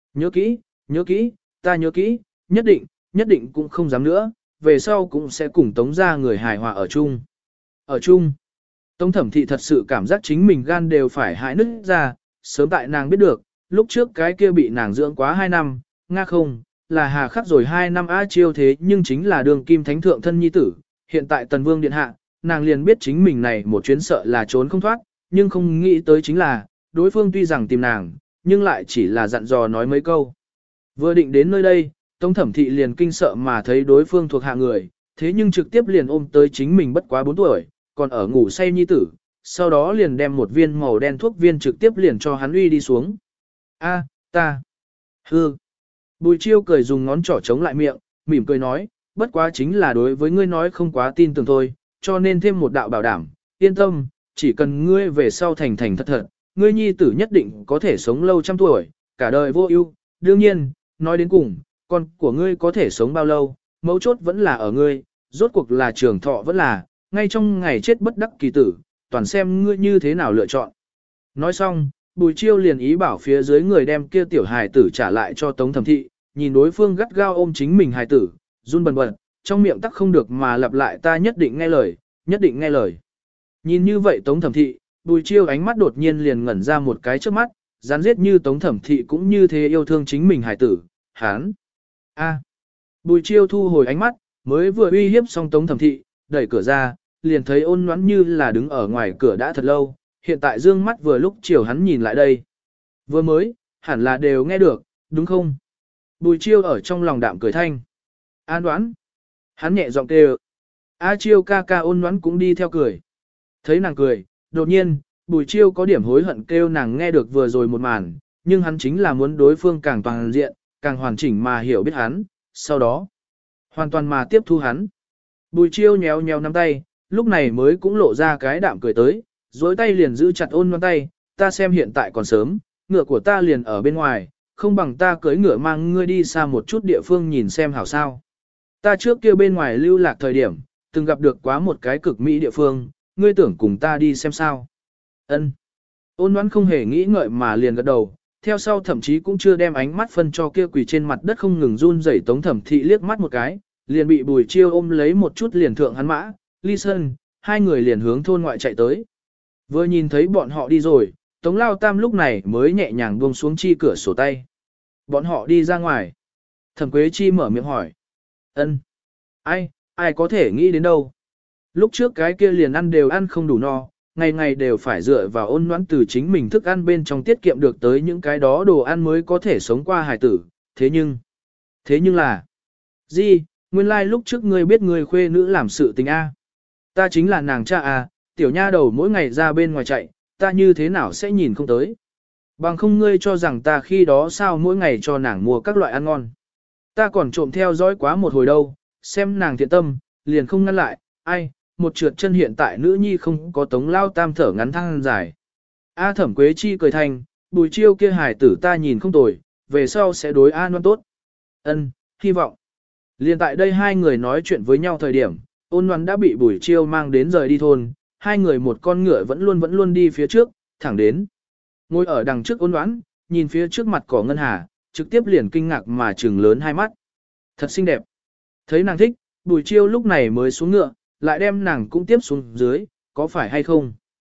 Nhớ kỹ, ta nhớ kỹ, nhất định cũng không dám nữa, về sau cũng sẽ cùng Tống gia người hài hòa ở chung. Ở chung, Tống Thẩm Thị thật sự cảm giác chính mình gan đều phải hại nứt ra, sớm tại nàng biết được, lúc trước cái kia bị nàng dưỡng quá 2 năm, nga không, là hà khắc rồi 2 năm A Chiêu thế nhưng chính là đường kim thánh thượng thân nhi tử, hiện tại Tần Vương điện hạ, nàng liền biết chính mình này một chuyến sợ là trốn không thoát, nhưng không nghĩ tới chính là, đối phương tuy rằng tìm nàng, nhưng lại chỉ là dặn dò nói mấy câu. Vừa định đến nơi đây, Tống Thẩm Thị liền kinh sợ mà thấy đối phương thuộc hạ người, thế nhưng trực tiếp liền ôm tới chính mình bất quá 4 tuổi, còn ở ngủ say nhi tử, sau đó liền đem một viên màu đen thuốc viên trực tiếp liền cho hắn uy đi xuống. A, ta, hư. Bùi Chiêu cười dùng ngón trỏ chống lại miệng, mỉm cười nói, bất quá chính là đối với ngươi nói không quá tin tưởng thôi, cho nên thêm một đạo bảo đảm, yên tâm, chỉ cần ngươi về sau thành thành thật thật, ngươi nhi tử nhất định có thể sống lâu trăm tuổi, cả đời vô ưu. Đương nhiên, nói đến cùng, con của ngươi có thể sống bao lâu, mấu chốt vẫn là ở ngươi, rốt cuộc là trường thọ vẫn là, ngay trong ngày chết bất đắc kỳ tử, toàn xem ngươi như thế nào lựa chọn. Nói xong, Bùi Chiêu liền ý bảo phía dưới người đem kia tiểu hài tử trả lại cho Tống Thẩm Thị, nhìn đối phương gắt gao ôm chính mình hài tử, run bần bật, trong miệng tắc không được mà lặp lại ta nhất định nghe lời, nhất định nghe lời. Nhìn như vậy Tống Thẩm Thị, Bùi Chiêu ánh mắt đột nhiên liền ngẩn ra một cái trước mắt, rắn giết như Tống Thẩm Thị cũng như thế yêu thương chính mình hài tử, hán. Bùi Chiêu thu hồi ánh mắt, mới vừa uy hiếp xong Tống Thẩm Thị, đẩy cửa ra, liền thấy Ôn Ngoãn như là đứng ở ngoài cửa đã thật lâu, hiện tại dương mắt vừa lúc chiều hắn nhìn lại đây. Vừa mới, hẳn là đều nghe được, đúng không? Bùi Chiêu ở trong lòng đạm cười thanh. An Đoán. Hắn nhẹ giọng kêu. A Chiêu ca ca. Ôn Ngoãn cũng đi theo cười. Thấy nàng cười, đột nhiên, Bùi Chiêu có điểm hối hận kêu nàng nghe được vừa rồi một màn, nhưng hắn chính là muốn đối phương càng toàn diện, càng hoàn chỉnh mà hiểu biết hắn, sau đó, hoàn toàn mà tiếp thu hắn. Bùi Chiêu nhéo nhéo nắm tay, lúc này mới cũng lộ ra cái đạm cười tới, dối tay liền giữ chặt Ôn Ngoãn tay, ta xem hiện tại còn sớm, ngựa của ta liền ở bên ngoài, không bằng ta cưỡi ngựa mang ngươi đi xa một chút địa phương nhìn xem hảo sao. Ta trước kia bên ngoài lưu lạc thời điểm, từng gặp được quá một cái cực mỹ địa phương, ngươi tưởng cùng ta đi xem sao. Ân. Ôn Ngoãn không hề nghĩ ngợi mà liền gật đầu, theo sau thậm chí cũng chưa đem ánh mắt phân cho kia quỳ trên mặt đất không ngừng run rẩy Tống Thẩm Thị liếc mắt một cái, liền bị Bùi Chiêu ôm lấy một chút liền thượng hắn mã, ly sơn, hai người liền hướng thôn ngoại chạy tới. Vừa nhìn thấy bọn họ đi rồi, Tống Lao Tam lúc này mới nhẹ nhàng buông xuống chi cửa sổ tay. Bọn họ đi ra ngoài. Thẩm Quế Chi mở miệng hỏi. Ân. Ai có thể nghĩ đến đâu. Lúc trước cái kia liền ăn đều ăn không đủ no, ngày ngày đều phải dựa vào Ôn Ngoãn từ chính mình thức ăn bên trong tiết kiệm được tới những cái đó đồ ăn mới có thể sống qua hài tử. Thế nhưng là. Nguyên lai lúc trước ngươi biết ngươi khuê nữ làm sự tình A. Ta chính là nàng cha A, tiểu nha đầu mỗi ngày ra bên ngoài chạy, ta như thế nào sẽ nhìn không tới. Bằng không ngươi cho rằng ta khi đó sao mỗi ngày cho nàng mua các loại ăn ngon. Ta còn trộm theo dõi quá một hồi đâu, xem nàng thiện tâm, liền không ngăn lại, một trượt chân hiện tại nữ nhi không có Tống Lao Tam thở ngắn thăng dài. Thẩm Quế Chi cười thành, Bùi Chiêu kia hài tử ta nhìn không tồi, về sau sẽ đối An Ngoãn tốt. Ân, hy vọng. Liền tại đây hai người nói chuyện với nhau thời điểm, Ôn Ngoãn đã bị Bùi Chiêu mang đến rời đi thôn, hai người một con ngựa vẫn luôn đi phía trước, thẳng đến. Ngồi ở đằng trước Ôn Ngoãn, nhìn phía trước mặt cỏ ngân hà, trực tiếp liền kinh ngạc mà trừng lớn hai mắt. Thật xinh đẹp. Thấy nàng thích, Bùi Chiêu lúc này mới xuống ngựa, lại đem nàng cũng tiếp xuống dưới, có phải hay không?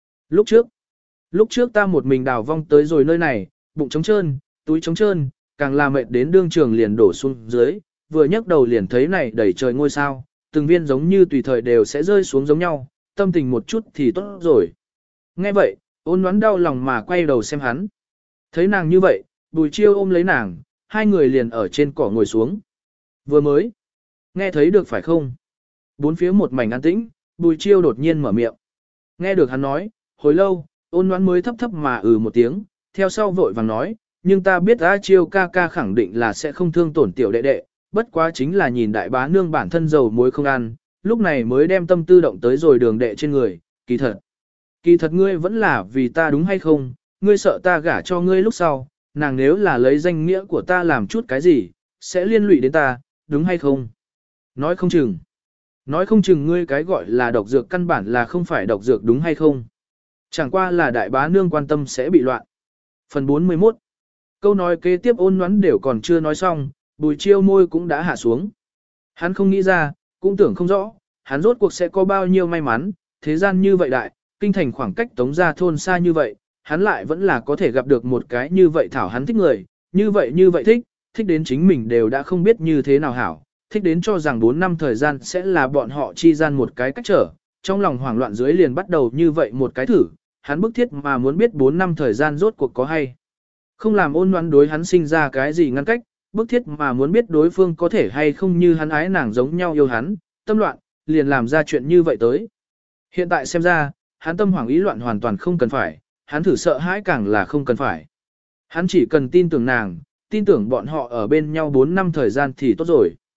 Lúc trước ta một mình đào vong tới rồi nơi này, bụng trống trơn, túi trống trơn, càng là mệt đến đương trường liền đổ xuống dưới, vừa nhấc đầu liền thấy này đầy trời ngôi sao, từng viên giống như tùy thời đều sẽ rơi xuống giống nhau, tâm tình một chút thì tốt rồi. Nghe vậy, Ôn Ngoãn đau lòng mà quay đầu xem hắn. Thấy nàng như vậy, Bùi Chiêu ôm lấy nàng, hai người liền ở trên cỏ ngồi xuống. Vừa mới, nghe thấy được phải không? Bốn phía một mảnh an tĩnh, Bùi Chiêu đột nhiên mở miệng. Nghe được hắn nói, hồi lâu, Ôn Ngoãn mới thấp thấp mà một tiếng, theo sau vội vàng nói, nhưng ta biết A Chiêu ca ca khẳng định là sẽ không thương tổn tiểu đệ đệ, bất quá chính là nhìn đại bá nương bản thân dầu muối không ăn, lúc này mới đem tâm tư động tới rồi đường đệ trên người, kỳ thật ngươi vẫn là vì ta đúng hay không, ngươi sợ ta gả cho ngươi lúc sau, nàng nếu là lấy danh nghĩa của ta làm chút cái gì, sẽ liên lụy đến ta, đúng hay không? Nói không chừng ngươi cái gọi là độc dược căn bản là không phải độc dược đúng hay không? Chẳng qua là đại bá nương quan tâm sẽ bị loạn. Phần 41. Câu nói kế tiếp Ôn Ngoãn đều còn chưa nói xong, Bùi Chiêu môi cũng đã hạ xuống. Hắn không nghĩ ra, cũng tưởng không rõ, hắn rốt cuộc sẽ có bao nhiêu may mắn, thế gian như vậy đại, kinh thành khoảng cách Tống gia thôn xa như vậy, hắn lại vẫn là có thể gặp được một cái như vậy thảo hắn thích người, như vậy thích đến chính mình đều đã không biết như thế nào hảo, thích đến cho rằng 4 năm thời gian sẽ là bọn họ chi gian một cái cách trở, trong lòng hoảng loạn dưới liền bắt đầu như vậy một cái thử, hắn bức thiết mà muốn biết 4 năm thời gian rốt cuộc có hay. Không làm Ôn Ngoãn đối hắn sinh ra cái gì ngăn cách, bức thiết mà muốn biết đối phương có thể hay không như hắn ái nàng giống nhau yêu hắn, tâm loạn, liền làm ra chuyện như vậy tới. Hiện tại xem ra, hắn tâm hoảng ý loạn hoàn toàn không cần phải, hắn thử sợ hãi càng là không cần phải. Hắn chỉ cần tin tưởng nàng, tin tưởng bọn họ ở bên nhau 4 năm thời gian thì tốt rồi.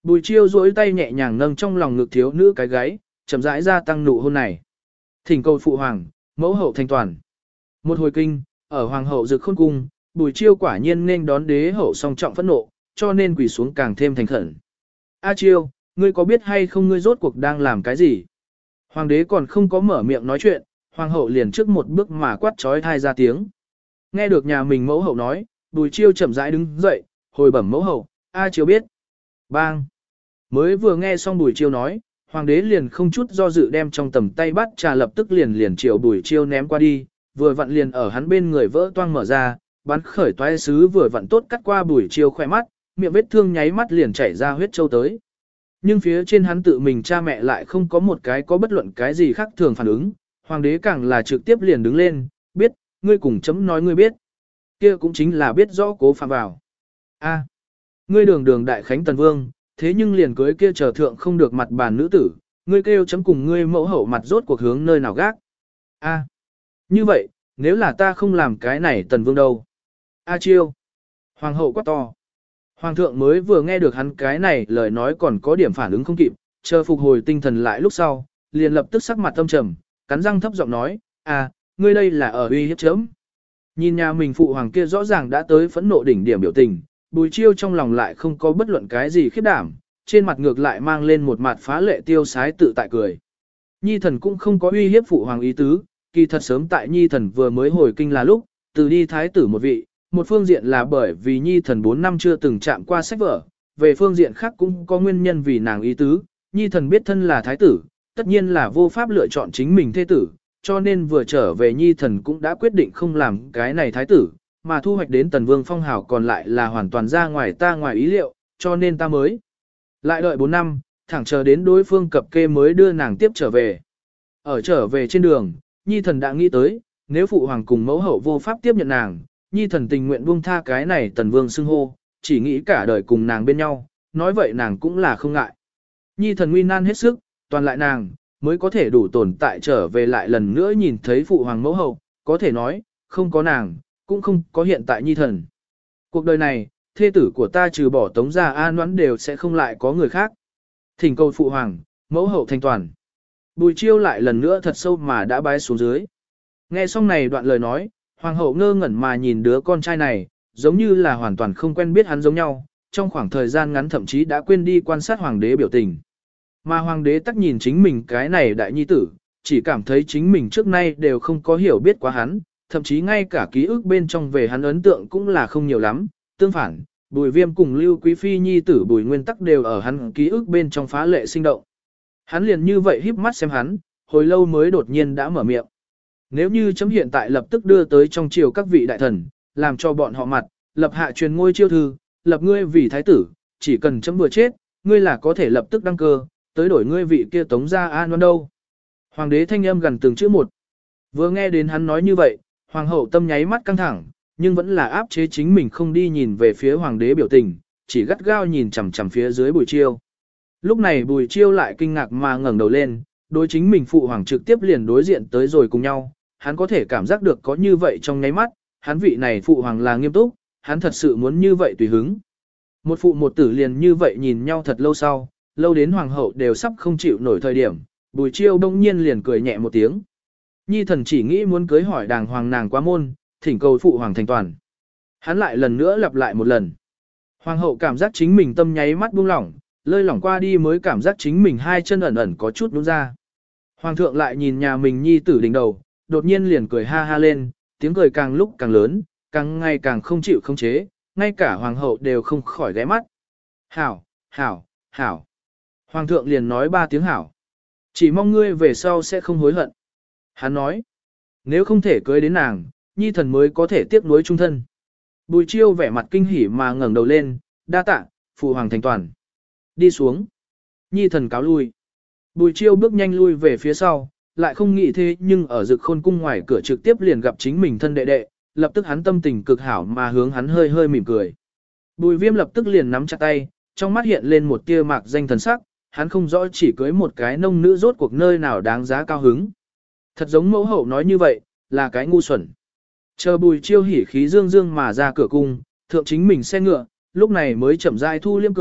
Bùi Chiêu duỗi tay nhẹ nhàng nâng trong lòng ngực thiếu nữ cái gáy, chậm rãi gia tăng nụ hôn này. Thỉnh cầu phụ hoàng, mẫu hậu thành toàn. Một hồi kinh, ở hoàng hậu Dực Khôn cung, Bùi Chiêu quả nhiên nên đón đế hậu song trọng phẫn nộ, cho nên quỳ xuống càng thêm thành khẩn. A Chiêu, ngươi có biết hay không ngươi rốt cuộc đang làm cái gì? Hoàng đế còn không có mở miệng nói chuyện, hoàng hậu liền trước một bước mà quát trói thai ra tiếng. Nghe được nhà mình mẫu hậu nói, Bùi Chiêu chậm rãi đứng dậy, hồi bẩm mẫu hậu, A Chiêu biết. Bang! Mới vừa nghe xong Bùi Chiêu nói, hoàng đế liền không chút do dự đem trong tầm tay bắt trà lập tức liền chiều Bùi Chiêu ném qua đi, vừa vặn liền ở hắn bên người vỡ toang mở ra, bắn khởi toái sứ vừa vặn tốt cắt qua Bùi Chiêu khỏe mắt, miệng vết thương nháy mắt liền chảy ra huyết châu tới. Nhưng phía trên hắn tự mình cha mẹ lại không có một cái có bất luận cái gì khác thường phản ứng, hoàng đế càng là trực tiếp liền đứng lên, biết, ngươi cùng chấm nói ngươi biết. Kia cũng chính là biết rõ cố phạm vào. A, ngươi đường đại khánh tần vương, thế nhưng liền cưới kia trở thượng không được mặt bàn nữ tử, ngươi kêu chấm cùng ngươi mẫu hậu mặt rốt cuộc hướng nơi nào gác. A, như vậy, nếu là ta không làm cái này tần vương đâu. A Chiêu, hoàng hậu quát to. Hoàng thượng mới vừa nghe được hắn cái này lời nói còn có điểm phản ứng không kịp, chờ phục hồi tinh thần lại lúc sau, liền lập tức sắc mặt tâm trầm, cắn răng thấp giọng nói, ngươi đây là ở uy hiếp chấm. Nhìn nhà mình phụ hoàng kia rõ ràng đã tới phẫn nộ đỉnh điểm biểu tình, Bùi Chiêu trong lòng lại không có bất luận cái gì khiếp đảm, trên mặt ngược lại mang lên một mặt phá lệ tiêu sái tự tại cười. Nhi thần cũng không có uy hiếp phụ hoàng ý tứ, kỳ thật sớm tại Nhi thần vừa mới hồi kinh là lúc, từ đi thái tử một vị, một phương diện là bởi vì Nhi thần 4 năm chưa từng chạm qua sách vở, về phương diện khác cũng có nguyên nhân vì nàng ý tứ, Nhi thần biết thân là thái tử, tất nhiên là vô pháp lựa chọn chính mình thế tử, cho nên vừa trở về Nhi thần cũng đã quyết định không làm cái này thái tử, mà thu hoạch đến tần vương phong hào còn lại là hoàn toàn ra ngoài ta ngoài ý liệu, cho nên ta mới lại đợi 4 năm, thẳng chờ đến đối phương cập kê mới đưa nàng tiếp trở về. Ở trở về trên đường, Nhi thần đã nghĩ tới, nếu phụ hoàng cùng mẫu hậu vô pháp tiếp nhận nàng, Nhi thần tình nguyện buông tha cái này tần vương xưng hô, chỉ nghĩ cả đời cùng nàng bên nhau, nói vậy nàng cũng là không ngại. Nhi thần nguy nan hết sức, toàn lại nàng, mới có thể đủ tồn tại trở về lại lần nữa nhìn thấy phụ hoàng mẫu hậu, có thể nói, không có nàng, cũng không có hiện tại Nhi thần. Cuộc đời này, thê tử của ta trừ bỏ Tống gia An Noãn đều sẽ không lại có người khác. Thỉnh cầu phụ hoàng, mẫu hậu thành toàn. Bùi Chiêu lại lần nữa thật sâu mà đã bái xuống dưới. Nghe xong này đoạn lời nói, hoàng hậu ngơ ngẩn mà nhìn đứa con trai này, giống như là hoàn toàn không quen biết hắn giống nhau, trong khoảng thời gian ngắn thậm chí đã quên đi quan sát hoàng đế biểu tình. Mà hoàng đế tắc nhìn chính mình cái này đại nhi tử, chỉ cảm thấy chính mình trước nay đều không có hiểu biết quá hắn, thậm chí ngay cả ký ức bên trong về hắn ấn tượng cũng là không nhiều lắm, tương phản, Bùi Viêm cùng Lưu Quý Phi nhi tử Bùi Nguyên tắc đều ở hắn ký ức bên trong phá lệ sinh động. Hắn liền như vậy híp mắt xem hắn, hồi lâu mới đột nhiên đã mở miệng. Nếu như chấm hiện tại lập tức đưa tới trong triều các vị đại thần, làm cho bọn họ mặt, lập hạ truyền ngôi chiêu thư, lập ngươi vì thái tử, chỉ cần chấm vừa chết, ngươi là có thể lập tức đăng cơ, tới đổi ngươi vị kia Tống gia An Noãn đâu. Hoàng đế thanh âm gần từng chữ một. Vừa nghe đến hắn nói như vậy, hoàng hậu tâm nháy mắt căng thẳng, nhưng vẫn là áp chế chính mình không đi nhìn về phía hoàng đế biểu tình, chỉ gắt gao nhìn chằm chằm phía dưới Bùi Chiêu. Lúc này Bùi Chiêu lại kinh ngạc mà ngẩng đầu lên, đối chính mình phụ hoàng trực tiếp liền đối diện tới rồi cùng nhau, hắn có thể cảm giác được có như vậy trong nháy mắt, hắn vị này phụ hoàng là nghiêm túc, hắn thật sự muốn như vậy tùy hứng. Một phụ một tử liền như vậy nhìn nhau thật lâu sau, lâu đến hoàng hậu đều sắp không chịu nổi thời điểm, Bùi Chiêu đông nhiên liền cười nhẹ một tiếng. Nhi thần chỉ nghĩ muốn cưới hỏi đàng hoàng nàng quá môn, thỉnh cầu phụ hoàng thành toàn. Hắn lại lần nữa lặp lại một lần. Hoàng hậu cảm giác chính mình tâm nháy mắt buông lỏng, lơi lỏng qua đi mới cảm giác chính mình hai chân ẩn ẩn có chút nhũn ra. Hoàng thượng lại nhìn nhà mình nhi tử đỉnh đầu, đột nhiên liền cười ha ha lên, tiếng cười càng lúc càng lớn, càng ngày càng không chịu khống chế, ngay cả hoàng hậu đều không khỏi ghé mắt. Hảo, hảo, hảo. Hoàng thượng liền nói 3 tiếng hảo. Chỉ mong ngươi về sau sẽ không hối hận. Hắn nói, nếu không thể cưới đến nàng, nhi thần mới có thể tiếc nuối chung thân. Bùi Chiêu vẻ mặt kinh hỉ mà ngẩng đầu lên, đa tạ, phụ hoàng thành toàn. Đi xuống. Nhi thần cáo lui. Bùi Chiêu bước nhanh lui về phía sau, lại không nghĩ thế nhưng ở Dực Khôn cung ngoài cửa trực tiếp liền gặp chính mình thân đệ đệ, lập tức hắn tâm tình cực hảo mà hướng hắn hơi hơi mỉm cười. Bùi Viêm lập tức liền nắm chặt tay, trong mắt hiện lên một tia mạc danh thần sắc, hắn không rõ chỉ cưới một cái nông nữ rốt cuộc nơi nào đáng giá cao hứng. Thật giống mẫu hậu nói như vậy, là cái ngu xuẩn. Chờ Bùi Chiêu hỉ khí dương dương mà ra cửa cung, thượng chính mình xe ngựa, lúc này mới chậm rãi thu liêm cười,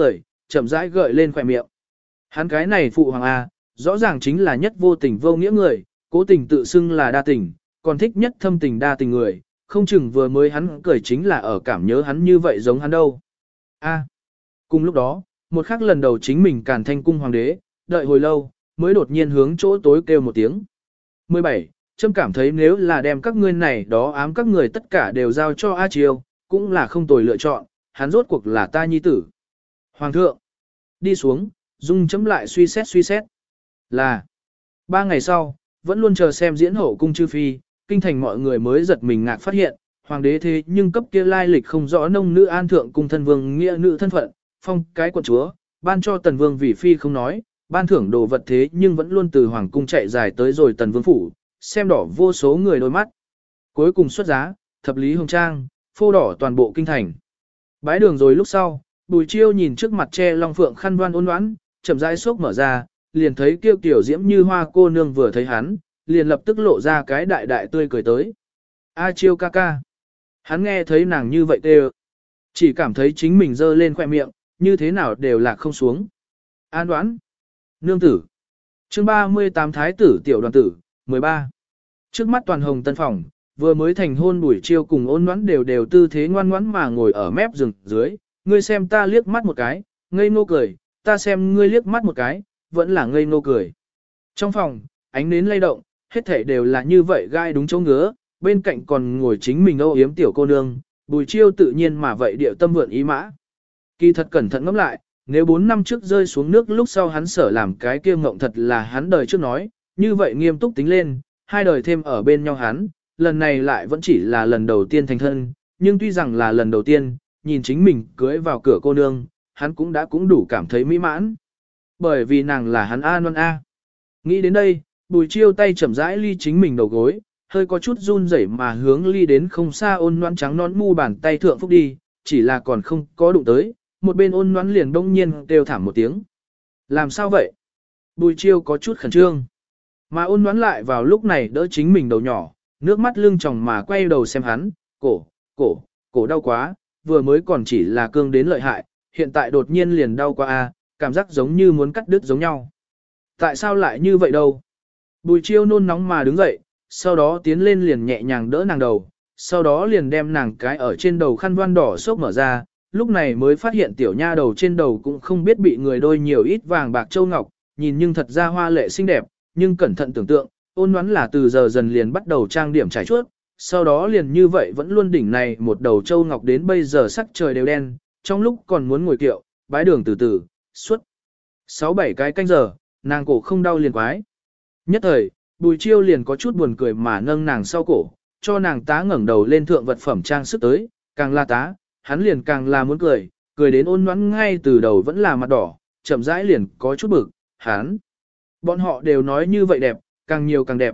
chậm rãi gợi lên khỏe miệng. Hắn cái này phụ hoàng A, rõ ràng chính là nhất vô tình vô nghĩa người, cố tình tự xưng là đa tình, còn thích nhất thâm tình đa tình người, không chừng vừa mới hắn cười chính là ở cảm nhớ hắn như vậy giống hắn đâu. A. Cùng lúc đó, một khắc lần đầu chính mình càn thanh cung hoàng đế, đợi hồi lâu, mới đột nhiên hướng chỗ tối kêu một tiếng. 17. Trâm cảm thấy nếu là đem các ngươi này đó ám các người tất cả đều giao cho A Chiêu, cũng là không tồi lựa chọn, hắn rốt cuộc là ta nhi tử. Hoàng thượng, đi xuống, dung chấm lại suy xét. Là, 3 ngày sau, vẫn luôn chờ xem diễn hậu cung chư phi, kinh thành mọi người mới giật mình ngạc phát hiện, hoàng đế thế nhưng cấp kia lai lịch không rõ nông nữ an thượng cung thân vương nghĩa nữ thân phận, phong cái quận chúa, ban cho tần vương vì phi không nói, ban thưởng đồ vật thế nhưng vẫn luôn từ hoàng cung chạy dài tới rồi tần vương phủ, xem đỏ vô số người đôi mắt. Cuối cùng xuất giá, thập lý hồng trang, phô đỏ toàn bộ kinh thành. Bái đường rồi lúc sau, Bùi Chiêu nhìn trước mặt che long phượng khăn đoan ôn oán, chậm rãi xốc mở ra, liền thấy kiêu kiểu diễm như hoa cô nương vừa thấy hắn, liền lập tức lộ ra cái đại đại tươi cười tới. A Chiêu ca ca. Hắn nghe thấy nàng như vậy tê chỉ cảm thấy chính mình dơ lên khoe miệng, như thế nào đều lạc không xuống. An đoán. Nương tử. Chương 38 Thái tử tiểu đoàn tử, 13. Trước mắt toàn hồng tân phòng, vừa mới thành hôn Bùi Chiêu cùng ôn ngoãn đều tư thế ngoan ngoãn mà ngồi ở mép giường dưới, ngươi xem ta liếc mắt một cái, ngây ngô cười, ta xem ngươi liếc mắt một cái, vẫn là ngây ngô cười. Trong phòng, ánh nến lay động, hết thảy đều là như vậy gai đúng chỗ ngứa, bên cạnh còn ngồi chính mình âu yếm tiểu cô nương, Bùi Chiêu tự nhiên mà vậy điệu tâm vượn ý mã. Kỳ thật cẩn thận ngẫm lại, nếu 4 năm trước rơi xuống nước lúc sau hắn sở làm cái kia ngộng thật là hắn đời trước nói, như vậy nghiêm túc tính lên, 2 đời thêm ở bên nhau hắn, lần này lại vẫn chỉ là lần đầu tiên thành thân, nhưng tuy rằng là lần đầu tiên, nhìn chính mình cưới vào cửa cô nương, hắn cũng đủ cảm thấy mỹ mãn. Bởi vì nàng là hắn A non A. Nghĩ đến đây, Bùi Chiêu tay chậm rãi ly chính mình đầu gối, hơi có chút run rẩy mà hướng ly đến không xa ôn noãn trắng nón mu bàn tay thượng phúc đi, chỉ là còn không có đụng tới, một bên ôn noãn liền bỗng nhiên kêu thảm một tiếng. Làm sao vậy? Bùi Chiêu có chút khẩn trương. Mà ôn noãn lại vào lúc này đỡ chính mình đầu nhỏ, nước mắt lưng tròng mà quay đầu xem hắn, cổ đau quá, vừa mới còn chỉ là cương đến lợi hại, hiện tại đột nhiên liền đau quá a, cảm giác giống như muốn cắt đứt giống nhau. Tại sao lại như vậy đâu? Bùi Chiêu nôn nóng mà đứng dậy, sau đó tiến lên liền nhẹ nhàng đỡ nàng đầu, sau đó liền đem nàng cái ở trên đầu khăn voan đỏ xốc mở ra, lúc này mới phát hiện tiểu nha đầu trên đầu cũng không biết bị người đôi nhiều ít vàng bạc châu ngọc, nhìn nhưng thật ra hoa lệ xinh đẹp, nhưng cẩn thận tưởng tượng, ôn đoán là từ giờ dần liền bắt đầu trang điểm trải chuốt, sau đó liền như vậy vẫn luôn đỉnh này một đầu châu ngọc đến bây giờ sắc trời đều đen, trong lúc còn muốn ngồi kiệu, bái đường từ từ, suốt 6-7 cái canh giờ, nàng cổ không đau liền quái. Nhất thời, Bùi Chiêu liền có chút buồn cười mà nâng nàng sau cổ, cho nàng tá ngẩng đầu lên thượng vật phẩm trang sức tới, càng là tá, hắn liền càng là muốn cười, cười đến ôn nhoắn ngay từ đầu vẫn là mặt đỏ, chậm rãi liền có chút bực, hắn. Bọn họ đều nói như vậy đẹp, càng nhiều càng đẹp,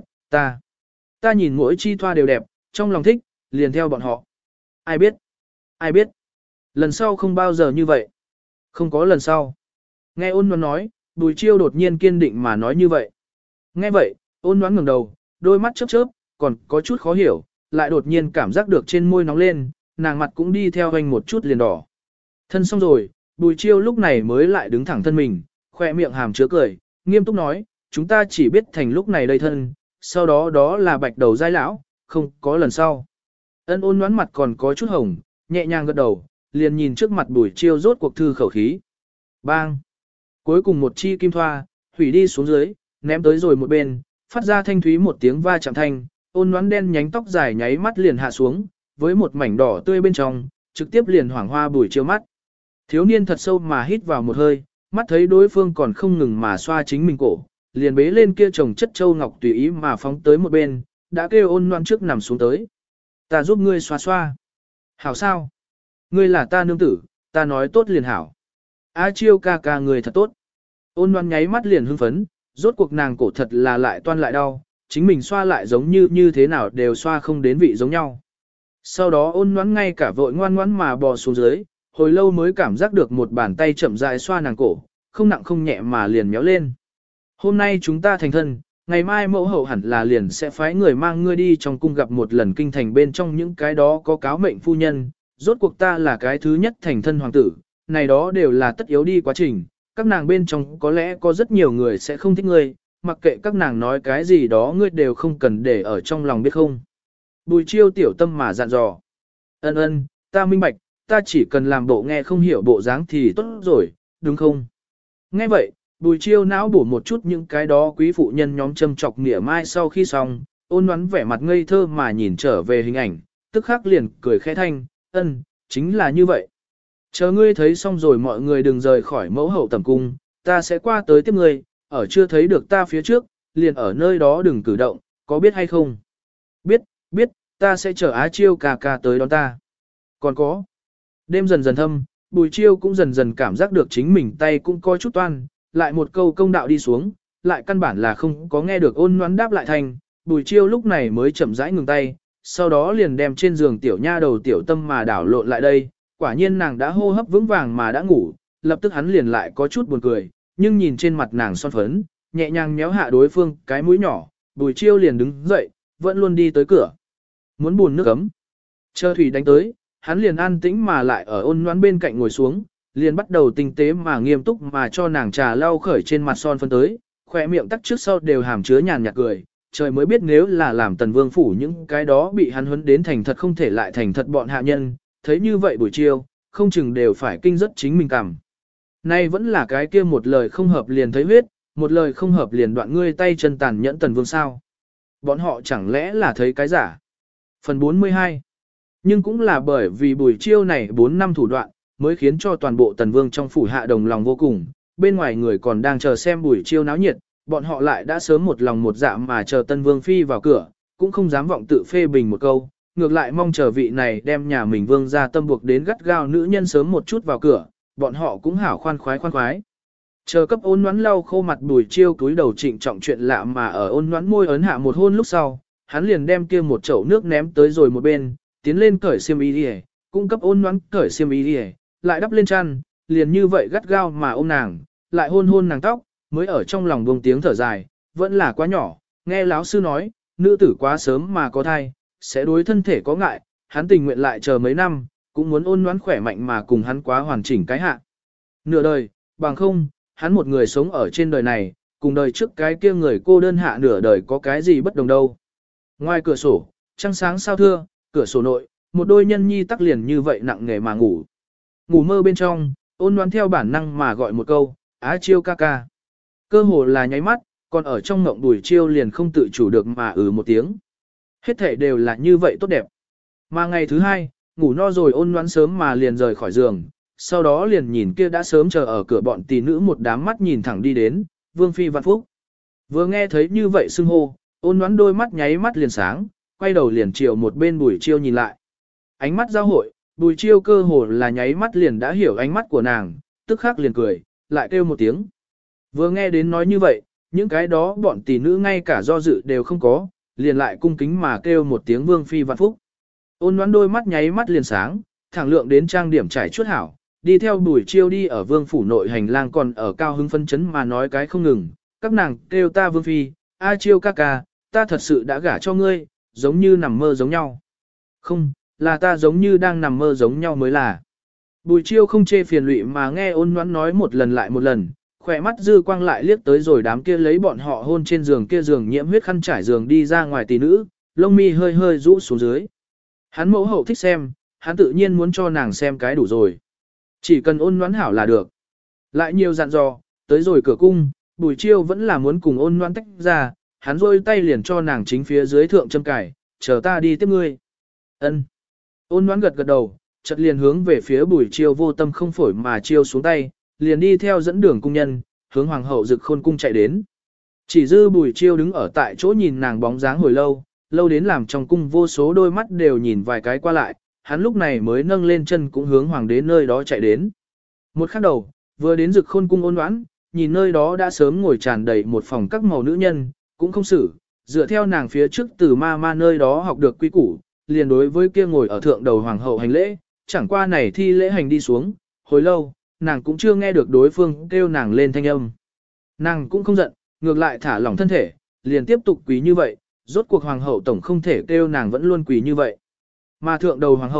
ta nhìn mỗi chi thoa đều đẹp, trong lòng thích, liền theo bọn họ. Ai biết, lần sau không bao giờ như vậy. Không có lần sau. Nghe ôn nhoắn nói, Bùi Chiêu đột nhiên kiên định mà nói như vậy. Nghe vậy, ôn nhoắn ngẩng đầu, đôi mắt chớp chớp, còn có chút khó hiểu, lại đột nhiên cảm giác được trên môi nóng lên, nàng mặt cũng đi theo anh một chút liền đỏ. Thân xong rồi, Bùi Chiêu lúc này mới lại đứng thẳng thân mình, khoe miệng hàm chứa cười, nghiêm túc nói, chúng ta chỉ biết thành lúc này đây thân, sau đó đó là bạch đầu giai lão, không có lần sau. Ân ôn nhoắn mặt còn có chút hồng, nhẹ nhàng gật đầu, liền nhìn trước mặt Bùi Chiêu rốt cuộc thư khẩu khí. Bang! Cuối cùng một chi kim thoa, hủy đi xuống dưới, ném tới rồi một bên, phát ra thanh thúy một tiếng va chạm thanh, ôn nhoắn đen nhánh tóc dài nháy mắt liền hạ xuống, với một mảnh đỏ tươi bên trong, trực tiếp liền hoảng hoa Bùi Chiêu mắt. Thiếu niên thật sâu mà hít vào một hơi, mắt thấy đối phương còn không ngừng mà xoa chính mình cổ, liền bế lên kia chồng chất châu ngọc tùy ý mà phóng tới một bên, đã kêu ôn nhoắn trước nằm xuống tới. Ta giúp ngươi xoa xoa. Hảo sao? Ngươi là ta nương tử, ta nói tốt liền hảo. A Chiêu ca ca người thật tốt. Ôn nhoắn nháy mắt liền hưng phấn, rốt cuộc nàng cổ thật là lại toan lại đau, chính mình xoa lại giống như thế nào đều xoa không đến vị giống nhau. Sau đó ôn nhoắn ngay cả vội ngoan ngoãn mà bò xuống dưới, hồi lâu mới cảm giác được một bàn tay chậm rãi xoa nàng cổ, không nặng không nhẹ mà liền méo lên. Hôm nay chúng ta thành thân, ngày mai mẫu hậu hẳn là liền sẽ phái người mang ngươi đi trong cung gặp một lần kinh thành bên trong những cái đó có cáo mệnh phu nhân, rốt cuộc ta là cái thứ nhất thành thân hoàng tử, này đó đều là tất yếu đi quá trình, các nàng bên trong có lẽ có rất nhiều người sẽ không thích ngươi, mặc kệ các nàng nói cái gì đó ngươi đều không cần để ở trong lòng biết không. Bùi Chiêu tiểu tâm mà dặn dò. Ân ân, ta minh bạch, ta chỉ cần làm bộ nghe không hiểu bộ dáng thì tốt rồi, đúng không? Nghe vậy, Bùi Chiêu não bổ một chút những cái đó quý phụ nhân nhóm châm chọc mỉa mai sau khi xong, ôn nhoắn vẻ mặt ngây thơ mà nhìn trở về hình ảnh, tức khắc liền cười khẽ thanh, chính là như vậy. Chờ ngươi thấy xong rồi mọi người đừng rời khỏi mẫu hậu tầm cung, ta sẽ qua tới tiếp ngươi, ở chưa thấy được ta phía trước, liền ở nơi đó đừng cử động, có biết hay không? Biết, ta sẽ chờ Á Chiêu ca ca tới đón ta. Còn có. Đêm dần dần thâm, Bùi Chiêu cũng dần dần cảm giác được chính mình tay cũng có chút toan, lại một câu công đạo đi xuống, lại căn bản là không có nghe được ôn nhoắn đáp lại thành, Bùi Chiêu lúc này mới chậm rãi ngừng tay, sau đó liền đem trên giường tiểu nha đầu tiểu tâm mà đảo lộn lại đây, quả nhiên nàng đã hô hấp vững vàng mà đã ngủ, lập tức hắn liền lại có chút buồn cười, nhưng nhìn trên mặt nàng son phấn, nhẹ nhàng nhéo hạ đối phương cái mũi nhỏ, Bùi Chiêu liền đứng dậy, vẫn luôn đi tới cửa. Muốn buồn nước ấm. Chờ thủy đánh tới, hắn liền an tĩnh mà lại ở ôn nhoắn bên cạnh ngồi xuống, liền bắt đầu tinh tế mà nghiêm túc mà cho nàng trà lau khởi trên mặt son phấn tới, khỏe miệng tắc trước sau đều hàm chứa nhàn nhạt cười, trời mới biết nếu là làm Tần Vương phủ những cái đó bị hắn huấn đến thành thật không thể lại thành thật bọn hạ nhân, thấy như vậy Bùi Chiêu, không chừng đều phải kinh rất chính mình cảm. Nay vẫn là cái kia một lời không hợp liền thấy huyết, một lời không hợp liền đoạn ngươi tay chân tàn nhẫn Tần Vương sao. Bọn họ chẳng lẽ là thấy cái giả. Phần 42. Nhưng cũng là bởi vì Bùi Chiêu này 4 năm thủ đoạn, mới khiến cho toàn bộ Tần Vương trong phủ hạ đồng lòng vô cùng, bên ngoài người còn đang chờ xem Bùi Chiêu náo nhiệt, bọn họ lại đã sớm một lòng một dạ mà chờ Tân Vương phi vào cửa, cũng không dám vọng tự phê bình một câu, ngược lại mong chờ vị này đem nhà mình vương ra tâm buộc đến gắt gao nữ nhân sớm một chút vào cửa, bọn họ cũng hảo khoan khoái. Chờ cấp ôn nhoắn lau khô mặt Bùi Chiêu cúi đầu trịnh trọng chuyện lạ mà ở ôn nhoắn môi ấn hạ một hôn lúc sau, hắn liền đem kia một chậu nước ném tới rồi một bên, tiến lên cởi xiêm y đi, cung cấp ôn nhoắn cởi xiêm y đi, lại đắp lên chăn, liền như vậy gắt gao mà ôm nàng, lại hôn nàng tóc, mới ở trong lòng buông tiếng thở dài, vẫn là quá nhỏ, nghe lão sư nói, nữ tử quá sớm mà có thai, sẽ đối thân thể có ngại, hắn tình nguyện lại chờ mấy năm, cũng muốn ôn nhoắn khỏe mạnh mà cùng hắn quá hoàn chỉnh cái hạ. Nửa đời, bằng không, hắn một người sống ở trên đời này, cùng đời trước cái kia người cô đơn hạ nửa đời có cái gì bất đồng đâu. Ngoài cửa sổ, trăng sáng sao thưa, cửa sổ nội, một đôi nhân nhi tắc liền như vậy nặng nghề mà ngủ. Ngủ mơ bên trong, ôn nhoắn theo bản năng mà gọi một câu, Á Chiêu ca ca. Cơ hồ là nháy mắt, còn ở trong mộng Bùi Chiêu liền không tự chủ được mà một tiếng. Hết thể đều là như vậy tốt đẹp. Mà ngày thứ hai, ngủ no rồi ôn nhoắn sớm mà liền rời khỏi giường, sau đó liền nhìn kia đã sớm chờ ở cửa bọn tỷ nữ một đám mắt nhìn thẳng đi đến, Vương Phi Vạn Phúc. Vừa nghe thấy như vậy xưng hô, ôn nhoắn đôi mắt nháy mắt liền sáng, quay đầu liền chiều một bên Bùi Chiêu nhìn lại. Ánh mắt giao hội, Bùi Chiêu cơ hồ là nháy mắt liền đã hiểu ánh mắt của nàng, tức khắc liền cười, lại kêu một tiếng. Vừa nghe đến nói như vậy, những cái đó bọn tỷ nữ ngay cả do dự đều không có, liền lại cung kính mà kêu một tiếng Vương Phi Vạn Phúc. Ôn nhoắn đôi mắt nháy mắt liền sáng, thẳng lượng đến trang điểm trải chuốt hảo, đi theo Bùi Chiêu đi ở Vương phủ nội hành lang còn ở cao hứng phân chấn mà nói cái không ngừng, các nàng kêu ta Vương Phi, A Chiêu ca ca, ta thật sự đã gả cho ngươi, giống như nằm mơ giống nhau. Không, là ta giống như đang nằm mơ giống nhau mới là. Bùi Chiêu không chê phiền lụy mà nghe ôn nhoắn nói một lần lại một lần, khỏe mắt dư quang lại liếc tới rồi đám kia lấy bọn họ hôn trên giường kia giường nhiễm huyết khăn trải giường đi ra ngoài tỷ nữ, lông mi hơi hơi rũ xuống dưới. Hắn mẫu hậu thích xem, hắn tự nhiên muốn cho nàng xem cái đủ rồi. Chỉ cần ôn nhoắn hảo là được. Lại nhiều dặn dò, tới rồi cửa cung, Bùi Chiêu vẫn là muốn cùng ôn nhoắn tách ra, hắn rôi tay liền cho nàng chính phía dưới thượng châm cải, chờ ta đi tiếp ngươi. Ân. Ôn nhoắn gật gật đầu, chợt liền hướng về phía Bùi Chiêu vô tâm không phổi mà chiêu xuống tay, liền đi theo dẫn đường cung nhân, hướng hoàng hậu Dực Khôn cung chạy đến. Chỉ dư Bùi Chiêu đứng ở tại chỗ nhìn nàng bóng dáng hồi lâu, lâu đến làm trong cung vô số đôi mắt đều nhìn vài cái qua lại, hắn lúc này mới nâng lên chân cũng hướng hoàng đế nơi đó chạy đến. Một khắc đầu, vừa đến Dực Khôn cung ôn đoán, nhìn nơi đó đã sớm ngồi tràn đầy một phòng các màu nữ nhân, cũng không xử, dựa theo nàng phía trước từ ma nơi đó học được quy củ, liền đối với kia ngồi ở thượng đầu hoàng hậu hành lễ, chẳng qua này thi lễ hành đi xuống, hồi lâu, nàng cũng chưa nghe được đối phương kêu nàng lên thanh âm. Nàng cũng không giận, ngược lại thả lỏng thân thể, liền tiếp tục quỳ như vậy, rốt cuộc hoàng hậu tổng không thể kêu nàng vẫn luôn quỳ như vậy. Mà thượng đầu hoàng hậu,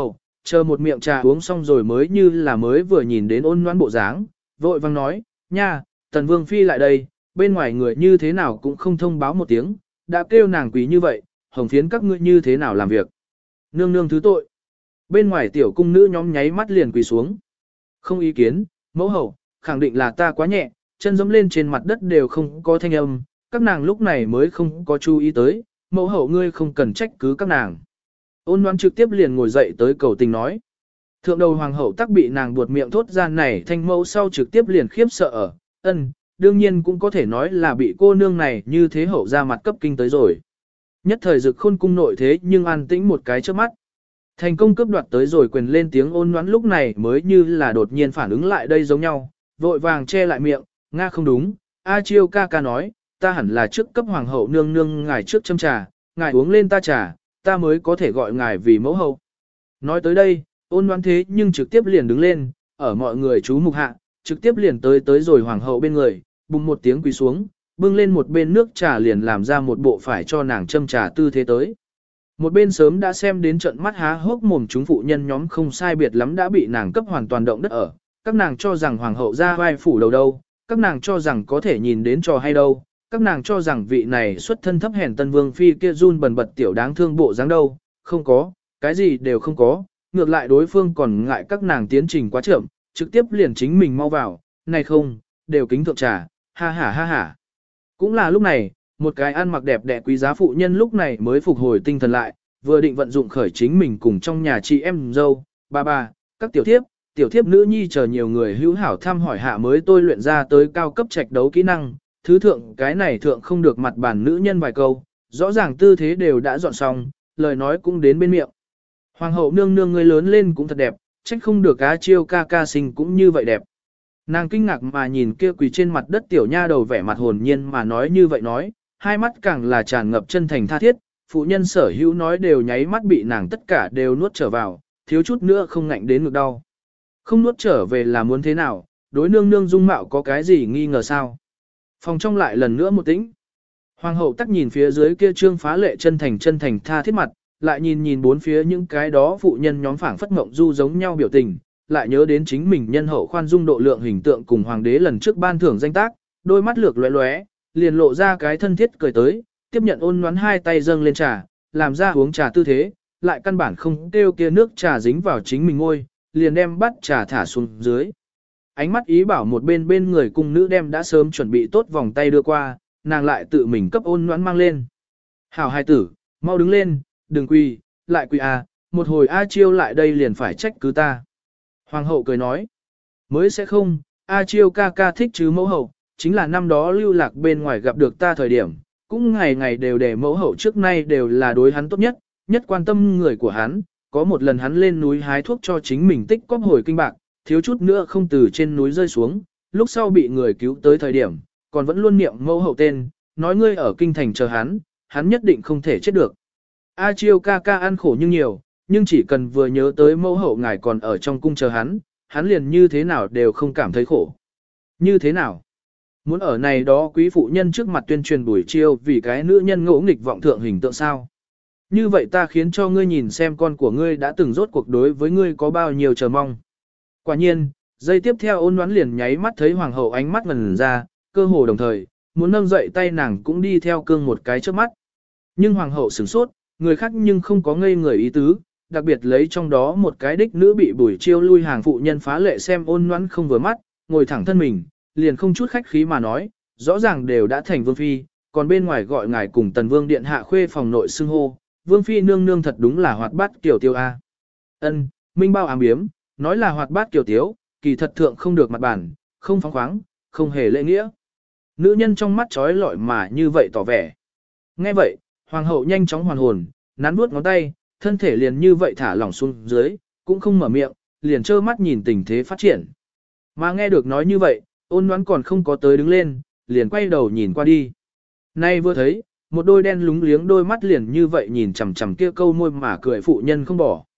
chờ một miệng trà uống xong rồi mới như là mới vừa nhìn đến ôn nhoãn bộ dáng, vội vang nói, nha, tần vương phi lại đây, bên ngoài người như thế nào cũng không thông báo một tiếng, đã kêu nàng quý như vậy, hồng phiến các ngươi như thế nào làm việc. Nương nương thứ tội. Bên ngoài tiểu cung nữ nhóm nháy mắt liền quỳ xuống. Không ý kiến, mẫu hậu, khẳng định là ta quá nhẹ, chân dẫm lên trên mặt đất đều không có thanh âm, các nàng lúc này mới không có chú ý tới, mẫu hậu ngươi không cần trách cứ các nàng. Ôn Loan trực tiếp liền ngồi dậy tới cầu tình nói. Thượng đầu hoàng hậu tắc bị nàng buột miệng thốt ra này thanh mẫu sau trực tiếp liền khiếp sợ ở, đương nhiên cũng có thể nói là bị cô nương này như thế hậu ra mặt cấp kinh tới rồi. Nhất thời Dực Khôn cung nội thế nhưng an tĩnh một cái trước mắt. Thành công cướp đoạt tới rồi quyền lên tiếng Ôn Loan lúc này mới như là đột nhiên phản ứng lại đây giống nhau, vội vàng che lại miệng, Nga không đúng, A Chiêu ca ca nói, ta hẳn là trước cấp hoàng hậu nương nương ngài trước châm trà, ngài uống lên ta trà, ta mới có thể gọi ngài vì mẫu hậu. Nói tới đây, Ôn Loan thế nhưng trực tiếp liền đứng lên, ở mọi người chú mục hạ, trực tiếp liền tới rồi hoàng hậu bên người, bùng một tiếng quỳ xuống, bưng lên một bên nước trà liền làm ra một bộ phải cho nàng châm trà tư thế tới. Một bên sớm đã xem đến trận mắt há hốc mồm chúng phụ nhân nhóm không sai biệt lắm đã bị nàng cấp hoàn toàn động đất ở, các nàng cho rằng hoàng hậu ra vai phủ đầu đâu, các nàng cho rằng có thể nhìn đến trò hay đâu, các nàng cho rằng vị này xuất thân thấp hèn tân vương phi kia run bần bật tiểu đáng thương bộ dáng đâu, không có, cái gì đều không có, ngược lại đối phương còn ngại các nàng tiến trình quá chậm, trực tiếp liền chính mình mau vào, này không, đều kính thượng trà, ha ha ha ha. Cũng là lúc này, một cái ăn mặc đẹp đẽ quý giá phụ nhân lúc này mới phục hồi tinh thần lại, vừa định vận dụng khởi chính mình cùng trong nhà chị em dâu, bà, các tiểu thiếp nữ nhi chờ nhiều người hữu hảo thăm hỏi hạ mới tôi luyện ra tới cao cấp trạch đấu kỹ năng, thứ thượng cái này thượng không được mặt bản nữ nhân vài câu, rõ ràng tư thế đều đã dọn xong, lời nói cũng đến bên miệng. Hoàng hậu nương nương ngươi lớn lên cũng thật đẹp, trách không được A Chiêu ca ca sinh cũng như vậy đẹp. Nàng kinh ngạc mà nhìn kia quỳ trên mặt đất tiểu nha đầu vẻ mặt hồn nhiên mà nói như vậy nói, hai mắt càng là tràn ngập chân thành tha thiết, phụ nhân sở hữu nói đều nháy mắt bị nàng tất cả đều nuốt trở vào, thiếu chút nữa không ngạnh đến ngực đau. Không nuốt trở về là muốn thế nào, đối nương nương dung mạo có cái gì nghi ngờ sao? Phòng trong lại lần nữa một tĩnh. Hoàng hậu tắc nhìn phía dưới kia trương phá lệ chân thành tha thiết mặt, lại nhìn bốn phía những cái đó phụ nhân nhóm phảng phất mộng du giống nhau biểu tình, lại nhớ đến chính mình nhân hậu khoan dung độ lượng hình tượng cùng hoàng đế lần trước ban thưởng danh tác, đôi mắt lược lóe lóe, liền lộ ra cái thân thiết cười tới, tiếp nhận Ôn Loan hai tay dâng lên trà, làm ra uống trà tư thế, lại căn bản không kêu kia nước trà dính vào chính mình ngôi, liền đem bát trà thả xuống dưới. Ánh mắt ý bảo một bên người cung nữ đem đã sớm chuẩn bị tốt vòng tay đưa qua, nàng lại tự mình cấp Ôn Loan mang lên. Hảo hài tử, mau đứng lên, đừng quỳ, lại quỳ à, một hồi A Chiêu lại đây liền phải trách cứ ta. Hoàng hậu cười nói, mới sẽ không, A Chiêu ca ca thích chứ mẫu hậu, chính là năm đó lưu lạc bên ngoài gặp được ta thời điểm, cũng ngày ngày đều để mẫu hậu trước nay đều là đối hắn tốt nhất, nhất quan tâm người của hắn, có một lần hắn lên núi hái thuốc cho chính mình tích cóp hồi kinh bạc, thiếu chút nữa không từ trên núi rơi xuống, lúc sau bị người cứu tới thời điểm, còn vẫn luôn niệm mẫu hậu tên, nói ngươi ở kinh thành chờ hắn nhất định không thể chết được. A Chiêu ca ca ăn khổ nhưng nhiều, nhưng chỉ cần vừa nhớ tới mẫu hậu ngài còn ở trong cung chờ hắn liền như thế nào đều không cảm thấy khổ. Như thế nào? Muốn ở này đó quý phụ nhân trước mặt tuyên truyền buổi chiêu vì cái nữ nhân ngỗ nghịch vọng thượng hình tượng sao? Như vậy ta khiến cho ngươi nhìn xem con của ngươi đã từng rốt cuộc đối với ngươi có bao nhiêu chờ mong. Quả nhiên, giây tiếp theo Ôn Loan liền nháy mắt thấy hoàng hậu ánh mắt ngần ra, cơ hồ đồng thời, muốn nâng dậy tay nàng cũng đi theo cương một cái trước mắt. Nhưng hoàng hậu sửng sốt, người khác nhưng không có ngây người ý tứ, đặc biệt lấy trong đó một cái đích nữ bị buổi chiêu lui hàng phụ nhân phá lệ xem Ôn Loan không vừa mắt, ngồi thẳng thân mình, liền không chút khách khí mà nói, rõ ràng đều đã thành vương phi, còn bên ngoài gọi ngài cùng tần vương điện hạ khuê phòng nội xưng hô, vương phi nương nương thật đúng là hoạt bát kiểu tiêu a. Ân, minh bao ám biếm, nói là hoạt bát kiểu tiếu, kỳ thật thượng không được mặt bản, không phóng khoáng, không hề lễ nghĩa. Nữ nhân trong mắt trói lọi mà như vậy tỏ vẻ. Nghe vậy, hoàng hậu nhanh chóng hoàn hồn, nắn nuốt ngón tay, thân thể liền như vậy thả lỏng xuống dưới, cũng không mở miệng, liền trơ mắt nhìn tình thế phát triển. Mà nghe được nói như vậy, Ôn Loan còn không có tới đứng lên, liền quay đầu nhìn qua đi. Nay vừa thấy, một đôi đen lúng liếng đôi mắt liền như vậy nhìn chằm chằm kia câu môi mà cười phụ nhân không bỏ.